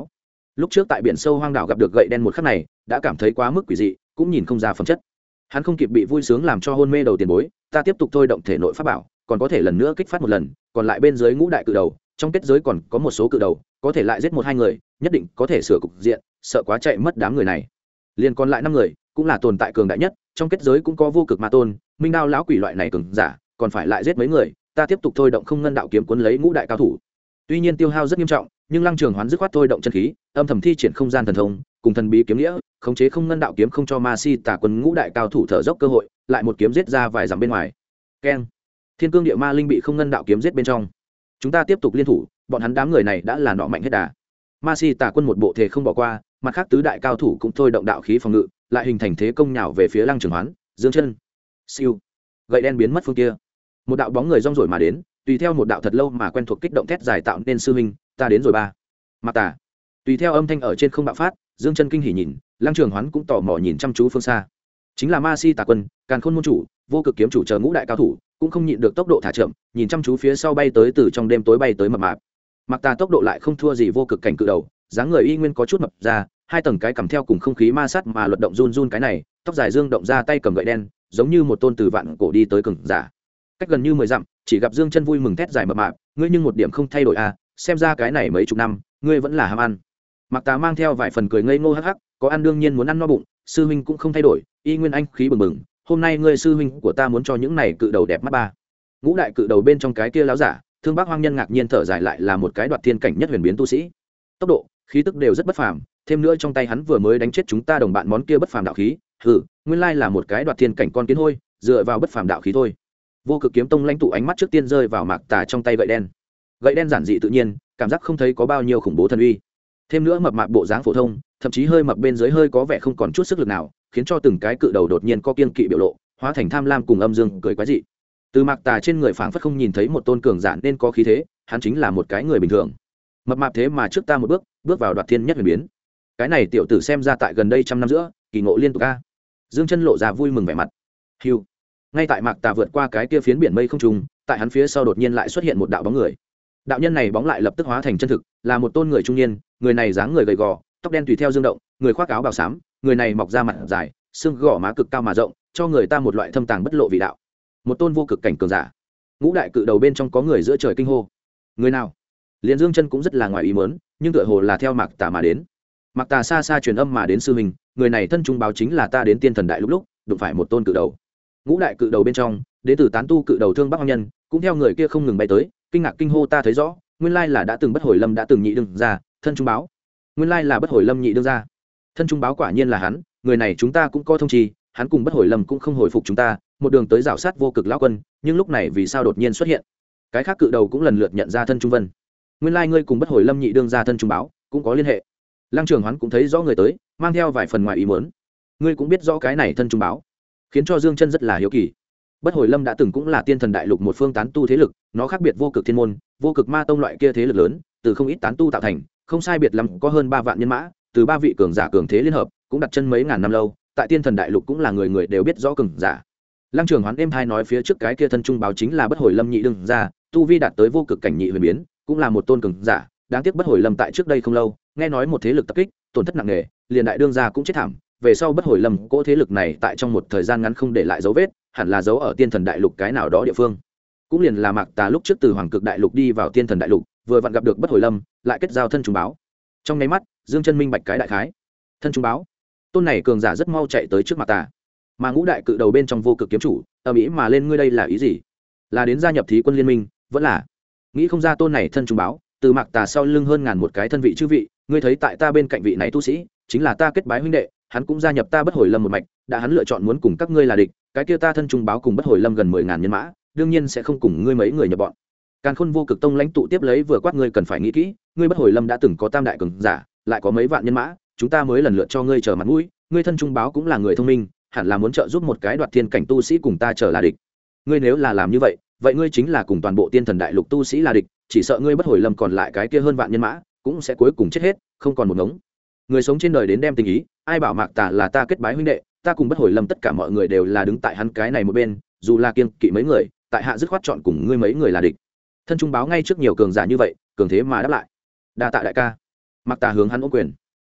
lúc trước tại biển sâu hoang đảo gặp được gậy đen một khắc này đã cảm thấy quá mức quỷ dị, cũng nhìn không ra phẩm chất. Hắn không kịp bị vui sướng làm cho hôn mê đầu tiền bối, ta tiếp tục thôi động thể nội pháp bảo, còn có thể lần nữa kích phát một lần, còn lại bên dưới ngũ đại cự đầu, trong kết giới còn có một số cự đầu, có thể lại giết một hai người, nhất định có thể sửa cục diện, sợ quá chạy mất đám người này. Liên còn lại 5 người, cũng là tồn tại cường đại nhất, trong kết giới cũng có vô cực ma tôn, minh đao lão quỷ loại này cường giả, còn phải lại giết mấy người, ta tiếp tục thôi động không ngân đạo kiếm cuốn lấy ngũ đại cao thủ. Tuy nhiên tiêu hao rất nghiêm trọng, nhưng Lăng Trường Hoán dứt khoát thôi động chân khí, âm thầm thi triển không gian thần thông, cùng thần bí kiếm nghĩa, khống chế không ngân đạo kiếm không cho Ma Si Tà quân ngũ đại cao thủ thở dốc cơ hội, lại một kiếm giết ra vài dặm bên ngoài. Keng! Thiên Cương Địa Ma Linh bị không ngân đạo kiếm giết bên trong. Chúng ta tiếp tục liên thủ, bọn hắn đám người này đã là nọ mạnh hết đà. Ma Si Tà quân một bộ thể không bỏ qua, mặt khác tứ đại cao thủ cũng thôi động đạo khí phòng ngự, lại hình thành thế công nhào về phía Lăng Trường Hoán, dương chân. Siêu! Gậy đen biến mất phương kia. Một đạo bóng người rong rổi mà đến, tùy theo một đạo thật lâu mà quen thuộc kích động thét dài tạo nên sư huynh, ta đến rồi ba. Mặc Tà. Tùy theo âm thanh ở trên không bạo phát, dương chân kinh hỉ nhìn, Lăng Trường Hoán cũng tò mò nhìn chăm chú phương xa. Chính là Ma Si Tà quân, Càn Khôn môn chủ, vô cực kiếm chủ chờ ngũ đại cao thủ, cũng không nhịn được tốc độ thả chậm, nhìn chăm chú phía sau bay tới từ trong đêm tối bay tới mập mạp. Mặc Tà tốc độ lại không thua gì vô cực cảnh cự đầu, dáng người y nguyên có chút mập ra, hai tầng cái cầm theo cùng không khí ma sát mà luật động run run cái này, tóc dài dương động ra tay cầm gậy đen, giống như một tôn từ vạn cổ đi tới cường giả. Cách gần như 10 dặm, chỉ gặp Dương Chân vui mừng thét dài mập mạp, ngươi nhưng một điểm không thay đổi à, xem ra cái này mấy chục năm, ngươi vẫn là ham ăn. Mặc Tà mang theo vài phần cười ngây ngô hắc hắc, có ăn đương nhiên muốn ăn no bụng, sư huynh cũng không thay đổi, y nguyên anh khí bừng bừng, hôm nay ngươi sư huynh của ta muốn cho những này cự đầu đẹp mắt ba. Ngũ đại cự đầu bên trong cái kia láo giả, Thương Bác Hoang Nhân ngạc nhiên thở dài lại là một cái đoạt thiên cảnh nhất huyền biến tu sĩ. Tốc độ, khí tức đều rất bất phàm, thêm nữa trong tay hắn vừa mới đánh chết chúng ta đồng bạn món kia bất phàm đạo khí, hừ, nguyên lai là một cái đoạt thiên cảnh con kiến hôi, dựa vào bất phàm đạo khí thôi. Vô Cực kiếm tông lãnh tụ ánh mắt trước tiên rơi vào Mạc Tà trong tay gậy đen. Gậy đen giản dị tự nhiên, cảm giác không thấy có bao nhiêu khủng bố thần uy. Thêm nữa mập mạp bộ dáng phổ thông, thậm chí hơi mập bên dưới hơi có vẻ không còn chút sức lực nào, khiến cho từng cái cự đầu đột nhiên có kiên kỵ biểu lộ, hóa thành tham lam cùng âm dương cười quái dị. Từ Mạc Tà trên người phảng phất không nhìn thấy một tôn cường giả nên có khí thế, hắn chính là một cái người bình thường. Mập mạp thế mà trước ta một bước, bước vào đoạt thiên nhất huyền biến. Cái này tiểu tử xem ra tại gần đây trăm năm giữa, kỳ ngộ liên tục a. Dương Chân lộ ra vui mừng vẻ mặt. Hưu. Ngay tại Mạc Tà vượt qua cái kia phiến biển mây không trùng, tại hắn phía sau đột nhiên lại xuất hiện một đạo bóng người. Đạo nhân này bóng lại lập tức hóa thành chân thực, là một tôn người trung niên, người này dáng người gầy gò, tóc đen tùy theo dương động, người khoác áo bào xám, người này mọc ra mặt dài, xương gò má cực cao mà rộng, cho người ta một loại thâm tàng bất lộ vị đạo. Một tôn vô cực cảnh cường giả. Ngũ đại cự đầu bên trong có người giữa trời kinh hô. Người nào? Liên Dương Chân cũng rất là ngoài ý muốn, nhưng tựa hồ là theo Mạc Tà mà đến. Mạc Tà xa xa truyền âm mà đến sư mình, người này thân trung báo chính là ta đến Tiên Thần Đại lúc đụng phải một tôn cự đầu. Ngũ đại cự đầu bên trong, đến từ tán tu cự đầu Thương Bắc Hoang Nhân, cũng theo người kia không ngừng bay tới, kinh ngạc kinh hô ta thấy rõ, nguyên lai là đã từng Bất Hồi Lâm đã từng nhị đương ra, thân trung báo. Nguyên lai là Bất Hồi Lâm nhị đương ra. Thân trung báo quả nhiên là hắn, người này chúng ta cũng có thông trì, hắn cùng Bất Hồi Lâm cũng không hồi phục chúng ta, một đường tới rảo sát vô cực lão quân, nhưng lúc này vì sao đột nhiên xuất hiện? Cái khác cự đầu cũng lần lượt nhận ra thân trung vân. Nguyên lai ngươi cùng Bất Hồi Lâm nhị đương ra thân trung báo, cũng có liên hệ. Lăng Trường Hoán cũng thấy rõ người tới, mang theo vài phần ngoài ý muốn. Ngươi cũng biết rõ cái này thân trung báo, khiến cho Dương Chân rất là hiếu kỳ. Bất Hồi Lâm đã từng cũng là Tiên Thần Đại Lục một phương tán tu thế lực, nó khác biệt vô cực thiên môn, vô cực ma tông loại kia thế lực lớn, từ không ít tán tu tạo thành, không sai biệt lắm có hơn 3 vạn nhân mã, từ 3 vị cường giả cường thế liên hợp, cũng đặt chân mấy ngàn năm lâu, tại Tiên Thần Đại Lục cũng là người người đều biết rõ cường giả. Lăng Trường Hoán êm hai nói phía trước cái kia thân trung báo chính là Bất Hồi Lâm nhị đương ra, tu vi đạt tới vô cực cảnh nhị huyền biến, cũng là một tôn cường giả, đáng tiếc Bất Hồi Lâm tại trước đây không lâu, nghe nói một thế lực tập kích, tổn thất nặng nề, liền đại đương gia cũng chết thảm, về sau Bất Hồi Lâm cỗ thế lực này tại trong một thời gian ngắn không để lại dấu vết, hẳn là giấu ở Tiên Thần Đại Lục cái nào đó địa phương. Cũng liền là Mạc Tà lúc trước từ Hoàng Cực Đại Lục đi vào Tiên Thần Đại Lục, vừa vặn gặp được Bất Hồi Lâm, lại kết giao thân trung báo. Trong nháy mắt, Dương Chân minh bạch cái đại khái. Thân trung báo, tôn này cường giả rất mau chạy tới trước Mạc Tà. Mà ngũ đại cự đầu bên trong vô cực kiếm chủ, ầm ĩ mà lên ngươi đây là ý gì? Là đến gia nhập thí quân liên minh, vẫn là nghĩ không ra tôn này thân trung báo, từ Mạc Tà sau lưng hơn ngàn một cái thân vị chư vị, ngươi thấy tại ta bên cạnh vị này tu sĩ, chính là ta kết bái huynh đệ, hắn cũng gia nhập ta Bất Hồi Lâm một mạch, đã hắn lựa chọn muốn cùng các ngươi là địch, cái kia ta thân trung báo cùng Bất Hồi Lâm gần 10.000 nhân mã, đương nhiên sẽ không cùng ngươi mấy người nhập bọn. Càn Khôn vô cực tông lãnh tụ tiếp lấy vừa quát ngươi cần phải nghĩ kỹ, ngươi Bất Hồi Lâm đã từng có tam đại cường giả, lại có mấy vạn nhân mã, chúng ta mới lần lượt cho ngươi chờ mặt mũi, ngươi thân trung báo cũng là người thông minh, hẳn là muốn trợ giúp một cái đoạt thiên cảnh tu sĩ cùng ta trở là địch. Ngươi nếu là làm như vậy, vậy ngươi chính là cùng toàn bộ Tiên Thần Đại Lục tu sĩ là địch, chỉ sợ ngươi Bất Hồi Lâm còn lại cái kia hơn vạn nhân mã, cũng sẽ cuối cùng chết hết, không còn một ngống. Người sống trên đời đến đem tình ý, ai bảo Mạc Tà là ta kết bái huynh đệ, ta cùng Bất Hồi Lâm tất cả mọi người đều là đứng tại hắn cái này một bên, dù là kiêng kỵ mấy người, tại hạ dứt khoát chọn cùng ngươi mấy người là địch. Thân trung báo ngay trước nhiều cường giả như vậy, cường thế mà đáp lại. Đa tạ đại ca. Mạc Tà hướng hắn ôm quyền.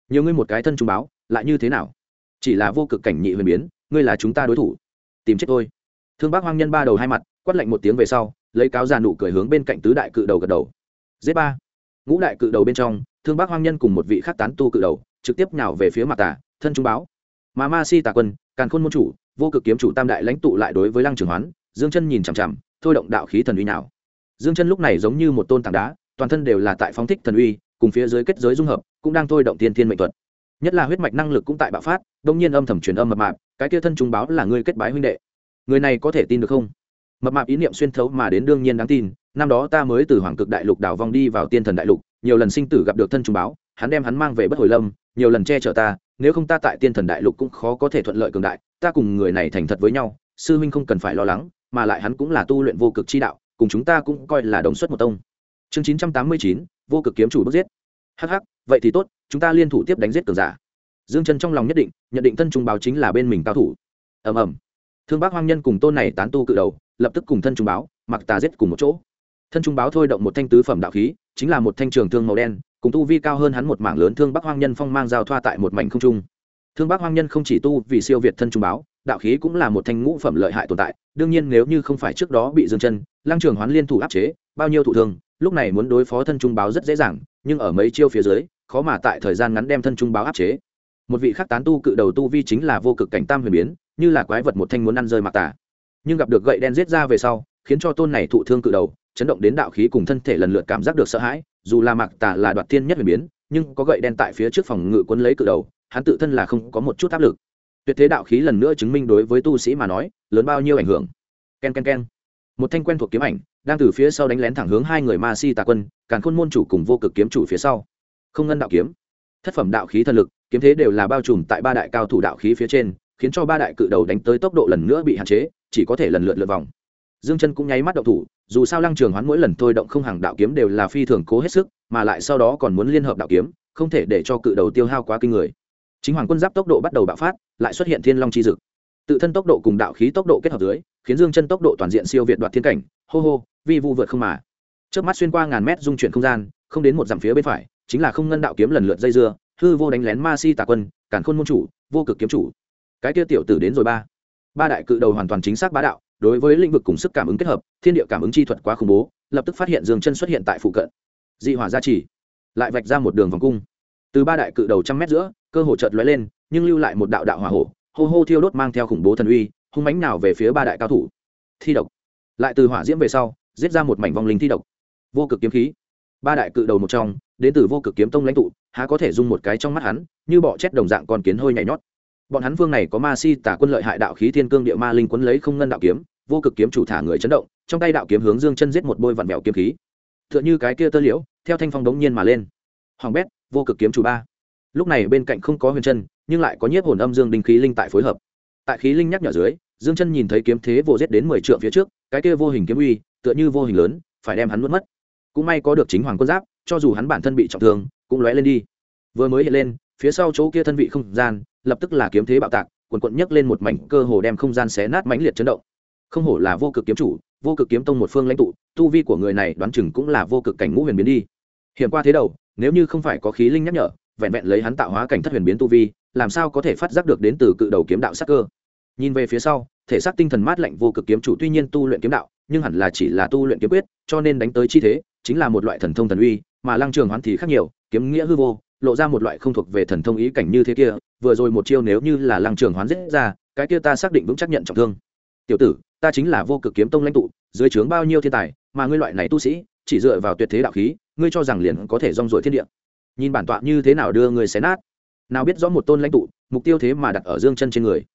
nhiều ngươi một cái thân trung báo lại như thế nào, chỉ là vô cực cảnh nhị huyền biến, ngươi là chúng ta đối thủ, tìm chết tôi. Thương Bác Hoang Nhân ba đầu hai mặt quát lạnh một tiếng về sau, lấy cáo già nụ cười hướng bên cạnh tứ đại cự đầu gật đầu. Giết ba. Ngũ đại cự đầu bên trong, Thương Bác Hoang Nhân cùng một vị khác tán tu cự đầu trực tiếp nhào về phía Mạc Tà thân trung báo. Mà Ma Si Tà Quân, Càn Khôn môn chủ, vô cực kiếm chủ tam đại lãnh tụ lại đối với Lăng Trường Hoán, Dương Chân nhìn chằm chằm, thôi động đạo khí thần uy nào. Dương Chân lúc này giống như một tôn tảng đá, toàn thân đều là tại phóng thích thần uy, cùng phía dưới kết giới dung hợp, cũng đang thôi động tiên thiên mệnh thuật. Nhất là huyết mạch năng lực cũng tại bạo phát, đột nhiên âm thầm truyền âm mập mạp, cái kia thân trung báo là ngươi kết bái huynh đệ. Người này có thể tin được không? Mập mạp ý niệm xuyên thấu mà đến đương nhiên đáng tin, năm đó ta mới từ Hoàng Cực Đại Lục đảo vong đi vào Tiên Thần Đại Lục, nhiều lần sinh tử gặp được thân trung báo, hắn đem hắn mang về Bất Hồi Lâm, nhiều lần che chở ta, nếu không ta tại Tiên Thần Đại Lục cũng khó có thể thuận lợi cường đại, ta cùng người này thành thật với nhau, sư huynh không cần phải lo lắng, mà lại hắn cũng là tu luyện vô cực chi đạo, cùng chúng ta cũng coi là đồng xuất một tông. Chương 989, vô cực kiếm chủ bức giết. Hắc hắc, vậy thì tốt, chúng ta liên thủ tiếp đánh giết cường giả. Dương Chân trong lòng nhất định, nhận định thân trung báo chính là bên mình cao thủ. Ầm ầm. Thương Bác Hoang Nhân cùng tôn này tán tu cự đầu, lập tức cùng thân trung báo, Mặc Tà giết cùng một chỗ. Thân trung báo thôi động một thanh tứ phẩm đạo khí, chính là một thanh trường thương màu đen, cùng tu vi cao hơn hắn một mảng lớn Thương Bác Hoang Nhân phong mang giao thoa tại một mảnh không trung. Thương Bác Hoang Nhân không chỉ tu vì siêu việt thân trung báo, đạo khí cũng là một thanh ngũ phẩm lợi hại tồn tại, đương nhiên nếu như không phải trước đó bị Dương Chân, Lăng Trường Hoán liên thủ áp chế, bao nhiêu thụ thương, lúc này muốn đối phó thân trung báo rất dễ dàng, nhưng ở mấy chiêu phía dưới, khó mà tại thời gian ngắn đem thân trung báo áp chế. Một vị khác tán tu cự đầu tu vi chính là vô cực cảnh tam huyền biến, như là quái vật một thanh muốn ăn rơi Mạc Tà, nhưng gặp được gậy đen giết ra về sau, khiến cho tôn này thụ thương cự đầu chấn động đến đạo khí cùng thân thể lần lượt cảm giác được sợ hãi. Dù là Mạc Tà là đoạt thiên nhất huyền biến, nhưng có gậy đen tại phía trước phòng ngự quấn lấy cự đầu, hắn tự thân là không có một chút áp lực. Tuyệt thế đạo khí lần nữa chứng minh đối với tu sĩ mà nói lớn bao nhiêu ảnh hưởng. Ken ken ken, một thanh quen thuộc kiếm ảnh đang từ phía sau đánh lén thẳng hướng hai người Ma Si Tà Quân, Càn Khôn môn chủ cùng vô cực kiếm chủ phía sau. Không ngân đạo kiếm, thất phẩm đạo khí thần lực, kiếm thế đều là bao trùm tại ba đại cao thủ đạo khí phía trên, khiến cho ba đại cự đầu đánh tới tốc độ lần nữa bị hạn chế, chỉ có thể lần lượt lượt vòng. Dương Chân cũng nháy mắt động thủ, dù sao Lăng Trường Hoán mỗi lần thôi động không hàng đạo kiếm đều là phi thường cố hết sức, mà lại sau đó còn muốn liên hợp đạo kiếm, không thể để cho cự đầu tiêu hao quá kinh người. Chính Hoàng Quân Giáp tốc độ bắt đầu bạo phát, lại xuất hiện Thiên Long chi dực. Tự thân tốc độ cùng đạo khí tốc độ kết hợp dưới, khiến Dương Chân tốc độ toàn diện siêu việt đoạt thiên cảnh, hô hô, vi vu vượt không mà. Chớp mắt xuyên qua ngàn mét dung chuyển không gian, không đến một dặm phía bên phải, chính là không ngân đạo kiếm lần lượt dây dưa, hư vô đánh lén Ma Si Tà Quân, Càn Khôn môn chủ, vô cực kiếm chủ. Cái kia tiểu tử đến rồi ba đại cự đầu hoàn toàn chính xác bá đạo, đối với lĩnh vực cùng sức cảm ứng kết hợp, thiên địa cảm ứng chi thuật quá khủng bố, lập tức phát hiện Dương Chân xuất hiện tại phụ cận. Dị hỏa gia trì, lại vạch ra một đường vòng cung. Từ ba đại cự đầu trăm mét giữa, cơ hồ chợt lóe lên, nhưng lưu lại một đạo đạo hỏa hổ, hô hô thiêu đốt mang theo khủng bố thần uy, hung mãnh nào về phía ba đại cao thủ. Thi độc, lại từ hỏa diễm về sau, giết ra một mảnh vong linh thi độc. Vô cực kiếm khí, ba đại cự đầu một trong, đến từ vô cực kiếm tông lãnh tụ, há có thể dung một cái trong mắt hắn, như bọ chết đồng dạng con kiến hôi nhảy nhót. Bọn hắn vương này có Ma Si Tà Quân lợi hại đạo khí thiên cương địa ma linh quấn lấy không ngân đạo kiếm, vô cực kiếm chủ thả người chấn động, trong tay đạo kiếm hướng Dương Chân giết một bôi vặn vẹo kiếm khí. Tựa như cái kia tơ liễu, theo thanh phong đống nhiên mà lên. Hoàng bét, vô cực kiếm chủ ba. Lúc này bên cạnh không có Huyền Chân, nhưng lại có nhiếp hồn âm dương đinh khí linh tại phối hợp. Tại khí linh nhắc nhở dưới, Dương Chân nhìn thấy kiếm thế vô giết đến 10 trượng phía trước, cái kia vô hình kiếm uy, tựa như vô hình lớn, phải đem hắn nuốt mất. Cũng may có được chính Hoàng Quân Giáp, cho dù hắn bản thân bị trọng thương, cũng lóe lên đi. Vừa mới hiện lên, phía sau chỗ kia thân vị không gian, lập tức là kiếm thế bạo tạc, cuồn cuộn nhấc lên một mảnh cơ hồ đem không gian xé nát mãnh liệt chấn động. Không hổ là vô cực kiếm chủ, vô cực kiếm tông một phương lãnh tụ, tu vi của người này đoán chừng cũng là vô cực cảnh ngũ huyền biến đi. Hiểm qua thế đầu, nếu như không phải có khí linh nhắc nhở, vẹn vẹn lấy hắn tạo hóa cảnh thất huyền biến tu vi, làm sao có thể phát giác được đến từ cự đầu kiếm đạo sát cơ. Nhìn về phía sau, thể xác tinh thần mát lạnh vô cực kiếm chủ tuy nhiên tu luyện kiếm đạo, nhưng hẳn là chỉ là tu luyện kiếm quyết, cho nên đánh tới chi thế, chính là một loại thần thông thần uy, mà Lăng Trường Hoán thì khác nhiều, kiếm nghĩa hư vô, lộ ra một loại không thuộc về thần thông ý cảnh như thế kia, vừa rồi một chiêu nếu như là Lăng Trường Hoán giết ra, cái kia ta xác định vững chắc nhận trọng thương. Tiểu tử, ta chính là vô cực kiếm tông lãnh tụ, dưới trướng bao nhiêu thiên tài, mà ngươi loại này tu sĩ, chỉ dựa vào tuyệt thế đạo khí, ngươi cho rằng liền có thể rong ruổi thiên địa. Nhìn bản tọa như thế nào đưa ngươi xé nát. Nào biết rõ một tôn lãnh tụ, mục tiêu thế mà đặt ở Dương Chân trên người.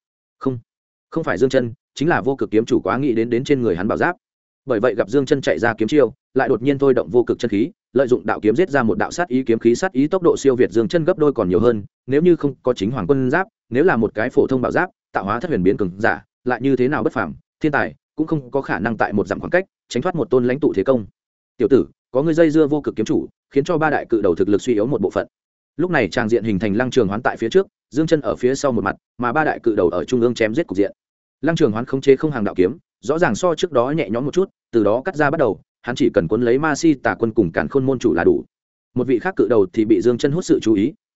Không phải Dương Chân, chính là vô cực kiếm chủ quá nghĩ đến trên người hắn bảo giáp. Bởi vậy gặp Dương Chân chạy ra kiếm chiêu, lại đột nhiên thôi động vô cực chân khí, lợi dụng đạo kiếm giết ra một đạo sát ý kiếm khí, sát ý tốc độ siêu việt Dương Chân gấp đôi còn nhiều hơn, nếu như không có chính Hoàng Quân Giáp, nếu là một cái phổ thông bảo giáp, tạo hóa thất huyền biến cường giả, lại như thế nào bất phàm, thiên tài, cũng không có khả năng tại một dặm khoảng cách, tránh thoát một tôn lãnh tụ thế công. Tiểu tử, có ngươi dây dưa vô cực kiếm chủ, khiến cho ba đại cự đầu thực lực suy yếu một bộ phận. Lúc này trang diện hình thành Lăng Trường Hoán tại phía trước, Dương Chân ở phía sau một mặt, mà ba đại cự đầu ở trung ương chém giết cục diện. Lăng Trường Hoán khống chế không hàng đạo kiếm, rõ ràng so trước đó nhẹ nhõm một chút, từ đó cắt ra bắt đầu, hắn chỉ cần cuốn lấy Ma Si Tà Quân cùng Càn Khôn môn chủ là đủ. Một vị khác cự đầu thì bị Dương Chân hút sự chú ý,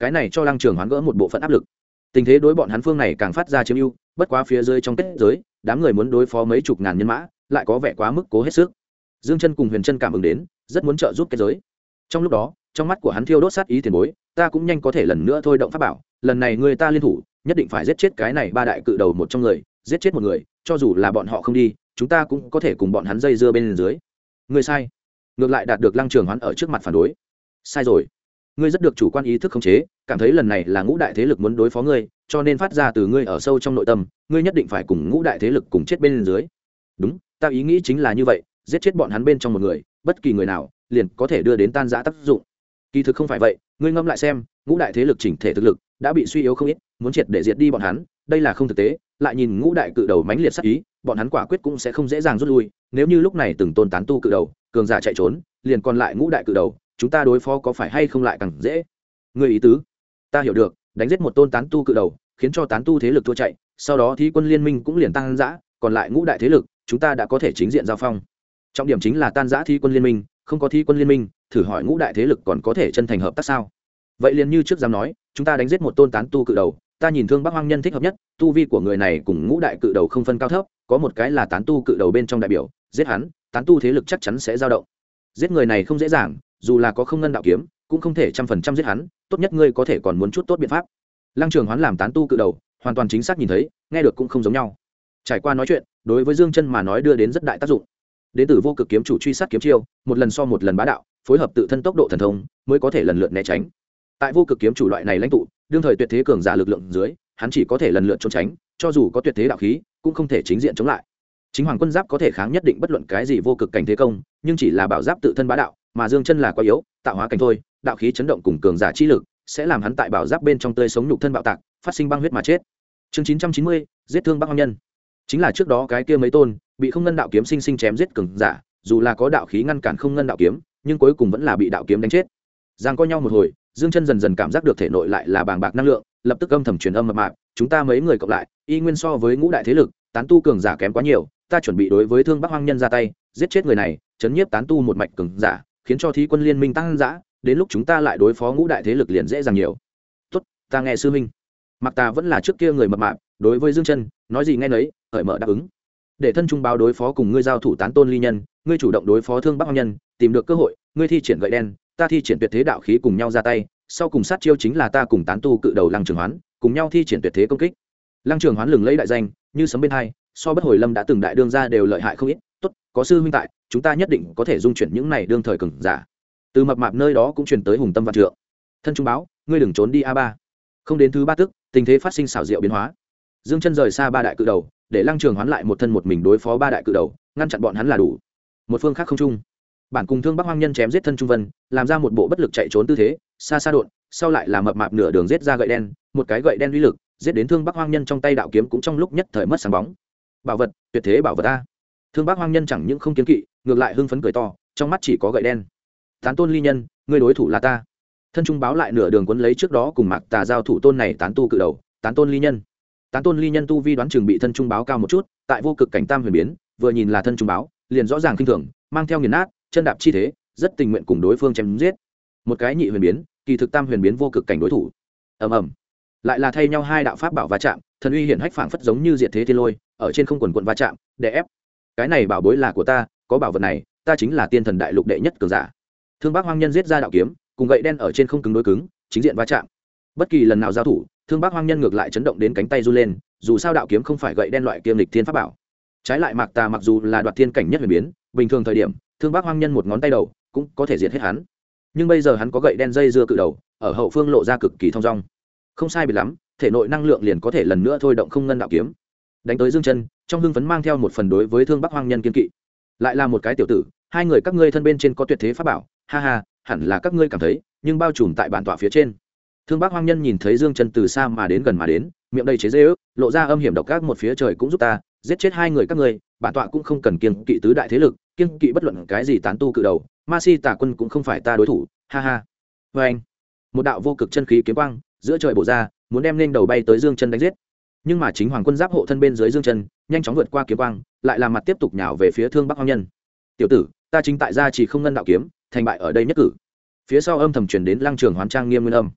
cái này cho Lăng Trường Hoán gỡ một bộ phận áp lực. Tình thế đối bọn hắn phương này càng phát ra chiếm ưu, bất quá phía dưới trong kết giới, đám người muốn đối phó mấy chục ngàn nhân mã, lại có vẻ quá mức cố hết sức. Dương Chân cùng Huyền Chân cảm ứng đến, rất muốn trợ giúp kết giới. Trong lúc đó, trong mắt của hắn thiêu đốt sát ý tiền bối, ta cũng nhanh có thể lần nữa thôi động pháp bảo, lần này người ta liên thủ, nhất định phải giết chết cái này ba đại cự đầu một trong người, giết chết một người, cho dù là bọn họ không đi, chúng ta cũng có thể cùng bọn hắn dây dưa bên dưới. Ngươi sai. Ngược lại đạt được Lăng Trường Hoán ở trước mặt phản đối. Sai rồi. Ngươi rất được chủ quan ý thức khống chế, cảm thấy lần này là ngũ đại thế lực muốn đối phó ngươi, cho nên phát ra từ ngươi ở sâu trong nội tâm, ngươi nhất định phải cùng ngũ đại thế lực cùng chết bên dưới. Đúng, ta ý nghĩ chính là như vậy, giết chết bọn hắn bên trong một người, bất kỳ người nào, liền có thể đưa đến tan rã tác dụng. Kỳ thực không phải vậy, ngươi ngẫm lại xem, ngũ đại thế lực chỉnh thể thực lực đã bị suy yếu không ít, muốn triệt để diệt đi bọn hắn, đây là không thực tế, lại nhìn ngũ đại cự đầu mãnh liệt sát ý, bọn hắn quả quyết cũng sẽ không dễ dàng rút lui, nếu như lúc này từng tôn tán tu cự đầu, cường giả chạy trốn, liền còn lại ngũ đại cự đầu, chúng ta đối phó có phải hay không lại càng dễ. Ngươi ý tứ, ta hiểu được, đánh giết một tôn tán tu cự đầu, khiến cho tán tu thế lực thua chạy, sau đó Thí quân liên minh cũng liền tan rã, còn lại ngũ đại thế lực, chúng ta đã có thể chính diện giao phong. Trọng điểm chính là tan rã Thí quân liên minh, không có Thí quân liên minh, thử hỏi ngũ đại thế lực còn có thể chân thành hợp tác sao? Vậy liền như trước dám nói, chúng ta đánh giết một tôn tán tu cự đầu, ta nhìn Thương Bắc Hoang Nhân thích hợp nhất, tu vi của người này cùng ngũ đại cự đầu không phân cao thấp, có một cái là tán tu cự đầu bên trong đại biểu, giết hắn, tán tu thế lực chắc chắn sẽ dao động. Giết người này không dễ dàng, dù là có không ngân đạo kiếm, cũng không thể 100% giết hắn, tốt nhất ngươi có thể còn muốn chút tốt biện pháp. Lăng Trường Hoán làm tán tu cự đầu, hoàn toàn chính xác nhìn thấy, nghe được cũng không giống nhau. Trải qua nói chuyện, đối với Dương Chân mà nói đưa đến rất đại tác dụng. Đến từ vô cực kiếm chủ truy sát kiếm chiêu, một lần so một lần bá đạo, phối hợp tự thân tốc độ thần thông, mới có thể lần lượt né tránh. Tại vô cực kiếm chủ loại này lãnh tụ, đương thời tuyệt thế cường giả lực lượng dưới, hắn chỉ có thể lần lượt trốn tránh, cho dù có tuyệt thế đạo khí, cũng không thể chính diện chống lại. Chính Hoàng Quân Giáp có thể kháng nhất định bất luận cái gì vô cực cảnh thế công, nhưng chỉ là bảo giáp tự thân bá đạo, mà Dương Chân là quá yếu, tạo hóa cảnh thôi, đạo khí chấn động cùng cường giả chi lực, sẽ làm hắn tại bảo giáp bên trong tươi sống nhục thân bạo tạc, phát sinh băng huyết mà chết. Chương 990, giết Thương Bắc Hoang Nhân. Chính là trước đó cái kia mấy tôn bị không ngân đạo kiếm sinh sinh chém giết cường giả, dù là có đạo khí ngăn cản không ngân đạo kiếm, nhưng cuối cùng vẫn là bị đạo kiếm đánh chết. Giằng co nhau một hồi, Dương Chân dần dần cảm giác được thể nội lại là bàng bạc năng lượng, lập tức âm thầm truyền âm mập mạp, chúng ta mấy người cộng lại, y nguyên so với ngũ đại thế lực, tán tu cường giả kém quá nhiều, ta chuẩn bị đối với Thương Bắc Hoang Nhân ra tay, giết chết người này, chấn nhiếp tán tu một mạch cường giả, khiến cho Thí quân liên minh tăng dã, đến lúc chúng ta lại đối phó ngũ đại thế lực liền dễ dàng nhiều. Tốt, ta nghe sư huynh. Mặc ta vẫn là trước kia người mập mạp, đối với Dương Chân, nói gì nghe nấy, hởi mở đáp ứng. Để thân trung báo đối phó cùng ngươi giao thủ tán tôn ly nhân, ngươi chủ động đối phó Thương Bắc Hoang Nhân, tìm được cơ hội, ngươi thi triển gậy đen, ta thi triển tuyệt thế đạo khí cùng nhau ra tay, sau cùng sát chiêu chính là ta cùng tán tu cự đầu Lăng Trường Hoán, cùng nhau thi triển tuyệt thế công kích. Lăng Trường Hoán lừng lấy đại danh, như sấm bên hai, so bất hồi lâm đã từng đại đương gia đều lợi hại không ít, tốt, có sư huynh tại, chúng ta nhất định có thể dung chuyển những này đương thời cường giả. Từ mập mạp nơi đó cũng truyền tới hùng tâm vạn trượng. Thân trung báo, ngươi đừng trốn đi a ba. Không đến thứ ba tức, tình thế phát sinh xảo diệu biến hóa. Dương Chân rời xa ba đại cự đầu, để Lăng Trường Hoán lại một thân một mình đối phó ba đại cự đầu, ngăn chặn bọn hắn là đủ. Một phương khác không trung, bản cùng Thương Bắc Hoang Nhân chém giết thân trung vân, làm ra một bộ bất lực chạy trốn tư thế, xa xa độn, sau lại là mập mạp nửa đường giết ra gậy đen, một cái gậy đen uy lực, giết đến Thương Bắc Hoang Nhân trong tay đạo kiếm cũng trong lúc nhất thời mất sáng bóng. Bảo vật, tuyệt thế bảo vật a. Thương Bắc Hoang Nhân chẳng những không kiến kỵ, ngược lại hưng phấn cười to, trong mắt chỉ có gậy đen. Tán tôn ly nhân, ngươi đối thủ là ta. Thân trung báo lại nửa đường quấn lấy trước đó cùng Mạc Tà giao thủ tôn này tán tu cự đầu, tán tôn ly nhân. Tán tôn ly nhân tu vi đoán chừng bị thân trung báo cao một chút, tại vô cực cảnh tam huyền biến, vừa nhìn là thân trung báo, liền rõ ràng kinh thường, mang theo nghiền nát, chân đạp chi thế, rất tình nguyện cùng đối phương chém giết. Một cái nhị huyền biến, kỳ thực tam huyền biến vô cực cảnh đối thủ. Ầm ầm. Lại là thay nhau hai đạo pháp bảo va chạm, thần uy hiển hách phảng phất giống như diệt thế thiên lôi, ở trên không quần quần va chạm, đè ép. Cái này bảo bối là của ta, có bảo vật này, ta chính là tiên thần đại lục đệ nhất cường giả. Thương Bắc Hoang Nhân giết ra đạo kiếm, cùng gậy đen ở trên không cứng đối cứng, chính diện va chạm. Bất kỳ lần nào giao thủ, Thương Bắc Hoang Nhân ngược lại chấn động đến cánh tay run lên, dù sao đạo kiếm không phải gậy đen loại kiêm lịch thiên pháp bảo. Trái lại Mạc Tà mặc dù là đoạt thiên cảnh nhất huyền biến, bình thường thời điểm, Thương Bắc Hoang Nhân một ngón tay đầu cũng có thể diệt hết hắn. Nhưng bây giờ hắn có gậy đen dây dưa cự đầu, ở hậu phương lộ ra cực kỳ thông dong. Không sai biệt lắm, thể nội năng lượng liền có thể lần nữa thôi động không ngân đạo kiếm. Đánh tới Dương Chân, trong hưng phấn mang theo một phần đối với Thương Bắc Hoang Nhân kiên kỵ. Lại là một cái tiểu tử, hai người các ngươi thân bên trên có tuyệt thế pháp bảo, ha ha, hẳn là các ngươi cảm thấy, nhưng bao trùm tại bản tọa phía trên. Thương Bắc Hoang Nhân nhìn thấy Dương Chân từ xa mà đến gần mà đến, miệng đầy chế giễu, lộ ra âm hiểm độc ác một phía trời cũng giúp ta, giết chết hai người các ngươi, bản tọa cũng không cần kiêng kỵ tứ đại thế lực, kiêng kỵ bất luận cái gì tán tu cự đầu, Ma Si Tà Quân cũng không phải ta đối thủ, ha ha. Và anh, một đạo vô cực chân khí kiếm quang giữa trời bổ ra, muốn đem lên đầu bay tới Dương Chân đánh giết. Nhưng mà chính Hoàng Quân Giáp hộ thân bên dưới Dương Chân, nhanh chóng vượt qua kiếm quang, lại làm mặt tiếp tục nhào về phía Thương Bắc Hoang Nhân. Tiểu tử, ta chính tại gia chỉ không ngân đạo kiếm, thành bại ở đây nhất cử. Phía sau âm thầm truyền đến Lăng Trường Hoán trang nghiêm nguyên âm.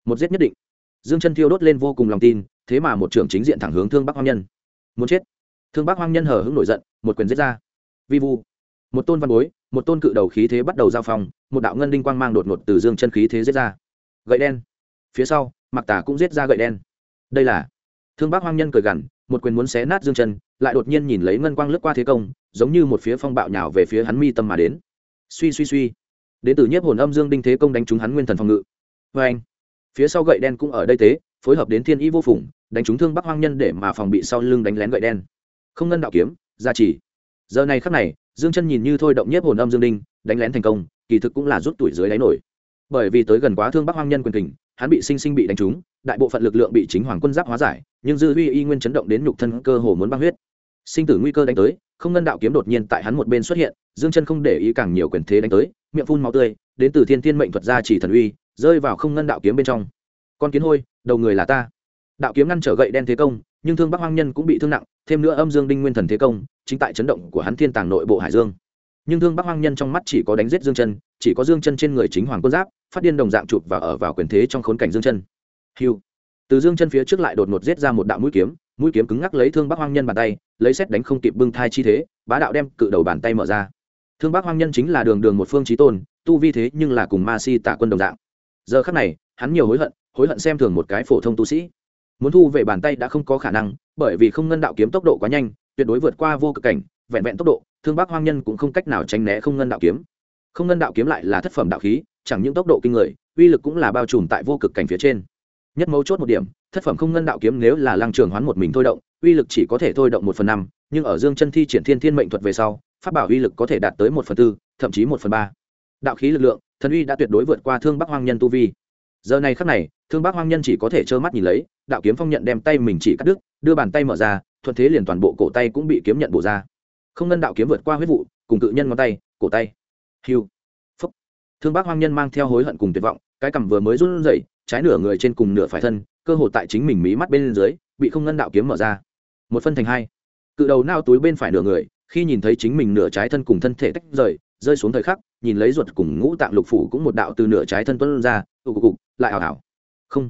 một giết nhất định. Dương Chân thiêu đốt lên vô cùng lòng tin, thế mà một trưởng chính diện thẳng hướng Thương Bắc Hoang Nhân. Muốn chết. Thương Bắc Hoang Nhân hờ hững nổi giận, một quyền giết ra. Vi vu. Một tôn văn bối, một tôn cự đầu khí thế bắt đầu giao phong, một đạo ngân đinh quang mang đột ngột từ Dương Chân khí thế giết ra. Gậy đen. Phía sau, Mặc Tà cũng giết ra gậy đen. Đây là Thương Bắc Hoang Nhân cười gằn, một quyền muốn xé nát Dương Chân, lại đột nhiên nhìn lấy ngân quang lướt qua thế công, giống như một phía phong bạo nhào về phía hắn mi tâm mà đến. Suy suy suy. Đến từ nhiếp hồn âm dương đinh thế công đánh trúng hắn nguyên thần phòng ngự. Và anh, phía sau gậy đen cũng ở đây thế, phối hợp đến thiên ý vô phùng, đánh trúng Thương Bắc Hoang Nhân để mà phòng bị sau lưng đánh lén gậy đen. Không ngân đạo kiếm, gia trì. Giờ này khắc này, Dương Chân nhìn như thôi động nhiếp hồn âm dương đinh, đánh lén thành công, kỳ thực cũng là rút tuổi dưới đáy nổi. Bởi vì tới gần quá Thương Bắc Hoang Nhân quyền kình, hắn bị sinh bị đánh trúng, đại bộ phận lực lượng bị chính hoàng quân giáp hóa giải, nhưng dư uy y nguyên chấn động đến nhục thân cơ hồ muốn băng huyết. Sinh tử nguy cơ đánh tới, không ngân đạo kiếm đột nhiên tại hắn một bên xuất hiện, Dương Chân không để ý càng nhiều quyền thế đánh tới, miệng phun máu tươi, đến từ thiên thiên mệnh thuật ra chỉ thần uy, rơi vào không ngân đạo kiếm bên trong. Con kiến hôi, đầu người là ta. Đạo kiếm ngăn trở gậy đen thế công, nhưng Thương Bắc Hoang Nhân cũng bị thương nặng, thêm nữa âm dương đinh nguyên thần thế công, chính tại chấn động của hắn thiên tàng nội bộ hải dương. Nhưng Thương Bắc Hoang Nhân trong mắt chỉ có đánh giết Dương Chân, chỉ có Dương Chân trên người chính hoàng quân giáp, phát điên đồng dạng chụp và ở vào quyền thế trong khốn cảnh Dương Chân. Hưu. Từ Dương Chân phía trước lại đột ngột giết ra một đạo mũi kiếm cứng ngắc lấy Thương Bắc Hoang Nhân bàn tay, lấy xét đánh không kịp bưng thai chi thế, bá đạo đem cự đầu bàn tay mở ra. Thương Bắc Hoang Nhân chính là đường đường một phương chí tôn, tu vi thế nhưng là cùng Ma Si Tả Quân đồng dạng. Giờ khắc này, hắn nhiều hối hận xem thường một cái phổ thông tu sĩ. Muốn thu về bàn tay đã không có khả năng, bởi vì không ngân đạo kiếm tốc độ quá nhanh, tuyệt đối vượt qua vô cực cảnh, vẹn vẹn tốc độ, Thương Bắc Hoang Nhân cũng không cách nào tránh né không ngân đạo kiếm. Không ngân đạo kiếm lại là thất phẩm đạo khí, chẳng những tốc độ kinh người, uy lực cũng là bao trùm tại vô cực cảnh phía trên. Nhất mấu chốt một điểm, thất phẩm không ngân đạo kiếm nếu là Lăng Trường Hoán một mình thôi động, uy lực chỉ có thể thôi động 1/5, nhưng ở Dương Chân thi triển thiên thiên mệnh thuật về sau, pháp bảo uy lực có thể đạt tới 1/4, thậm chí 1/3. Đạo khí lực lượng, thần uy đã tuyệt đối vượt qua Thương Bắc Hoang Nhân tu vi. Giờ này khắc này, Thương Bắc Hoang Nhân chỉ có thể trơ mắt nhìn lấy, đạo kiếm phong nhận đem tay mình chỉ cắt đứt, đưa bàn tay mở ra, thuận thế liền toàn bộ cổ tay cũng bị kiếm nhận bổ ra. Không ngân đạo kiếm vượt qua huyết vụ, cùng cự nhân ngón tay, cổ tay. Hưu. Phốc. Thương Bắc Hoang Nhân mang theo hối hận cùng tuyệt vọng, cái cằm vừa mới run rẩy, trái nửa người trên cùng nửa phải thân, cơ hồ tại chính mình mí mắt bên dưới, bị không ngân đạo kiếm mở ra. Một phân thành hai. Cự đầu nao túi bên phải nửa người, khi nhìn thấy chính mình nửa trái thân cùng thân thể tách rời, rơi xuống thời khắc, nhìn lấy ruột cùng ngũ tạng lục phủ cũng một đạo từ nửa trái thân tuôn ra, cục lại ảo ảo. Không.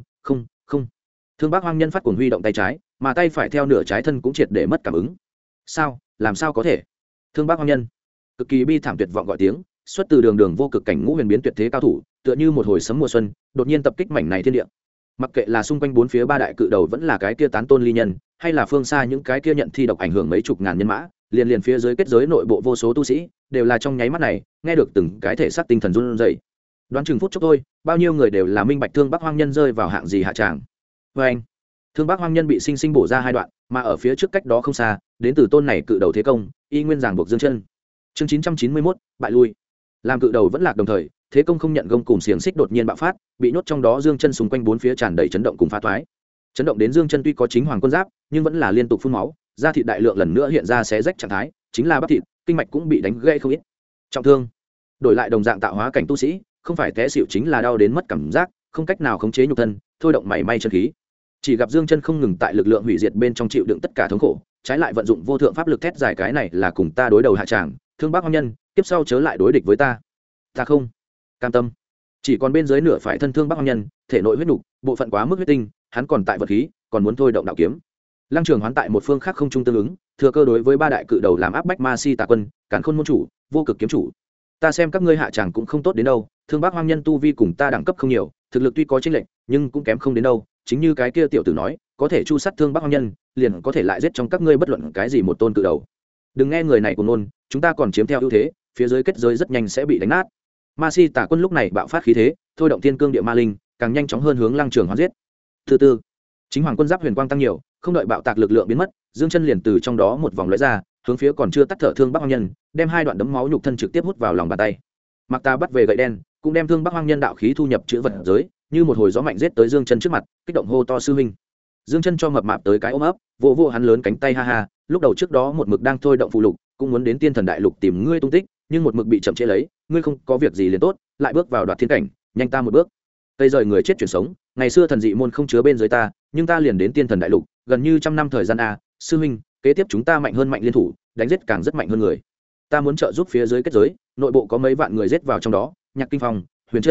Thương Bắc Hoang Nhân phát cuồng huy động tay trái, mà tay phải theo nửa trái thân cũng triệt để mất cảm ứng. Sao? Làm sao có thể? Thương Bắc Hoang Nhân cực kỳ bi thảm tuyệt vọng gọi tiếng, xuất từ đường đường vô cực cảnh ngũ huyền biến tuyệt thế cao thủ, tựa như một hồi sấm mùa xuân, đột nhiên tập kích mảnh này thiên địa. Mặc kệ là xung quanh bốn phía ba đại cự đầu vẫn là cái kia tán tôn ly nhân, hay là phương xa những cái kia nhận thi độc ảnh hưởng mấy chục ngàn nhân mã, liền phía dưới kết giới nội bộ vô số tu sĩ, đều là trong nháy mắt này, nghe được từng cái thể xác tinh thần run rẩy. Đoán chừng phút chốc thôi, bao nhiêu người đều là minh bạch Thương Bắc Hoang Nhân rơi vào hạng gì hạ tràng. Và anh, Thương Bắc Hoang Nhân bị sinh bổ ra hai đoạn, mà ở phía trước cách đó không xa, đến từ tôn này cự đầu thế công, y nguyên giảng buộc Dương Chân. Chương 991, bại lui. Làm cự đầu vẫn lạc đồng thời, thế công không nhận gông cùng xiềng xích đột nhiên bạo phát, bị nhốt trong đó Dương Chân xung quanh bốn phía tràn đầy chấn động cùng phá toái. Chấn động đến Dương Chân tuy có chính hoàng quân giáp, nhưng vẫn là liên tục phun máu, da thịt đại lượng lần nữa hiện ra xé rách trạng thái, chính là bắp thịt, kinh mạch cũng bị đánh gãy không ít. Trọng thương. Đổi lại đồng dạng tạo hóa cảnh tu sĩ, không phải té xỉu chính là đau đến mất cảm giác, không cách nào khống chế nhục thân, thôi động mảy may chân khí. Chỉ gặp Dương Chân không ngừng tại lực lượng hủy diệt bên trong chịu đựng tất cả thống khổ, trái lại vận dụng vô thượng pháp lực thét giải cái này là cùng ta đối đầu hạ tràng, Thương Bắc Hoang Nhân, tiếp sau chớ lại đối địch với ta. Ta không cam tâm. Chỉ còn bên dưới nửa phải thân Thương Bắc Hoang Nhân, thể nội huyết nục, bộ phận quá mức huyết tinh, hắn còn tại vật khí, còn muốn thôi động đạo kiếm. Lăng Trường Hoán tại một phương khác không trung tương ứng, thừa cơ đối với ba đại cự đầu làm áp bách Ma Si Tà Quân, Càn Khôn môn chủ, Vô Cực kiếm chủ. Ta xem các ngươi hạ tràng cũng không tốt đến đâu, Thương Bắc Hoang Nhân tu vi cùng ta đẳng cấp không nhiều, thực lực tuy có chênh lệch, nhưng cũng kém không đến đâu, chính như cái kia tiểu tử nói, có thể chu sát Thương Bắc Hoang Nhân, liền có thể lại giết trong các ngươi bất luận cái gì một tôn cự đầu. Đừng nghe người này cuồng ngôn, chúng ta còn chiếm theo ưu thế, phía dưới kết giới rất nhanh sẽ bị đánh nát. Ma Si Tà Quân lúc này bạo phát khí thế, thôi động thiên cương địa ma linh, càng nhanh chóng hơn hướng Lăng Trường Hoán giết. Thứ tư, chính hoàng quân giáp huyền quang tăng nhiều, không đợi bạo tạc lực lượng biến mất, Dương Chân liền từ trong đó một vòng lóe ra, hướng phía còn chưa tắt thở Thương Bắc Hoang Nhân, đem hai đoạn đấm máu nhục thân trực tiếp hút vào lòng bàn tay. Mặc Ta bắt về gậy đen, cũng đem Thương Bắc Hoang Nhân đạo khí thu nhập chữ vật giới, như một hồi gió mạnh giết tới Dương Chân trước mặt, kích động hô to sư huynh. Dương Chân cho mập mạp tới cái ôm ấp, vỗ hắn lớn cánh tay ha ha, lúc đầu trước đó một mực đang thôi động phụ lục, cũng muốn đến Tiên Thần Đại Lục tìm ngươi tung tích, nhưng một mực bị chậm trễ lấy, ngươi không có việc gì liền tốt, lại bước vào đoạt thiên cảnh, nhanh ta một bước. Tây rời người chết chuyển sống, ngày xưa thần dị môn không chứa bên dưới ta, nhưng ta liền đến Tiên Thần Đại Lục, gần như trăm năm thời gian a, sư huynh, kế tiếp chúng ta mạnh hơn mạnh liên thủ, đánh giết càng rất mạnh hơn người. Ta muốn trợ giúp phía dưới kết giới, nội bộ có mấy vạn người giết vào trong đó, Nhạc Kinh Phong, Huyền Trân,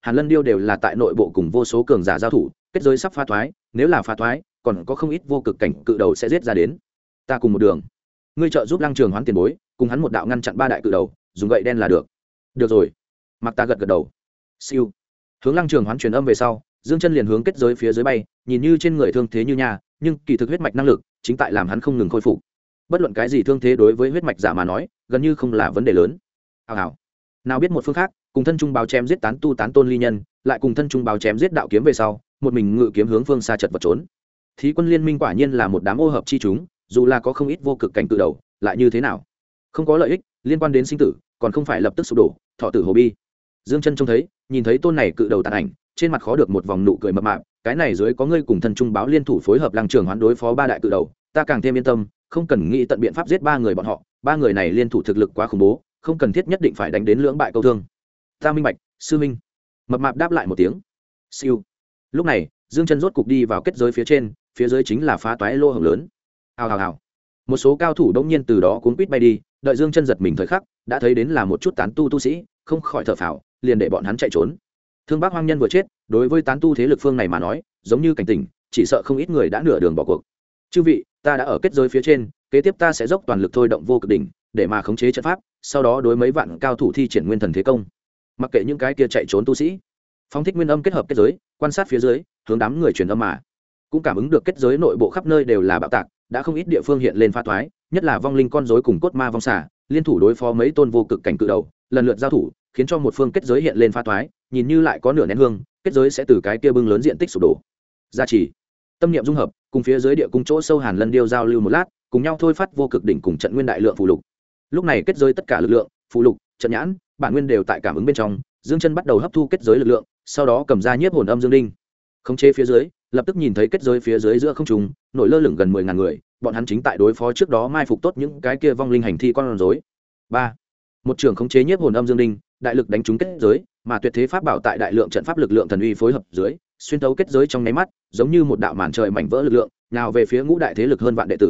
Hàn Lân Điêu đều là tại nội bộ cùng vô số cường giả giao thủ, kết giới sắp phá thoái, nếu là phá thoái, còn có không ít vô cực cảnh cự đầu sẽ giết ra đến. Ta cùng một đường, ngươi trợ giúp Lăng Trường Hoán tiền bối, cùng hắn một đạo ngăn chặn ba đại cự đầu, dùng gậy đen là được. Được rồi. Mạc Ta gật gật đầu. Siêu. Hướng Lăng Trường Hoán truyền âm về sau, Dương Chân liền hướng kết giới phía dưới bay, nhìn như trên người thương thế như nhà, nhưng kỳ thực huyết mạch năng lực chính tại làm hắn không ngừng khôi phục. Bất luận cái gì thương thế đối với huyết mạch giả mà nói, gần như không là vấn đề lớn. Hào hào. Nào biết một phương khác, cùng thân trung báo chém giết tán tôn ly nhân, lại cùng thân trung báo chém giết đạo kiếm về sau, một mình ngự kiếm hướng phương xa chật vật trốn. Thí quân liên minh quả nhiên là một đám ô hợp chi chúng, dù là có không ít vô cực cảnh cự đầu, lại như thế nào? Không có lợi ích liên quan đến sinh tử, còn không phải lập tức sụp đổ, thọ tử hồ bi. Dương Chân trông thấy, nhìn thấy tôn này cự đầu tàn ảnh, trên mặt khó được một vòng nụ cười mập mạp, cái này dưới có ngươi cùng thân trung báo liên thủ phối hợp Lăng Trường Hoán đối phó ba đại cự đầu, ta càng thêm yên tâm, không cần nghĩ tận biện pháp giết ba người bọn họ, ba người này liên thủ thực lực quá khủng bố, không cần thiết nhất định phải đánh đến lưỡng bại câu thương. Ta minh bạch, sư minh. Mập mạp đáp lại một tiếng. Siêu. Lúc này, Dương Chân rốt cục đi vào kết giới phía trên, phía dưới chính là phá toái lỗ hổng lớn. Hào hào hào. Một số cao thủ đống nhiên từ đó cuốn quýt bay đi, đợi Dương Chân giật mình thời khắc, đã thấy đến là một chút tán tu sĩ, không khỏi thở phào, liền để bọn hắn chạy trốn. Thương Bác Hoang Nhân vừa chết, đối với tán tu thế lực phương này mà nói, giống như cảnh tỉnh, chỉ sợ không ít người đã nửa đường bỏ cuộc. Chư vị, ta đã ở kết giới phía trên, kế tiếp ta sẽ dốc toàn lực thôi động vô cực đỉnh, để mà khống chế trận pháp, sau đó đối mấy vạn cao thủ thi triển nguyên thần thế công. Mặc kệ những cái kia chạy trốn tu sĩ, phóng thích nguyên âm kết hợp kết giới, quan sát phía dưới, hướng đám người truyền âm mà, cũng cảm ứng được kết giới nội bộ khắp nơi đều là bạo tạc, đã không ít địa phương hiện lên phá thoái, nhất là vong linh con rối cùng cốt ma vong xả, liên thủ đối phó mấy tôn vô cực cảnh cự đầu, lần lượt giao thủ, khiến cho một phương kết giới hiện lên phá thoái, nhìn như lại có nửa nén hương, kết giới sẽ từ cái kia bưng lớn diện tích sụp đổ. Gia trì, tâm niệm dung hợp, cùng phía dưới địa cung chỗ sâu Hàn Lân Điêu giao lưu một lát, cùng nhau thôi phát vô cực đỉnh cùng trận nguyên đại lượng phù lục. Lúc này kết giới tất cả lực lượng, phù lục, trận nhãn, bản nguyên đều tại cảm ứng bên trong, Dương Chân bắt đầu hấp thu kết giới lực lượng, sau đó cầm ra nhiếp hồn âm dương đinh, khống chế phía dưới, lập tức nhìn thấy kết giới phía dưới giữa không trung nổi lơ lửng gần 10.000 người, bọn hắn chính tại đối phó trước đó mai phục tốt những cái kia vong linh hành thi con rối. 3. Một trường khống chế nhiếp hồn âm dương đinh, đại lực đánh trúng kết giới, mà tuyệt thế pháp bảo tại đại lượng trận pháp lực lượng thần uy phối hợp dưới, xuyên thấu kết giới trong nháy mắt, giống như một đạo màn trời mảnh vỡ lực lượng, nào về phía ngũ đại thế lực hơn vạn đệ tử.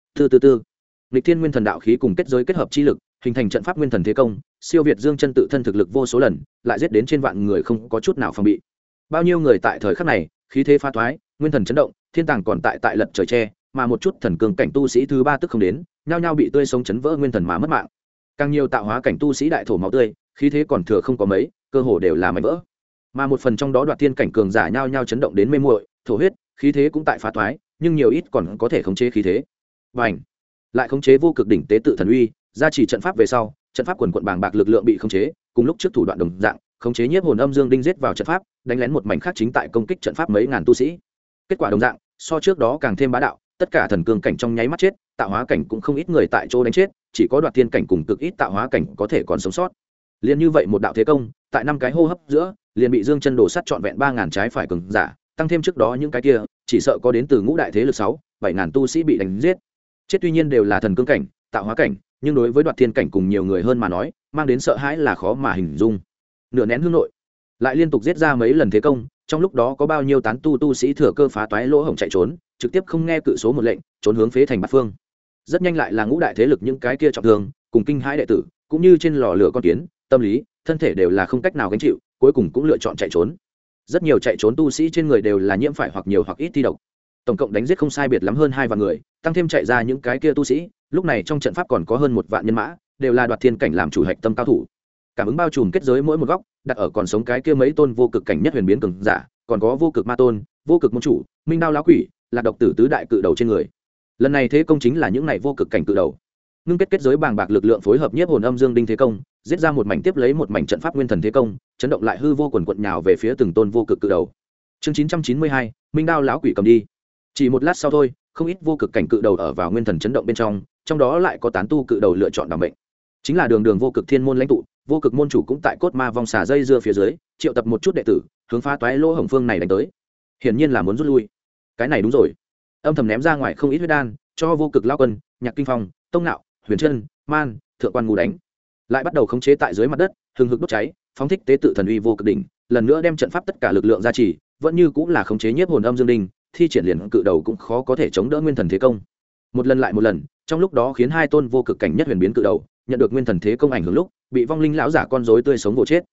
Từ Lịch Thiên Nguyên Thần đạo khí cùng kết giới kết hợp chi lực, hình thành trận pháp nguyên thần thế công, siêu việt Dương Chân tự thân thực lực vô số lần, lại giết đến trên vạn người không có chút nào phòng bị. Bao nhiêu người tại thời khắc này, khí thế phá thoái, nguyên thần chấn động, thiên tàng còn tại lật trời che, mà một chút thần cường cảnh tu sĩ thứ ba tức không đến, nhao nhao bị tươi sống chấn vỡ nguyên thần mà mất mạng. Càng nhiều tạo hóa cảnh tu sĩ đại thổ máu tươi, khí thế còn thừa không có mấy, cơ hồ đều là mảnh vỡ. Mà một phần trong đó đoạt thiên cảnh cường giả nhao nhao chấn động đến mê muội, thổ huyết, khí thế cũng tại phá thoái, nhưng nhiều ít còn có thể khống chế khí thế. Bành! Lại khống chế vô cực đỉnh tế tự thần uy, gia trì trận pháp về sau, trận pháp quần quần bàng bạc lực lượng bị khống chế, cùng lúc trước thủ đoạn đồng dạng, khống chế nhiếp hồn âm dương đinh giết vào trận pháp, đánh lén một mảnh khác chính tại công kích trận pháp mấy ngàn tu sĩ. Kết quả đồng dạng, so trước đó càng thêm bá đạo, tất cả thần cương cảnh trong nháy mắt chết, tạo hóa cảnh cũng không ít người tại chỗ đánh chết, chỉ có đoạt thiên cảnh cùng cực ít tạo hóa cảnh có thể còn sống sót. Liên như vậy một đạo thế công, tại 5 cái hô hấp giữa, liền bị Dương Chân đổ sát trọn vẹn 3000 trái phải cường giả, tăng thêm trước đó những cái kia, chỉ sợ có đến từ ngũ đại thế lực 6-7000 tu sĩ bị đánh giết. Chết tuy nhiên đều là thần cương cảnh, tạo hóa cảnh, nhưng đối với đoạt thiên cảnh cùng nhiều người hơn mà nói, mang đến sợ hãi là khó mà hình dung. Nửa nén hương nội, lại liên tục giết ra mấy lần thế công, trong lúc đó có bao nhiêu tán tu sĩ thừa cơ phá toái lỗ hổng chạy trốn, trực tiếp không nghe cự số một lệnh, trốn hướng phế thành bát phương. Rất nhanh lại là ngũ đại thế lực những cái kia trọng thương, cùng kinh hãi đệ tử, cũng như trên lò lửa con kiến, tâm lý, thân thể đều là không cách nào gánh chịu, cuối cùng cũng lựa chọn chạy trốn. Rất nhiều chạy trốn tu sĩ trên người đều là nhiễm phải hoặc nhiều hoặc ít thi độc. Tổng cộng đánh giết không sai biệt lắm hơn 2 vạn người, tăng thêm chạy ra những cái kia tu sĩ, lúc này trong trận pháp còn có hơn 1 vạn nhân mã, đều là đoạt thiên cảnh làm chủ hạch tâm cao thủ. Cảm ứng bao trùm kết giới mỗi một góc, đặt ở còn sống cái kia mấy tôn vô cực cảnh nhất huyền biến cường giả, còn có vô cực ma tôn, vô cực môn chủ, minh đao lão quỷ, là độc tử tứ đại cự đầu trên người. Lần này thế công chính là những này vô cực cảnh cự đầu. Ngưng kết giới bàng bạc lực lượng phối hợp nhiếp hồn âm dương đinh thế công, giết ra một mảnh tiếp lấy một mảnh trận pháp nguyên thần thế công, chấn động lại hư vô quần quật nhào về phía từng tôn vô cực cự đầu. Chương 992, minh đao lão quỷ cầm đi. Chỉ một lát sau thôi, không ít vô cực cảnh cự đầu ở vào nguyên thần chấn động bên trong đó lại có tán tu cự đầu lựa chọn đảm mệnh. Chính là đường đường vô cực thiên môn lãnh tụ, vô cực môn chủ cũng tại cốt ma vong xà dây dưa phía dưới, triệu tập một chút đệ tử, hướng phá toái lỗ hồng phương này đánh tới. Hiển nhiên là muốn rút lui. Cái này đúng rồi. Âm thầm ném ra ngoài không ít huyết đan, cho vô cực lao quân, nhạc kinh phong, tông nạo, huyền chân, man, thượng quan ngu đánh. Lại bắt đầu khống chế tại dưới mặt đất, hừng hực đốt cháy, phóng thích tế tự thần uy vô cực đỉnh, lần nữa đem trận pháp tất cả lực lượng gia trì, vẫn như cũng là khống chế nhiếp hồn âm dương đinh, thi triển liền cự đầu cũng khó có thể chống đỡ nguyên thần thế công. Một lần lại một lần, trong lúc đó khiến 2 tôn vô cực cảnh nhất huyền biến cự đầu nhận được nguyên thần thế công ảnh hưởng lúc bị vong linh lão giả con rối tươi sống vồ chết.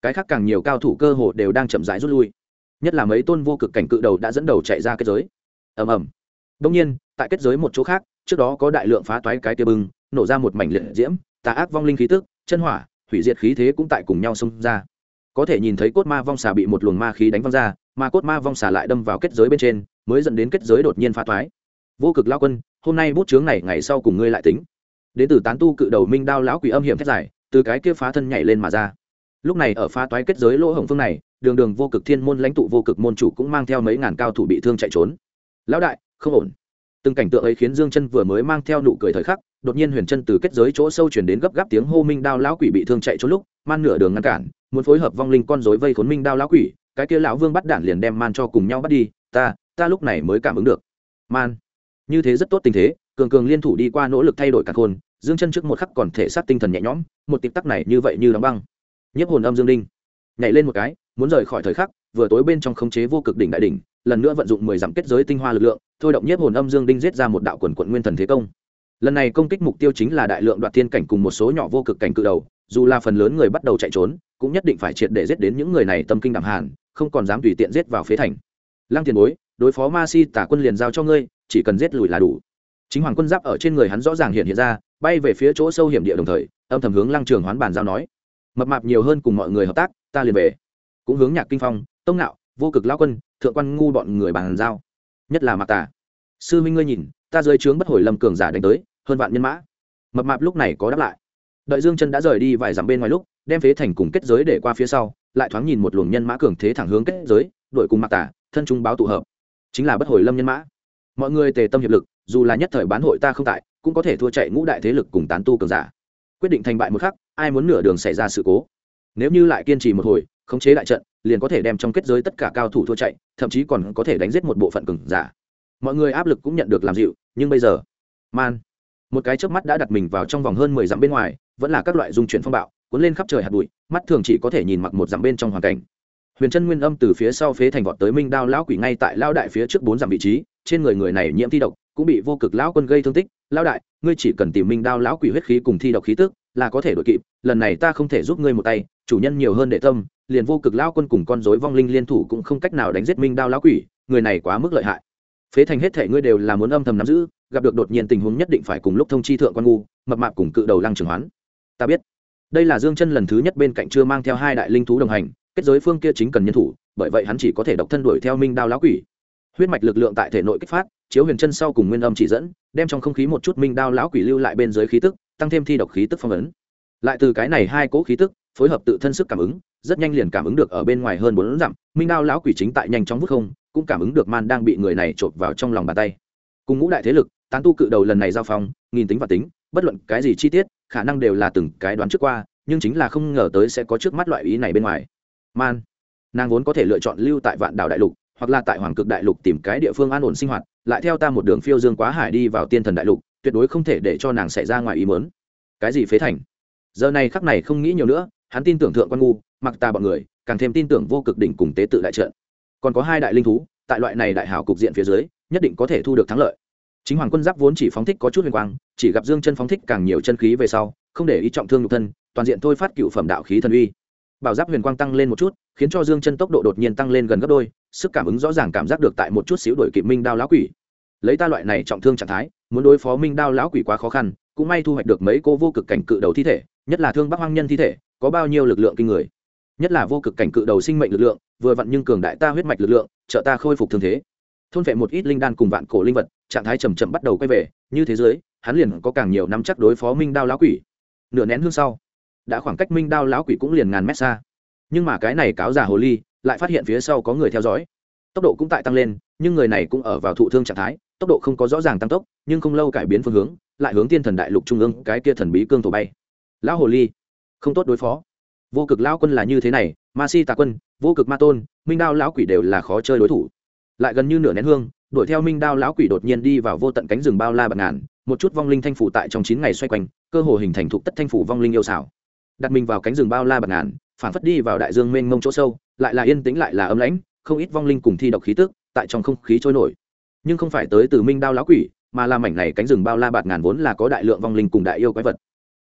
cái khác càng nhiều cao thủ cơ hồ đều đang chậm rãi rút lui, nhất là mấy tôn vô cực cảnh cự đầu đã dẫn đầu chạy ra kết giới. Ầm ầm. Đương nhiên, tại kết giới một chỗ khác, trước đó có đại lượng phá toái cái kia bừng, nổ ra một mảnh liệt diễm, tà ác vong linh khí tức, chân hỏa, hủy diệt khí thế cũng tại cùng nhau xông ra. Có thể nhìn thấy cốt ma vong xà bị một luồng ma khí đánh văng ra, mà cốt ma vong xà lại đâm vào kết giới bên trên, mới dẫn đến kết giới đột nhiên phá toái. Vô cực lão quân, hôm nay bút chướng này ngày sau cùng ngươi lại tính. Đến từ tán tu cự đầu Minh Đao lão quỷ âm hiểm thét dài, từ cái kia phá thân nhảy lên mà ra. Lúc này ở phá toái kết giới lỗ hổng phương này, đường đường vô cực thiên môn lãnh tụ vô cực môn chủ cũng mang theo mấy ngàn cao thủ bị thương chạy trốn. Lão đại, không ổn. Từng cảnh tượng ấy khiến Dương Chân vừa mới mang theo nụ cười thời khắc, đột nhiên huyền chân từ kết giới chỗ sâu truyền đến gấp gáp tiếng hô Minh Đao lão quỷ bị thương chạy trốn lúc, man nửa đường ngăn cản, muốn phối hợp vong linh con rối vây khốn Minh Đao lão quỷ, cái kia lão vương bắt đản liền đem man cho cùng nhau bắt đi, ta lúc này mới cảm ứng được. Man, như thế rất tốt tình thế, cường cường liên thủ đi qua nỗ lực thay đổi càn khôn, Dương Chân trước một khắc còn thể xác tinh thần nhẹ nhõm, một tịp tắc này như vậy như đóng băng. Nhiếp hồn âm dương đinh, nhảy lên một cái, muốn rời khỏi thời khắc, vừa tối bên trong khống chế vô cực đỉnh đại đỉnh, lần nữa vận dụng 10 dặm kết giới tinh hoa lực lượng, thôi động nhiếp hồn âm dương đinh giết ra một đạo quần quần nguyên thần thế công. Lần này công kích mục tiêu chính là đại lượng đoạt thiên cảnh cùng một số nhỏ vô cực cảnh cự đầu, dù là phần lớn người bắt đầu chạy trốn, cũng nhất định phải triệt để giết đến những người này tâm kinh đạm hàn, không còn dám tùy tiện giết vào phế thành. Lăng Tiền Bối, đối phó Ma Si Tả Quân liền giao cho ngươi, chỉ cần giết lùi là đủ. Chính hoàng quân giáp ở trên người hắn rõ ràng hiện ra, bay về phía chỗ sâu hiểm địa, đồng thời âm thầm hướng Lăng Trường Hoán bàn giao nói: mập mạp nhiều hơn cùng mọi người hợp tác, ta liền về. Cũng hướng Nhạc Kinh Phong, Tông Nạo, Vô Cực lão quân, Thượng Quan ngu bọn người bàn giao, nhất là Mạc Tà sư minh ngươi nhìn, ta dưới trướng bất hồi lâm cường giả đánh tới hơn vạn nhân mã. Mập mạp lúc này có đáp lại. Đợi Dương Chân đã rời đi vài dặm bên ngoài lúc, đem phế thành cùng kết giới để qua phía sau, lại thoáng nhìn một luồng nhân mã cường thế thẳng hướng kết giới, đuổi cùng Mạc Tà thân trung báo tụ hợp, chính là bất hồi lâm nhân mã. Mọi người tề tâm hiệp lực, dù là nhất thời bán hội ta không tại, cũng có thể thua chạy ngũ đại thế lực cùng tán tu cường giả. Quyết định thành bại một khắc, ai muốn nửa đường xảy ra sự cố, nếu như lại kiên trì một hồi, khống chế đại trận, liền có thể đem trong kết giới tất cả cao thủ thua chạy, thậm chí còn có thể đánh giết một bộ phận cường giả. Mọi người áp lực cũng nhận được làm dịu, nhưng bây giờ, man, một cái chớp mắt đã đặt mình vào trong vòng hơn 10 dặm bên ngoài, vẫn là các loại dung chuyển phong bạo, cuốn lên khắp trời hạt bụi, mắt thường chỉ có thể nhìn mặc một dặm bên trong hoàn cảnh. Huyền Chân Nguyên Âm từ phía sau phế thành vọt tới Minh Đao lão quỷ ngay tại lão đại phía trước 4 dặm vị trí, trên người người này nhiễm thi độc, cũng bị vô cực lão quân gây thương tích. Lão đại, ngươi chỉ cần tìm Minh Đao lão quỷ huyết khí cùng thi độc khí tức, là có thể đuổi kịp. Lần này ta không thể giúp ngươi một tay, chủ nhân nhiều hơn đệ tâm, liền vô cực lão quân cùng con rối vong linh liên thủ cũng không cách nào đánh giết Minh Đao lão quỷ, người này quá mức lợi hại. Phế thành hết thể ngươi đều là muốn âm thầm nắm giữ, gặp được đột nhiên tình huống nhất định phải cùng lúc thông chi Thượng Quan ngu, mập mạp cùng cự đầu Lăng Trường Hoán. Ta biết. Đây là Dương Chân lần thứ nhất bên cạnh chưa mang theo hai đại linh thú đồng hành, kết giới phương kia chính cần nhân thủ, bởi vậy hắn chỉ có thể độc thân đuổi theo Minh Đao lão quỷ. Huyết mạch lực lượng tại thể nội kích phát, chiếu Huyền Chân sau cùng Nguyên Âm chỉ dẫn, đem trong không khí một chút Minh Đao lão quỷ lưu lại bên dưới khí tức, tăng thêm thi độc khí tức phong ấn. Lại từ cái này hai cỗ khí tức, phối hợp tự thân sức cảm ứng, rất nhanh liền cảm ứng được ở bên ngoài hơn 4 dặm, Minh Đao lão quỷ chính tại nhanh chóng vút không, cũng cảm ứng được man đang bị người này chộp vào trong lòng bàn tay. Cùng ngũ đại thế lực, tán tu cự đầu lần này giao phong, nghìn tính và tính, bất luận cái gì chi tiết, khả năng đều là từng cái đoán trước qua, nhưng chính là không ngờ tới sẽ có trước mắt loại ý này bên ngoài. Man, nàng vốn có thể lựa chọn lưu tại Vạn Đảo đại lục, hoặc là tại Hoàng Cực đại lục tìm cái địa phương an ổn sinh hoạt, lại theo ta một đường phiêu dương quá hải đi vào Tiên Thần đại lục, tuyệt đối không thể để cho nàng xảy ra ngoài ý muốn. Cái gì phế thành? Giờ này khắc này không nghĩ nhiều nữa, hắn tin tưởng Thượng Quan ngu, Mặc Ta bọn người, càng thêm tin tưởng vô cực đỉnh cùng tế tự đại trận. Còn có hai đại linh thú, tại loại này đại hảo cục diện phía dưới, nhất định có thể thu được thắng lợi. Chính hoàng quân giáp vốn chỉ phóng thích có chút huyền quang, chỉ gặp Dương Chân phóng thích càng nhiều chân khí về sau, không để ý trọng thương nhục thân, toàn diện thôi phát cựu phẩm đạo khí thần uy. Bảo giáp huyền quang tăng lên một chút, khiến cho Dương Chân tốc độ đột nhiên tăng lên gần gấp đôi, sức cảm ứng rõ ràng cảm giác được tại một chút xíu đuổi kịp Minh Đao lão quỷ. Lấy ta loại này trọng thương trạng thái, muốn đối phó Minh Đao lão quỷ quá khó khăn, cũng may thu hoạch được mấy cô vô cực cảnh cự đầu thi thể, nhất là Thương Bắc Hoang Nhân thi thể, có bao nhiêu lực lượng kinh người. Nhất là vô cực cảnh cự đầu sinh mệnh lực lượng, vừa vặn nhưng cường đại ta huyết mạch lực lượng, trợ ta khôi phục thương thế. Thôn vệ một ít linh đan cùng vạn cổ linh vật, trạng thái chậm chậm bắt đầu quay về, như thế giới, hắn liền có càng nhiều năm chắc đối phó Minh Đao lão quỷ. Nửa nén hương sau, đã khoảng cách Minh Đao lão quỷ cũng liền ngàn mét xa. Nhưng mà cái này cáo già hồ ly lại phát hiện phía sau có người theo dõi, tốc độ cũng tại tăng lên, nhưng người này cũng ở vào thụ thương trạng thái, tốc độ không có rõ ràng tăng tốc, nhưng không lâu cải biến phương hướng, lại hướng Tiên Thần đại lục trung ương cái kia thần bí cương thổ bay. Lão hồ ly không tốt đối phó. Vô cực lão quân là như thế này, Ma Si Tà quân, vô cực ma tôn, Minh Đao lão quỷ đều là khó chơi đối thủ. Lại gần như nửa nén hương, đuổi theo Minh Đao lão quỷ đột nhiên đi vào vô tận cánh rừng bao la bạt ngàn, một chút vong linh thanh phủ tại trong 9 ngày xoay quanh, cơ hồ hình thành thuộc tất thanh phủ vong linh yêu xảo. Đặt mình vào cánh rừng bao la bạt ngàn, phản phất đi vào đại dương mênh mông chỗ sâu, lại là yên tĩnh lại là ấm lãnh, không ít vong linh cùng thi độc khí tức tại trong không khí trôi nổi. Nhưng không phải tới từ Minh Đao lão quỷ, mà là mảnh này cánh rừng bao la bạt ngàn vốn là có đại lượng vong linh cùng đại yêu quái vật.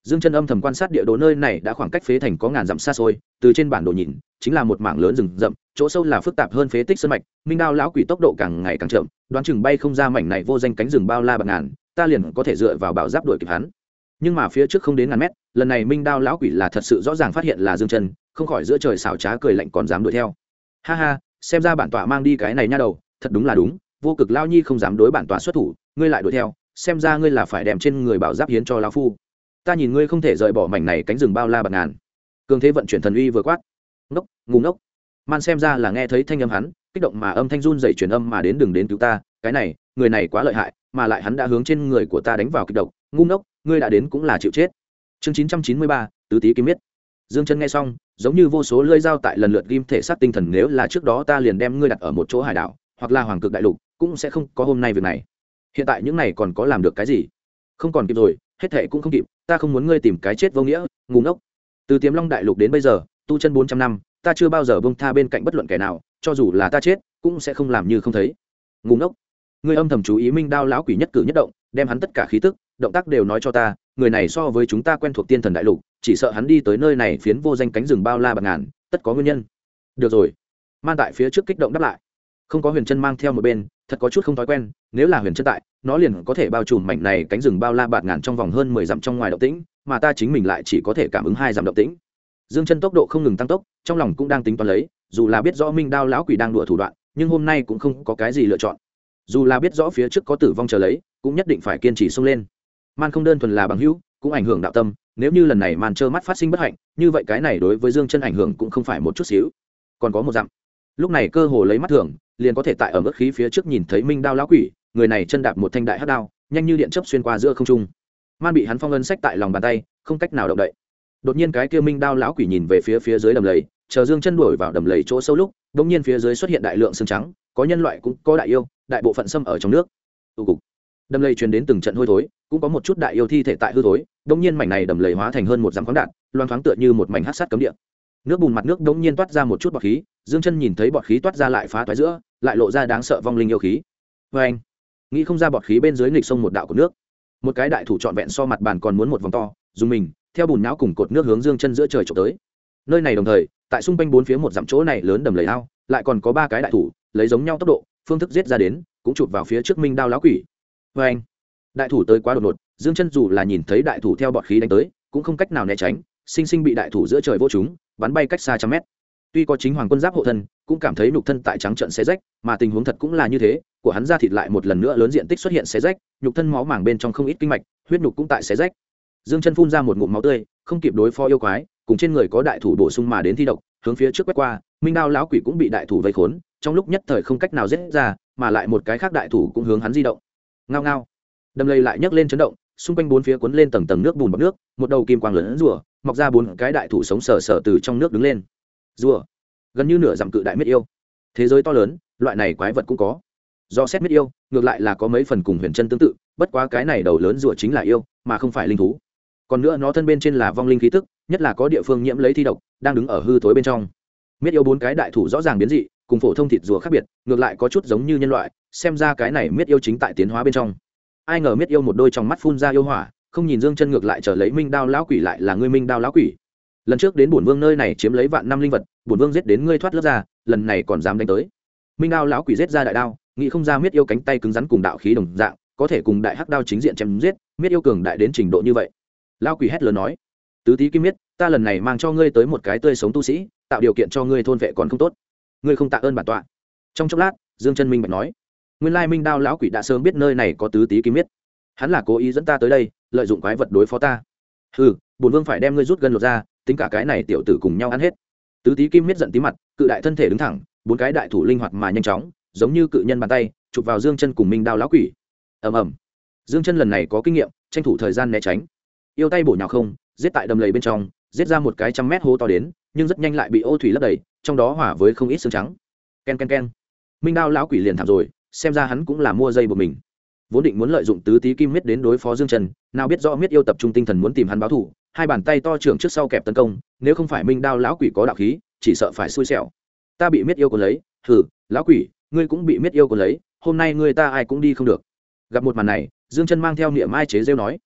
Dương Chân âm thầm quan sát địa đồ nơi này đã khoảng cách phế thành có ngàn dặm xa xôi, từ trên bản đồ nhìn, chính là một mảng lớn rừng rậm, chỗ sâu là phức tạp hơn phế tích sơn mạch, Minh Đao lão quỷ tốc độ càng ngày càng chậm, đoán chừng bay không ra mảnh này vô danh cánh rừng bao la bạc ngàn, ta liền có thể dựa vào bảo giáp đuổi kịp hắn. Nhưng mà phía trước không đến ngàn mét, lần này Minh Đao lão quỷ là thật sự rõ ràng phát hiện là Dương Chân, không khỏi giữa trời xảo trá cười lạnh còn dám đuổi theo. Ha ha, xem ra bản tọa mang đi cái này nha đầu, thật đúng là đúng, vô cực lao nhi không dám đối bản tọa xuất thủ, ngươi lại đuổi theo, xem ra ngươi là phải đem trên người bảo giáp hiến cho lão phu. Ta nhìn ngươi không thể rời bỏ mảnh này cánh rừng bao la bạc ngàn. Cường thế vận chuyển thần uy vừa quát. Ngốc, ngu ngốc. Man xem ra là nghe thấy thanh âm hắn, kích động mà âm thanh run dậy truyền âm mà đến, đừng đến cứu ta, cái này, người này quá lợi hại, mà lại hắn đã hướng trên người của ta đánh vào kịch độc, ngu ngốc, ngươi đã đến cũng là chịu chết. Chương 993, tứ tý kim miết. Dương Chân nghe xong, giống như vô số lưỡi dao tại lần lượt ghim thể xác tinh thần, nếu là trước đó ta liền đem ngươi đặt ở một chỗ hải đảo, hoặc là hoàng cực đại lục, cũng sẽ không có hôm nay việc này. Hiện tại những này còn có làm được cái gì? Không còn kịp rồi, hết thệ cũng không kịp, ta không muốn ngươi tìm cái chết vô nghĩa, ngu ngốc. Từ Tiềm Long đại lục đến bây giờ, tu chân 400 năm, ta chưa bao giờ buông tha bên cạnh bất luận kẻ nào, cho dù là ta chết, cũng sẽ không làm như không thấy. Ngu ngốc. Ngươi âm thầm chú ý Minh Đao lão quỷ nhất cử nhất động, đem hắn tất cả khí tức, động tác đều nói cho ta, người này so với chúng ta quen thuộc tiên thần đại lục, chỉ sợ hắn đi tới nơi này phiến vô danh cánh rừng bao la bạc ngàn, tất có nguyên nhân. Được rồi. Man tại phía trước kích động đáp lại. Không có Huyền Chân mang theo một bên, thật có chút không thói quen, nếu là Huyền Chân tại, nó liền có thể bao trùm mảnh này cánh rừng bao la bạc ngàn trong vòng hơn 10 dặm trong ngoài động tĩnh, mà ta chính mình lại chỉ có thể cảm ứng 2 dặm động tĩnh. Dương Chân tốc độ không ngừng tăng tốc, trong lòng cũng đang tính toán lấy, dù là biết rõ Minh Đao lão quỷ đang đùa thủ đoạn, nhưng hôm nay cũng không có cái gì lựa chọn. Dù là biết rõ phía trước có tử vong chờ lấy, cũng nhất định phải kiên trì xông lên. Man không đơn thuần là bằng hữu, cũng ảnh hưởng đạo tâm, nếu như lần này Man trơ mắt phát sinh bất hạnh, như vậy cái này đối với Dương Chân ảnh hưởng cũng không phải một chút xíu. Còn có một dặm. Lúc này cơ hồ lấy mắt thường, liền có thể tại ở mức khí phía trước nhìn thấy Minh Đao lão quỷ, người này chân đạp một thanh đại hắc đao, nhanh như điện chớp xuyên qua giữa không trung. Man bị hắn phong ấn sách tại lòng bàn tay, không cách nào động đậy. Đột nhiên cái kia Minh Đao lão quỷ nhìn về phía dưới đầm lầy, chờ Dương Chân đuổi vào đầm lầy chỗ sâu lúc, đột nhiên phía dưới xuất hiện đại lượng xương trắng, có nhân loại cũng có đại yêu, đại bộ phận xâm ở trong nước. Cục. Đầm lầy truyền đến từng trận hôi thối, cũng có một chút đại yêu thi thể tại hư thối, đột nhiên mảnh này đầm lầy hóa thành hơn một dặm khoáng đạn, loang thoáng tựa như một mảnh hắc sát cấm địa. Nước bùn mặt nước đột nhiên toát ra một chút bọt khí, Dương Chân nhìn thấy bọt khí toát ra lại phá toái giữa, lại lộ ra đáng sợ vong linh yêu khí. Oeng! Nghĩ không ra bọt khí bên dưới nghịch sông một đạo của nước. Một cái đại thủ trọn vẹn so mặt bàn còn muốn một vòng to, dùng mình, theo bùn não cùng cột nước hướng Dương Chân giữa trời chụp tới. Nơi này đồng thời, tại xung quanh bốn phía một dặm chỗ này lớn đầm lầy ao, lại còn có 3 cái đại thủ, lấy giống nhau tốc độ, phương thức giết ra đến, cũng chụp vào phía trước Minh Đao lão quỷ. Oeng! Đại thủ tới quá đột ngột, Dương Chân dù là nhìn thấy đại thủ theo bọt khí đánh tới, cũng không cách nào né tránh, sinh sinh bị đại thủ giữa trời vô trúng, bắn bay cách xa trăm mét. Tuy có chính hoàng quân giáp hộ thân, cũng cảm thấy nhục thân tại trắng trợn xé rách, mà tình huống thật cũng là như thế, của hắn da thịt lại một lần nữa lớn diện tích xuất hiện xé rách, nhục thân máu màng bên trong không ít kinh mạch, huyết nhục cũng tại xé rách. Dương Chân phun ra một ngụm máu tươi, không kịp đối phó yêu quái, cùng trên người có đại thủ bổ sung mà đến thi độc, hướng phía trước quét qua, Minh Đao lão quỷ cũng bị đại thủ vây khốn, trong lúc nhất thời không cách nào giết ra, mà lại một cái khác đại thủ cũng hướng hắn di động. Ngao ngao. Đầm lầy lại nhấc lên chấn động, xung quanh bốn phía cuốn lên tầng tầng nước bùn bọt nước, một đầu kim quang lớn rùa, mọc ra 4 cái đại thủ sống sờ sờ từ trong nước đứng lên. Rùa, gần như nửa dặm cự đại miết yêu. Thế giới to lớn, loại này quái vật cũng có. Do xét miết yêu, ngược lại là có mấy phần cùng Huyền Chân tương tự, bất quá cái này đầu lớn rùa chính là yêu, mà không phải linh thú. Còn nữa nó thân bên trên là vong linh khí tức, nhất là có địa phương nhiễm lấy thi độc, đang đứng ở hư thối bên trong. Miết yêu 4 cái đại thủ rõ ràng biến dị, cùng phổ thông thịt rùa khác biệt, ngược lại có chút giống như nhân loại, xem ra cái này miết yêu chính tại tiến hóa bên trong. Ai ngờ miết yêu một đôi trong mắt phun ra yêu hỏa, không nhìn Dương Chân ngược lại trở lấy Minh Đao lão quỷ lại là ngươi Minh Đao lão quỷ. Lần trước đến bổn vương nơi này chiếm lấy vạn năm linh vật, bổn vương giết đến ngươi thoát lớp ra, lần này còn dám đánh tới. Minh Đao lão quỷ giết ra đại đao, nghĩ không ra miết yêu cánh tay cứng rắn cùng đạo khí đồng dạng, có thể cùng đại hắc đao chính diện chém giết, miết yêu cường đại đến trình độ như vậy. Lão quỷ hét lớn nói: "Tứ tý kim miết, ta lần này mang cho ngươi tới một cái tươi sống tu sĩ, tạo điều kiện cho ngươi thôn vệ còn không tốt. Ngươi không tạ ơn bản tọa." Trong chốc lát, Dương Chân minh bạch nói: "Nguyên lai Minh Đao lão quỷ đã sớm biết nơi này có tứ tý kim miết. Hắn là cố ý dẫn ta tới đây, lợi dụng quái vật đối phó ta. Hừ, bổn vương phải đem ngươi rút gân lột ra, tính cả cái này tiểu tử cùng nhau ăn hết." Tứ tý kim miết giận tí mặt, cự đại thân thể đứng thẳng, 4 cái đại thủ linh hoạt mà nhanh chóng, giống như cự nhân bàn tay, chụp vào Dương Chân cùng Minh Đao lão quỷ. Ầm ầm. Dương Chân lần này có kinh nghiệm, tranh thủ thời gian né tránh. Yêu tay bổ nhào không, giết tại đầm lầy bên trong, giết ra một cái trăm mét hố to đến, nhưng rất nhanh lại bị ô thủy lấp đầy, trong đó hỏa với không ít xương trắng. Ken ken ken. Minh Đao lão quỷ liền thảm rồi, xem ra hắn cũng là mua dây của mình. Vốn định muốn lợi dụng tứ tý kim miết đến đối phó Dương Chân, nào biết rõ miết yêu tập trung tinh thần muốn tìm hắn báo thù, hai bàn tay to trưởng trước sau kẹp tấn công, nếu không phải Minh Đao lão quỷ có đạo khí, chỉ sợ phải xui xẻo. Ta bị miết yêu cuốn lấy, hừ, lão quỷ, ngươi cũng bị miết yêu cuốn lấy, hôm nay ngươi ta ai cũng đi không được. Gặp một màn này, Dương Chân mang theo niệm ai chế giễu nói: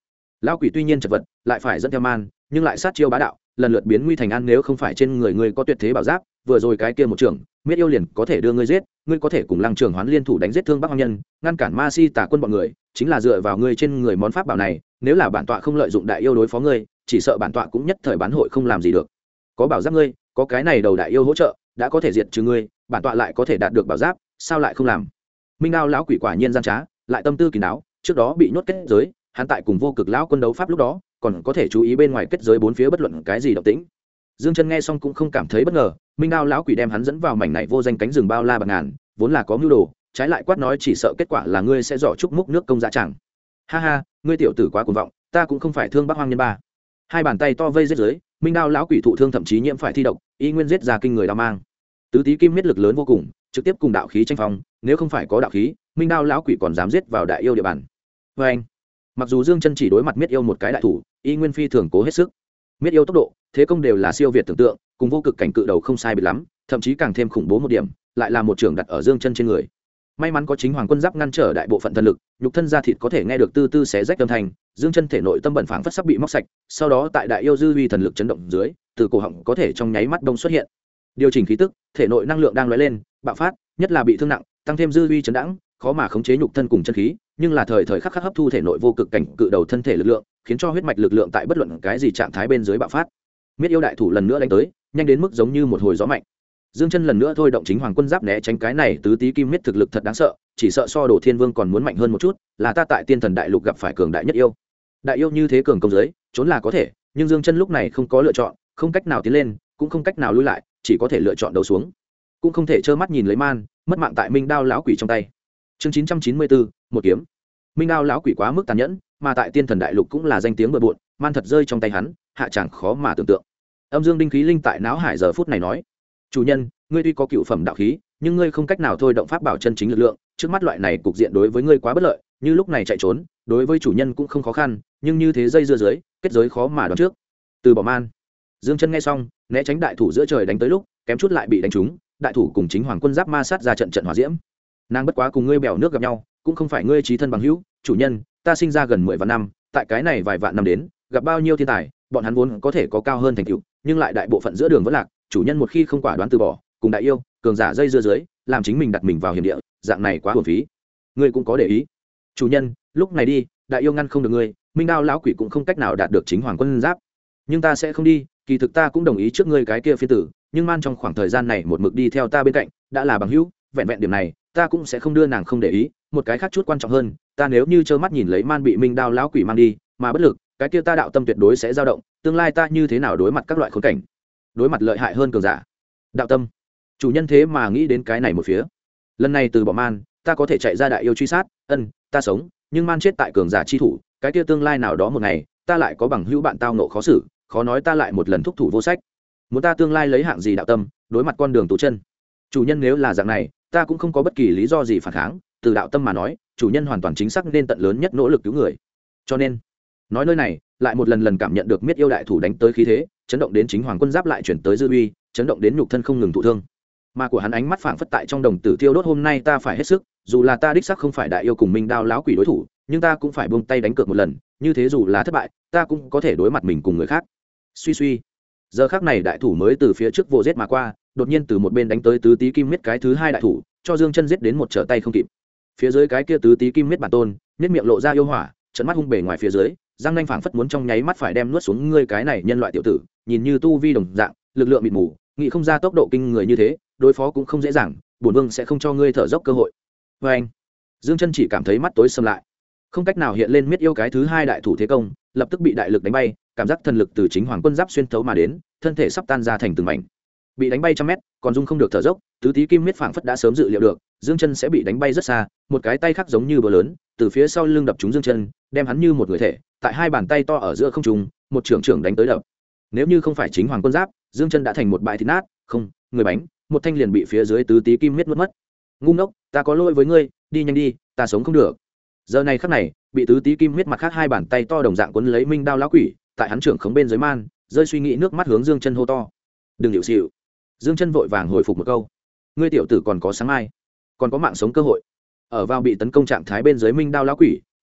lão quỷ tuy nhiên chật vật lại phải dẫn theo man nhưng lại sát chiêu bá đạo, lần lượt biến nguy thành an. Nếu không phải trên người ngươi có tuyệt thế bảo giáp, vừa rồi cái kia một trường miết yêu liền có thể đưa ngươi giết. Ngươi có thể cùng Lăng Trường Hoán liên thủ đánh giết Thương Bắc Hoang Nhân, ngăn cản ma si tà quân bọn người, chính là dựa vào ngươi trên người món pháp bảo này. Nếu là bản tọa không lợi dụng đại yêu đối phó ngươi, chỉ sợ bản tọa cũng nhất thời bán hội không làm gì được. Có bảo giáp ngươi, có cái này đầu đại yêu hỗ trợ, đã có thể diệt trừ ngươi, bản tọa lại có thể đạt được bảo giáp, sao lại không làm? Minh Đao lão quỷ quả nhiên gian trá, lại tâm tư kín đáo, trước đó bị nhốt kết giới, hắn tại cùng vô cực lão quân đấu pháp lúc đó, còn có thể chú ý bên ngoài kết giới bốn phía bất luận cái gì động tĩnh. Dương Chân nghe xong cũng không cảm thấy bất ngờ, Minh Đao lão quỷ đem hắn dẫn vào mảnh này vô danh cánh rừng bao la bạc ngàn, vốn là có mưu đồ, trái lại quát nói chỉ sợ kết quả là ngươi sẽ giỏ chúc múc nước công dạ chẳng. Ha ha, ngươi tiểu tử quá cuồng vọng, ta cũng không phải Thương Bắc Hoang Nhân ba. Hai bàn tay to vây giết dưới, Minh Đao lão quỷ thụ thương thậm chí nhiễm phải thi độc, y nguyên giết ra kinh người đao mang. Tứ tí kim miết lực lớn vô cùng, trực tiếp cùng đạo khí tranh phong, nếu không phải có đạo khí, Minh Đao lão quỷ còn dám giết vào đại yêu địa bàn. Và anh, mặc dù Dương Chân chỉ đối mặt miết yêu một cái đại thủ, y nguyên phi thường cố hết sức. Miết yêu tốc độ, thế công đều là siêu việt tưởng tượng, cùng vô cực cảnh cự đầu không sai biệt lắm, thậm chí càng thêm khủng bố một điểm, lại là một trường đặt ở Dương Chân trên người. May mắn có chính hoàng quân giáp ngăn trở đại bộ phận thần lực, nhục thân da thịt có thể nghe được tư tư xé rách âm thanh. Dương Chân thể nội tâm bẩn phảng phất sắp bị móc sạch, sau đó tại đại yêu dư uy thần lực chấn động dưới, từ cổ họng có thể trong nháy mắt đông xuất hiện. Điều chỉnh khí tức, thể nội năng lượng đang lóe lên, bạo phát, nhất là bị thương nặng, tăng thêm dư uy chấn đãng, khó mà khống chế nhục thân cùng chân khí, nhưng là thời thời khắc khắc hấp thu thể nội vô cực cảnh cự đầu thân thể lực lượng, khiến cho huyết mạch lực lượng tại bất luận cái gì trạng thái bên dưới bạo phát. Miết yêu đại thủ lần nữa đánh tới, nhanh đến mức giống như một hồi gió mạnh. Dương Chân lần nữa thôi động chính hoàng quân giáp né tránh cái này tứ tí kim miết thực lực thật đáng sợ, chỉ sợ so Đồ Thiên Vương còn muốn mạnh hơn một chút, là ta tại Tiên Thần đại lục gặp phải cường đại nhất yêu. Đại yêu như thế cường công dưới, trốn là có thể, nhưng Dương Chân lúc này không có lựa chọn, không cách nào tiến lên, cũng không cách nào lùi lại, chỉ có thể lựa chọn đầu xuống. Cũng không thể trơ mắt nhìn lấy man, mất mạng tại Minh Đao lão quỷ trong tay. Chương 994, một kiếm. Minh Đao lão quỷ quá mức tàn nhẫn, mà tại Tiên Thần đại lục cũng là danh tiếng bừa bộn, man thật rơi trong tay hắn, hạ chẳng khó mà tưởng tượng. Âm Dương đinh khí linh tại não hải giờ phút này nói: "Chủ nhân, ngươi tuy có cựu phẩm đạo khí, nhưng ngươi không cách nào thôi động pháp bảo chân chính lực lượng, trước mắt loại này cục diện đối với ngươi quá bất lợi, như lúc này chạy trốn, đối với chủ nhân cũng không khó khăn, nhưng như thế dây dưa dưới, kết giới khó mà đoán trước." Từ bỏ man. Dương Chân nghe xong, né tránh đại thủ giữa trời đánh tới lúc, kém chút lại bị đánh trúng, đại thủ cùng chính hoàng quân giáp ma sát ra trận trận hỏa diễm. Nàng bất quá cùng ngươi bèo nước gặp nhau, cũng không phải ngươi chí thân bằng hữu, chủ nhân, ta sinh ra gần 10 vạn năm, tại cái này vài vạn năm đến, gặp bao nhiêu thiên tài, bọn hắn vốn có thể có cao hơn thành tựu, nhưng lại đại bộ phận giữa đường vẫn lạc, chủ nhân một khi không quả đoán từ bỏ, cùng đại yêu cường giả dây dưa dưới, làm chính mình đặt mình vào hiểm địa, dạng này quá uổng phí. Ngươi cũng có để ý, chủ nhân, lúc này đi, đại yêu ngăn không được ngươi, Minh Đao lão quỷ cũng không cách nào đạt được chính hoàng quân giáp, nhưng ta sẽ không đi, kỳ thực ta cũng đồng ý trước ngươi cái kia phiên tử, nhưng man trong khoảng thời gian này một mực đi theo ta bên cạnh, đã là bằng hữu, vẹn vẹn điểm này, ta cũng sẽ không đưa nàng không để ý. Một cái khác chút quan trọng hơn, ta nếu như trơ mắt nhìn lấy man bị Minh Đao lão quỷ mang đi, mà bất lực, cái kia ta đạo tâm tuyệt đối sẽ dao động, tương lai ta như thế nào đối mặt các loại khốn cảnh, đối mặt lợi hại hơn cường giả. Đạo tâm, chủ nhân thế mà nghĩ đến cái này một phía. Lần này từ bỏ man, ta có thể chạy ra đại yêu truy sát, ta sống, nhưng man chết tại cường giả chi thủ, cái kia tương lai nào đó một ngày, ta lại có bằng hữu bạn tao nộ khó xử, khó nói ta lại một lần thúc thủ vô sách. Muốn ta tương lai lấy hạng gì đạo tâm, đối mặt con đường tù chân. Chủ nhân nếu là dạng này, ta cũng không có bất kỳ lý do gì phản kháng, từ đạo tâm mà nói, chủ nhân hoàn toàn chính xác nên tận lớn nhất nỗ lực cứu người. Cho nên, nói nơi này, lại một lần lần cảm nhận được miết yêu đại thủ đánh tới khí thế, chấn động đến chính hoàng quân giáp lại chuyển tới dư uy, chấn động đến nhục thân không ngừng thụ thương. Mà của hắn ánh mắt phảng phất tại trong đồng tử thiêu đốt, hôm nay ta phải hết sức, dù là ta đích xác không phải đại yêu cùng Minh Đao lão quỷ đối thủ, nhưng ta cũng phải buông tay đánh cược một lần, như thế dù là thất bại, ta cũng có thể đối mặt mình cùng người khác. Suy suy. Giờ khắc này đại thủ mới từ phía trước vô giết mà qua, đột nhiên từ một bên đánh tới tứ tí kim miết cái thứ hai đại thủ, cho Dương Chân giết đến một trở tay không kịp. Phía dưới cái kia tứ tí kim miết bản tôn, miết miệng lộ ra yêu hỏa, trợn mắt hung bề ngoài phía dưới, răng nanh phảng phất muốn trong nháy mắt phải đem nuốt xuống ngươi cái này nhân loại tiểu tử, nhìn như tu vi đồng dạng, lực lượng mịt mù, nghĩ không ra tốc độ kinh người như thế, đối phó cũng không dễ dàng, bổn vương sẽ không cho ngươi thở dốc cơ hội. Và anh, Dương Chân chỉ cảm thấy mắt tối sầm lại, không cách nào hiện lên miết yêu cái thứ hai đại thủ thế công, lập tức bị đại lực đánh bay, cảm giác thần lực từ chính hoàng quân giáp xuyên thấu mà đến, thân thể sắp tan ra thành từng mảnh, bị đánh bay trăm mét, còn dung không được thở dốc. Tứ tí kim miết phảng phất đã sớm dự liệu được Dương Chân sẽ bị đánh bay rất xa, một cái tay khác giống như bờ lớn từ phía sau lưng đập trúng Dương Chân, đem hắn như một người thể tại hai bàn tay to ở giữa không trung, một trưởng trưởng đánh tới đập. Nếu như không phải chính hoàng quân giáp, Dương Chân đã thành một bãi thịt nát, không, người bánh, một thanh liền bị phía dưới tứ tí kim miết nuốt mất. Ngu ngốc, ta có lỗi với ngươi, đi nhanh đi, ta sống không được. Giờ này khắc này, bị tứ tí kim miết mặt khác hai bàn tay to đồng dạng cuốn lấy Minh Đao lão quỷ, tại hắn trưởng khống bên dưới man, rơi suy nghĩ nước mắt hướng Dương Chân hô to. Đừng hiểu xỉu. Dương Chân vội vàng hồi phục một câu, ngươi tiểu tử còn có sáng mai, còn có mạng sống cơ hội. Ở vào bị tấn công trạng thái bên dưới Minh Đao lão quỷ,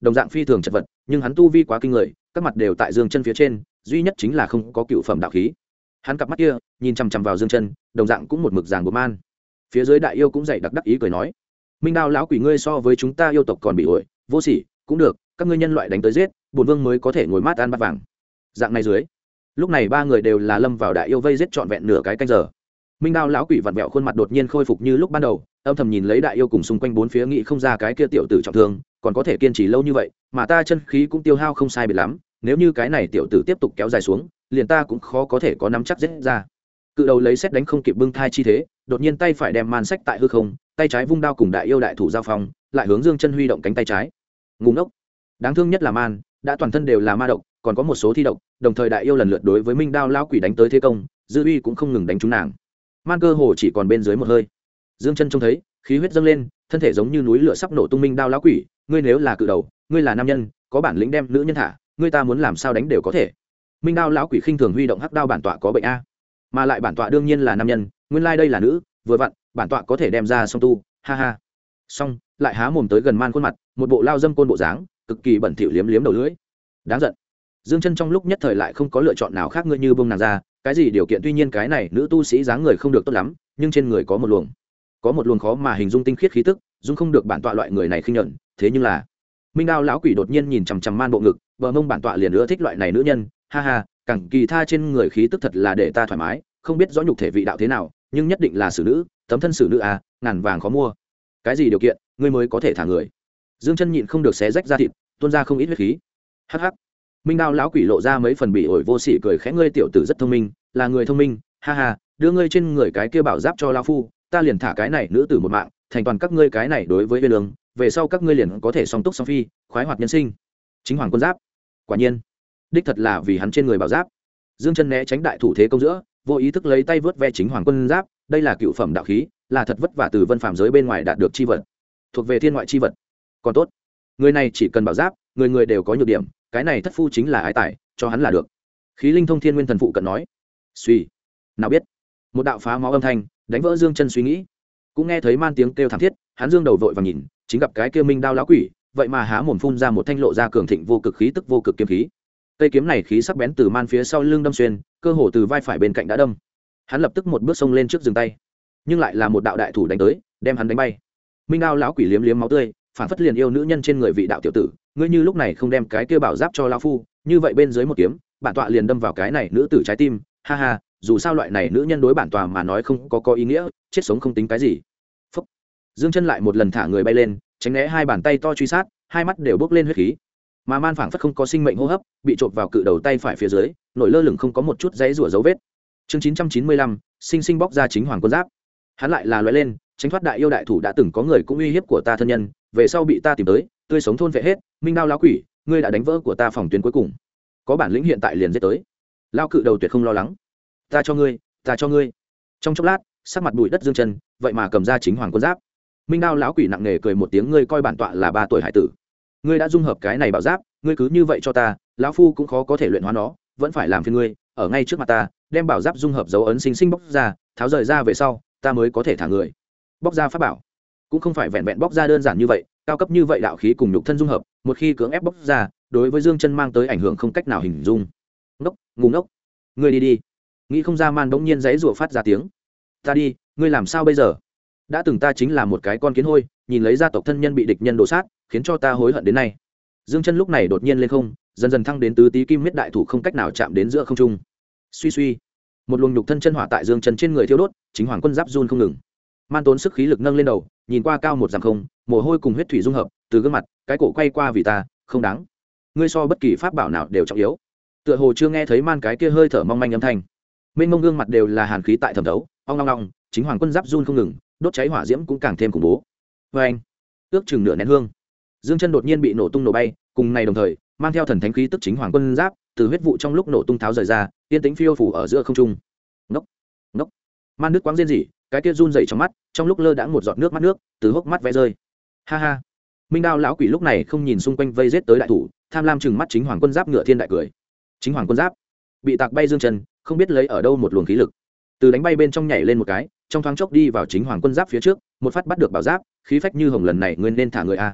đồng dạng phi thường chật vật, nhưng hắn tu vi quá kinh người, các mặt đều tại Dương Chân phía trên, duy nhất chính là không có cựu phẩm đạo khí. Hắn cặp mắt kia nhìn chằm chằm vào Dương Chân, đồng dạng cũng một mực ràng buộc man. Phía dưới đại yêu cũng dậy đặc đắc ý cười nói: Minh Đao lão quỷ, ngươi so với chúng ta yêu tộc còn bị ổi, vô sỉ, cũng được, các ngươi nhân loại đánh tới giết, bổn vương mới có thể ngồi mát ăn bát vàng. Dạng này dưới, lúc này ba người đều là lâm vào đại yêu vây giết trọn vẹn nửa cái canh giờ. Minh Đao lão quỷ vặn vẹo khuôn mặt đột nhiên khôi phục như lúc ban đầu, âm thầm nhìn lấy đại yêu cùng xung quanh bốn phía, nghĩ không ra cái kia tiểu tử trọng thương còn có thể kiên trì lâu như vậy, mà ta chân khí cũng tiêu hao không sai biệt lắm, nếu như cái này tiểu tử tiếp tục kéo dài xuống, liền ta cũng khó có thể có nắm chắc giết ra. Cự đầu lấy xét đánh không kịp bưng thai chi thế, đột nhiên tay phải đem man sách tại hư không, tay trái vung đao cùng đại yêu đại thủ giao phong, lại hướng Dương Chân huy động cánh tay trái. Ngu ngốc, đáng thương nhất là man, đã toàn thân đều là ma độc, còn có một số thi độc, đồng thời đại yêu lần lượt đối với Minh Đao lão quỷ đánh tới thế công, dư uy cũng không ngừng đánh trúng nàng. Man cơ hồ chỉ còn bên dưới một hơi. Dương Chân trông thấy, khí huyết dâng lên, thân thể giống như núi lửa sắp nổ tung. Minh Đao lão quỷ, ngươi nếu là cự đầu, ngươi là nam nhân, có bản lĩnh đem nữ nhân thả, ngươi ta muốn làm sao đánh đều có thể. Minh Đao lão quỷ khinh thường huy động hắc đao, bản tọa có bệnh a, mà lại bản tọa đương nhiên là nam nhân, nguyên lai đây là nữ, vừa vặn bản tọa có thể đem ra song tu, ha ha. Xong lại há mồm tới gần man khuôn mặt, một bộ lao dâm côn bộ dáng, cực kỳ bẩn thỉu, liếm liếm đầu lưỡi, đáng giận. Dương Chân trong lúc nhất thời lại không có lựa chọn nào khác, ngươi như buông nàng ra, cái gì điều kiện, tuy nhiên cái này nữ tu sĩ dáng người không được tốt lắm, nhưng trên người có một luồng khó mà hình dung tinh khiết khí tức, dung không được bản tọa loại người này khinh nhẫn. Thế nhưng là Minh Đao lão quỷ đột nhiên nhìn chằm chằm man bộ ngực, bờ mông, bản tọa liền ưa thích loại này nữ nhân, ha ha, càng kỳ tha trên người khí tức thật là để ta thoải mái, không biết rõ nhục thể vị đạo thế nào, nhưng nhất định là xử nữ, tấm thân xử nữ à, ngàn vàng khó mua. Cái gì điều kiện ngươi mới có thể thả người? Dương Chân nhịn không được xé rách da thịt, tuôn ra không ít huyết khí. Hắc hắc. Minh Đao lão quỷ lộ ra mấy phần bị ổi vô sỉ cười khẽ, ngươi tiểu tử rất thông minh, là người thông minh, ha ha, đưa ngươi trên người cái kia bảo giáp cho lão phu, ta liền thả cái này nữ tử một mạng, thành toàn các ngươi cái này đối với Uyên Lương, về sau các ngươi liền có thể song túc song phi, khoái hoạt nhân sinh. Chính Hoàng quân giáp, quả nhiên, đích thật là vì hắn trên người bảo giáp. Dương Chân né tránh đại thủ thế công giữa, vô ý thức lấy tay vớt ve chính Hoàng quân giáp, đây là cựu phẩm đạo khí, là thật vất vả từ vân phàm giới bên ngoài đạt được chi vật, thuộc về thiên ngoại chi vật. Còn tốt, người này chỉ cần bảo giáp, người người đều có nhược điểm, cái này thất phu chính là ái tài, cho hắn là được. Khí linh thông thiên nguyên thần phụ cận nói. Suy, nào biết, một đạo phá máu âm thanh đánh vỡ Dương Chân suy nghĩ. Cũng nghe thấy man tiếng kêu thảm thiết, hắn dương đầu vội vàng nhìn, chính gặp cái kia Minh Đao lão quỷ, vậy mà há mồm phun ra một thanh lộ ra cường thịnh vô cực khí tức, vô cực kiếm khí. Cây kiếm này khí sắc bén từ man phía sau lưng đâm xuyên, cơ hồ từ vai phải bên cạnh đã đâm. Hắn lập tức một bước xông lên trước dừng tay, nhưng lại là một đạo đại thủ đánh tới, đem hắn đánh bay. Minh Đao lão quỷ liếm liếm máu tươi, phản phất liền yêu nữ nhân trên người vị đạo tiểu tử, ngươi như lúc này không đem cái kia bảo giáp cho lão phu, như vậy bên dưới một kiếm, bản tọa liền đâm vào cái này nữ tử trái tim, ha ha, dù sao loại này nữ nhân đối bản tọa mà nói không có ý nghĩa, chết sống không tính cái gì. Phúc. Dương Chân lại một lần thả người bay lên, tránh né hai bàn tay to truy sát, hai mắt đều bốc lên huyết khí. Mà man phảng phất không có sinh mệnh hô hấp, bị chộp vào cự đầu tay phải phía dưới, nổi lơ lửng không có một chút giấy rủa dấu vết. Chương 995, sinh sinh bóc ra chính Hoàng quân giáp. Hắn lại là lóe lên, tránh thoát đại yêu đại thủ, đã từng có người cũng uy hiếp của ta thân nhân, về sau bị ta tìm tới, tươi sống thôn vệ hết. Minh Đao lão quỷ, ngươi đã đánh vỡ của ta phòng tuyến cuối cùng, có bản lĩnh hiện tại liền giết tới. Lao cự đầu tuyệt không lo lắng, ta cho ngươi, ta cho ngươi. Trong chốc lát, sắc mặt bụi đất Dương Chân, vậy mà cầm ra chính Hoàng quân giáp. Minh Đao lão quỷ nặng nề cười một tiếng, ngươi coi bản tọa là 3 tuổi hải tử, ngươi đã dung hợp cái này bảo giáp, ngươi cứ như vậy cho ta, lão phu cũng khó có thể luyện hóa nó, vẫn phải làm phiền ngươi ở ngay trước mặt ta đem bảo giáp dung hợp dấu ấn sinh sinh bóc ra, tháo rời ra về sau ta mới có thể thả người. Bóc ra pháp bảo cũng không phải vẹn vẹn bóc ra đơn giản như vậy, cao cấp như vậy đạo khí cùng nhục thân dung hợp, một khi cưỡng ép bóc ra, đối với Dương Chân mang tới ảnh hưởng không cách nào hình dung. Ngốc, ngu ngốc, ngươi đi đi. Nghĩ không ra man bỗng nhiên giãy giụa phát ra tiếng. Ta đi, ngươi làm sao bây giờ? Đã từng ta chính là một cái con kiến hôi, nhìn lấy gia tộc thân nhân bị địch nhân đổ sát, khiến cho ta hối hận đến nay. Dương Chân lúc này đột nhiên lên không, dần dần thăng đến tứ tí kim huyết đại thủ, không cách nào chạm đến giữa không trung. Suy suy, một luồng nhục thân chân hỏa tại Dương Chân trên người thiêu đốt, chính Hoàng quân giáp run không ngừng. Man tốn sức khí lực nâng lên đầu, nhìn qua cao một dặm không, mồ hôi cùng huyết thủy dung hợp, từ gương mặt, cái cổ quay qua, vì ta, không đáng. Ngươi so bất kỳ pháp bảo nào đều trọng yếu. Tựa hồ chưa nghe thấy man cái kia hơi thở mong manh âm thanh. Mênh mông gương mặt đều là hàn khí tại thẩm thấu, ong ong ong, chính Hoàng quân giáp run không ngừng, đốt cháy hỏa diễm cũng càng thêm khủng bố. Oeng, ước chừng nửa nén hương, Dương Chân đột nhiên bị nổ tung nổ bay, cùng này đồng thời, mang theo thần thánh khí tức chính Hoàng quân giáp, từ huyết vụ trong lúc nổ tung tháo rời ra, tiên tĩnh phiêu phủ ở giữa không trung. Ngốc, ngốc. Man nước quáng rên rỉ, cái kia run rẩy trong mắt, trong lúc lơ đãng một giọt nước mắt nước từ hốc mắt vẽ rơi. Ha ha. Minh Đao lão quỷ lúc này không nhìn xung quanh vây giết tới đại thủ, tham lam chừng mắt chính Hoàng quân giáp, ngựa thiên đại cười. Chính Hoàng quân giáp bị tạc bay Dương Chân, không biết lấy ở đâu một luồng khí lực, từ đánh bay bên trong nhảy lên một cái, trong thoáng chốc đi vào chính Hoàng quân giáp phía trước, một phát bắt được bảo giáp, khí phách như hồng, lần này nguyên nên thả người a.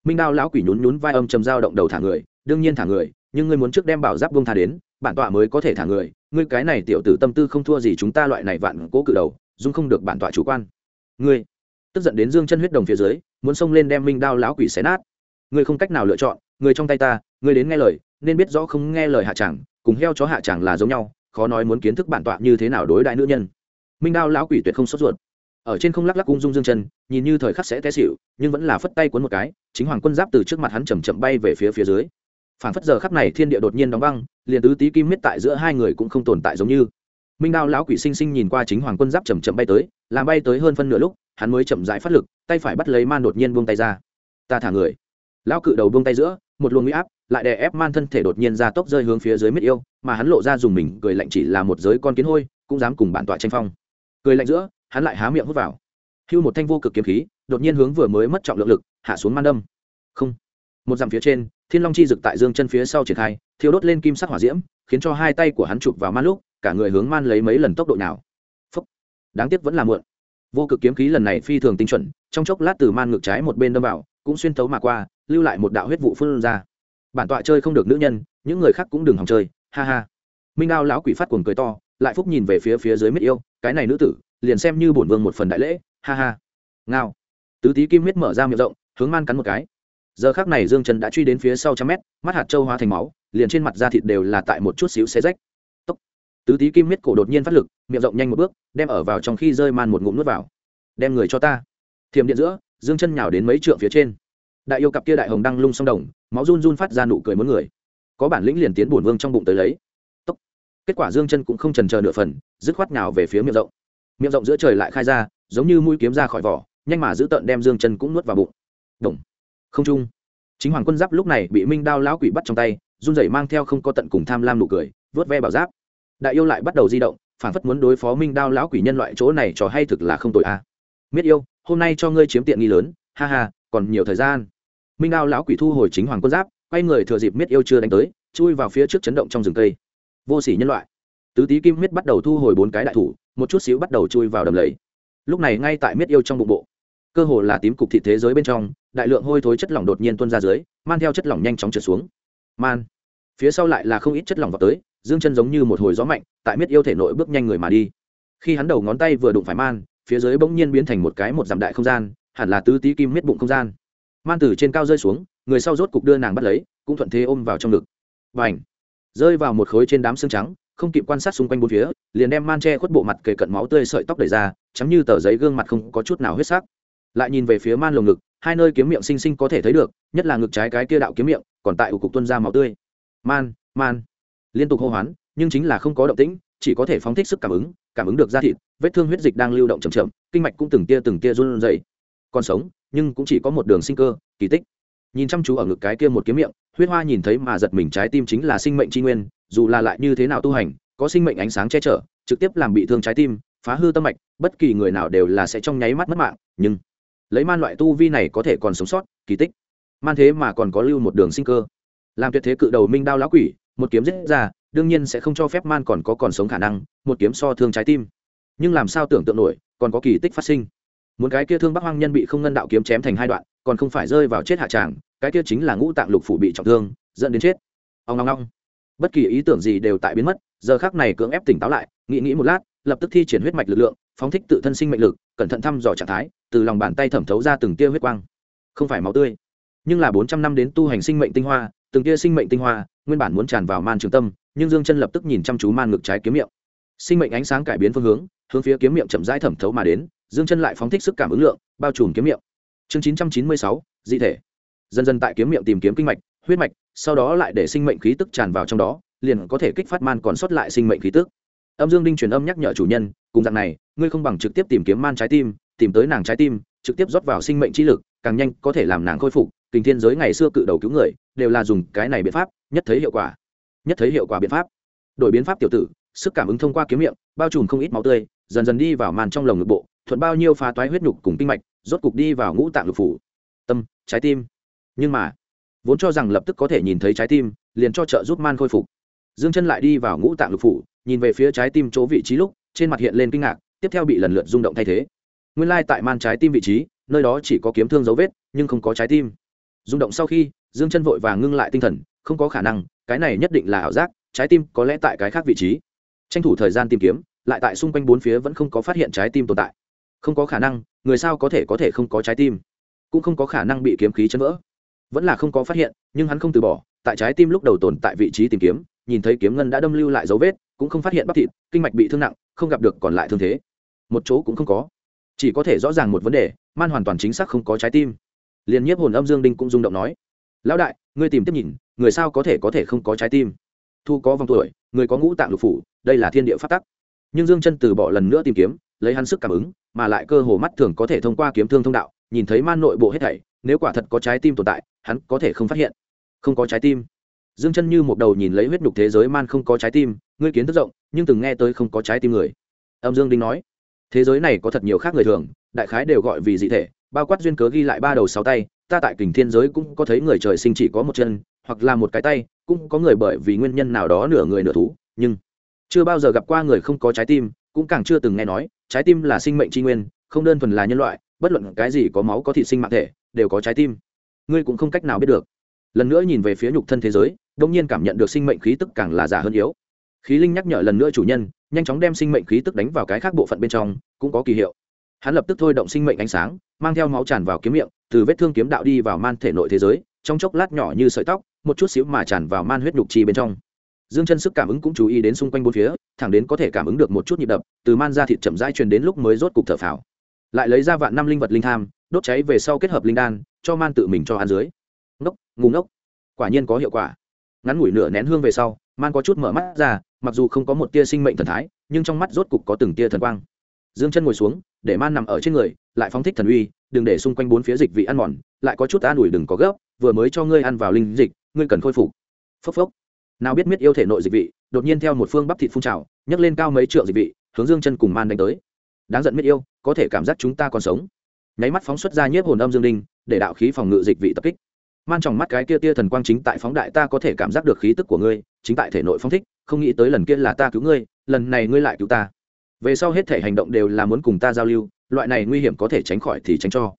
Minh Đao lão quỷ nhún nhún vai âm trầm dao động đầu thả người, đương nhiên thả người, nhưng ngươi muốn trước đem bảo giáp buông tha đến, bản tọa mới có thể thả người, ngươi cái này tiểu tử tâm tư không thua gì chúng ta loại này vạn cố cự đầu, dung không được bản tọa chủ quan. Ngươi tức giận đến dương chân huyết đồng phía dưới, muốn xông lên đem Minh Đao lão quỷ xé nát. Ngươi không cách nào lựa chọn, người trong tay ta, ngươi đến nghe lời, nên biết rõ không nghe lời hạ chẳng, cùng heo chó hạ chẳng là giống nhau, khó nói muốn kiến thức bản tọa như thế nào đối đại nữ nhân. Minh Đao lão quỷ tuyệt không sốt ruột, ở trên không lắc lắc ung dung dương chân, nhìn như thời khắc sẽ té xỉu, nhưng vẫn là phất tay cuốn một cái, chính hoàng quân giáp từ trước mặt hắn chậm chậm bay về phía dưới. Phản phất giờ khắc này thiên địa đột nhiên đóng băng, liền tứ tí kim miết tại giữa hai người cũng không tồn tại giống như. Minh Đao lão quỷ sinh sinh nhìn qua chính hoàng quân giáp chậm chậm bay tới, làm bay tới hơn phân nửa lúc, hắn mới chậm rãi phát lực, tay phải bắt lấy man đột nhiên buông tay ra. Ta thả người. Lão cự đầu buông tay giữa, một luồng uy áp lại đè ép man thân thể đột nhiên ra tốc rơi hướng phía dưới miết yêu, mà hắn lộ ra dùng mình cười lạnh chỉ là một giới con kiến hôi, cũng dám cùng bản tọa tranh phong. Cười lạnh giữa, hắn lại há miệng hút vào. Hưu một thanh vô cực kiếm khí, đột nhiên hướng vừa mới mất trọng lượng lực, hạ xuống man đâm. Không. Một dặm phía trên, Thiên Long chi dực tại dương chân phía sau triển khai, thiêu đốt lên kim sắc hỏa diễm, khiến cho hai tay của hắn chụp vào man lúc, cả người hướng man lấy mấy lần tốc độ nào. Phốc. Đáng tiếc vẫn là muộn. Vô cực kiếm khí lần này phi thường tinh chuẩn, trong chốc lát từ man ngực trái một bên đâm vào, cũng xuyên thấu mà qua, lưu lại một đạo huyết vụ phun ra. Bản tọa chơi không được nữ nhân, những người khác cũng đừng hòng chơi, ha ha. Minh Đao lão quỷ phát cuồng cười to, lại phúc nhìn về phía dưới miết yêu, cái này nữ tử, liền xem như bổn vương một phần đại lễ, ha ha. Ngao. Tứ tí kim huyết mở ra miệng rộng, hướng man cắn một cái. Giờ khắc này dương chân đã truy đến phía sau trăm mét, mắt hạt châu hóa thành máu, liền trên mặt da thịt đều là tại một chút xíu xé rách. Tốc. Tứ tí kim huyết cổ đột nhiên phát lực, miệng rộng nhanh một bước, đem ở vào trong khi rơi man một ngụm nuốt vào. Đem người cho ta. Thiểm điện giữa, dương chân nhào đến mấy trượng phía trên. Đại yêu cặp kia đại hồng đăng lung song đồng, máu run run phát ra nụ cười muốn người. Có bản lĩnh liền tiến bổn vương trong bụng tới lấy. Tốc. Kết quả dương chân cũng không chần chờ nửa phần, dứt khoát nhào về phía miệng rộng. Miệng rộng giữa trời lại khai ra, giống như mũi kiếm ra khỏi vỏ, nhanh mà giữ tợn đem dương chân cũng nuốt vào bụng. Đồng. Không trung. Chính hoàng quân giáp lúc này bị Minh Đao lão quỷ bắt trong tay, run rẩy mang theo không có tận cùng tham lam nụ cười, vớt ve bảo giáp. Đại yêu lại bắt đầu di động, phản phất muốn đối phó Minh Đao lão quỷ nhân loại chỗ này trò hay thực là không tội a. Miết yêu, hôm nay cho ngươi chiếm tiện nghi lớn, ha ha, còn nhiều thời gian. Minh Đao lão quỷ thu hồi chính hoàng quân giáp, quay người thừa dịp miết yêu chưa đánh tới, chui vào phía trước chấn động trong rừng cây. Vô sỉ nhân loại. Tứ tí kim miết bắt đầu thu hồi bốn cái đại thủ, một chút xíu bắt đầu chui vào đầm lầy. Lúc này ngay tại miết yêu trong bụng bộ, cơ hồ là tím cục thịt thế giới bên trong, đại lượng hôi thối chất lỏng đột nhiên tuôn ra dưới, man theo chất lỏng nhanh chóng trượt xuống. Man, phía sau lại là không ít chất lỏng vào tới, dương chân giống như một hồi gió mạnh, tại miết yêu thể nội bước nhanh người mà đi. Khi hắn đầu ngón tay vừa đụng phải man, phía dưới bỗng nhiên biến thành một cái một dặm đại không gian, hẳn là tứ tí kim miết bụng không gian. Man từ trên cao rơi xuống, người sau rốt cục đưa nàng bắt lấy, cũng thuận thế ôm vào trong ngực. Bành, rơi vào một khối trên đám xương trắng, không kịp quan sát xung quanh bốn phía, liền đem man che khuất bộ mặt kề cận máu tươi sợi tóc đẩy ra, chấm như tờ giấy gương mặt không có chút nào huyết sắc. Lại nhìn về phía man lồng ngực, hai nơi kiếm miệng xinh xinh có thể thấy được, nhất là ngực trái cái kia đạo kiếm miệng, còn tại ủ cục tuôn ra máu tươi. Man, man, liên tục hô hoán, nhưng chính là không có động tĩnh, chỉ có thể phóng thích sức cảm ứng được da thịt, vết thương huyết dịch đang lưu động chậm chậm, kinh mạch cũng từng tia run rẩy. Còn sống, nhưng cũng chỉ có một đường sinh cơ, kỳ tích. Nhìn chăm chú ở ngực cái kia một kiếm miệng, huyết hoa nhìn thấy mà giật mình, trái tim chính là sinh mệnh chi nguyên, dù là lại như thế nào tu hành, có sinh mệnh ánh sáng che chở, trực tiếp làm bị thương trái tim, phá hư tâm mạch, bất kỳ người nào đều là sẽ trong nháy mắt mất mạng, nhưng lấy man loại tu vi này có thể còn sống sót, kỳ tích. Man thế mà còn có lưu một đường sinh cơ, làm tuyệt thế cự đầu Minh Đao lão quỷ, một kiếm giết ra, đương nhiên sẽ không cho phép man còn sống khả năng, một kiếm so thương trái tim. Nhưng làm sao tưởng tượng nổi, còn có kỳ tích phát sinh. Muốn cái kia thương Bắc Hoang Nhân bị không ngân đạo kiếm chém thành hai đoạn, còn không phải rơi vào chết hạ tràng, cái kia chính là ngũ tạng lục phủ bị trọng thương, dẫn đến chết. Ong ong ong. Bất kỳ ý tưởng gì đều tại biến mất, giờ khắc này cưỡng ép tỉnh táo lại, nghĩ một lát, lập tức thi triển huyết mạch lực lượng, phóng thích tự thân sinh mệnh lực, cẩn thận thăm dò trạng thái, từ lòng bàn tay thẩm thấu ra từng tia huyết quang. Không phải máu tươi, nhưng là 400 năm đến tu hành sinh mệnh tinh hoa, từng tia sinh mệnh tinh hoa, nguyên bản muốn tràn vào man trường tâm, nhưng Dương Chân lập tức nhìn chăm chú man ngực trái kiếm miệng. Sinh mệnh ánh sáng cải biến phương hướng, hướng phía kiếm miệng chậm rãi thẩm thấu mà đến, Dương Chân lại phóng thích sức cảm ứng lượng, bao trùm kiếm miệng. Chương 996, dị thể. Dần dần tại kiếm miệng tìm kiếm kinh mạch, huyết mạch, sau đó lại để sinh mệnh khí tức tràn vào trong đó, liền có thể kích phát man còn sót lại sinh mệnh khí tức. Âm Dương Đinh truyền âm nhắc nhở chủ nhân, cùng dạng này, ngươi không bằng trực tiếp tìm kiếm man trái tim, tìm tới nàng trái tim, trực tiếp rót vào sinh mệnh chi lực, càng nhanh có thể làm nàng khôi phục. Kình thiên giới ngày xưa cự đầu cứu người, đều là dùng cái này biện pháp, nhất thấy hiệu quả. Nhất thấy hiệu quả biện pháp. Đổi biến pháp tiểu tử, sức cảm ứng thông qua kiếm miệng, bao trùm không ít máu tươi, dần dần đi vào màn trong lồng ngực bộ, thuận bao nhiêu phá toái huyết nhục cùng kinh mạch, rốt cục đi vào ngũ tạng lục phủ, tâm, trái tim. Nhưng mà, vốn cho rằng lập tức có thể nhìn thấy trái tim, liền cho trợ giúp man khôi phục. Dương Chân lại đi vào ngũ tạng lục phủ, nhìn về phía trái tim chỗ vị trí lúc, trên mặt hiện lên kinh ngạc, tiếp theo bị lần lượt rung động thay thế. Nguyên lai tại man trái tim vị trí, nơi đó chỉ có kiếm thương dấu vết, nhưng không có trái tim. rung động sau khi dương chân vội vàng ngưng lại tinh thần, không có khả năng, cái này nhất định là ảo giác, trái tim có lẽ tại cái khác vị trí. Tranh thủ thời gian tìm kiếm, lại tại xung quanh bốn phía vẫn không có phát hiện trái tim tồn tại. Không có khả năng, người sao có thể không có trái tim, cũng không có khả năng bị kiếm khí chấn vỡ. Vẫn là không có phát hiện, nhưng hắn không từ bỏ, tại trái tim lúc đầu tồn tại vị trí tìm kiếm, nhìn thấy kiếm ngân đã đâm lưu lại dấu vết, cũng không phát hiện bắp thịt, kinh mạch bị thương nặng, không gặp được còn lại thương thế, một chỗ cũng không có, chỉ có thể rõ ràng một vấn đề, man hoàn toàn chính xác không có trái tim. Liên Nhiếp Hồn Âm Dương Đinh cũng rung động nói: lão đại, ngươi tìm tiếp nhìn, người sao có thể không có trái tim. Thu có vòng tuổi, người có ngũ tạng lục phủ, đây là thiên địa pháp tắc. Nhưng Dương Chân từ bỏ lần nữa tìm kiếm, lấy hắn sức cảm ứng, mà lại cơ hồ mắt thường có thể thông qua kiếm thương thông đạo, nhìn thấy man nội bộ hết thảy, nếu quả thật có trái tim tồn tại, hắn có thể không phát hiện. Không có trái tim. Dương Chân như một đầu nhìn lấy huyết nhục thế giới man không có trái tim, ngươi kiến thức rộng, nhưng từng nghe tới không có trái tim người. Âm Dương Đinh nói: thế giới này có thật nhiều khác người thường, đại khái đều gọi vì dị thể, bao quát duyên cớ ghi lại ba đầu sáu tay, ta tại Kình Thiên giới cũng có thấy người trời sinh chỉ có một chân, hoặc là một cái tay, cũng có người bởi vì nguyên nhân nào đó nửa người nửa thú, nhưng chưa bao giờ gặp qua người không có trái tim, cũng càng chưa từng nghe nói trái tim là sinh mệnh tri nguyên, không đơn thuần là nhân loại, bất luận cái gì có máu có thịt sinh mạng thể đều có trái tim. Ngươi cũng không cách nào biết được. Lần nữa nhìn về phía nhục thân thế giới, đông nhiên cảm nhận được sinh mệnh khí tức càng là giả hơn yếu. Khí linh nhắc nhở lần nữa chủ nhân, nhanh chóng đem sinh mệnh khí tức đánh vào cái khác bộ phận bên trong, cũng có kỳ hiệu. Hắn lập tức thôi động sinh mệnh ánh sáng, mang theo máu tràn vào kiếm miệng, từ vết thương kiếm đạo đi vào man thể nội thế giới, trong chốc lát nhỏ như sợi tóc, một chút xíu mà tràn vào man huyết nhục chi bên trong. Dương Chân sức cảm ứng cũng chú ý đến xung quanh bốn phía, thẳng đến có thể cảm ứng được một chút nhịp đập, từ man ra thịt chậm rãi truyền đến lúc mới rốt cục thở phào. Lại lấy ra vạn năm linh vật linh tham, đốt cháy về sau kết hợp linh đan, cho man tự mình cho ăn dưới. Ngốc, ngu ngốc. Quả nhiên có hiệu quả. Ngắn ngủi nửa nén hương về sau, man có chút mở mắt ra, mặc dù không có một tia sinh mệnh thần thái, nhưng trong mắt rốt cục có từng tia thần quang. Dương Chân ngồi xuống, để man nằm ở trên người, lại phóng thích thần uy, đừng để xung quanh bốn phía dịch vị ăn mòn, lại có chút an ủi đừng có gấp, vừa mới cho ngươi ăn vào linh dịch, ngươi cần khôi phục. Phốc phốc. Nào biết miết yêu thể nội dịch vị, đột nhiên theo một phương bắp thịt phun trào, nhấc lên cao mấy trượng dịch vị, hướng Dương Chân cùng man đánh tới. Đáng giận miết yêu, có thể cảm giác chúng ta còn sống. Nháy mắt phóng xuất ra Nhiếp Hồn Âm Dương Đinh, để đạo khí phòng ngự dịch vị tập kích. Man trong mắt cái kia tia thần quang chính tại phóng đại, ta có thể cảm giác được khí tức của ngươi, chính tại thể nội phóng thích, không nghĩ tới lần kia là ta cứu ngươi, lần này ngươi lại cứu ta. Về sau hết thể hành động đều là muốn cùng ta giao lưu, loại này nguy hiểm có thể tránh khỏi thì tránh cho.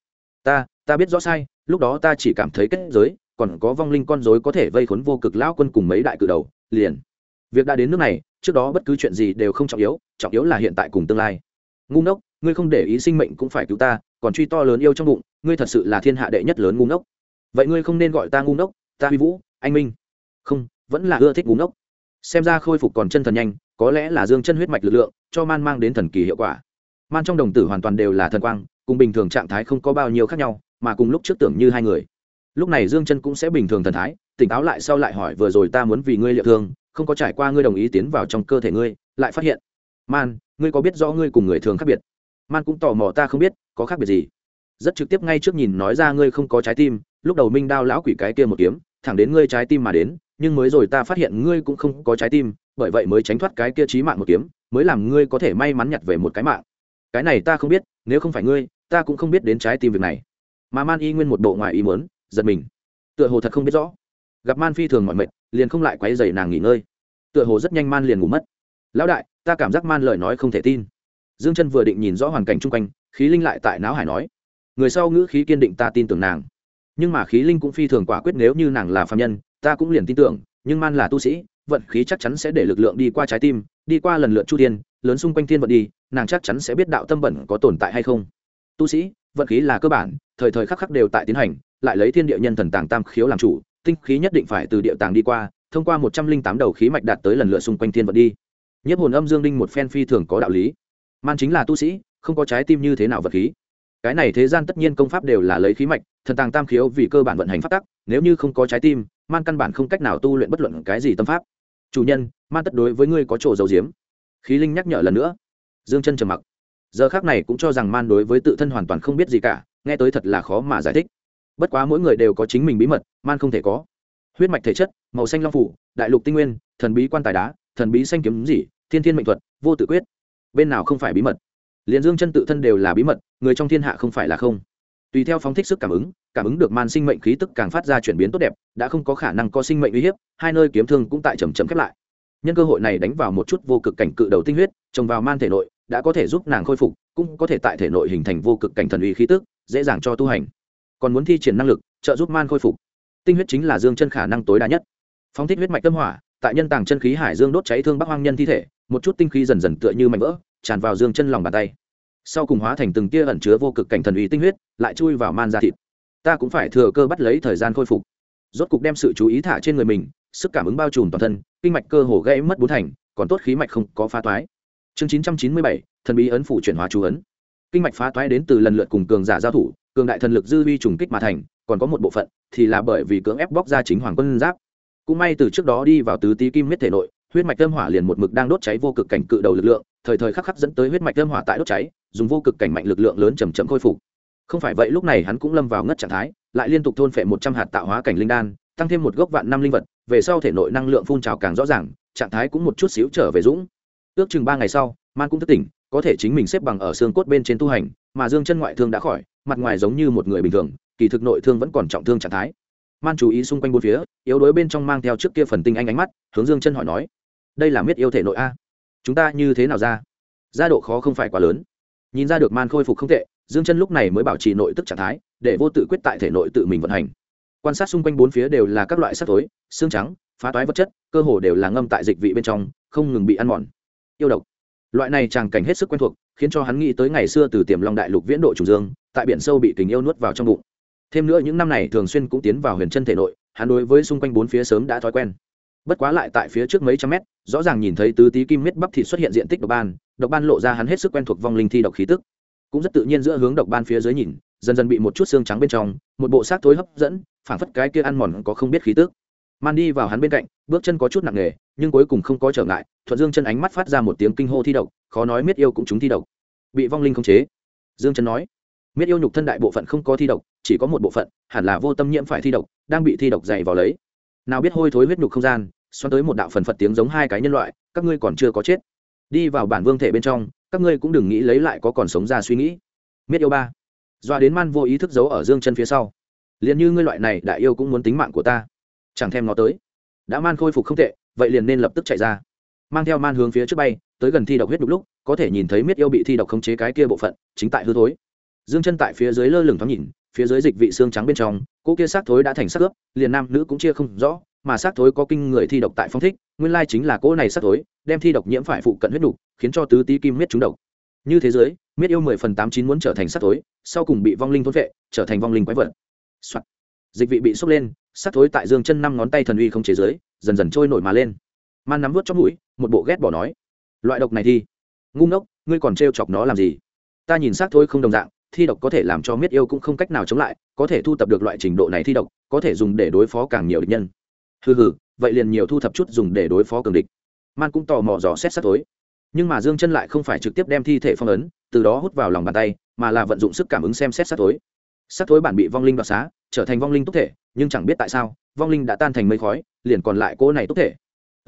Ta biết rõ sai, lúc đó ta chỉ cảm thấy kết giới, còn có vong linh con rối có thể vây khốn vô cực lão quân cùng mấy đại cử đầu, liền. Việc đã đến nước này, trước đó bất cứ chuyện gì đều không trọng yếu là hiện tại cùng tương lai. Ngu ngốc, ngươi không để ý sinh mệnh cũng phải cứu ta, còn truy to lớn yêu trong bụng, ngươi thật sự là thiên hạ đệ nhất lớn ngu ngốc. Vậy ngươi không nên gọi ta ngu ngốc, ta Huy Vũ, anh Minh. Không, vẫn là ưa thích ngu ngốc. Xem ra khôi phục còn chân thần nhanh, có lẽ là Dương Chân huyết mạch lực lượng cho man mang đến thần kỳ hiệu quả. Man trong đồng tử hoàn toàn đều là thần quang, cùng bình thường trạng thái không có bao nhiêu khác nhau, mà cùng lúc trước tưởng như hai người. Lúc này Dương Chân cũng sẽ bình thường thần thái, tỉnh táo lại sau lại hỏi vừa rồi ta muốn vì ngươi liệu thương, không có trải qua ngươi đồng ý tiến vào trong cơ thể ngươi, lại phát hiện. Man, ngươi có biết rõ ngươi cùng người thường khác biệt? Man cũng tò mò ta không biết, có khác biệt gì? Rất trực tiếp ngay trước nhìn nói ra ngươi không có trái tim, lúc đầu Minh Đao lão quỷ cái kia một kiếm, thẳng đến ngươi trái tim mà đến, nhưng mới rồi ta phát hiện ngươi cũng không có trái tim, bởi vậy mới tránh thoát cái kia chí mạng một kiếm, mới làm ngươi có thể may mắn nhặt về một cái mạng. Cái này ta không biết, nếu không phải ngươi, ta cũng không biết đến trái tim việc này. Mà Man y nguyên một bộ ngoài ý muốn, giật mình. Tựa hồ thật không biết rõ. Gặp Man phi thường mỏi mệt, liền không lại quấy rầy nàng nghỉ ngơi. Tựa hồ rất nhanh Man liền ngủ mất. Lão đại, ta cảm giác Man lời nói không thể tin. Dương Chân vừa định nhìn rõ hoàn cảnh xung quanh, khí linh lại tại não hải nói. Người sau ngữ khí kiên định ta tin tưởng nàng. Nhưng mà khí linh cũng phi thường quả quyết nếu như nàng là phàm nhân, ta cũng liền tin tưởng, nhưng Man là tu sĩ, vận khí chắc chắn sẽ để lực lượng đi qua trái tim, đi qua lần lượt chu thiên, lớn xung quanh thiên vận đi, nàng chắc chắn sẽ biết đạo tâm bẩn có tồn tại hay không. Tu sĩ, vận khí là cơ bản, thời thời khắc khắc đều tại tiến hành, lại lấy thiên địa nhân thần tàng tam khiếu làm chủ, tinh khí nhất định phải từ địa tàng đi qua, thông qua 108 đầu khí mạch đạt tới lần lượt xung quanh thiên vận đi. Nhiếp Hồn Âm Dương Đinh một phen phi thường có đạo lý. Man chính là tu sĩ, không có trái tim như thế nào vật khí. Cái này thế gian tất nhiên công pháp đều là lấy khí mạch, thần tàng tam khiếu vì cơ bản vận hành pháp tắc, nếu như không có trái tim, Man căn bản không cách nào tu luyện bất luận cái gì tâm pháp. Chủ nhân, Man tất đối với ngươi có chỗ giấu giếm. Khí linh nhắc nhở lần nữa. Dương Chân trầm mặc. Giờ khắc này cũng cho rằng Man đối với tự thân hoàn toàn không biết gì cả, nghe tới thật là khó mà giải thích. Bất quá mỗi người đều có chính mình bí mật, Man không thể có. Huyết mạch thể chất, màu xanh long phủ, đại lục tinh nguyên, thần bí quan tài đá, thần bí xanh kiếm gì, thiên thiên mệnh thuật, vô tự quyết. Bên nào không phải bí mật? Liên Dương Chân tự thân đều là bí mật, người trong thiên hạ không phải là không. Tùy theo phóng thích sức cảm ứng được Man sinh mệnh khí tức càng phát ra chuyển biến tốt đẹp, đã không có khả năng có sinh mệnh uy hiếp, hai nơi kiếm thương cũng tại chậm chậm khép lại. Nhân cơ hội này đánh vào một chút vô cực cảnh cự đầu tinh huyết, trồng vào Man thể nội, đã có thể giúp nàng khôi phục, cũng có thể tại thể nội hình thành vô cực cảnh thần uy khí tức, dễ dàng cho tu hành. Còn muốn thi triển năng lực, trợ giúp man khôi phục. Tinh huyết chính là dương chân khả năng tối đa nhất. Phóng thích huyết mạch tâm hỏa, tại nhân tàng chân khí hải dương đốt cháy thương bắc hoang nhân thi thể, một chút tinh khí dần dần tựa như mảnh vỡ tràn vào dương chân lòng bàn tay, sau cùng hóa thành từng tia ẩn chứa vô cực cảnh thần uy tinh huyết lại chui vào man da thịt. Ta cũng phải thừa cơ bắt lấy thời gian khôi phục. Rốt cục đem sự chú ý thả trên người mình, sức cảm ứng bao trùm toàn thân, kinh mạch cơ hồ gãy mất bốn thành, còn tốt khí mạch không có phá toái. Chương 997, thần bí ấn phủ chuyển hóa chú ấn. Kinh mạch phá toái đến từ lần lượt cùng cường giả giao thủ, cường đại thần lực dư vi trùng kích mà thành, còn có một bộ phận thì là bởi vì cưỡng ép bóc ra chính hoàng quân giáp. Cũng may từ trước đó đi vào tứ tí kim huyết thể nội, huyết mạch âm hỏa liền một mực đang đốt cháy vô cực cảnh cự đầu lực lượng, thời thời khắc khắc dẫn tới huyết mạch âm hỏa tại đốt cháy, dùng vô cực cảnh mạnh lực lượng lớn chậm chậm khôi phục. Không phải vậy lúc này hắn cũng lâm vào ngất trạng thái, lại liên tục thôn phệ 100 hạt tạo hóa cảnh linh đan, tăng thêm một gốc vạn năm linh vật, về sau thể nội năng lượng phun trào càng rõ ràng, trạng thái cũng một chút xíu trở về dũng. Ước chừng 3 ngày sau, man cũng thức tỉnh, có thể chính mình xếp bằng ở xương cốt bên trên tu hành, mà dương chân ngoại thương đã khỏi, mặt ngoài giống như một người bình thường, kỳ thực nội thương vẫn còn trọng thương trạng thái. Man chú ý xung quanh bốn phía, yếu đuối bên trong mang theo trước kia phần tinh anh ánh mắt, hướng dương chân hỏi nói: đây là miết yêu thể nội a, chúng ta như thế nào ra? Gia độ khó không phải quá lớn. Nhìn ra được man khôi phục không tệ, dương chân lúc này mới bảo trì nội tức trạng thái, để vô tự quyết tại thể nội tự mình vận hành. Quan sát xung quanh bốn phía đều là các loại sắc tối, xương trắng, phá toái vật chất, cơ hồ đều là ngâm tại dịch vị bên trong, không ngừng bị ăn mòn. Yêu độc, loại này tràng cảnh hết sức quen thuộc, khiến cho hắn nghĩ tới ngày xưa từ Tiềm Long đại lục viễn độ trùng dương, tại biển sâu bị tình yêu nuốt vào trong bụng. Thêm nữa những năm này thường xuyên cũng tiến vào huyền chân thể nội, hắn đối với xung quanh bốn phía sớm đã thói quen. Bất quá lại tại phía trước mấy trăm mét, rõ ràng nhìn thấy tứ tí kim miết bắp thịt xuất hiện diện tích độc ban lộ ra hắn hết sức quen thuộc vong linh thi độc khí tức. Cũng rất tự nhiên giữa hướng độc ban phía dưới nhìn, dần dần bị một chút xương trắng bên trong, một bộ xác thối hấp dẫn, phảng phất cái kia ăn mòn có không biết khí tức. Man đi vào hắn bên cạnh, bước chân có chút nặng nề, nhưng cuối cùng không có trở ngại, thuận dương chân ánh mắt phát ra một tiếng kinh hô thi độc, khó nói miết yêu cũng trúng thi độc, bị vong linh khống chế. Dương chân nói, miết yêu nhục thân đại bộ phận không có thi độc, chỉ có một bộ phận hẳn là vô tâm nhiễm phải thi độc, đang bị thi độc dày vào lấy. Nào biết hôi thối huyết nhục không gian, xoắn tới một đạo phần phật tiếng giống hai cái nhân loại, các ngươi còn chưa có chết, đi vào bản vương thể bên trong, các ngươi cũng đừng nghĩ lấy lại có còn sống ra suy nghĩ. Miết yêu ba, doa đến Man vô ý thức giấu ở dương chân phía sau. Liền như ngươi loại này đại yêu cũng muốn tính mạng của ta, chẳng thèm nó tới. Đã Man khôi phục không tệ, vậy liền nên lập tức chạy ra. Mang theo Man hướng phía trước bay, tới gần thi độc huyết nhục lúc, có thể nhìn thấy miết yêu bị thi độc khống chế cái kia bộ phận chính tại hư thối. Dương chân tại phía dưới lơ lửng thoáng nhìn, phía dưới dịch vị xương trắng bên trong, cô kia xác thối đã thành xác ướp, liền nam nữ cũng chia không rõ, mà xác thối có kinh người thi độc tại phong thích, nguyên lai chính là cô này xác thối đem thi độc nhiễm phải phụ cận huyết nhục, khiến cho tứ tí kim miết trúng độc. Như thế giới, miết yêu 10/89 muốn trở thành xác thối, sau cùng bị vong linh thôn vệ, trở thành vong linh quái vật. Soạt. Dịch vị bị sốc lên, xác thối tại dương chân 5 ngón tay thần uy không chế giới, dần dần trôi nổi mà lên. Man nắm vuốt chóp mũi, một bộ ghét bỏ nói: loại độc này thì ngu ngốc, ngươi còn trêu chọc nó làm gì? Ta nhìn xác thối không đồng dạng, thi độc có thể làm cho miết yêu cũng không cách nào chống lại, có thể thu tập được loại trình độ này thi độc, có thể dùng để đối phó càng nhiều địch nhân. Hừ hừ, vậy liền nhiều thu thập chút dùng để đối phó cường địch. Man cũng tò mò dò xét xác thối, nhưng mà dương chân lại không phải trực tiếp đem thi thể phong ấn, từ đó hút vào lòng bàn tay, mà là vận dụng sức cảm ứng xem xét xác thối. Xác thối bản bị vong linh đoạt xá, trở thành vong linh túc thể, nhưng chẳng biết tại sao vong linh đã tan thành mây khói, liền còn lại cô này túc thể.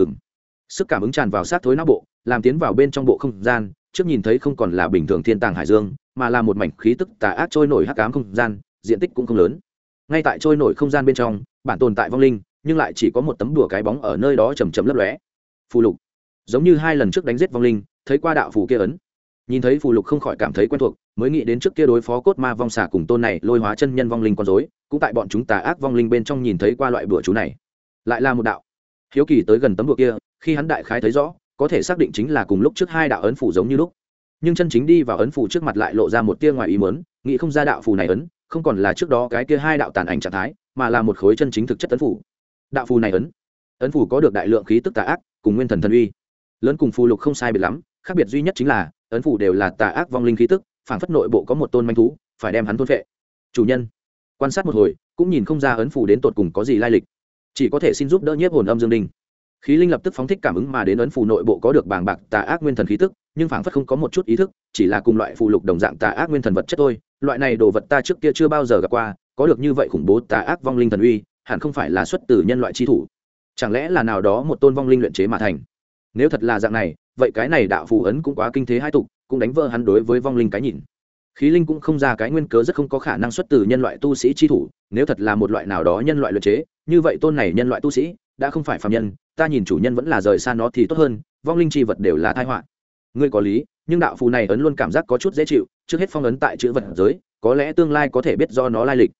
Sức cảm ứng tràn vào xác thối não bộ, làm tiến vào bên trong bộ không gian, trước nhìn thấy không còn là bình thường thiên tàng hải dương, mà là một mảnh khí tức tà ác trôi nổi hắc ám không gian, diện tích cũng không lớn. Ngay tại trôi nổi không gian bên trong, bản tồn tại vong linh, nhưng lại chỉ có một tấm đùa cái bóng ở nơi đó chầm chậm lấp lóe. Phù lục, giống như 2 lần trước đánh giết vong linh, thấy qua đạo phù kia ấn. Nhìn thấy phù lục không khỏi cảm thấy quen thuộc, mới nghĩ đến trước kia đối phó cốt ma vong xà cùng tôn này lôi hóa chân nhân vong linh con rối, cũng tại bọn chúng tà ác vong linh bên trong nhìn thấy qua loại bùa chú này. Lại là một đạo. Hiếu kỳ tới gần tấm đùa kia, khi hắn đại khái thấy rõ, có thể xác định chính là cùng lúc trước 2 đạo ấn phù giống như lúc. Nhưng chân chính đi vào ấn phù trước mặt lại lộ ra một tia ngoài ý muốn, nghĩ không ra đạo phù này ấn không còn là trước đó cái kia 2 đạo tàn ảnh trạng thái, mà là một khối chân chính thực chất ấn phù. Đạo phù này ấn phù có được đại lượng khí tức tà ác cùng nguyên thần thần uy, lớn cùng phù lục không sai biệt lắm, khác biệt duy nhất chính là ấn phù đều là tà ác vong linh khí tức, phảng phất nội bộ có một tôn manh thú phải đem hắn thôn phệ. Chủ nhân quan sát một hồi cũng nhìn không ra ấn phù đến tột cùng có gì lai lịch, chỉ có thể xin giúp đỡ nhiếp hồn âm dương đình. Khí linh lập tức phóng thích cảm ứng mà đến ấn phù nội bộ có được bàng bạc tà ác nguyên thần khí tức, nhưng phảng phất không có một chút ý thức, chỉ là cùng loại phù lục đồng dạng tà ác nguyên thần vật chất thôi. Loại này đồ vật ta trước kia chưa bao giờ gặp qua, có được như vậy khủng bố tà ác vong linh thần uy, hẳn không phải là xuất từ nhân loại chi thủ, chẳng lẽ là nào đó một tôn vong linh luyện chế mà thành? Nếu thật là dạng này, vậy cái này đạo phù ấn cũng quá kinh thế hai tục, cũng đánh vỡ hắn đối với vong linh cái nhìn. Khí linh cũng không ra cái nguyên cớ rất không có khả năng xuất từ nhân loại tu sĩ chi thủ, nếu thật là một loại nào đó nhân loại luyện chế, như vậy tôn này nhân loại tu sĩ đã không phải phàm nhân, ta nhìn chủ nhân vẫn là rời xa nó thì tốt hơn, vong linh chi vật đều là tai họa. Ngươi có lý, nhưng đạo phù này ấn luôn cảm giác có chút dễ chịu, trước hết phong ấn tại chữ vật giới, có lẽ tương lai có thể biết do nó lai lịch.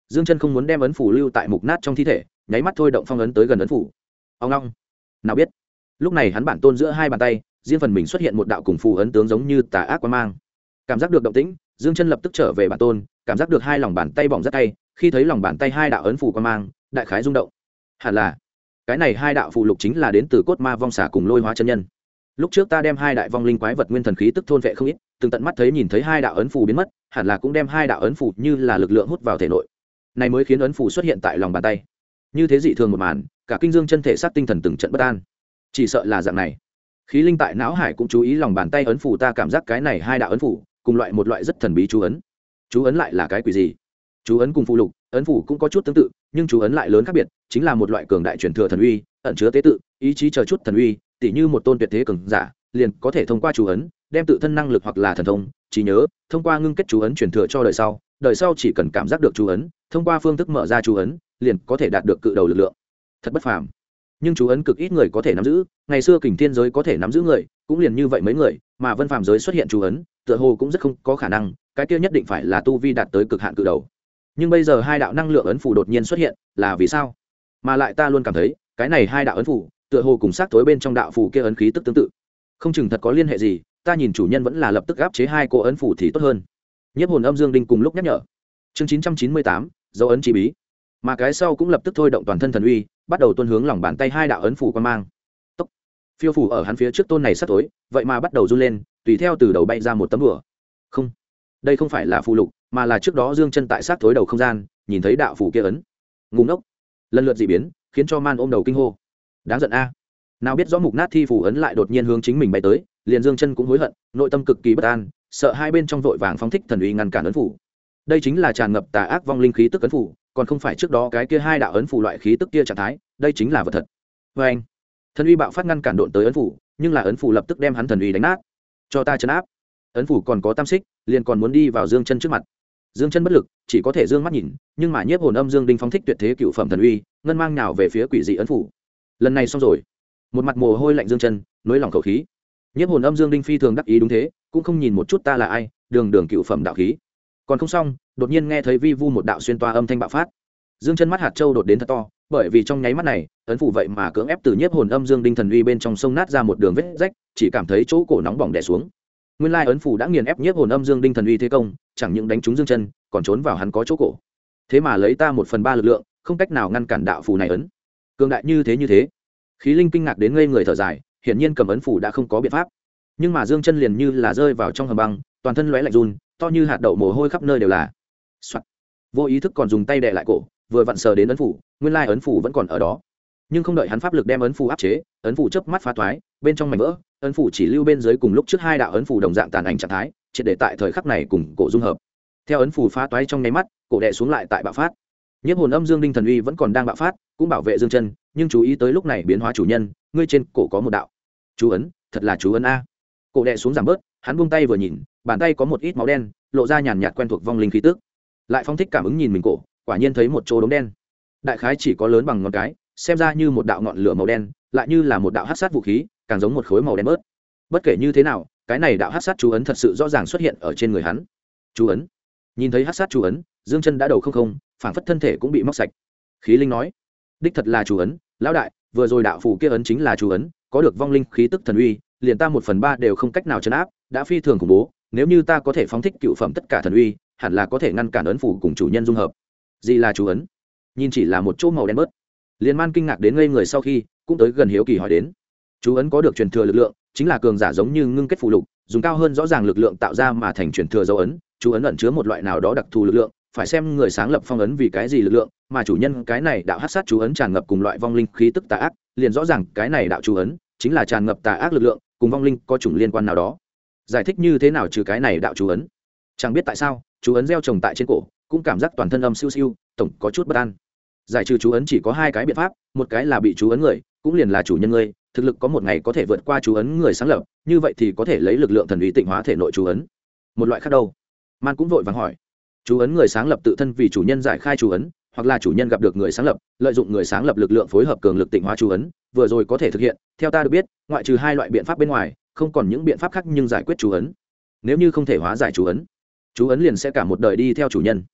Dương Chân không muốn đem ấn phủ lưu tại mục nát trong thi thể, nháy mắt thôi động phong ấn tới gần ấn phủ. Ông long, nào biết, lúc này hắn bản tôn giữa hai bàn tay, riêng phần mình xuất hiện một đạo cùng phù ấn tướng giống như tà ác quang mang. Cảm giác được động tĩnh, Dương Chân lập tức trở về bản tôn, cảm giác được hai lòng bàn tay bỏng rất tay, khi thấy lòng bàn tay hai đạo ấn phủ quang mang, đại khái rung động. Hẳn là, cái này hai đạo phù lục chính là đến từ cốt ma vong xả cùng lôi hóa chân nhân. Lúc trước ta đem hai đại vong linh quái vật nguyên thần khí tức thôn vệ không ít, từng tận mắt thấy nhìn thấy hai đạo ấn phù biến mất, hẳn là cũng đem hai đạo ấn phù như là lực lượng hút vào thể nội. Này mới khiến ấn phù xuất hiện tại lòng bàn tay. Như thế dị thường một màn, cả kinh Dương chân thể xác tinh thần từng trận bất an. Chỉ sợ là dạng này. Khí linh tại não hải cũng chú ý lòng bàn tay ấn phù, ta cảm giác cái này hai đạo ấn phù cùng một loại rất thần bí chú ấn. Chú ấn lại là cái quỷ gì? Chú ấn cùng phù lục, ấn phù cũng có chút tương tự, nhưng chú ấn lại lớn khác biệt, chính là một loại cường đại truyền thừa thần uy, ẩn chứa tế tự, ý chí chờ chút thần uy, tỉ như một tôn tuyệt thế cường giả, liền có thể thông qua chú ấn, đem tự thân năng lực hoặc là thần thông, trí nhớ, thông qua ngưng kết chú ấn truyền thừa cho đời sau chỉ cần cảm giác được chú ấn, thông qua phương thức mở ra chú ấn, liền có thể đạt được cự đầu lực lượng. Thật bất phàm. Nhưng chú ấn cực ít người có thể nắm giữ, ngày xưa kình thiên giới có thể nắm giữ người, cũng liền như vậy mấy người, mà vân phàm giới xuất hiện chú ấn, tựa hồ cũng rất không có khả năng, cái kia nhất định phải là tu vi đạt tới cực hạn cự đầu. Nhưng bây giờ hai đạo năng lượng ấn phù đột nhiên xuất hiện, là vì sao? Mà lại ta luôn cảm thấy, cái này hai đạo ấn phù, tựa hồ cùng xác tối bên trong đạo phù kia ấn khí tức tương tự. Không chừng thật có liên hệ gì, ta nhìn chủ nhân vẫn là lập tức áp chế hai cô ấn phù thì tốt hơn. Nhiếp hồn âm dương đinh cùng lúc nhắc nhở. Chương 998, dấu ấn chi bí. Mà cái sau cũng lập tức thôi động toàn thân thần uy, bắt đầu tuôn hướng lòng bàn tay hai đạo ấn phù quan mang. Tốc. Phiêu phù ở hắn phía trước tôn này sắp tối, vậy mà bắt đầu run lên, tùy theo từ đầu bay ra một tấm đùa. Không, đây không phải là phù lục, mà là trước đó Dương Chân tại sát tối đầu không gian, nhìn thấy đạo phù kia ấn. Ngu ngốc. Lần lượt dị biến, khiến cho Man ôm đầu kinh hô. Đáng giận a. Nào biết rõ mục nát thi phù ấn lại đột nhiên hướng chính mình bay tới, liền Dương Chân cũng hối hận, nội tâm cực kỳ bất an, sợ hai bên trong vội vàng phóng thích thần uy ngăn cản ấn phù. Đây chính là tràn ngập tà ác vong linh khí tức ấn phù, còn không phải trước đó cái kia hai đạo ấn phù loại khí tức kia trạng thái, đây chính là vật thật. Và anh, thần uy bạo phát ngăn cản độn tới ấn phù, nhưng là ấn phù lập tức đem hắn thần uy đánh nát. Cho ta trấn áp. Ấn phù còn có tam xích, liền còn muốn đi vào Dương Chân trước mặt. Dương Chân bất lực, chỉ có thể dương mắt nhìn, nhưng mà nhiếp hồn âm dương đinh phóng thích tuyệt thế cựu phẩm thần uy, ngân mang nhào về phía quỷ dị ấn phù. Lần này xong rồi. Một mặt mồ hôi lạnh Dương Chân, nối lòng khẩu khí. Nhiếp hồn âm dương đinh phi thường đắc ý đúng thế, cũng không nhìn một chút ta là ai, đường đường cựu phẩm đạo khí. Còn không xong, đột nhiên nghe thấy vi vu một đạo xuyên toa âm thanh bạo phát. Dương Chân mắt hạt châu đột đến thật to, bởi vì trong nháy mắt này, ấn phủ vậy mà cưỡng ép từ nhiếp hồn âm dương đinh thần uy bên trong sông nát ra một đường vết rách, chỉ cảm thấy chỗ cổ nóng bỏng đè xuống. Nguyên lai ấn phủ đã nghiền ép nhiếp hồn âm dương đinh thần uy thế công, chẳng những đánh trúng Dương Chân, còn trốn vào hắn có chỗ cổ. Thế mà lấy ta 1/3 lực lượng, không cách nào ngăn cản đạo phù này ấn. Cường đại như thế. Khí Linh kinh ngạc đến ngây người thở dài, hiển nhiên cầm ấn phủ đã không có biện pháp. Nhưng mà Dương Chân liền như là rơi vào trong hầm băng, toàn thân lóe lạnh run, to như hạt đậu mồ hôi khắp nơi đều là. Soạt. Vô ý thức còn dùng tay đè lại cổ, vừa vặn sờ đến ấn phủ, nguyên lai ấn phủ vẫn còn ở đó. Nhưng không đợi hắn pháp lực đem ấn phủ áp chế, ấn phủ chớp mắt phá toái, bên trong mảnh vỡ, ấn phủ chỉ lưu bên dưới cùng lúc trước hai đạo ấn phủ đồng dạng tàn ảnh trạng thái, triệt để tại thời khắc này cùng cổ dung hợp. Theo ấn phủ phá toái trong nháy mắt, cổ đè xuống lại tại bạo phát. Nhiếp hồn âm dương đinh thần uy vẫn còn đang bạo phát, cũng bảo vệ Dương Chân, nhưng chú ý tới lúc này biến hóa chủ nhân, ngươi trên cổ có một đạo chú ấn, thật là chú ấn a. Cổ đè xuống giảm bớt, hắn buông tay vừa nhìn, bàn tay có một ít máu đen, lộ ra nhàn nhạt quen thuộc vong linh khí tức. Lại phong thích cảm ứng nhìn mình cổ, quả nhiên thấy một chỗ đốm đen. Đại khái chỉ có lớn bằng ngón cái, xem ra như một đạo ngọn lửa màu đen, lại như là một đạo hắc sát vũ khí, càng giống một khối màu đen bớt. Bất kể như thế nào, cái này đạo hắc sát chú ấn thật sự rõ ràng xuất hiện ở trên người hắn. Chú ấn. Nhìn thấy hắc sát chú ấn, Dương Chân đã đầu không, phảng phất thân thể cũng bị móc sạch. Khí Linh nói: "Đích thật là chú ấn, lão đại, vừa rồi đạo phù kia ấn chính là chú ấn, có được vong linh khí tức thần uy, liền ta 1/3 đều không cách nào trấn áp, đã phi thường khủng bố, nếu như ta có thể phóng thích cựu phẩm tất cả thần uy, hẳn là có thể ngăn cản ấn phù cùng chủ nhân dung hợp." Gì là chú ấn? Nhìn chỉ là một chỗ màu đen bớt. Liên Man kinh ngạc đến ngây người sau khi, cũng tới gần hiếu kỳ hỏi đến. Chú ấn có được truyền thừa lực lượng, chính là cường giả giống như ngưng kết phù lục, dùng cao hơn rõ ràng lực lượng tạo ra mà thành truyền thừa dấu ấn, chú ấn ẩn chứa một loại nào đó đặc thù lực lượng, phải xem người sáng lập phong ấn vì cái gì lực lượng, mà chủ nhân cái này đạo hắc sát chú ấn tràn ngập cùng loại vong linh khí tức tà ác, liền rõ ràng cái này đạo chú ấn chính là tràn ngập tà ác lực lượng, cùng vong linh có chủng liên quan nào đó. Giải thích như thế nào trừ cái này đạo chú ấn? Chẳng biết tại sao, chú ấn gieo trồng tại trên cổ, cũng cảm giác toàn thân âm siêu siêu, tổng có chút bất an. Giải trừ chú ấn chỉ có hai cái biện pháp, một cái là bị chú ấn người, cũng liền là chủ nhân ngươi, thực lực có một ngày có thể vượt qua chú ấn người sáng lập, như vậy thì có thể lấy lực lượng thần uy tịnh hóa thể nội chú ấn. Một loại khác đâu? Man cũng vội vàng hỏi. Chú ấn người sáng lập tự thân vì chủ nhân giải khai chú ấn, hoặc là chủ nhân gặp được người sáng lập, lợi dụng người sáng lập lực lượng phối hợp cường lực tịnh hóa chú ấn, vừa rồi có thể thực hiện. Theo ta được biết, ngoại trừ hai loại biện pháp bên ngoài, không còn những biện pháp khác nhưng giải quyết chú ấn. Nếu như không thể hóa giải chú ấn liền sẽ cả một đời đi theo chủ nhân.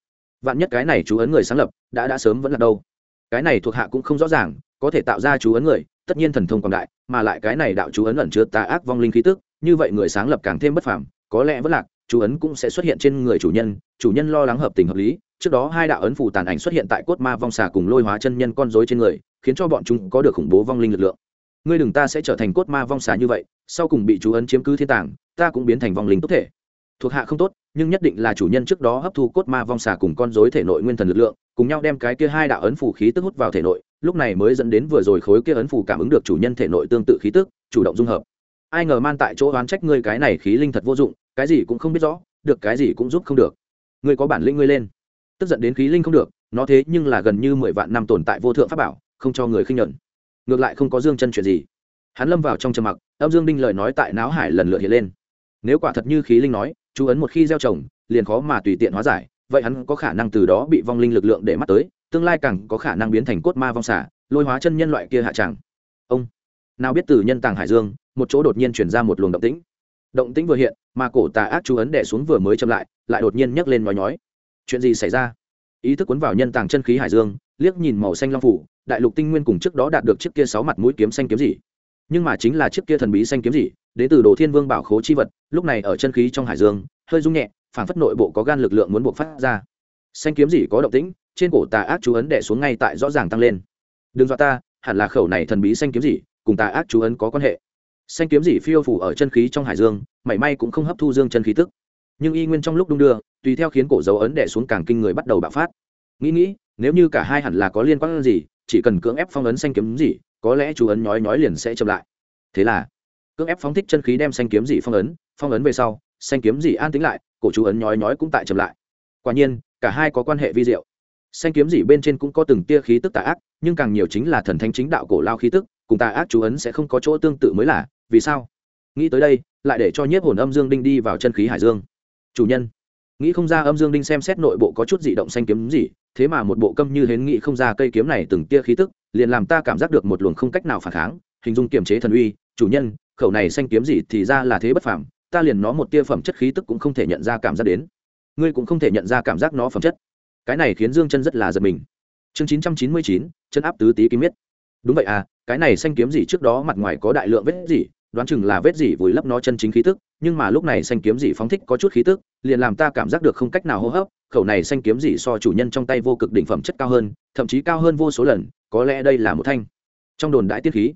vạn nhất cái này chú ấn người sáng lập đã sớm vẫn là đâu. Cái này thuộc hạ cũng không rõ ràng, có thể tạo ra chú ấn người tất nhiên thần thông quảng đại, mà lại cái này đạo chú ấn ẩn chứa tà ác vong linh khí tức, như vậy người sáng lập càng thêm bất phàm, có lẽ vẫn lạc chú ấn cũng sẽ xuất hiện trên người chủ nhân lo lắng hợp tình hợp lý. Trước đó hai đạo ấn phù tàn ảnh xuất hiện tại cốt ma vong xà cùng lôi hóa chân nhân con rối trên người, khiến cho bọn chúng có được khủng bố vong linh lực lượng. Ngươi đừng ta sẽ trở thành cốt ma vong xà như vậy, sau cùng bị chú ấn chiếm cứ thiên tàng, ta cũng biến thành vong linh tốt thể. Thuộc hạ không tốt, nhưng nhất định là chủ nhân trước đó hấp thu cốt ma vong xà cùng con rối thể nội nguyên thần lực lượng, cùng nhau đem cái kia hai đạo ấn phù khí tức hút vào thể nội, lúc này mới dẫn đến vừa rồi khối kia ấn phù cảm ứng được chủ nhân thể nội tương tự khí tức, chủ động dung hợp. Ai ngờ man tại chỗ oán trách ngươi cái này khí linh thật vô dụng, cái gì cũng không biết rõ, được cái gì cũng giúp không được. Ngươi có bản lĩnh ngươi lên. Tức giận đến khí linh không được, nó thế nhưng là gần như 10 vạn năm tồn tại vô thượng pháp bảo, không cho người khinh nhẫn. Ngược lại không có Dương Chân chuyện gì. Hắn lâm vào trong trầm mặc, Âm Dương Đinh lời nói tại náo hải lần lượt hiện lên. Nếu quả thật như khí linh nói, chú ấn một khi gieo trồng, liền khó mà tùy tiện hóa giải, vậy hắn có khả năng từ đó bị vong linh lực lượng để mắt tới, tương lai càng có khả năng biến thành cốt ma vong xà, lôi hóa chân nhân loại kia hạ tràng. Ông nào biết từ nhân tàng hải dương, một chỗ đột nhiên truyền ra một luồng động tĩnh. Động tĩnh vừa hiện, mà cổ tà ác chú ấn đè xuống vừa mới chậm lại đột nhiên nhấc lên nhói nhói. Chuyện gì xảy ra? Ý thức cuốn vào nhân tàng chân khí hải dương, liếc nhìn màu xanh long phủ, đại lục tinh nguyên cùng trước đó đạt được chiếc kia 6 mặt mũi kiếm xanh kiếm gì. Nhưng mà chính là chiếc kia thần bí xanh kiếm gì, đến từ Đồ Thiên Vương bảo khố chi vật, lúc này ở chân khí trong hải dương, hơi rung nhẹ, phảng phất nội bộ có gan lực lượng muốn buộc phát ra. Xanh kiếm gì có động tĩnh, trên cổ tà ác chú ấn đè xuống ngay tại rõ ràng tăng lên. Đừng dọa ta, hẳn là khẩu này thần bí xanh kiếm gì, cùng tà ác chú ấn có quan hệ. Xanh kiếm gì phiêu phủ ở chân khí trong hải dương, mảy may cũng không hấp thu dương chân khí tức, nhưng y nguyên trong lúc đung đưa, tùy theo khiến cổ dấu ấn đè xuống càng kinh người bắt đầu bạo phát. Nghĩ, nếu như cả hai hẳn là có liên quan gì, chỉ cần cưỡng ép phong ấn xanh kiếm gì, có lẽ chú ấn nhói liền sẽ chậm lại. Thế là cưỡng ép phóng thích chân khí đem xanh kiếm dị phong ấn về sau, xanh kiếm dị an tĩnh lại, cổ chú ấn nhói cũng tại chậm lại. Quả nhiên cả hai có quan hệ vi diệu. Xanh kiếm dị bên trên cũng có từng tia khí tức tà ác, nhưng càng nhiều chính là thần thánh chính đạo cổ lao khí tức, cùng tà ác chú ấn sẽ không có chỗ tương tự mới là. Vì sao? Nghĩ tới đây, lại để cho nhiếp hồn Âm Dương Đinh đi vào chân khí hải dương. Chủ nhân nghĩ không ra, Âm Dương Đinh xem xét nội bộ có chút dị động xanh kiếm dị, thế mà một bộ câm như hến nghĩ không ra cây kiếm này từng tia khí tức, liền làm ta cảm giác được một luồng không cách nào phản kháng, hình dung kiềm chế thần uy. Chủ nhân, khẩu này xanh kiếm gì thì ra là thế bất phàm, ta liền nó một tia phẩm chất khí tức cũng không thể nhận ra cảm giác đến. Ngươi cũng không thể nhận ra cảm giác nó phẩm chất. Cái này khiến Dương Chân rất là giật mình. Chương 999, chân áp tứ tí kim miết. Đúng vậy à, cái này xanh kiếm gì trước đó mặt ngoài có đại lượng vết gì, đoán chừng là vết gì vùi lấp nó chân chính khí tức, nhưng mà lúc này xanh kiếm gì phóng thích có chút khí tức, liền làm ta cảm giác được không cách nào hô hấp. Khẩu này xanh kiếm gì so chủ nhân trong tay vô cực đỉnh phẩm chất cao hơn, thậm chí cao hơn vô số lần, có lẽ đây là một thanh trong đồn đại tiên khí.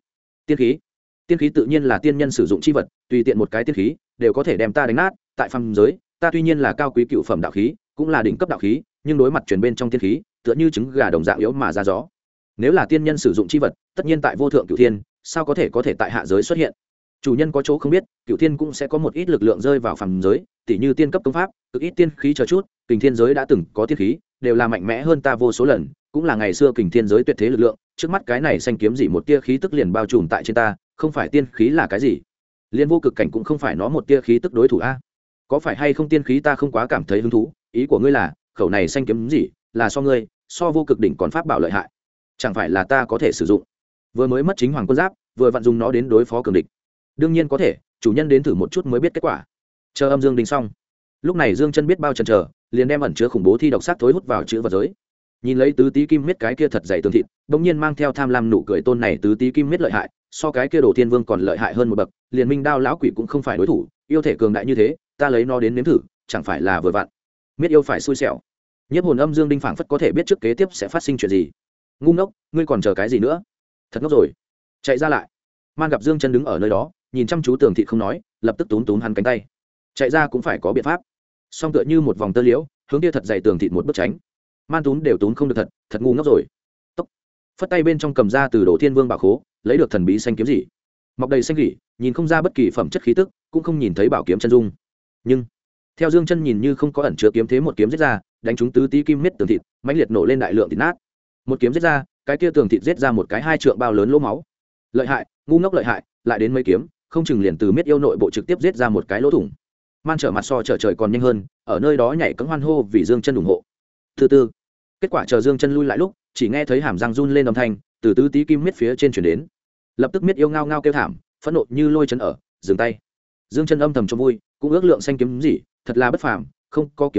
Tiên khí tự nhiên là tiên nhân sử dụng chi vật, tùy tiện một cái tiên khí đều có thể đem ta đánh nát. Tại phàm giới, ta tuy nhiên là cao quý cựu phẩm đạo khí, cũng là đỉnh cấp đạo khí, nhưng đối mặt truyền bên trong tiên khí, tựa như trứng gà đồng dạng yếu mà ra gió. Nếu là tiên nhân sử dụng chi vật, tất nhiên tại vô thượng cửu thiên, sao có thể tại hạ giới xuất hiện? Chủ nhân có chỗ không biết, cửu thiên cũng sẽ có một ít lực lượng rơi vào phàm giới, tỉ như tiên cấp công pháp, cực ít tiên khí chờ chút. Kình thiên giới đã từng có tiên khí, đều là mạnh mẽ hơn ta vô số lần, cũng là ngày xưa kình thiên giới tuyệt thế lực lượng. Trước mắt cái này xanh kiếm gì một tia khí tức liền bao trùm tại trên ta, không phải tiên khí là cái gì? Liên vô cực cảnh cũng không phải nó một tia khí tức đối thủ a. Có phải hay không tiên khí ta không quá cảm thấy hứng thú, ý của ngươi là khẩu này xanh kiếm gì là so ngươi, so vô cực đỉnh còn pháp bảo lợi hại, chẳng phải là ta có thể sử dụng? Vừa mới mất chính hoàng quân giáp, vừa vặn dùng nó đến đối phó cường địch. Đương nhiên có thể, chủ nhân đến thử một chút mới biết kết quả. Chờ Âm Dương Đinh xong, lúc này Dương Chân biết bao chần chờ, liền đem ẩn chứa khủng bố thi độc sát thối hút vào chữ vật giới. Nhìn lấy tứ tí kim miết cái kia thật dày tường thịt, bỗng nhiên mang theo tham lam nụ cười, tôn này tứ tí kim miết lợi hại, so cái kia Đồ Thiên Vương còn lợi hại hơn một bậc, liền Minh Đao lão quỷ cũng không phải đối thủ, yêu thể cường đại như thế, ta lấy nó đến nếm thử, chẳng phải là vừa vặn. Miết yêu phải xui xẻo. Nhiếp hồn Âm Dương Đinh phảng phất có thể biết trước kế tiếp sẽ phát sinh chuyện gì. Ngu ngốc, ngươi còn chờ cái gì nữa? Thật ngốc rồi. Chạy ra lại. Man gặp Dương Chân đứng ở nơi đó, nhìn chăm chú tường thịt không nói, lập tức túm hắn cánh tay. Chạy ra cũng phải có biện pháp. Song tựa như một vòng tơ liễu, hướng kia thật dày tường thịt một bước tránh. Man túm đều túm không được, thật ngu ngốc rồi. Tốc. Phất tay bên trong cầm ra từ Đồ Thiên Vương bảo khố, lấy được thần bí xanh kiếm gì. Mọc đầy xanh gỉ, nhìn không ra bất kỳ phẩm chất khí tức, cũng không nhìn thấy bảo kiếm chân dung. Nhưng theo Dương Chân nhìn như không có ẩn chứa kiếm thế một kiếm giết ra, đánh trúng tứ tí kim miết tường thịt, mãnh liệt nổ lên đại lượng thịt nát. Một kiếm giết ra, cái kia tường thịt giết ra một cái 2 trượng bao lớn lỗ máu. Lợi hại, ngu ngốc lợi hại, lại đến mấy kiếm, không chừng liền từ miết yêu nội bộ trực tiếp giết ra một cái lỗ thủng. Man trở mặt so trở trời còn nhanh hơn, ở nơi đó nhảy cẫng hoan hô vì Dương Chân ủng hộ. Từ từ, kết quả chờ Dương Chân lui lại lúc, chỉ nghe thấy hàm răng run lên âm thanh từ tứ tí kim miết phía trên truyền đến. Lập tức miết yêu ngao ngao kêu thảm, phẫn nộ như lôi chấn ở, dừng tay. Dương Chân âm thầm cho vui, cũng ước lượng xanh kiếm gì, thật là bất phàm, không có kiếm thế,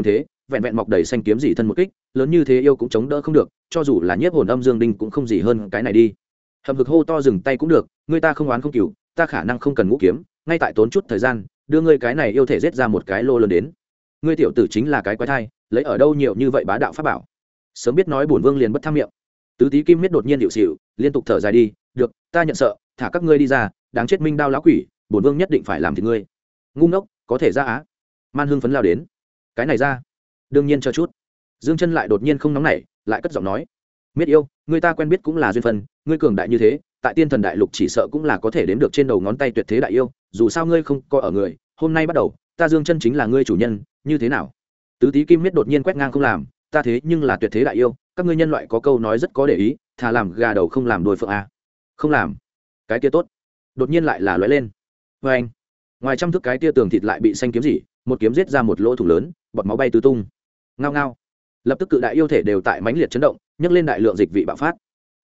vẹn vẹn mọc đầy xanh kiếm dị thân một kích lớn như thế yêu cũng chống đỡ không được, cho dù là nhiếp hồn âm dương đinh cũng không gì hơn cái này đi. Hầm hực hô to dừng tay cũng được, ngươi ta không oán không cừu, ta khả năng không cần ngũ kiếm, ngay tại tốn chút thời gian đưa ngươi cái này yêu thể giết ra một cái lô lớn đến. Ngươi tiểu tử chính là cái quái thai, lấy ở đâu nhiều như vậy bá đạo pháp bảo. Sớm biết nói bổn vương liền bất tham miệng. Tứ Tí Kim Miết đột nhiên điệu xỉu, liên tục thở dài đi, được, ta nhận sợ, thả các ngươi đi ra, đáng chết Minh Đao lão quỷ, bổn vương nhất định phải làm thịt ngươi. Ngu ngốc, có thể ra á. Man hưng phấn lao đến. Cái này ra, đương nhiên cho chút. Dương Chân lại đột nhiên không nóng nảy, lại cất giọng nói, Miết yêu, ngươi ta quen biết cũng là duyên phận, ngươi cường đại như thế, tại Tiên Thần Đại Lục chỉ sợ cũng là có thể đếm được trên đầu ngón tay tuyệt thế đại yêu, dù sao ngươi không có ở người, hôm nay bắt đầu, ta Dương Chân chính là ngươi chủ nhân, như thế nào? Tứ Tí Kim Miết đột nhiên quét ngang không làm, ta thế nhưng là tuyệt thế đại yêu, các ngươi nhân loại có câu nói rất có để ý, thà làm gà đầu không làm đuôi phượng a. Không làm, cái kia tốt. Đột nhiên lại là lóe lên. Và anh, ngoài trăm thước cái tia tường thịt lại bị xanh kiếm gì, một kiếm giết ra một lỗ thủng lớn, bọt máu bay tứ tung. Ngao ngao. Lập tức cự đại yêu thể đều tại mãnh liệt chấn động, nhấc lên đại lượng dịch vị bạo phát.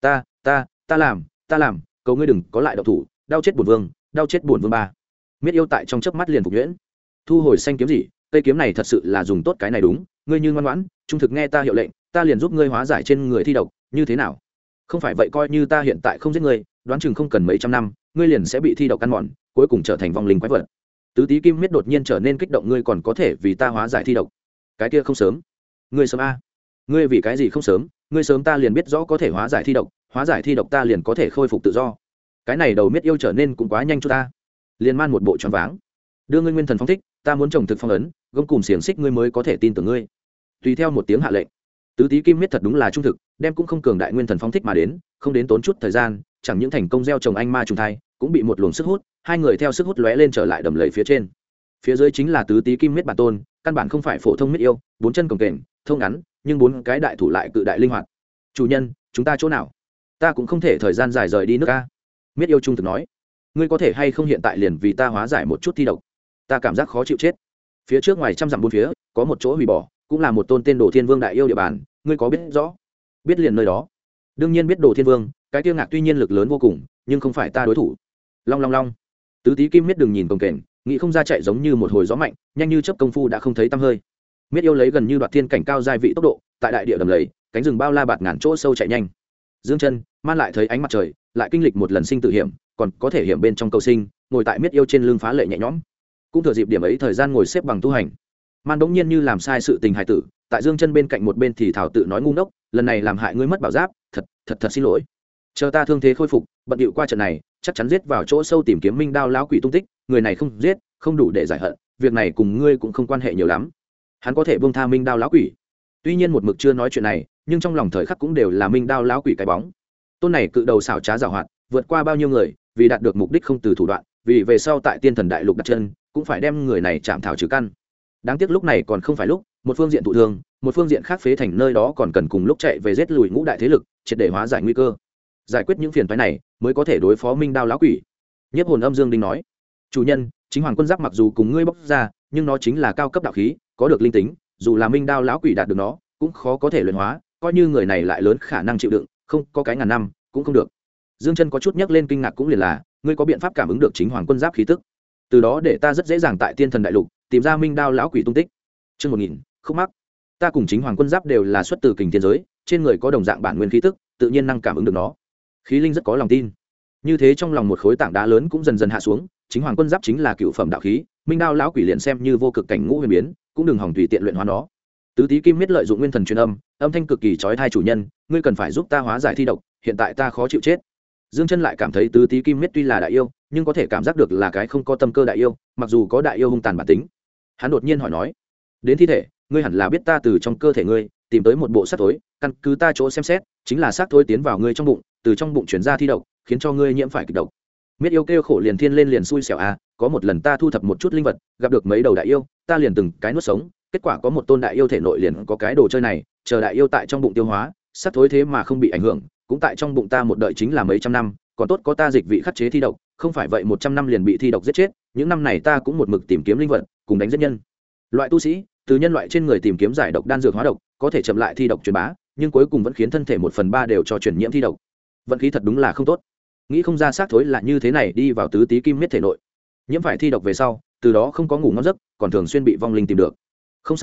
Ta làm, cầu ngươi đừng có lại động thủ, đau chết bổn vương, đau chết bổn vương ba. Miết yêu tại trong chớp mắt liền phục nhuyễn. Thu hồi xanh kiếm gì, cây kiếm này thật sự là dùng tốt cái này đúng, ngươi như ngoan ngoãn, trung thực nghe ta hiệu lệnh, ta liền giúp ngươi hóa giải trên người thi độc, như thế nào? Không phải vậy coi như ta hiện tại không giết ngươi, đoán chừng không cần mấy trăm năm, ngươi liền sẽ bị thi độc ăn mòn, cuối cùng trở thành vong linh quái vật. Tứ Tí Kim Miết đột nhiên trở nên kích động, ngươi còn có thể vì ta hóa giải thi độc? Cái kia không sớm. Ngươi sớm a? Ngươi vì cái gì không sớm? Ngươi sớm ta liền biết rõ có thể hóa giải thi độc, hóa giải thi độc ta liền có thể khôi phục tự do. Cái này đầu Miết yêu trở nên cũng quá nhanh cho ta. Liền man một bộ choáng váng. Đưa ngươi nguyên thần phong thích, ta muốn trồng thực phong ấn, gông cùng xiềng xích ngươi mới có thể tin tưởng ngươi. Tùy theo một tiếng hạ lệnh. Tứ Tí Kim Miết thật đúng là trung thực, đem cũng không cường đại nguyên thần phong thích mà đến, không đến tốn chút thời gian, chẳng những thành công gieo trồng anh ma trùng thai, cũng bị một luồng sức hút, hai người theo sức hút lóe lên trở lại đầm lầy phía trên. Phía dưới chính là Tứ Tí Kim Miết bản tôn, căn bản không phải phổ thông miết yêu, bốn chân cồng kềnh, thông ngắn, nhưng bốn cái đại thủ lại cự đại linh hoạt. Chủ nhân, chúng ta chỗ nào? Ta cũng không thể thời gian dài rời đi nước a. Miết yêu trung thực nói, ngươi có thể hay không hiện tại liền vì ta hóa giải một chút thi độc? Ta cảm giác khó chịu chết. Phía trước ngoài trăm dặm bốn phía, có một chỗ hủy bỏ, cũng là một tôn tên Đồ Thiên Vương đại yêu địa bàn, ngươi có biết rõ? Biết liền nơi đó. Đương nhiên biết Đồ Thiên Vương, cái tiêu ngạc tuy nhiên lực lớn vô cùng, nhưng không phải ta đối thủ. Long long long. Tứ Tí Kim Miết đừng nhìn cồng kềnh, nghĩ không ra chạy giống như một hồi gió mạnh, nhanh như chớp công phu đã không thấy tăm hơi. Miết yêu lấy gần như đoạt thiên cảnh cao giai vị tốc độ, tại đại địa đầm lầy, cánh rừng bao la bạt ngàn chỗ sâu chạy nhanh. Dương Chân man lại thấy ánh mặt trời, lại kinh lịch một lần sinh tử hiểm, còn có thể hiểm bên trong cầu sinh, ngồi tại Miết yêu trên lưng phá lệ nhẹ nhõm. Cũng thừa dịp điểm ấy thời gian ngồi xếp bằng tu hành. Man bỗng nhiên như làm sai sự tình hài tử, tại Dương Chân bên cạnh một bên thì thảo tự nói ngu ngốc, lần này làm hại ngươi mất bảo giáp, thật xin lỗi. Chờ ta thương thế khôi phục, bận điệu qua trận này, chắc chắn giết vào chỗ sâu tìm kiếm Minh Đao lão quỷ tung tích, người này không giết, không đủ để giải hận, việc này cùng ngươi cũng không quan hệ nhiều lắm. Hắn có thể buông tha Minh Đao lão quỷ. Tuy nhiên một mực chưa nói chuyện này, nhưng trong lòng thời khắc cũng đều là Minh Đao lão quỷ cái bóng. Tôn này cự đầu xảo trá giàu hoạt, vượt qua bao nhiêu người, vì đạt được mục đích không từ thủ đoạn, vì về sau tại Tiên Thần Đại Lục đặt chân, cũng phải đem người này chạm thảo trừ căn. Đáng tiếc lúc này còn không phải lúc, một phương diện thụ thương, một phương diện khác phế thành nơi đó còn cần cùng lúc chạy về giết lùi ngũ đại thế lực, triệt để hóa giải nguy cơ. Giải quyết những phiền toái này, mới có thể đối phó Minh Đao lão quỷ. Nhiếp hồn âm dương đinh nói, chủ nhân, chính hoàng quân giáp mặc dù cùng ngươi bóc ra, nhưng nó chính là cao cấp đạo khí, có được linh tính, dù là Minh Đao lão quỷ đạt được nó, cũng khó có thể luyện hóa, coi như người này lại lớn khả năng chịu đựng, không có cái ngàn năm cũng không được. Dương Chân có chút nhắc lên kinh ngạc cũng liền là, ngươi có biện pháp cảm ứng được chính hoàng quân giáp khí tức, từ đó để ta rất dễ dàng tại Tiên Thần Đại Lục tìm ra Minh Đao lão quỷ tung tích. Chương 1000, không mắc. Ta cùng chính hoàng quân giáp đều là xuất từ kình thiên giới, trên người có đồng dạng bản nguyên khí tức, tự nhiên năng cảm ứng được nó. Khí linh rất có lòng tin. Như thế trong lòng một khối tảng đá lớn cũng dần dần hạ xuống, chính hoàng quân giáp chính là cựu phẩm đạo khí, Minh Đao lão quỷ liền xem như vô cực cảnh ngũ huyền biến, cũng đừng hòng tùy tiện luyện hóa nó. Tứ Tí Kim Miết lợi dụng nguyên thần truyền âm thanh cực kỳ chói tai, chủ nhân, ngươi cần phải giúp ta hóa giải thi độc, hiện tại ta khó chịu chết. Dương Chân lại cảm thấy Tứ Tí Kim Miết tuy là đại yêu, nhưng có thể cảm giác được là cái không có tâm cơ đại yêu, mặc dù có đại yêu hung tàn bản tính. Hắn đột nhiên hỏi nói, đến thi thể, ngươi hẳn là biết ta từ trong cơ thể ngươi tìm tới một bộ xác thối, căn cứ ta chỗ xem xét, chính là xác thối tiến vào ngươi trong bụng, từ trong bụng chuyển ra thi độc, khiến cho ngươi nhiễm phải kịch độc. Miết yêu kêu khổ liền thiên lên liền xui xẻo à, có một lần ta thu thập một chút linh vật, gặp được mấy đầu đại yêu, ta liền từng cái nuốt sống, kết quả có một tôn đại yêu thể nội liền có cái đồ chơi này, chờ đại yêu tại trong bụng tiêu hóa, xác thối thế mà không bị ảnh hưởng, cũng tại trong bụng ta một đợi chính là mấy trăm năm, còn tốt có ta dịch vị khắc chế thi độc, không phải vậy 100 năm liền bị thi độc giết chết. Những năm này ta cũng một mực tìm kiếm linh vật, cùng đánh giết nhân loại tu sĩ, từ nhân loại trên người tìm kiếm giải độc đan dược hóa độc, có thể chậm lại thi độc truyền bá, nhưng cuối cùng vẫn khiến thân thể 1/3 đều cho truyền nhiễm thi độc. Vận khí thật đúng là không tốt. Nghĩ không ra xác thối là như thế này đi vào Tứ Tí Kim Miết thể nội. Nhiễm phải thi độc về sau, từ đó không có ngủ ngon giấc, còn thường xuyên bị vong linh tìm được. Không sao,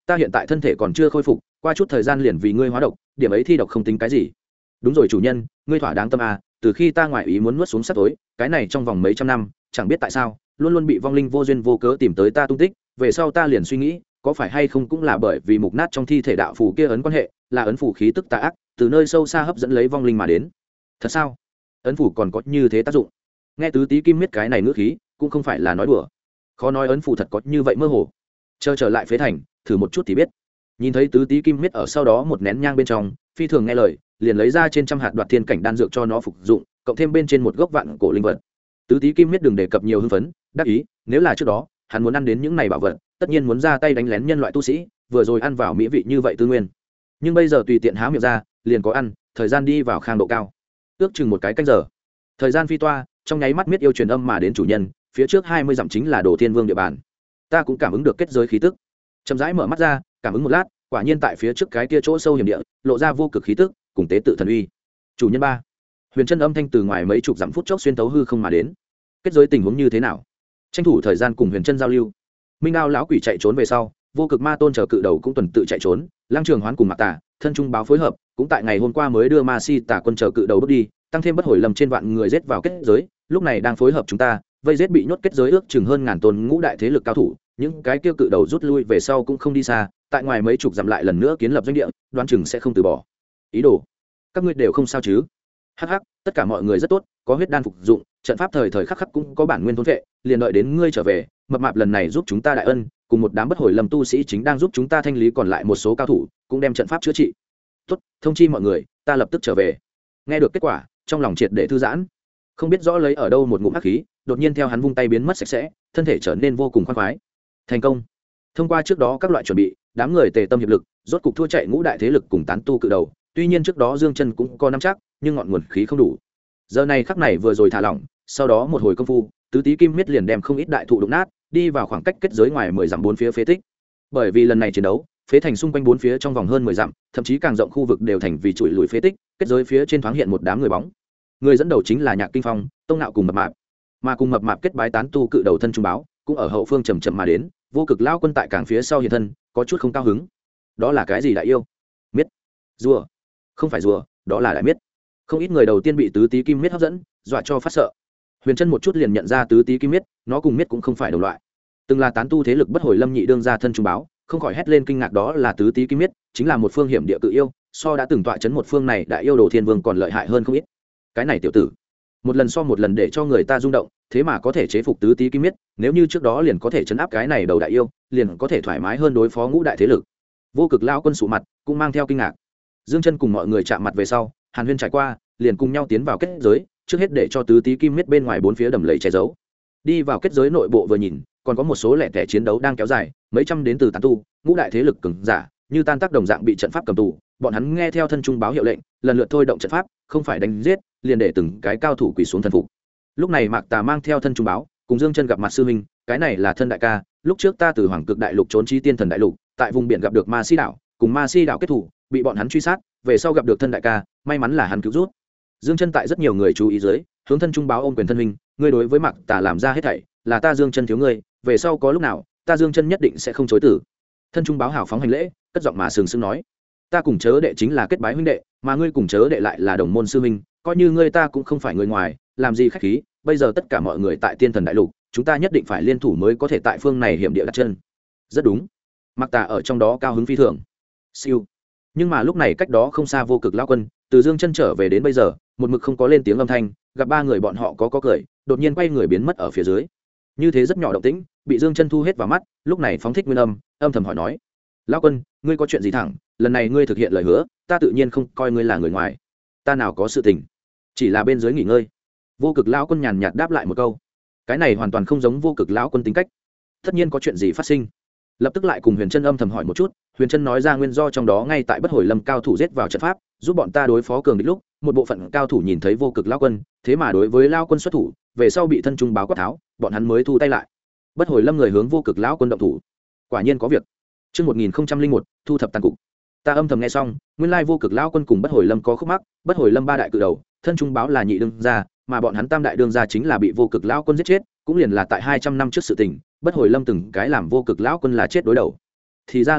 ta hiện tại thân thể còn chưa khôi phục, qua chút thời gian liền vì ngươi hóa độc, điểm ấy thi độc không tính cái gì. Đúng rồi chủ nhân, ngươi thỏa đáng tâm à, từ khi ta ngoại ý muốn nuốt xuống sắt tối, cái này trong vòng mấy trăm năm chẳng biết tại sao luôn luôn bị vong linh vô duyên vô cớ tìm tới ta tung tích, về sau ta liền suy nghĩ có phải hay không cũng là bởi vì mục nát trong thi thể đạo phù kia ấn quan hệ, là ấn phù khí tức tà ác từ nơi sâu xa hấp dẫn lấy vong linh mà đến. Thật sao? Ấn phù còn có như thế tác dụng? Nghe tứ tí kim miết cái này ngữ khí cũng không phải là nói đùa, khó nói ấn phù thật có như vậy mơ hồ. Chờ trở lại phế thành thử một chút thì biết. Nhìn thấy tứ tí kim miết ở sau đó một nén nhang bên trong phi thường nghe lời, liền lấy ra trên trăm hạt đoạt thiên cảnh đan dược cho nó phục dụng, cộng thêm bên trên một gốc vạn cổ linh vật. Tứ tí kim miết đừng đề cập nhiều hưng phấn đắc ý, nếu là trước đó hắn muốn ăn đến những này bảo vật, tất nhiên muốn ra tay đánh lén nhân loại tu sĩ, vừa rồi ăn vào mỹ vị như vậy tư nguyên, nhưng bây giờ tùy tiện há miệng ra liền có ăn. Thời gian đi vào khang độ cao, ước chừng một cái canh giờ, thời gian phi toa trong nháy mắt miết yêu truyền âm mà đến chủ nhân, phía trước 20 dặm chính là Đồ Thiên Vương địa bàn. Ta cũng cảm ứng được kết giới khí tức, chậm rãi mở mắt ra cảm ứng một lát, quả nhiên tại phía trước cái kia chỗ sâu hiểm địa lộ ra vô cực khí tức cùng tế tự thần uy. Chủ nhân ba. Huyền chân âm thanh từ ngoài mấy chục dặm phút chốc xuyên tấu hư không mà đến. Kết giới tình huống như thế nào? Tranh thủ thời gian cùng Huyền chân giao lưu. Minh Đao lão quỷ chạy trốn về sau, vô cực ma tôn chờ cự đầu cũng tuần tự chạy trốn, Lăng Trường Hoán cùng Mạc Tà, thân trung báo phối hợp, cũng tại ngày hôm qua mới đưa Ma Si Tà quân chờ cự đầu bước đi, tăng thêm bất hồi lầm trên vạn người giết vào kết giới, lúc này đang phối hợp chúng ta, vây giết bị nhốt kết giới ước chừng hơn ngàn tôn ngũ đại thế lực cao thủ, những cái kia cự đầu rút lui về sau cũng không đi xa, tại ngoài mấy chục dặm lại lần nữa kiến lập doanh địa, đoán chừng sẽ không từ bỏ ý đồ. Các ngươi đều không sao chứ? Hắc hắc, tất cả mọi người rất tốt, có huyết đan phục dụng, trận pháp thời thời khắc khắc cũng có bản nguyên thôn vệ, liền đợi đến ngươi trở về, mập mạp lần này giúp chúng ta đại ân, cùng một đám bất hồi lầm tu sĩ chính đang giúp chúng ta thanh lý còn lại một số cao thủ, cũng đem trận pháp chữa trị. Tốt, thông chi mọi người, ta lập tức trở về. Nghe được kết quả, trong lòng triệt để thư giãn, không biết rõ lấy ở đâu một ngụm hắc khí, đột nhiên theo hắn vung tay biến mất sạch sẽ, thân thể trở nên vô cùng khoan khoái. Thành công. Thông qua trước đó các loại chuẩn bị, đám người tề tâm hiệp lực, rốt cục thua chạy ngũ đại thế lực cùng tán tu cự đầu. Tuy nhiên trước đó Dương Chân cũng có nắm chắc, nhưng ngọn nguồn khí không đủ. Giờ này khắc này vừa rồi thả lỏng, sau đó một hồi công phu, tứ tí kim miết liền đem không ít đại thụ đụng nát, đi vào khoảng cách kết giới ngoài 10 dặm bốn phía phế tích. Bởi vì lần này chiến đấu, phế thành xung quanh bốn phía trong vòng hơn 10 dặm, thậm chí càng rộng khu vực đều thành vì chuỗi lùi phế tích, kết giới phía trên thoáng hiện một đám người bóng. Người dẫn đầu chính là Nhạc Kinh Phong, Tông Nạo cùng Mập Mạp. Mà cùng Mập Mạp kết bái tán tu cự đầu thân trung báo, cũng ở hậu phương chậm chậm mà đến, vô cực lão quân tại càng phía sau hiện thân, có chút không cao hứng. Đó là cái gì đại yêu? Miết. Rùa. Không phải rùa, đó là đại miết. Không ít người đầu tiên bị tứ tí kim miết hấp dẫn, dọa cho phát sợ. Huyền Chân một chút liền nhận ra tứ tí kim miết, nó cùng miết cũng không phải đồng loại. Từng là tán tu thế lực bất hồi lâm nhị đương gia thân trung báo, không khỏi hét lên kinh ngạc, đó là tứ tí kim miết, chính là một phương hiểm địa cự yêu, so đã từng tọa chấn một phương này đại yêu Đồ Thiên Vương còn lợi hại hơn không ít. Cái này tiểu tử, một lần so một lần để cho người ta rung động, thế mà có thể chế phục tứ tí kim miết, nếu như trước đó liền có thể chấn áp cái này đầu đại yêu, liền có thể thoải mái hơn đối phó ngũ đại thế lực. Vô cực lão quân sụ mặt, cũng mang theo kinh ngạc. Dương Chân cùng mọi người chạm mặt về sau, Hàn Huyên trải qua, liền cùng nhau tiến vào kết giới, trước hết để cho tứ tí kim miết bên ngoài bốn phía đầm lầy che giấu. Đi vào kết giới nội bộ vừa nhìn, còn có một số lẻ tẻ chiến đấu đang kéo dài, mấy trăm đến từ tán tu, ngũ đại thế lực cường giả, như tan tác đồng dạng bị trận pháp cầm tù, bọn hắn nghe theo thân trung báo hiệu lệnh, lần lượt thôi động trận pháp, không phải đánh giết, liền để từng cái cao thủ quỳ xuống thần phục. Lúc này Mạc Tà mang theo thân trung báo, cùng Dương Chân gặp mặt sư huynh, cái này là thân đại ca, lúc trước ta từ Hoàng Cực đại lục trốn chí tiên thần đại lục, tại vùng biển gặp được Ma Si đảo, cùng Ma Si đảo kết thủ, bị bọn hắn truy sát, về sau gặp được thân đại ca, may mắn là hắn cứu rút. Dương Chân tại rất nhiều người chú ý dưới, hướng thân trung báo ôm quyền thân huynh, ngươi đối với Mạc Tà làm ra hết thảy, là ta Dương Chân thiếu ngươi, về sau có lúc nào, ta Dương Chân nhất định sẽ không chối từ. Thân trung báo hào phóng hành lễ, cất giọng mà sừng sững nói, ta cùng chớ đệ chính là kết bái huynh đệ, mà ngươi cùng chớ đệ lại là đồng môn sư huynh, coi như ngươi ta cũng không phải người ngoài, làm gì khách khí, bây giờ tất cả mọi người tại tiên thần đại lục, chúng ta nhất định phải liên thủ mới có thể tại phương này hiểm địa đặt chân. Rất đúng. Mạc Tà ở trong đó cao hứng phi thường. Siêu. Nhưng mà lúc này cách đó không xa vô cực lão quân, từ Dương Chân trở về đến bây giờ, một mực không có lên tiếng âm thanh, gặp ba người bọn họ có cười, đột nhiên quay người biến mất ở phía dưới. Như thế rất nhỏ động tĩnh, bị Dương Chân thu hết vào mắt, lúc này phóng thích nguyên âm, âm thầm hỏi nói: "Lão quân, ngươi có chuyện gì thẳng, lần này ngươi thực hiện lời hứa, ta tự nhiên không coi ngươi là người ngoài. Ta nào có sự tình, chỉ là bên dưới nghỉ ngơi." Vô cực lão quân nhàn nhạt đáp lại một câu. Cái này hoàn toàn không giống vô cực lão quân tính cách. Tất nhiên có chuyện gì phát sinh. Lập tức lại cùng Huyền Chân âm thầm hỏi một chút, Huyền Chân nói ra nguyên do trong đó ngay tại bất hồi lâm cao thủ giết vào trận pháp, giúp bọn ta đối phó cường địch lúc, một bộ phận cao thủ nhìn thấy vô cực lão quân, thế mà đối với lão quân xuất thủ, về sau bị thân trung báo quát tháo, bọn hắn mới thu tay lại. Bất hồi lâm người hướng vô cực lão quân động thủ. Quả nhiên có việc. Chương 1001, thu thập tàn cục. Ta âm thầm nghe xong, nguyên lai vô cực lão quân cùng bất hồi lâm có khúc mắc, bất hồi lâm ba đại cự đầu, thân trung báo là nhị đương gia, mà bọn hắn tam đại đương gia chính là bị vô cực lão quân giết chết, cũng liền là tại 200 năm trước sự tình, bất hồi lâm từng cái làm vô cực lão quân là chết đối đầu. Thì ra là thế,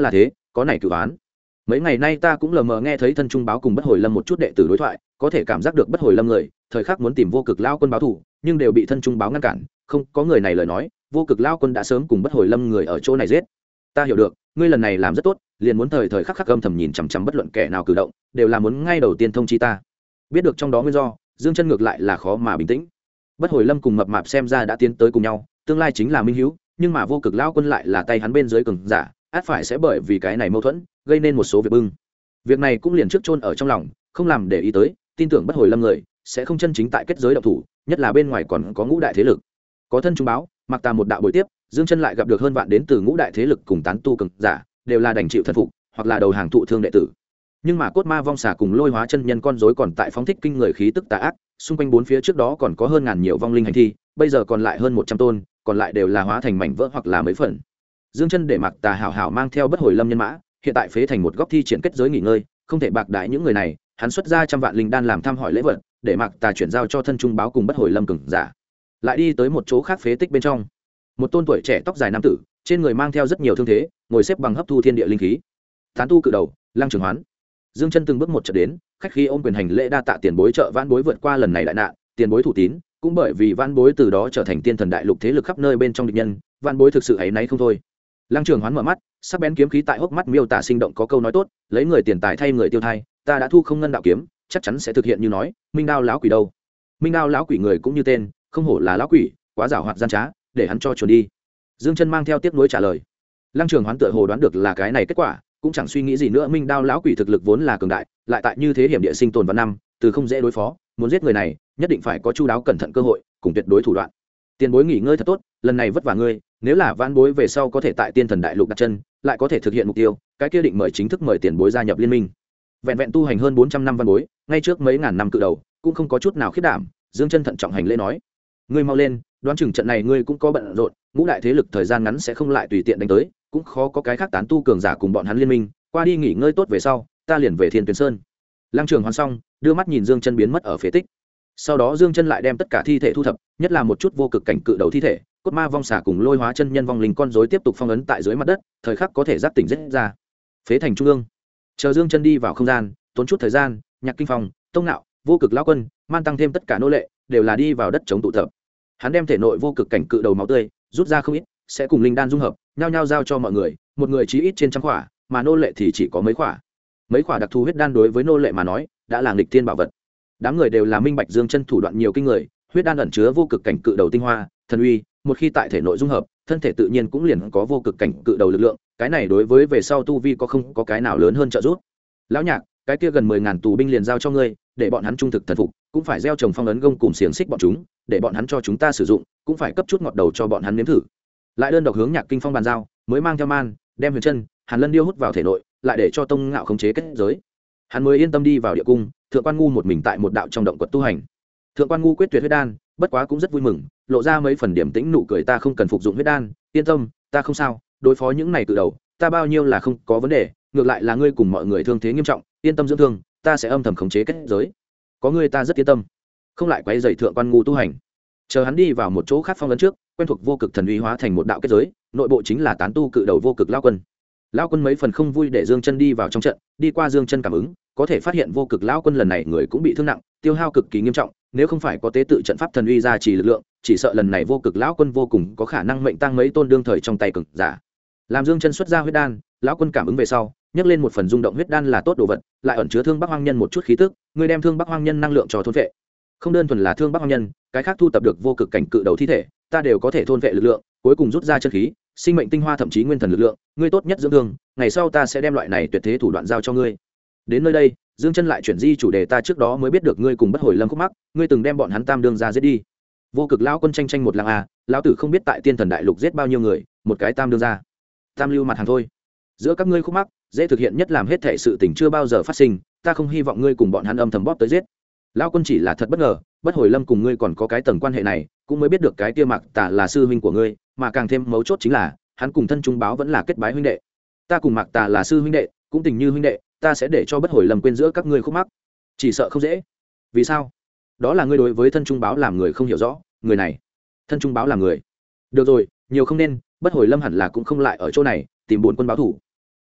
có này cửu án. Mấy ngày nay ta cũng lờ mờ nghe thấy thân trung báo cùng bất hồi lâm một chút đệ tử đối thoại, có thể cảm giác được bất hồi lâm người thời khắc muốn tìm vô cực lao quân báo thù, nhưng đều bị thân trung báo ngăn cản, không có người này lời nói, vô cực lao quân đã sớm cùng bất hồi lâm người ở chỗ này giết. Ta hiểu được, ngươi lần này làm rất tốt, liền muốn thời thời khắc khắc âm thầm nhìn chằm chằm bất luận kẻ nào cử động, đều là muốn ngay đầu tiên thông chi ta. Biết được trong đó nguyên do, Dương Chân ngược lại là khó mà bình tĩnh. Bất hồi lâm cùng mập mạp xem ra đã tiến tới cùng nhau, tương lai chính là minh hữu, nhưng mà vô cực lao quân lại là tay hắn bên dưới cường giả, át phải sẽ bởi vì cái này mâu thuẫn gây nên một số việc bưng. Việc này cũng liền trước chôn ở trong lòng, không làm để ý tới, tin tưởng bất hồi lâm người sẽ không chân chính tại kết giới động thủ, nhất là bên ngoài còn có ngũ đại thế lực. Có thân trung báo, mặc ta một đạo buổi tiếp, Dương Chân lại gặp được hơn vạn đến từ ngũ đại thế lực cùng tán tu cường giả, đều là đành chịu thần phục, hoặc là đầu hàng thụ thương đệ tử. Nhưng mà cốt ma vong xà cùng lôi hóa chân nhân con rối còn tại phóng thích kinh người khí tức tà ác, xung quanh bốn phía trước đó còn có hơn ngàn nhiều vong linh hành thi, bây giờ còn lại hơn 100 tôn, còn lại đều là hóa thành mảnh vỡ hoặc là mấy phần. Dương Chân để mặc tà hảo hảo mang theo bất hồi lâm nhân mã, hiện tại phế thành một góc thi triển kết giới nghỉ ngơi, không thể bạc đãi những người này, hắn xuất ra trăm vạn linh đan làm thăm hỏi lễ vật, để mặc tà chuyển giao cho thân trung báo cùng bất hồi lâm cường giả. Lại đi tới một chỗ khác phế tích bên trong, một tôn tuổi trẻ tóc dài nam tử, trên người mang theo rất nhiều thương thế, ngồi xếp bằng hấp thu thiên địa linh khí. Tán tu cự đầu, Lăng Trường Hoán. Dương Chân từng bước một chợt đến, khách khí ôm quyền hành lễ đa tạ tiền bối trợ vãn bối vượt qua lần này đại nạn, tiền bối thủ tín, cũng bởi vì vãn bối từ đó trở thành tiên thần đại lục thế lực khắp nơi bên trong địch nhân, vãn bối thực sự ấy nấy không thôi. Lăng Trường Hoán mở mắt, sắc bén kiếm khí tại hốc mắt miêu tả sinh động có câu nói tốt, lấy người tiền tài thay người tiêu thai, ta đã thu không ngân đạo kiếm, chắc chắn sẽ thực hiện như nói, Minh Đao lão quỷ đâu? Minh Đao lão quỷ người cũng như tên, không hổ là lão quỷ, quá giàu hoạt gian trá, để hắn cho chuồn đi. Dương Chân mang theo tiếc nuối trả lời. Lăng Trường Hoán tựa hồ đoán được là cái này kết quả, cũng chẳng suy nghĩ gì nữa. Minh Đao lão quỷ thực lực vốn là cường đại, lại tại như thế hiểm địa sinh tồn vạn năm, từ không dễ đối phó, muốn giết người này, nhất định phải có chu đáo cẩn thận cơ hội, cùng tuyệt đối thủ đoạn. Tiền bối nghỉ ngơi thật tốt, lần này vất vả ngươi, nếu là vãn bối về sau có thể tại tiên thần đại lục đặt chân, lại có thể thực hiện mục tiêu, cái kia định mời chính thức mời tiền bối gia nhập liên minh. Vẹn vẹn tu hành hơn 400 năm văn bối, ngay trước mấy ngàn năm cự đầu, cũng không có chút nào khiếp đảm. Dương Chân thận trọng hành lễ nói: ngươi mau lên, đoán chừng trận này ngươi cũng có bận rộn, ngũ đại thế lực thời gian ngắn sẽ không lại tùy tiện đánh tới, cũng khó có cái khác tán tu cường giả cùng bọn hắn liên minh, qua đi nghỉ ngơi tốt về sau, ta liền về Thiên Tuyển Sơn. Lăng Trường Hoán xong, đưa mắt nhìn Dương Chân biến mất ở phế tích. Sau đó Dương Chân lại đem tất cả thi thể thu thập, nhất là một chút vô cực cảnh cự đầu thi thể, cốt ma vong xà cùng lôi hóa chân nhân vong linh con rối tiếp tục phong ấn tại dưới mặt đất, thời khắc có thể giác tỉnh rất ra. Phế thành trung ương, chờ Dương Chân đi vào không gian, tốn chút thời gian, Nhạc Kinh Phong, Tông Nạo, vô cực lão quân, man tăng thêm tất cả nô lệ, đều là đi vào đất chống tụ tập. Hắn đem thể nội vô cực cảnh cự đầu máu tươi rút ra không ít, sẽ cùng linh đan dung hợp, nhao nhao giao cho mọi người, một người chí ít trên trăm khỏa, mà nô lệ thì chỉ có mấy khỏa. Mấy khỏa đặc thù huyết đan đối với nô lệ mà nói, đã là nghịch thiên bảo vật. Đám người đều là minh bạch Dương Chân thủ đoạn nhiều kinh người, huyết đan ẩn chứa vô cực cảnh cự đầu tinh hoa, thần uy, một khi tại thể nội dung hợp, thân thể tự nhiên cũng liền có vô cực cảnh cự đầu lực lượng, cái này đối với về sau tu vi có không có cái nào lớn hơn trợ giúp. Lão Nhạc, cái kia gần 10.000 tù binh liền giao cho ngươi, để bọn hắn trung thực thần phục, cũng phải gieo trồng phong ấn gông cùng xiềng xích bọn chúng, để bọn hắn cho chúng ta sử dụng, cũng phải cấp chút ngọt đầu cho bọn hắn nếm thử. Lại đơn độc hướng Nhạc Kinh Phong bàn giao, mới mang theo man, đem Huyền Chân, Hàn Lân điêu hút vào thể nội, lại để cho Tông Ngạo khống chế kết giới. Hắn mới yên tâm đi vào địa cung. Thượng Quan Ngu một mình tại một đạo trong động quật tu hành. Thượng Quan Ngu quyết tuyệt huyết đan, bất quá cũng rất vui mừng, lộ ra mấy phần điểm tĩnh nụ cười, ta không cần phục dụng huyết đan, yên tâm, ta không sao, đối phó những này cự đầu, ta bao nhiêu là không có vấn đề, ngược lại là ngươi cùng mọi người thương thế nghiêm trọng, yên tâm dưỡng thương, ta sẽ âm thầm khống chế kết giới. Có ngươi ta rất yên tâm, không lại quấy rầy Thượng Quan Ngu tu hành. Chờ hắn đi vào một chỗ khác phong ấn trước, quen thuộc vô cực thần uy hóa thành một đạo kết giới, nội bộ chính là tán tu cự đầu vô cực lão quân. Lão quân mấy phần không vui để Dương Chân đi vào trong trận, đi qua Dương Chân cảm ứng, có thể phát hiện vô cực lão quân lần này người cũng bị thương nặng, tiêu hao cực kỳ nghiêm trọng, nếu không phải có tế tự trận pháp thần uy ra trì lực lượng, chỉ sợ lần này vô cực lão quân vô cùng có khả năng mệnh tăng mấy tôn đương thời trong tay cực giả. Làm Dương Chân xuất ra huyết đan, lão quân cảm ứng về sau, nhấc lên một phần rung động huyết đan là tốt đồ vật, lại ẩn chứa thương Bắc Hoang Nhân một chút khí tức, người đem thương Bắc Hoang Nhân năng lượng cho thôn vệ. Không đơn thuần là thương Bắc Hoang Nhân, cái khác thu tập được vô cực cảnh cự đầu thi thể, ta đều có thể thôn vệ lực lượng, cuối cùng rút ra chân khí, sinh mệnh tinh hoa thậm chí nguyên thần lực lượng, ngươi tốt nhất dưỡng thương, ngày sau ta sẽ đem loại này tuyệt thế thủ đoạn giao cho ngươi. Đến nơi đây, Dương Chân lại chuyển di chủ đề, ta trước đó mới biết được ngươi cùng bất hồi lâm khúc mắc, ngươi từng đem bọn hắn tam đương ra giết đi. Vô cực lão quân tranh tranh một làng à, lão tử không biết tại tiên thần đại lục giết bao nhiêu người, một cái tam đương ra, tam lưu mặt hàng thôi. Giữa các ngươi khúc mắc, dễ thực hiện nhất làm hết thảy sự tình chưa bao giờ phát sinh, ta không hy vọng ngươi cùng bọn hắn âm thầm bóp tới giết. Lão quân chỉ là thật bất ngờ, bất hồi lâm cùng ngươi còn có cái tầng quan hệ này, cũng mới biết được cái kia Mạc Tà là sư huynh của ngươi, mà càng thêm mấu chốt chính là hắn cùng thân trung báo vẫn là kết bái huynh đệ. Ta cùng Mạc Tà là sư huynh đệ, cũng tình như huynh đệ, ta sẽ để cho bất hồi lâm quên giữa các ngươi khúc mắc. Chỉ sợ không dễ. Vì sao? Đó là ngươi đối với thân trung báo làm người không hiểu rõ, người này, thân trung báo làm người. Được rồi, nhiều không nên, bất hồi lâm hẳn là cũng không lại ở chỗ này tìm bốn quân báo thủ.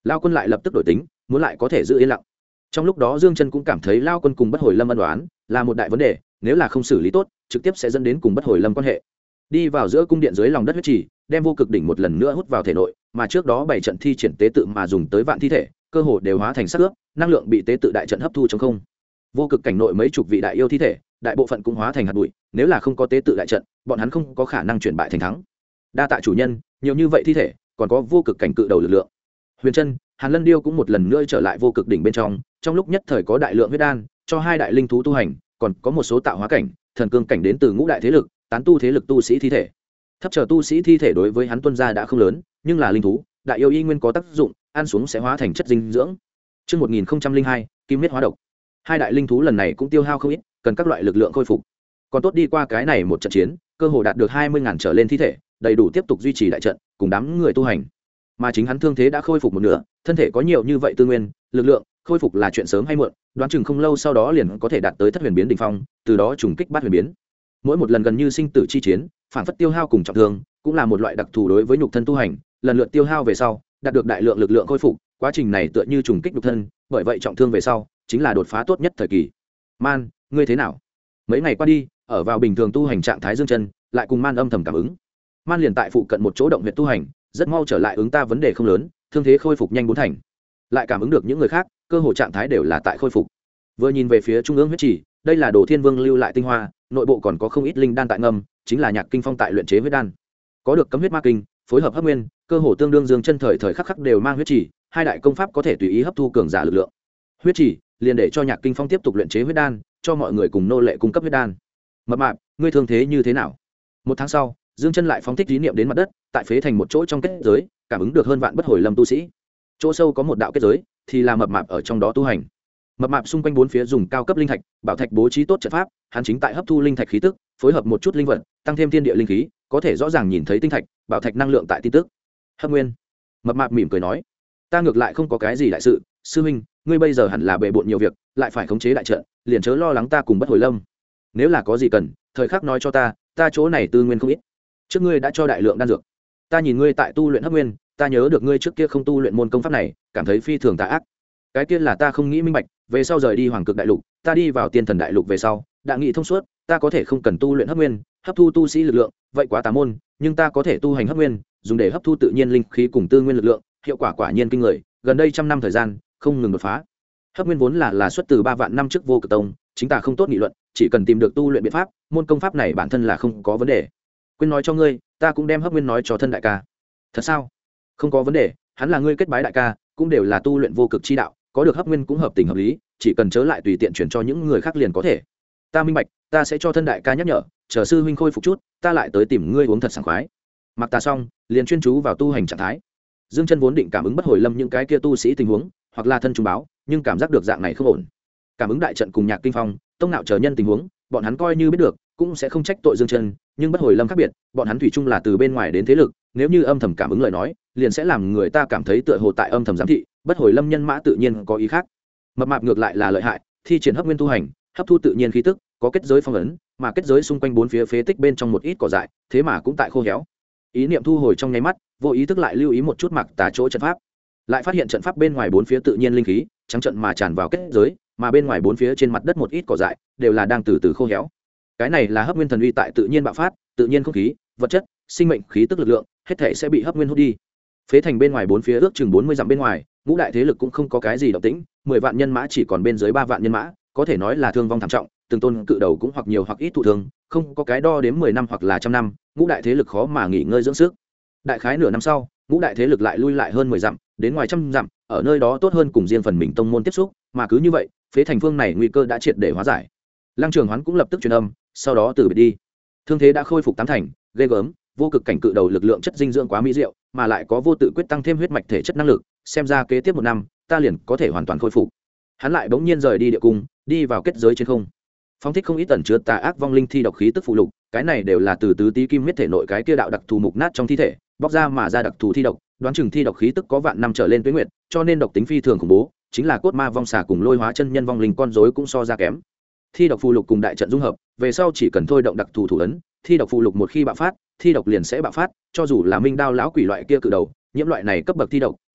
lao quân lại lập tức đổi tính, muốn lại có thể giữ yên lặng. Trong lúc đó Dương Chân cũng cảm thấy lao quân cùng Bất Hồi Lâm ân oán là một đại vấn đề, nếu là không xử lý tốt trực tiếp sẽ dẫn đến cùng Bất Hồi Lâm quan hệ. Đi vào giữa cung điện dưới lòng đất huyết trì, đem vô cực đỉnh một lần nữa hút vào thể nội, mà trước đó 7 trận thi triển tế tự mà dùng tới vạn thi thể, cơ hồ đều hóa thành xác ướp, năng lượng bị tế tự đại trận hấp thu trong không. Vô cực cảnh nội mấy chục vị đại yêu thi thể, đại bộ phận cũng hóa thành hạt bụi, nếu là không có tế tự đại trận, bọn hắn không có khả năng chuyển bại thành thắng. Đa tạ chủ nhân, nhiều như vậy thi thể, còn có vô cực cảnh cự đầu lực lượng. Huyền Trân, Hàn Lân Điêu cũng một lần nữa trở lại vô cực đỉnh bên trong lúc nhất thời có đại lượng huyết đan cho hai đại linh thú tu hành, còn có một số tạo hóa cảnh, thần cương cảnh đến từ ngũ đại thế lực, tán tu thế lực tu sĩ thi thể. Thấp chờ tu sĩ thi thể đối với hắn tuân gia đã không lớn, nhưng là linh thú, đại yêu y nguyên có tác dụng, ăn xuống sẽ hóa thành chất dinh dưỡng. Chương 1002, Kim Miết hóa độc. Hai đại linh thú lần này cũng tiêu hao không ít, cần các loại lực lượng khôi phục. Còn tốt đi qua cái này một trận chiến, cơ hồ đạt được 20.000 trở lên thi thể, đầy đủ tiếp tục duy trì đại trận, cùng đám người tu hành. Mà chính hắn thương thế đã khôi phục một nửa, thân thể có nhiều như vậy tư nguyên, lực lượng, khôi phục là chuyện sớm hay muộn, đoán chừng không lâu sau đó liền có thể đạt tới thất huyền biến đỉnh phong, từ đó trùng kích bát huyền biến. Mỗi một lần gần như sinh tử chi chiến, phản phất tiêu hao cùng trọng thương, cũng là một loại đặc thù đối với nhục thân tu hành, lần lượt tiêu hao về sau, đạt được đại lượng lực lượng khôi phục, quá trình này tựa như trùng kích nhục thân, bởi vậy trọng thương về sau, chính là đột phá tốt nhất thời kỳ. Man, ngươi thế nào? Mấy ngày qua đi, ở vào bình thường tu hành trạng thái Dương Chân, lại cùng Man âm thầm cảm ứng. Man liền tại phụ cận một chỗ động huyệt tu hành, rất mau trở lại ứng ta vấn đề không lớn, thương thế khôi phục nhanh bốn thành. Lại cảm ứng được những người khác, cơ hồ trạng thái đều là tại khôi phục. Vừa nhìn về phía trung ương huyết chỉ, đây là Đồ Thiên Vương lưu lại tinh hoa, nội bộ còn có không ít linh đan tại ngâm, chính là Nhạc Kinh Phong tại luyện chế huyết đan. Có được cấm huyết ma kinh, phối hợp hấp nguyên, cơ hồ tương đương Dương Chân thời thời khắc khắc đều mang huyết chỉ, hai đại công pháp có thể tùy ý hấp thu cường giả lực lượng. Huyết chỉ liền để cho Nhạc Kinh Phong tiếp tục luyện chế huyết đan, cho mọi người cùng nô lệ cung cấp huyết đan. Mập mạp, ngươi thương thế như thế nào? Một tháng sau, Dương Chân lại phóng thích ý niệm đến mặt đất, tại phế thành một chỗ trong kết giới, cảm ứng được hơn vạn bất hồi lâm tu sĩ. Chỗ sâu có một đạo kết giới, thì là mập mạp ở trong đó tu hành. Mập mạp xung quanh bốn phía dùng cao cấp linh thạch, bảo thạch bố trí tốt trận pháp, hắn chính tại hấp thu linh thạch khí tức, phối hợp một chút linh vật, tăng thêm thiên địa linh khí, có thể rõ ràng nhìn thấy tinh thạch, bảo thạch năng lượng tại tin tức. Hấp nguyên. Mập mạp mỉm cười nói, ta ngược lại không có cái gì đại sự, sư huynh, ngươi bây giờ hẳn là bệ bội nhiều việc, lại phải khống chế đại trận, liền chớ lo lắng ta cùng bất hồi lâm. Nếu là có gì cần, thời khắc nói cho ta chỗ này tư nguyên không ít. Trước ngươi đã cho đại lượng đan dược, ta nhìn ngươi tại tu luyện hấp nguyên, ta nhớ được ngươi trước kia không tu luyện môn công pháp này, cảm thấy phi thường tà ác. Cái kia là ta không nghĩ minh bạch, về sau rời đi Hoàng Cực đại lục, ta đi vào Tiên Thần đại lục về sau, đã nghĩ thông suốt, ta có thể không cần tu luyện hấp nguyên, hấp thu tu sĩ lực lượng, vậy quá tà môn, nhưng ta có thể tu hành hấp nguyên, dùng để hấp thu tự nhiên linh khí cùng tư nguyên lực lượng, hiệu quả quả nhiên kinh người, gần đây trăm năm thời gian, không ngừng đột phá. Hấp nguyên vốn là xuất từ 3 vạn năm trước Vô Cực Tông, chính ta không tốt nghị luận, chỉ cần tìm được tu luyện biện pháp, môn công pháp này bản thân là không có vấn đề. Quên nói cho ngươi, ta cũng đem hấp nguyên nói cho thân đại ca. Thật sao? Không có vấn đề, hắn là ngươi kết bái đại ca, cũng đều là tu luyện vô cực chi đạo, có được hấp nguyên cũng hợp tình hợp lý, chỉ cần chớ lại tùy tiện chuyển cho những người khác liền có thể. Ta minh bạch, ta sẽ cho thân đại ca nhắc nhở, chờ sư huynh khôi phục chút, ta lại tới tìm ngươi uống thật sảng khoái. Mặc ta xong, liền chuyên chú vào tu hành trạng thái. Dương Chân vốn định cảm ứng bất hồi lâm những cái kia tu sĩ tình huống, hoặc là thân trung báo, nhưng cảm giác được dạng này không ổn. Cảm ứng đại trận cùng Nhạc Kinh Phong, tông nạo chờ nhân tình huống, bọn hắn coi như biết được, cũng sẽ không trách tội Dương Chân, nhưng bất hồi lâm khác biệt, bọn hắn thủy chung là từ bên ngoài đến thế lực, nếu như âm thầm cảm ứng lời nói, liền sẽ làm người ta cảm thấy tựa hồ tại âm thầm giám thị, bất hồi lâm nhân mã tự nhiên có ý khác. Mập mạp ngược lại là lợi hại, thi triển hấp nguyên tu hành, hấp thu tự nhiên khí tức, có kết giới phong ấn, mà kết giới xung quanh bốn phía phế tích bên trong một ít cỏ dại, thế mà cũng tại khô héo. Ý niệm thu hồi trong nháy mắt, vô ý thức lại lưu ý một chút mặc tà chỗ trận pháp, lại phát hiện trận pháp bên ngoài bốn phía tự nhiên linh khí trắng trận mà tràn vào kết giới, mà bên ngoài bốn phía trên mặt đất một ít cỏ dại đều là đang từ từ khô héo. Cái này là hấp nguyên thần uy tại tự nhiên bạo phát, tự nhiên không khí, vật chất, sinh mệnh khí tức lực lượng, hết thảy sẽ bị hấp nguyên hút đi. Phế thành bên ngoài bốn phía ước chừng 40 dặm bên ngoài, ngũ đại thế lực cũng không có cái gì động tĩnh, 10 vạn nhân mã chỉ còn bên dưới 3 vạn nhân mã, có thể nói là thương vong thảm trọng, từng tôn cự đầu cũng hoặc nhiều hoặc ít thụ thương, không có cái đo đếm 10 năm hoặc là trăm năm, ngũ đại thế lực khó mà nghỉ ngơi dưỡng sức. Đại khái nửa năm sau, ngũ đại thế lực lại lui lại hơn 10 dặm, đến ngoài trăm dặm, ở nơi đó tốt hơn cùng riêng phần mình tông môn tiếp xúc, mà cứ như vậy, phế thành phương này nguy cơ đã triệt để hóa giải. Lăng Trường Hoán cũng lập tức truyền âm, sau đó từ biệt đi. Thương thế đã khôi phục 8 thành, ghê gớm, vô cực cảnh cự đầu lực lượng chất dinh dưỡng quá mỹ diệu, mà lại có vô tự quyết tăng thêm huyết mạch thể chất năng lực, xem ra kế tiếp 1 năm, ta liền có thể hoàn toàn khôi phục. Hắn lại bỗng nhiên rời đi địa cung, đi vào kết giới trên không. Phóng thích không ít tẩn chứa tà ác vong linh thi độc khí tức phụ lục, cái này đều là từ tứ tí kim huyết thể nội cái kia đạo đặc thù mục nát trong thi thể, bóc ra mà ra đặc thù thi độc, đoán chừng thi độc khí tức có vạn năm trở lên tuế nguyệt, cho nên độc tính phi thường khủng bố, chính là cốt ma vong xà cùng lôi hóa chân nhân vong linh con rối cũng so ra kém. Thi độc phù lục cùng đại trận dung hợp, về sau chỉ cần thôi động đặc thù thủ ấn, thi độc phù lục một khi bạo phát, thi độc liền sẽ bạo phát, cho dù là minh đao lão quỷ loại kia cự đầu, nhiễm loại này cấp bậc thi độc,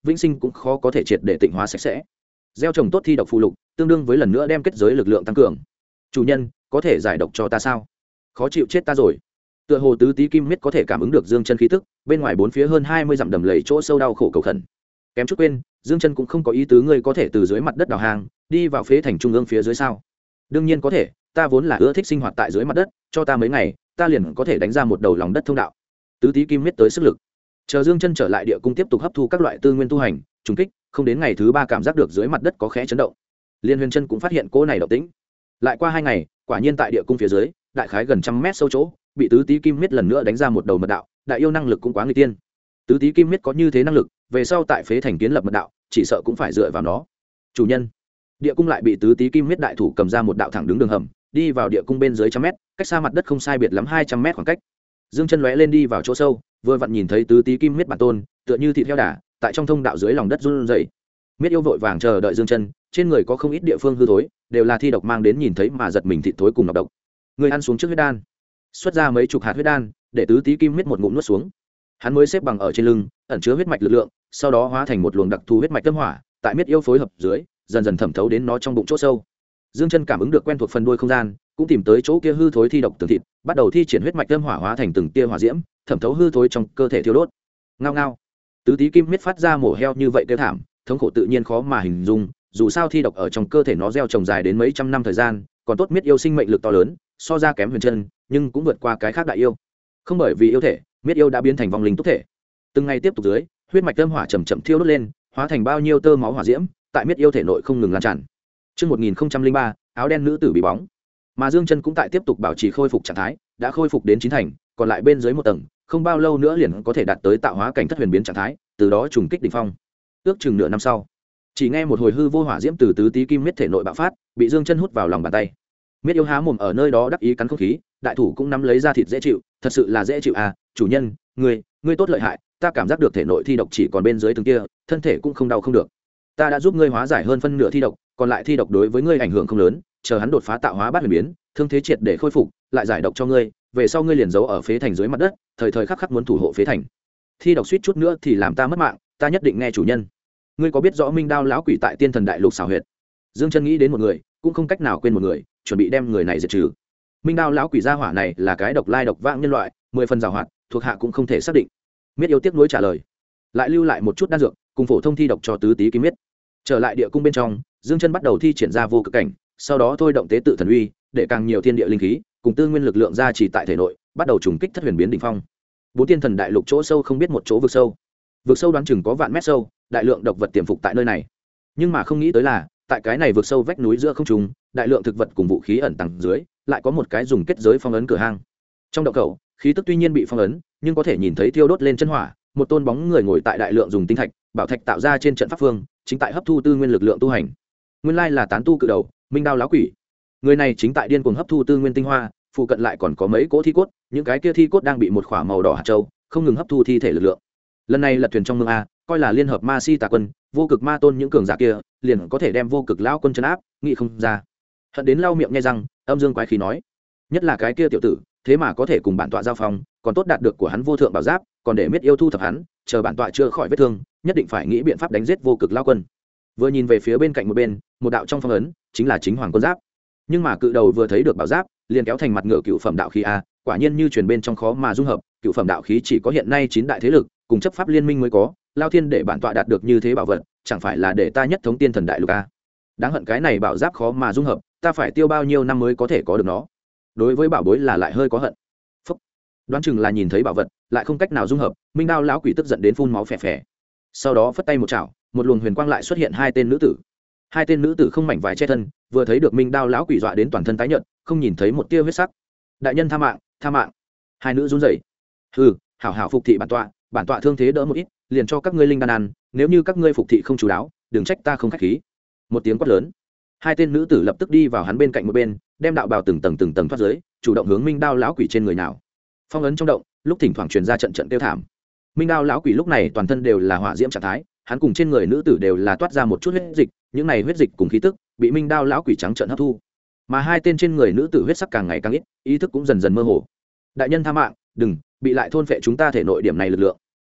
vĩnh sinh cũng khó có thể triệt để tịnh hóa sạch sẽ. Gieo trồng tốt thi độc phụ lục tương đương với lần nữa đem kết giới lực lượng tăng cường. Chủ nhân, có thể giải độc cho ta sao? Khó chịu chết ta rồi. Tựa hồ tứ tí kim miết có thể cảm ứng được Dương Chân khí tức, bên ngoài bốn phía hơn 20 dặm đầm lầy chỗ sâu đau khổ cầu khẩn. Kém chút quên, Dương Chân cũng không có ý tứ ngươi có thể từ dưới mặt đất đào hang đi vào phế thành trung ương phía dưới sao? Đương nhiên có thể, ta vốn là ưa thích sinh hoạt tại dưới mặt đất, cho ta mấy ngày, ta liền có thể đánh ra một đầu lòng đất thông đạo. Tứ tí kim miết tới sức lực. Chờ Dương Chân trở lại địa cung tiếp tục hấp thu các loại tư nguyên tu hành, trùng kích, không đến ngày thứ 3 cảm giác được dưới mặt đất có khẽ chấn động. Liên Huyền Chân cũng phát hiện cỗ này động tĩnh. Lại qua 2 ngày, quả nhiên tại địa cung phía dưới, đại khái gần trăm mét sâu chỗ, bị tứ tí kim miết lần nữa đánh ra một đầu mật đạo, đại yêu năng lực cũng quá nguy tiên. Tứ tí kim miết có như thế năng lực, về sau tại phế thành kiến lập mật đạo, chỉ sợ cũng phải dựa vào nó. Chủ nhân, địa cung lại bị tứ tí kim miết đại thủ cầm ra một đạo thẳng đứng đường hầm, đi vào địa cung bên dưới trăm mét, cách xa mặt đất không sai biệt lắm 200 mét khoảng cách. Dương Chân lóe lên đi vào chỗ sâu, vừa vặn nhìn thấy tứ tí kim miết bản tôn, tựa như thịt heo đà, tại trong thông đạo dưới lòng đất run rẩy. Miết yêu vội vàng chờ đợi Dương Chân, trên người có không ít địa phương hư thối, đều là thi độc mang đến nhìn thấy mà giật mình thịt thối cùng nọc độc. Người ăn xuống trước huyết đan, xuất ra mấy chục hạt huyết đan, để tứ tí kim miết một ngụm nuốt xuống. Hắn mới xếp bằng ở trên lưng, ẩn chứa huyết mạch lực lượng, sau đó hóa thành một luồng đặc thù huyết mạch tâm hỏa, tại miết yêu phối hợp dưới, dần dần thẩm thấu đến nó trong bụng chỗ sâu. Dương Chân cảm ứng được quen thuộc phần đuôi không gian, cũng tìm tới chỗ kia hư thối thi độc tường thịt, bắt đầu thi triển huyết mạch tâm hỏa hóa thành từng tia hỏa diễm, thẩm thấu hư thối trong cơ thể thiêu đốt. Ngao ngao. Tứ tí kim miết phát ra mổ heo như vậy kêu thảm, thống khổ tự nhiên khó mà hình dung, dù sao thi độc ở trong cơ thể nó gieo trồng dài đến mấy trăm năm thời gian, còn tốt miết yêu sinh mệnh lực to lớn, so ra kém Huyền Chân, nhưng cũng vượt qua cái khác đại yêu. Không bởi vì yêu thể, miết yêu đã biến thành vong linh túc thể. Từng ngày tiếp tục dưới, huyết mạch tâm hỏa chậm chậm thiêu đốt lên, hóa thành bao nhiêu tơ máu hỏa diễm, tại miết yêu thể nội không ngừng lan tràn. Chương 1003, áo đen nữ tử bị bóng. Mà Dương Chân cũng tại tiếp tục bảo trì khôi phục trạng thái, đã khôi phục đến 9 thành, còn lại bên dưới một tầng, không bao lâu nữa liền có thể đạt tới tạo hóa cảnh thất huyền biến trạng thái, từ đó trùng kích đỉnh phong. Ước chừng nửa năm sau, chỉ nghe một hồi hư vô hỏa diễm từ tứ tí kim miết thể nội bạo phát, bị Dương Chân hút vào lòng bàn tay. Miết yêu há mồm ở nơi đó đắc ý cắn không khí, đại thủ cũng nắm lấy ra thịt dễ chịu, thật sự là dễ chịu à, chủ nhân, ngươi tốt lợi hại, ta cảm giác được thể nội thi độc chỉ còn bên dưới từng kia, thân thể cũng không đau không được. Ta đã giúp ngươi hóa giải hơn phân nửa thi độc, còn lại thi độc đối với ngươi ảnh hưởng không lớn, chờ hắn đột phá tạo hóa bát huyền biến, thương thế triệt để khôi phục, lại giải độc cho ngươi, về sau ngươi liền giấu ở phế thành dưới mặt đất, thời thời khắc khắc muốn thủ hộ phế thành. Thi độc suýt chút nữa thì làm ta mất mạng, ta nhất định nghe chủ nhân. Ngươi có biết rõ Minh Đao lão quỷ tại Tiên Thần Đại Lục xảo huyệt? Dương Chân nghĩ đến một người, cũng không cách nào quên một người, chuẩn bị đem người này diệt trừ. Minh Đao lão quỷ gia hỏa này là cái độc lai độc vãng nhân loại, 10 phần giàu hoạt, thuộc hạ cũng không thể xác định. Miết yêu tiếc nuối trả lời, lại lưu lại một chút đan dược, cùng phổ thông thi độc cho tứ tí kim miết. Trở lại địa cung bên trong, Dương Chân bắt đầu thi triển ra vô cực cảnh, sau đó thôi động tế tự thần uy, để càng nhiều thiên địa linh khí cùng tư nguyên lực lượng ra chỉ tại thể nội, bắt đầu trùng kích thất huyền biến đỉnh phong. Bốn Tiên Thần Đại Lục chỗ sâu không biết một chỗ vực sâu. Vực sâu đoán chừng có vạn mét sâu, đại lượng độc vật tiềm phục tại nơi này. Nhưng mà không nghĩ tới là, tại cái này vực sâu vách núi giữa không trung, đại lượng thực vật cùng vũ khí ẩn tàng dưới, lại có một cái dùng kết giới phong ấn cửa hang. Trong động khẩu, khí tức tuy nhiên bị phong ấn, nhưng có thể nhìn thấy thiêu đốt lên chân hỏa, một tôn bóng người ngồi tại đại lượng dùng tinh thạch, bảo thạch tạo ra trên trận pháp phương, chính tại hấp thu tư nguyên lực lượng tu hành. Nguyên lai là tán tu cự đầu, Minh Đao lão quỷ. Người này chính tại điên cuồng hấp thu tư nguyên tinh hoa, phụ cận lại còn có mấy cỗ thi cốt, những cái kia thi cốt đang bị một khỏa màu đỏ hạt châu không ngừng hấp thu thi thể lực lượng. Lần này lật thuyền trong mương a, coi là liên hợp ma si tà quân, vô cực ma tôn những cường giả kia, liền có thể đem vô cực lão quân trấn áp, nghĩ không ra. Hận đến lau miệng nghe răng, âm dương quái khí nói, nhất là cái kia tiểu tử, thế mà có thể cùng bản tọa giao phong, còn tốt đạt được của hắn vô thượng bảo giáp, còn để miết yêu thu thập hắn, chờ bản tọa chưa khỏi vết thương, nhất định phải nghĩ biện pháp đánh giết vô cực lão quân. Vừa nhìn về phía bên cạnh một đạo trong phong ấn, chính là chính hoàng quân giáp. Nhưng mà cự đầu vừa thấy được bảo giáp, liền kéo thành mặt ngựa cựu phẩm đạo khí a, quả nhiên như truyền bên trong khó mà dung hợp, cựu phẩm đạo khí chỉ có hiện nay 9 đại thế lực cùng chấp pháp liên minh mới có, lao thiên để bản tọa đạt được như thế bảo vật, chẳng phải là để ta nhất thống Tiên Thần Đại Lục a. Đáng hận cái này bảo giáp khó mà dung hợp, ta phải tiêu bao nhiêu năm mới có thể có được nó. Đối với bảo bối là lại hơi có hận. Phúc. Đoán chừng là nhìn thấy bảo vật, lại không cách nào dung hợp, Minh Đao lão quỷ tức giận đến phun máu phè phè. Sau đó phất tay một chảo, một luồng huyền quang lại xuất hiện hai tên nữ tử. Hai tên nữ tử không mảnh vải che thân, vừa thấy được Minh Đao lão quỷ dọa đến toàn thân tái nhợt, không nhìn thấy một tia huyết sắc. Đại nhân tha mạng, tha mạng. Hai nữ run rẩy. Hừ, hảo hảo phục thị bản tọa thương thế đỡ một ít, liền cho các ngươi linh đan ăn, nếu như các ngươi phục thị không chú đáo, đừng trách ta không khách khí. Một tiếng quát lớn, hai tên nữ tử lập tức đi vào hắn bên cạnh một bên, đem đạo bào từng tầng thoát dưới, chủ động hướng Minh Đao lão quỷ trên người nào. Phong ấn trong động, lúc thỉnh thoảng truyền ra trận tiêu thảm. Minh Đao lão quỷ lúc này toàn thân đều là hỏa diễm trạng thái, hắn cùng trên người nữ tử đều là toát ra một chút huyết dịch, những này huyết dịch cùng khí tức bị Minh Đao lão quỷ trắng trợn hấp thu. Mà hai tên trên người nữ tử huyết sắc càng ngày càng ít, ý thức cũng dần dần mơ hồ. Đại nhân tha mạng, đừng bị lại thôn phệ chúng ta thể nội điểm này lực lượng.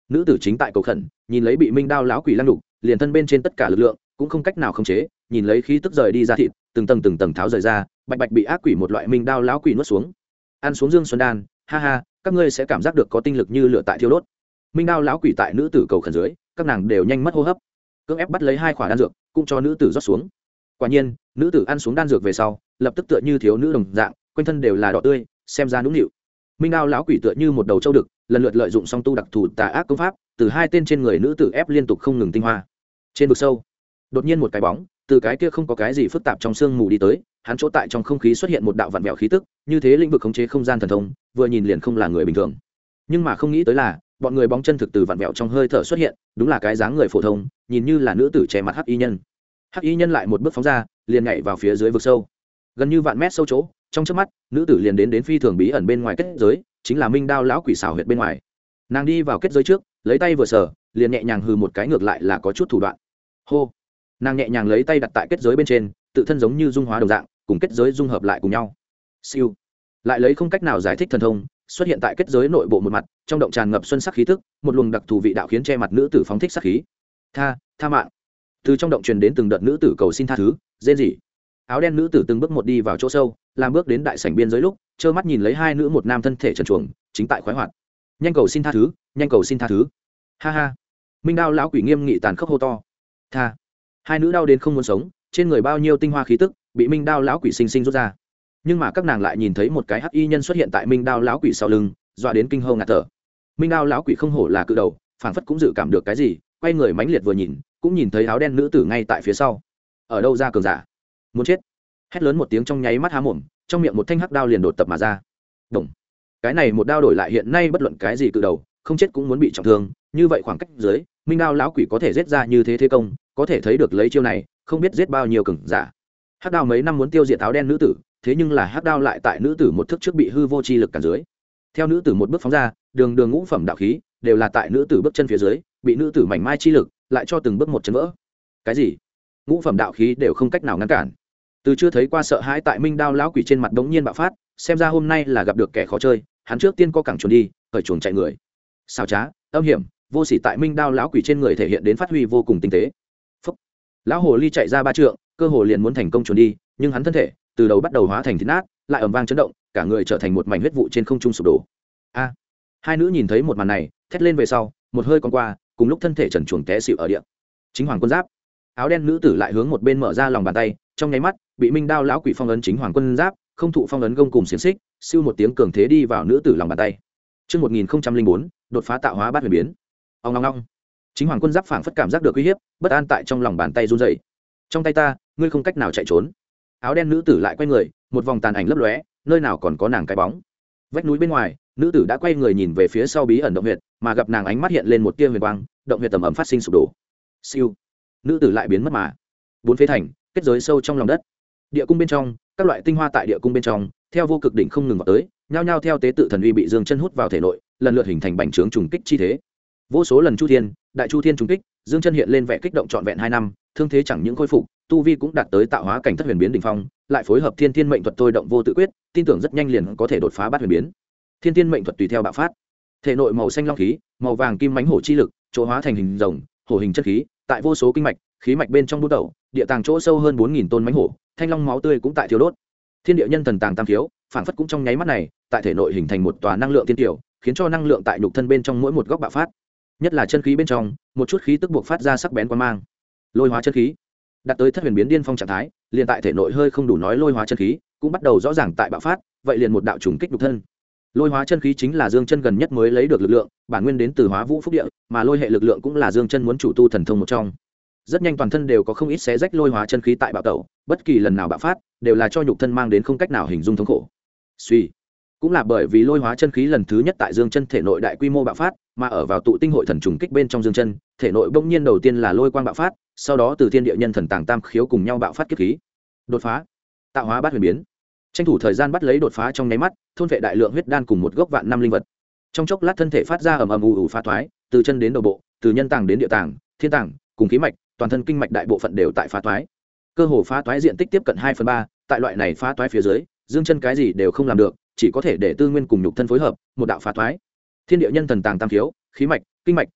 nữ tử chính tại cầu khẩn, nhìn lấy bị minh đao lão quỷ lăng đục, liền thân bên trên tất cả lực lượng cũng không cách nào khống chế, nhìn lấy khí tức rời đi ra thịt, từng tầng tháo rời ra, bạch bạch bị ác quỷ một loại minh đao lão quỷ nuốt xuống. Ăn xuống Dương Xuân đan, ha ha, các ngươi sẽ cảm giác được có tinh lực như lửa tại thiêu đốt. Minh đao lão quỷ tại nữ tử cầu khẩn dưới, các nàng đều nhanh mất hô hấp. Cưỡng ép bắt lấy 2 quả đan dược, cũng cho nữ tử rót xuống. Quả nhiên, nữ tử ăn xuống đan dược về sau, lập tức tựa như thiếu nữ đồng dạng, quanh thân đều là đỏ tươi, xem ra nũng nịu. Minh đao lão quỷ tựa như một đầu trâu đực, lần lượt lợi dụng song tu đặc thù tà ác công pháp, từ 2 tên trên người nữ tử ép liên tục không ngừng tinh hoa. Trên vực sâu, đột nhiên một cái bóng từ cái kia không có cái gì phức tạp trong sương mù đi tới, hắn chỗ tại trong không khí xuất hiện một đạo vặn vẹo khí tức, như thế lĩnh vực khống chế không gian thần thông, vừa nhìn liền không là người bình thường. Nhưng mà không nghĩ tới là, bọn người bóng chân thực từ vặn vẹo trong hơi thở xuất hiện, đúng là cái dáng người phổ thông, nhìn như là nữ tử che mặt hắc y nhân. Hắc y nhân lại một bước phóng ra, liền nhảy vào phía dưới vực sâu, gần như vạn mét sâu chỗ, trong chớp mắt, nữ tử liền đến phi thường bí ẩn bên ngoài kết giới, chính là Minh đao lão quỷ xảo huyệt bên ngoài. Nàng đi vào kết giới trước, lấy tay vừa sờ, liền nhẹ nhàng hừ một cái, ngược lại là có chút thủ đoạn. Hô, nàng nhẹ nhàng lấy tay đặt tại kết giới bên trên, tự thân giống như dung hóa đồng dạng, cùng kết giới dung hợp lại cùng nhau. Siêu, lại lấy không cách nào giải thích thần thông, xuất hiện tại kết giới nội bộ một mặt, trong động tràn ngập xuân sắc khí tức, một luồng đặc thù vị đạo khiến che mặt nữ tử phóng thích sát khí. Tha mạng. Từ trong động truyền đến từng đợt nữ tử cầu xin tha thứ, rên rỉ. Áo đen nữ tử từng bước một đi vào chỗ sâu, làm bước đến đại sảnh biên giới lúc, trơ mắt nhìn lấy 2 nữ một nam thân thể trần truồng, chính tại khoái hoạt. Nhanh cầu xin tha thứ, nhanh cầu xin tha thứ. Ha ha. Minh đao lão quỷ nghiêm nghị tàn khốc hô to. Tha. 2 nữ đau đến không muốn sống, trên người bao nhiêu tinh hoa khí tức bị minh đao lão quỷ sinh sinh rút ra. Nhưng mà các nàng lại nhìn thấy một cái hắc y nhân xuất hiện tại minh đao lão quỷ sau lưng, dọa đến kinh hô ngạt thở. Minh đao lão quỷ không hổ là cự đầu, phảng phất cũng dự cảm được cái gì, quay người mãnh liệt vừa nhìn, cũng nhìn thấy áo đen nữ tử ngay tại phía sau. Ở đâu ra cường giả? Muốn chết. Hét lớn một tiếng, trong nháy mắt há mồm, trong miệng một thanh hắc đao liền đột tập mà ra. Đồng. Cái này một đao đổi lại hiện nay bất luận cái gì cự đầu, không chết cũng muốn bị trọng thương, như vậy khoảng cách dưới, minh đao lão quỷ có thể giết ra như thế công, có thể thấy được lấy chiêu này, không biết giết bao nhiêu cường giả. Hắc đao mấy năm muốn tiêu diệt áo đen nữ tử, thế nhưng là hắc đao lại tại nữ tử một thức trước bị hư vô chi lực cản dưới. Theo nữ tử một bước phóng ra, đường ngũ phẩm đạo khí đều là tại nữ tử bước chân phía dưới, bị nữ tử mảnh mai chi lực lại cho từng bước một chấn vỡ. Cái gì? Ngũ phẩm đạo khí đều không cách nào ngăn cản. Từ chưa thấy qua sợ hãi tại minh đao lão quỷ trên mặt đống nhiên bạo phát, xem ra hôm nay là gặp được kẻ khó chơi, hắn trước tiên co cẳng chuồn đi, khởi chuồng chạy người. Xảo trá, âm hiểm, vô sỉ tại minh đao lão quỷ trên người thể hiện đến phát huy vô cùng tinh tế. Phúc. Lão hồ ly chạy ra 3 trượng, cơ hồ liền muốn thành công chuồn đi, nhưng hắn thân thể từ đầu bắt đầu hóa thành thịt nát, lại ầm vang chấn động, cả người trở thành một mảnh huyết vụ trên không trung sụp đổ. A! 2 nữ nhìn thấy một màn này, thét lên về sau, một hơi con qua, cùng lúc thân thể trần truồng té xỉu ở địa. Chính hoàng quân giáp. Áo đen nữ tử lại hướng một bên mở ra lòng bàn tay, trong nháy mắt, bị minh đao lão quỷ phong ấn chính hoàng quân giáp, không thụ phong ấn gông cùng xiềng xích, siêu một tiếng cường thế đi vào nữ tử lòng bàn tay. Chương 1004, đột phá tạo hóa bát huyền biến. Ong ong ong. Chính hoàng quân giáp phảng phất cảm giác được uy hiếp, bất an tại trong lòng bàn tay run rẩy. Trong tay ta, ngươi không cách nào chạy trốn. Áo đen nữ tử lại quay người, một vòng tàn ảnh lấp lóe, nơi nào còn có nàng cái bóng. Vách núi bên ngoài, nữ tử đã quay người nhìn về phía sau bí ẩn động huyệt, mà gặp nàng ánh mắt hiện lên một tia huyền quang, động huyệt tầm ẩm phát sinh sụp đổ. Siêu. Nữ tử lại biến mất mà. 4 phế thành, kết giới sâu trong lòng đất. Địa cung bên trong, các loại tinh hoa tại địa cung bên trong, theo vô cực đỉnh không ngừng vào tới, nhao nhao theo tế tự thần uy bị dương chân hút vào thể nội, lần lượt hình thành bành trướng trùng kích chi thế. Vô số lần chu thiên, đại chu thiên trùng kích, dương chân hiện lên vẻ kích động trọn vẹn 2 năm, thương thế chẳng những khôi phục, tu vi cũng đạt tới tạo hóa cảnh thất huyền biến đỉnh phong, lại phối hợp thiên thiên mệnh thuật thôi động vô tự quyết, tin tưởng rất nhanh liền có thể đột phá bát huyền biến. Thiên thiên mệnh thuật tùy theo bạo phát, thể nội màu xanh long khí, màu vàng kim mãnh hổ chi lực, chỗ hóa thành hình rồng, hổ hình chất khí, tại vô số kinh mạch, khí mạch bên trong bút đầu, địa tàng chỗ sâu hơn 4000 tôn mãnh hổ, thanh long máu tươi cũng tại thiếu đốt. Thiên địa nhân thần tàng tam thiếu, phản phất cũng trong nháy mắt này, tại thể nội hình thành một tòa năng lượng tiên tiểu, khiến cho năng lượng tại nhục thân bên trong mỗi một góc bạo phát. Nhất là chân khí bên trong, một chút khí tức buộc phát ra sắc bén quang mang. Lôi hóa chân khí, đạt tới thất huyền biến điên phong trạng thái, liền tại thể nội hơi không đủ nói lôi hóa chân khí, cũng bắt đầu rõ ràng tại bạo phát, vậy liền một đạo trùng kích nhục thân. Lôi hóa chân khí chính là dương chân gần nhất mới lấy được lực lượng, bản nguyên đến từ hóa vũ phúc địa, mà lôi hệ lực lượng cũng là dương chân muốn chủ tu thần thông một trong. Rất nhanh toàn thân đều có không ít xé rách lôi hóa chân khí tại bạo tẩu, bất kỳ lần nào bạo phát, đều là cho nhục thân mang đến không cách nào hình dung thống khổ. Suy, cũng là bởi vì lôi hóa chân khí lần thứ nhất tại dương chân thể nội đại quy mô bạo phát, mà ở vào tụ tinh hội thần trùng kích bên trong dương chân, thể nội bỗng nhiên đầu tiên là lôi quang bạo phát, sau đó từ thiên địa nhân thần tàng tam khiếu cùng nhau bạo phát kiếp khí. Đột phá, tạo hóa bát huyền biến. Tranh thủ thời gian bắt lấy đột phá trong nháy mắt, thôn vệ đại lượng huyết đan cùng một gốc vạn năm linh vật. Trong chốc lát thân thể phát ra ầm ầm ù ù phá thoái, từ chân đến đầu bộ, từ nhân tàng đến địa tàng, thiên tàng, cùng khí mạch, toàn thân kinh mạch đại bộ phận đều tại phá thoái. Cơ hồ phá thoái diện tích tiếp cận 2/3, tại loại này phá thoái phía dưới, dương chân cái gì đều không làm được, chỉ có thể để tư nguyên cùng nhục thân phối hợp, một đạo phá thoái. Thiên địa nhân thần tàng tam khiếu, khí mạch, kinh mạch,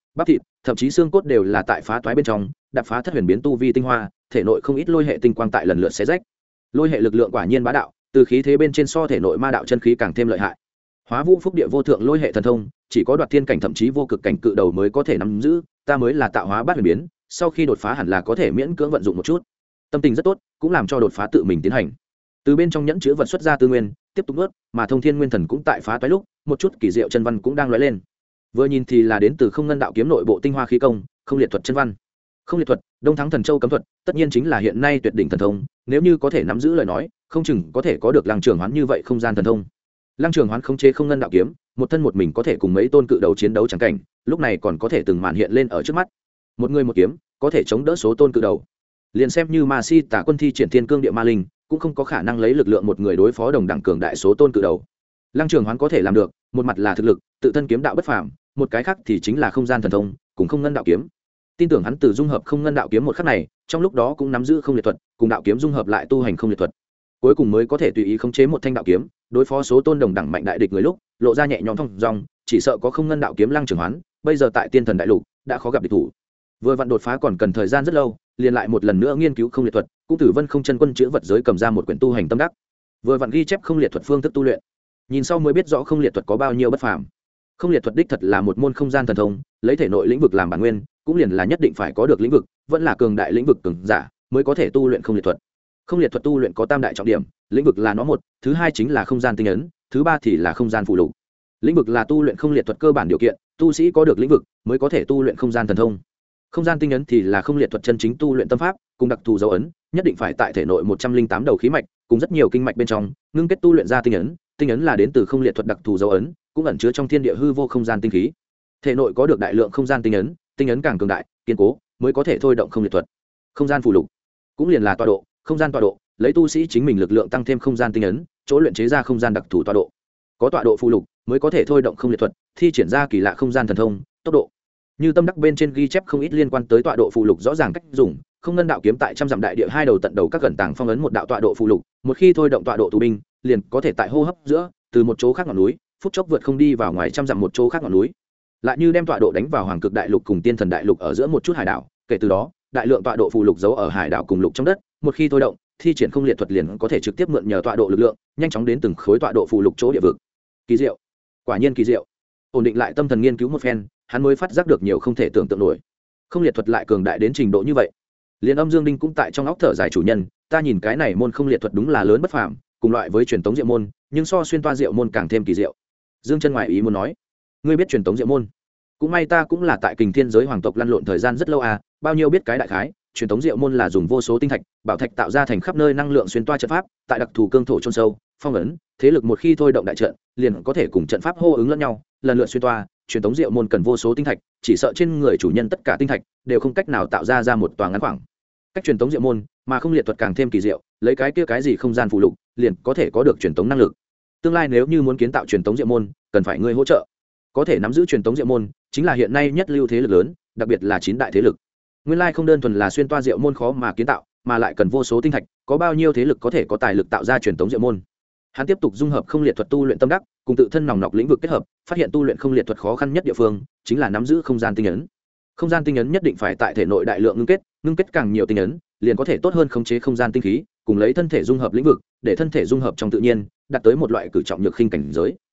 bắp thịt thậm chí xương cốt đều là tại phá toái bên trong đạp phá thất huyền biến tu vi tinh hoa, thể nội không ít lôi hệ tinh quang tại lần lượt xé rách. Lôi hệ lực lượng quả nhiên bá đạo, từ khí thế bên trên so thể nội ma đạo chân khí càng thêm lợi hại. Hóa vũ phúc địa vô thượng lôi hệ thần thông, chỉ có đoạt thiên cảnh thậm chí vô cực cảnh cự đầu mới có thể nắm giữ, ta mới là tạo hóa bát huyền biến, sau khi đột phá hẳn là có thể miễn cưỡng vận dụng một chút. Tâm tình rất tốt, cũng làm cho đột phá tự mình tiến hành. Từ bên trong nhẫn chứa vật xuất ra tư nguyên, tiếp tục nuốt, mà thông thiên nguyên thần cũng tại phá toái lúc, một chút kỳ diệu chân văn cũng đang lóe lên. Vừa nhìn thì là đến từ không ngân đạo kiếm nội bộ tinh hoa khí công, không liệt thuật chân văn. Không liệt thuật, Đông Thắng Thần Châu cấm thuật, tất nhiên chính là hiện nay tuyệt đỉnh thần thông, nếu như có thể nắm giữ lời nói, không chừng có thể có được Lăng Trường Hoán như vậy không gian thần thông. Lăng Trường Hoán khống chế không ngân đạo kiếm, một thân một mình có thể cùng mấy tôn cự đầu chiến đấu chẳng cảnh, lúc này còn có thể từng màn hiện lên ở trước mắt. Một người một kiếm, có thể chống đỡ số tôn cự đầu. Liền xem như Ma Si Tả Quân thi triển Thiên Cương Địa Ma Linh, cũng không có khả năng lấy lực lượng một người đối phó đồng đẳng cường đại số tôn cự đầu. Lăng Trường Hoán có thể làm được, một mặt là thực lực, tự thân kiếm đạo bất phàm, một cái khác thì chính là không gian thần thông, cùng không ngân đạo kiếm. Tin tưởng hắn từ dung hợp không ngân đạo kiếm một khắc này, trong lúc đó cũng nắm giữ không liệt thuật, cùng đạo kiếm dung hợp lại tu hành không liệt thuật. Cuối cùng mới có thể tùy ý khống chế một thanh đạo kiếm, đối phó số tôn đồng đẳng mạnh đại địch người lúc, lộ ra nhẹ nhõm thông dong, chỉ sợ có không ngân đạo kiếm Lăng Trường Hoán, bây giờ tại Tiên Thần Đại Lục đã khó gặp địch thủ. Vừa vặn đột phá còn cần thời gian rất lâu, liền lại một lần nữa nghiên cứu không liệt thuật, cũng từ Vân Không Chân Quân chữa vật giới cầm ra một quyển tu hành tâm đắc. Vừa vặn ghi chép không liệt thuật phương thức tu luyện. Nhìn sau mới biết rõ không liệt thuật có bao nhiêu bất phàm. Không liệt thuật đích thật là một môn không gian thần thông, lấy thể nội lĩnh vực làm bản nguyên, cũng liền là nhất định phải có được lĩnh vực, vẫn là cường đại lĩnh vực cường giả mới có thể tu luyện không liệt thuật. Không liệt thuật tu luyện có tam đại trọng điểm, lĩnh vực là nó một, thứ hai chính là không gian tinh ấn, thứ ba thì là không gian phụ lục. Lĩnh vực là tu luyện không liệt thuật cơ bản điều kiện, tu sĩ có được lĩnh vực mới có thể tu luyện không gian thần thông. Không gian tinh ấn thì là không liệt thuật chân chính tu luyện tâm pháp, cùng đặc thù dấu ấn, nhất định phải tại thể nội 108 đầu khí mạch, cùng rất nhiều kinh mạch bên trong, ngưng kết tu luyện ra tinh ấn, tinh ấn là đến từ không liệt thuật đặc thù dấu ấn, cũng ẩn chứa trong thiên địa hư vô không gian tinh khí. Thể nội có được đại lượng không gian tinh ấn càng cường đại, kiên cố, mới có thể thôi động không liệt thuật. Không gian phù lục, cũng liền là tọa độ, không gian tọa độ, lấy tu sĩ chính mình lực lượng tăng thêm không gian tinh ấn, chỗ luyện chế ra không gian đặc thù tọa độ. Có tọa độ phù lục, mới có thể thôi động không liệt thuật, thi triển ra kỳ lạ không gian thần thông, tốc độ. Như tâm đắc bên trên ghi chép không ít liên quan tới tọa độ phù lục rõ ràng cách dùng, không ngân đạo kiếm tại trăm dặm đại địa hai đầu tận đầu các gần tàng phong ấn một đạo tọa độ phù lục, một khi thôi động tọa độ tù binh, liền có thể tại hô hấp giữa, từ một chỗ khác ngọn núi, phút chốc vượt không đi vào ngoài trăm dặm một chỗ khác ngọn núi. Lại như đem tọa độ đánh vào Hoàng Cực Đại Lục cùng Tiên Thần Đại Lục ở giữa một chút hải đảo, kể từ đó, đại lượng tọa độ phù lục giấu ở hải đảo cùng lục trong đất, một khi thôi động, thi triển không liệt thuật liền có thể trực tiếp mượn nhờ tọa độ lực lượng, nhanh chóng đến từng khối tọa độ phù lục chỗ địa vực. Kỳ diệu, quả nhiên kỳ diệu. Ổn định lại tâm thần nghiên cứu một phen, hắn mới phát giác được nhiều không thể tưởng tượng nổi. Không liệt thuật lại cường đại đến trình độ như vậy. Liên Âm Dương Đinh cũng tại trong óc thở dài, chủ nhân, ta nhìn cái này môn không liệt thuật đúng là lớn bất phàm, cùng loại với truyền tống diệu môn, nhưng so xuyên toa diệu môn càng thêm kỳ diệu. Dương Chân ngoại ý muốn nói, ngươi biết truyền tống diệu môn? Cũng may ta cũng là tại Kình Thiên giới hoàng tộc lăn lộn thời gian rất lâu à, bao nhiêu biết cái đại khái. Truyền tống diệu môn là dùng vô số tinh thạch, bảo thạch tạo ra thành khắp nơi năng lượng xuyên toa trận pháp, tại đặc thù cương thổ chôn sâu, phong ấn, thế lực một khi thôi động đại trận, liền có thể cùng trận pháp hô ứng lẫn nhau, lần lượt xuyên toa. Truyền tống diệu môn cần vô số tinh thạch, chỉ sợ trên người chủ nhân tất cả tinh thạch đều không cách nào tạo ra một tòa ngắn khoảng cách truyền tống diệu môn, mà không liệt thuật càng thêm kỳ diệu, lấy cái kia cái gì không gian phụ lục, liền có thể có được truyền tống năng lực. Tương lai nếu như muốn kiến tạo truyền tống diệu môn, cần phải ngươi hỗ trợ. Có thể nắm giữ truyền tống diệu môn, chính là hiện nay nhất lưu thế lực lớn, đặc biệt là 9 đại thế lực. Nguyên lai không đơn thuần là xuyên toa diệu môn khó mà kiến tạo, mà lại cần vô số tinh thạch, có bao nhiêu thế lực có thể có tài lực tạo ra truyền tống diệu môn. Hắn tiếp tục dung hợp không liệt thuật tu luyện tâm đắc, cùng tự thân nòng nọc lĩnh vực kết hợp, phát hiện tu luyện không liệt thuật khó khăn nhất địa phương chính là nắm giữ không gian tinh ấn. Không gian tinh ấn nhất định phải tại thể nội đại lượng ngưng kết càng nhiều tinh ấn, liền có thể tốt hơn khống chế không gian tinh khí, cùng lấy thân thể dung hợp lĩnh vực, để thân thể dung hợp trong tự nhiên, đạt tới một loại cử trọng nhược khinh cảnh giới.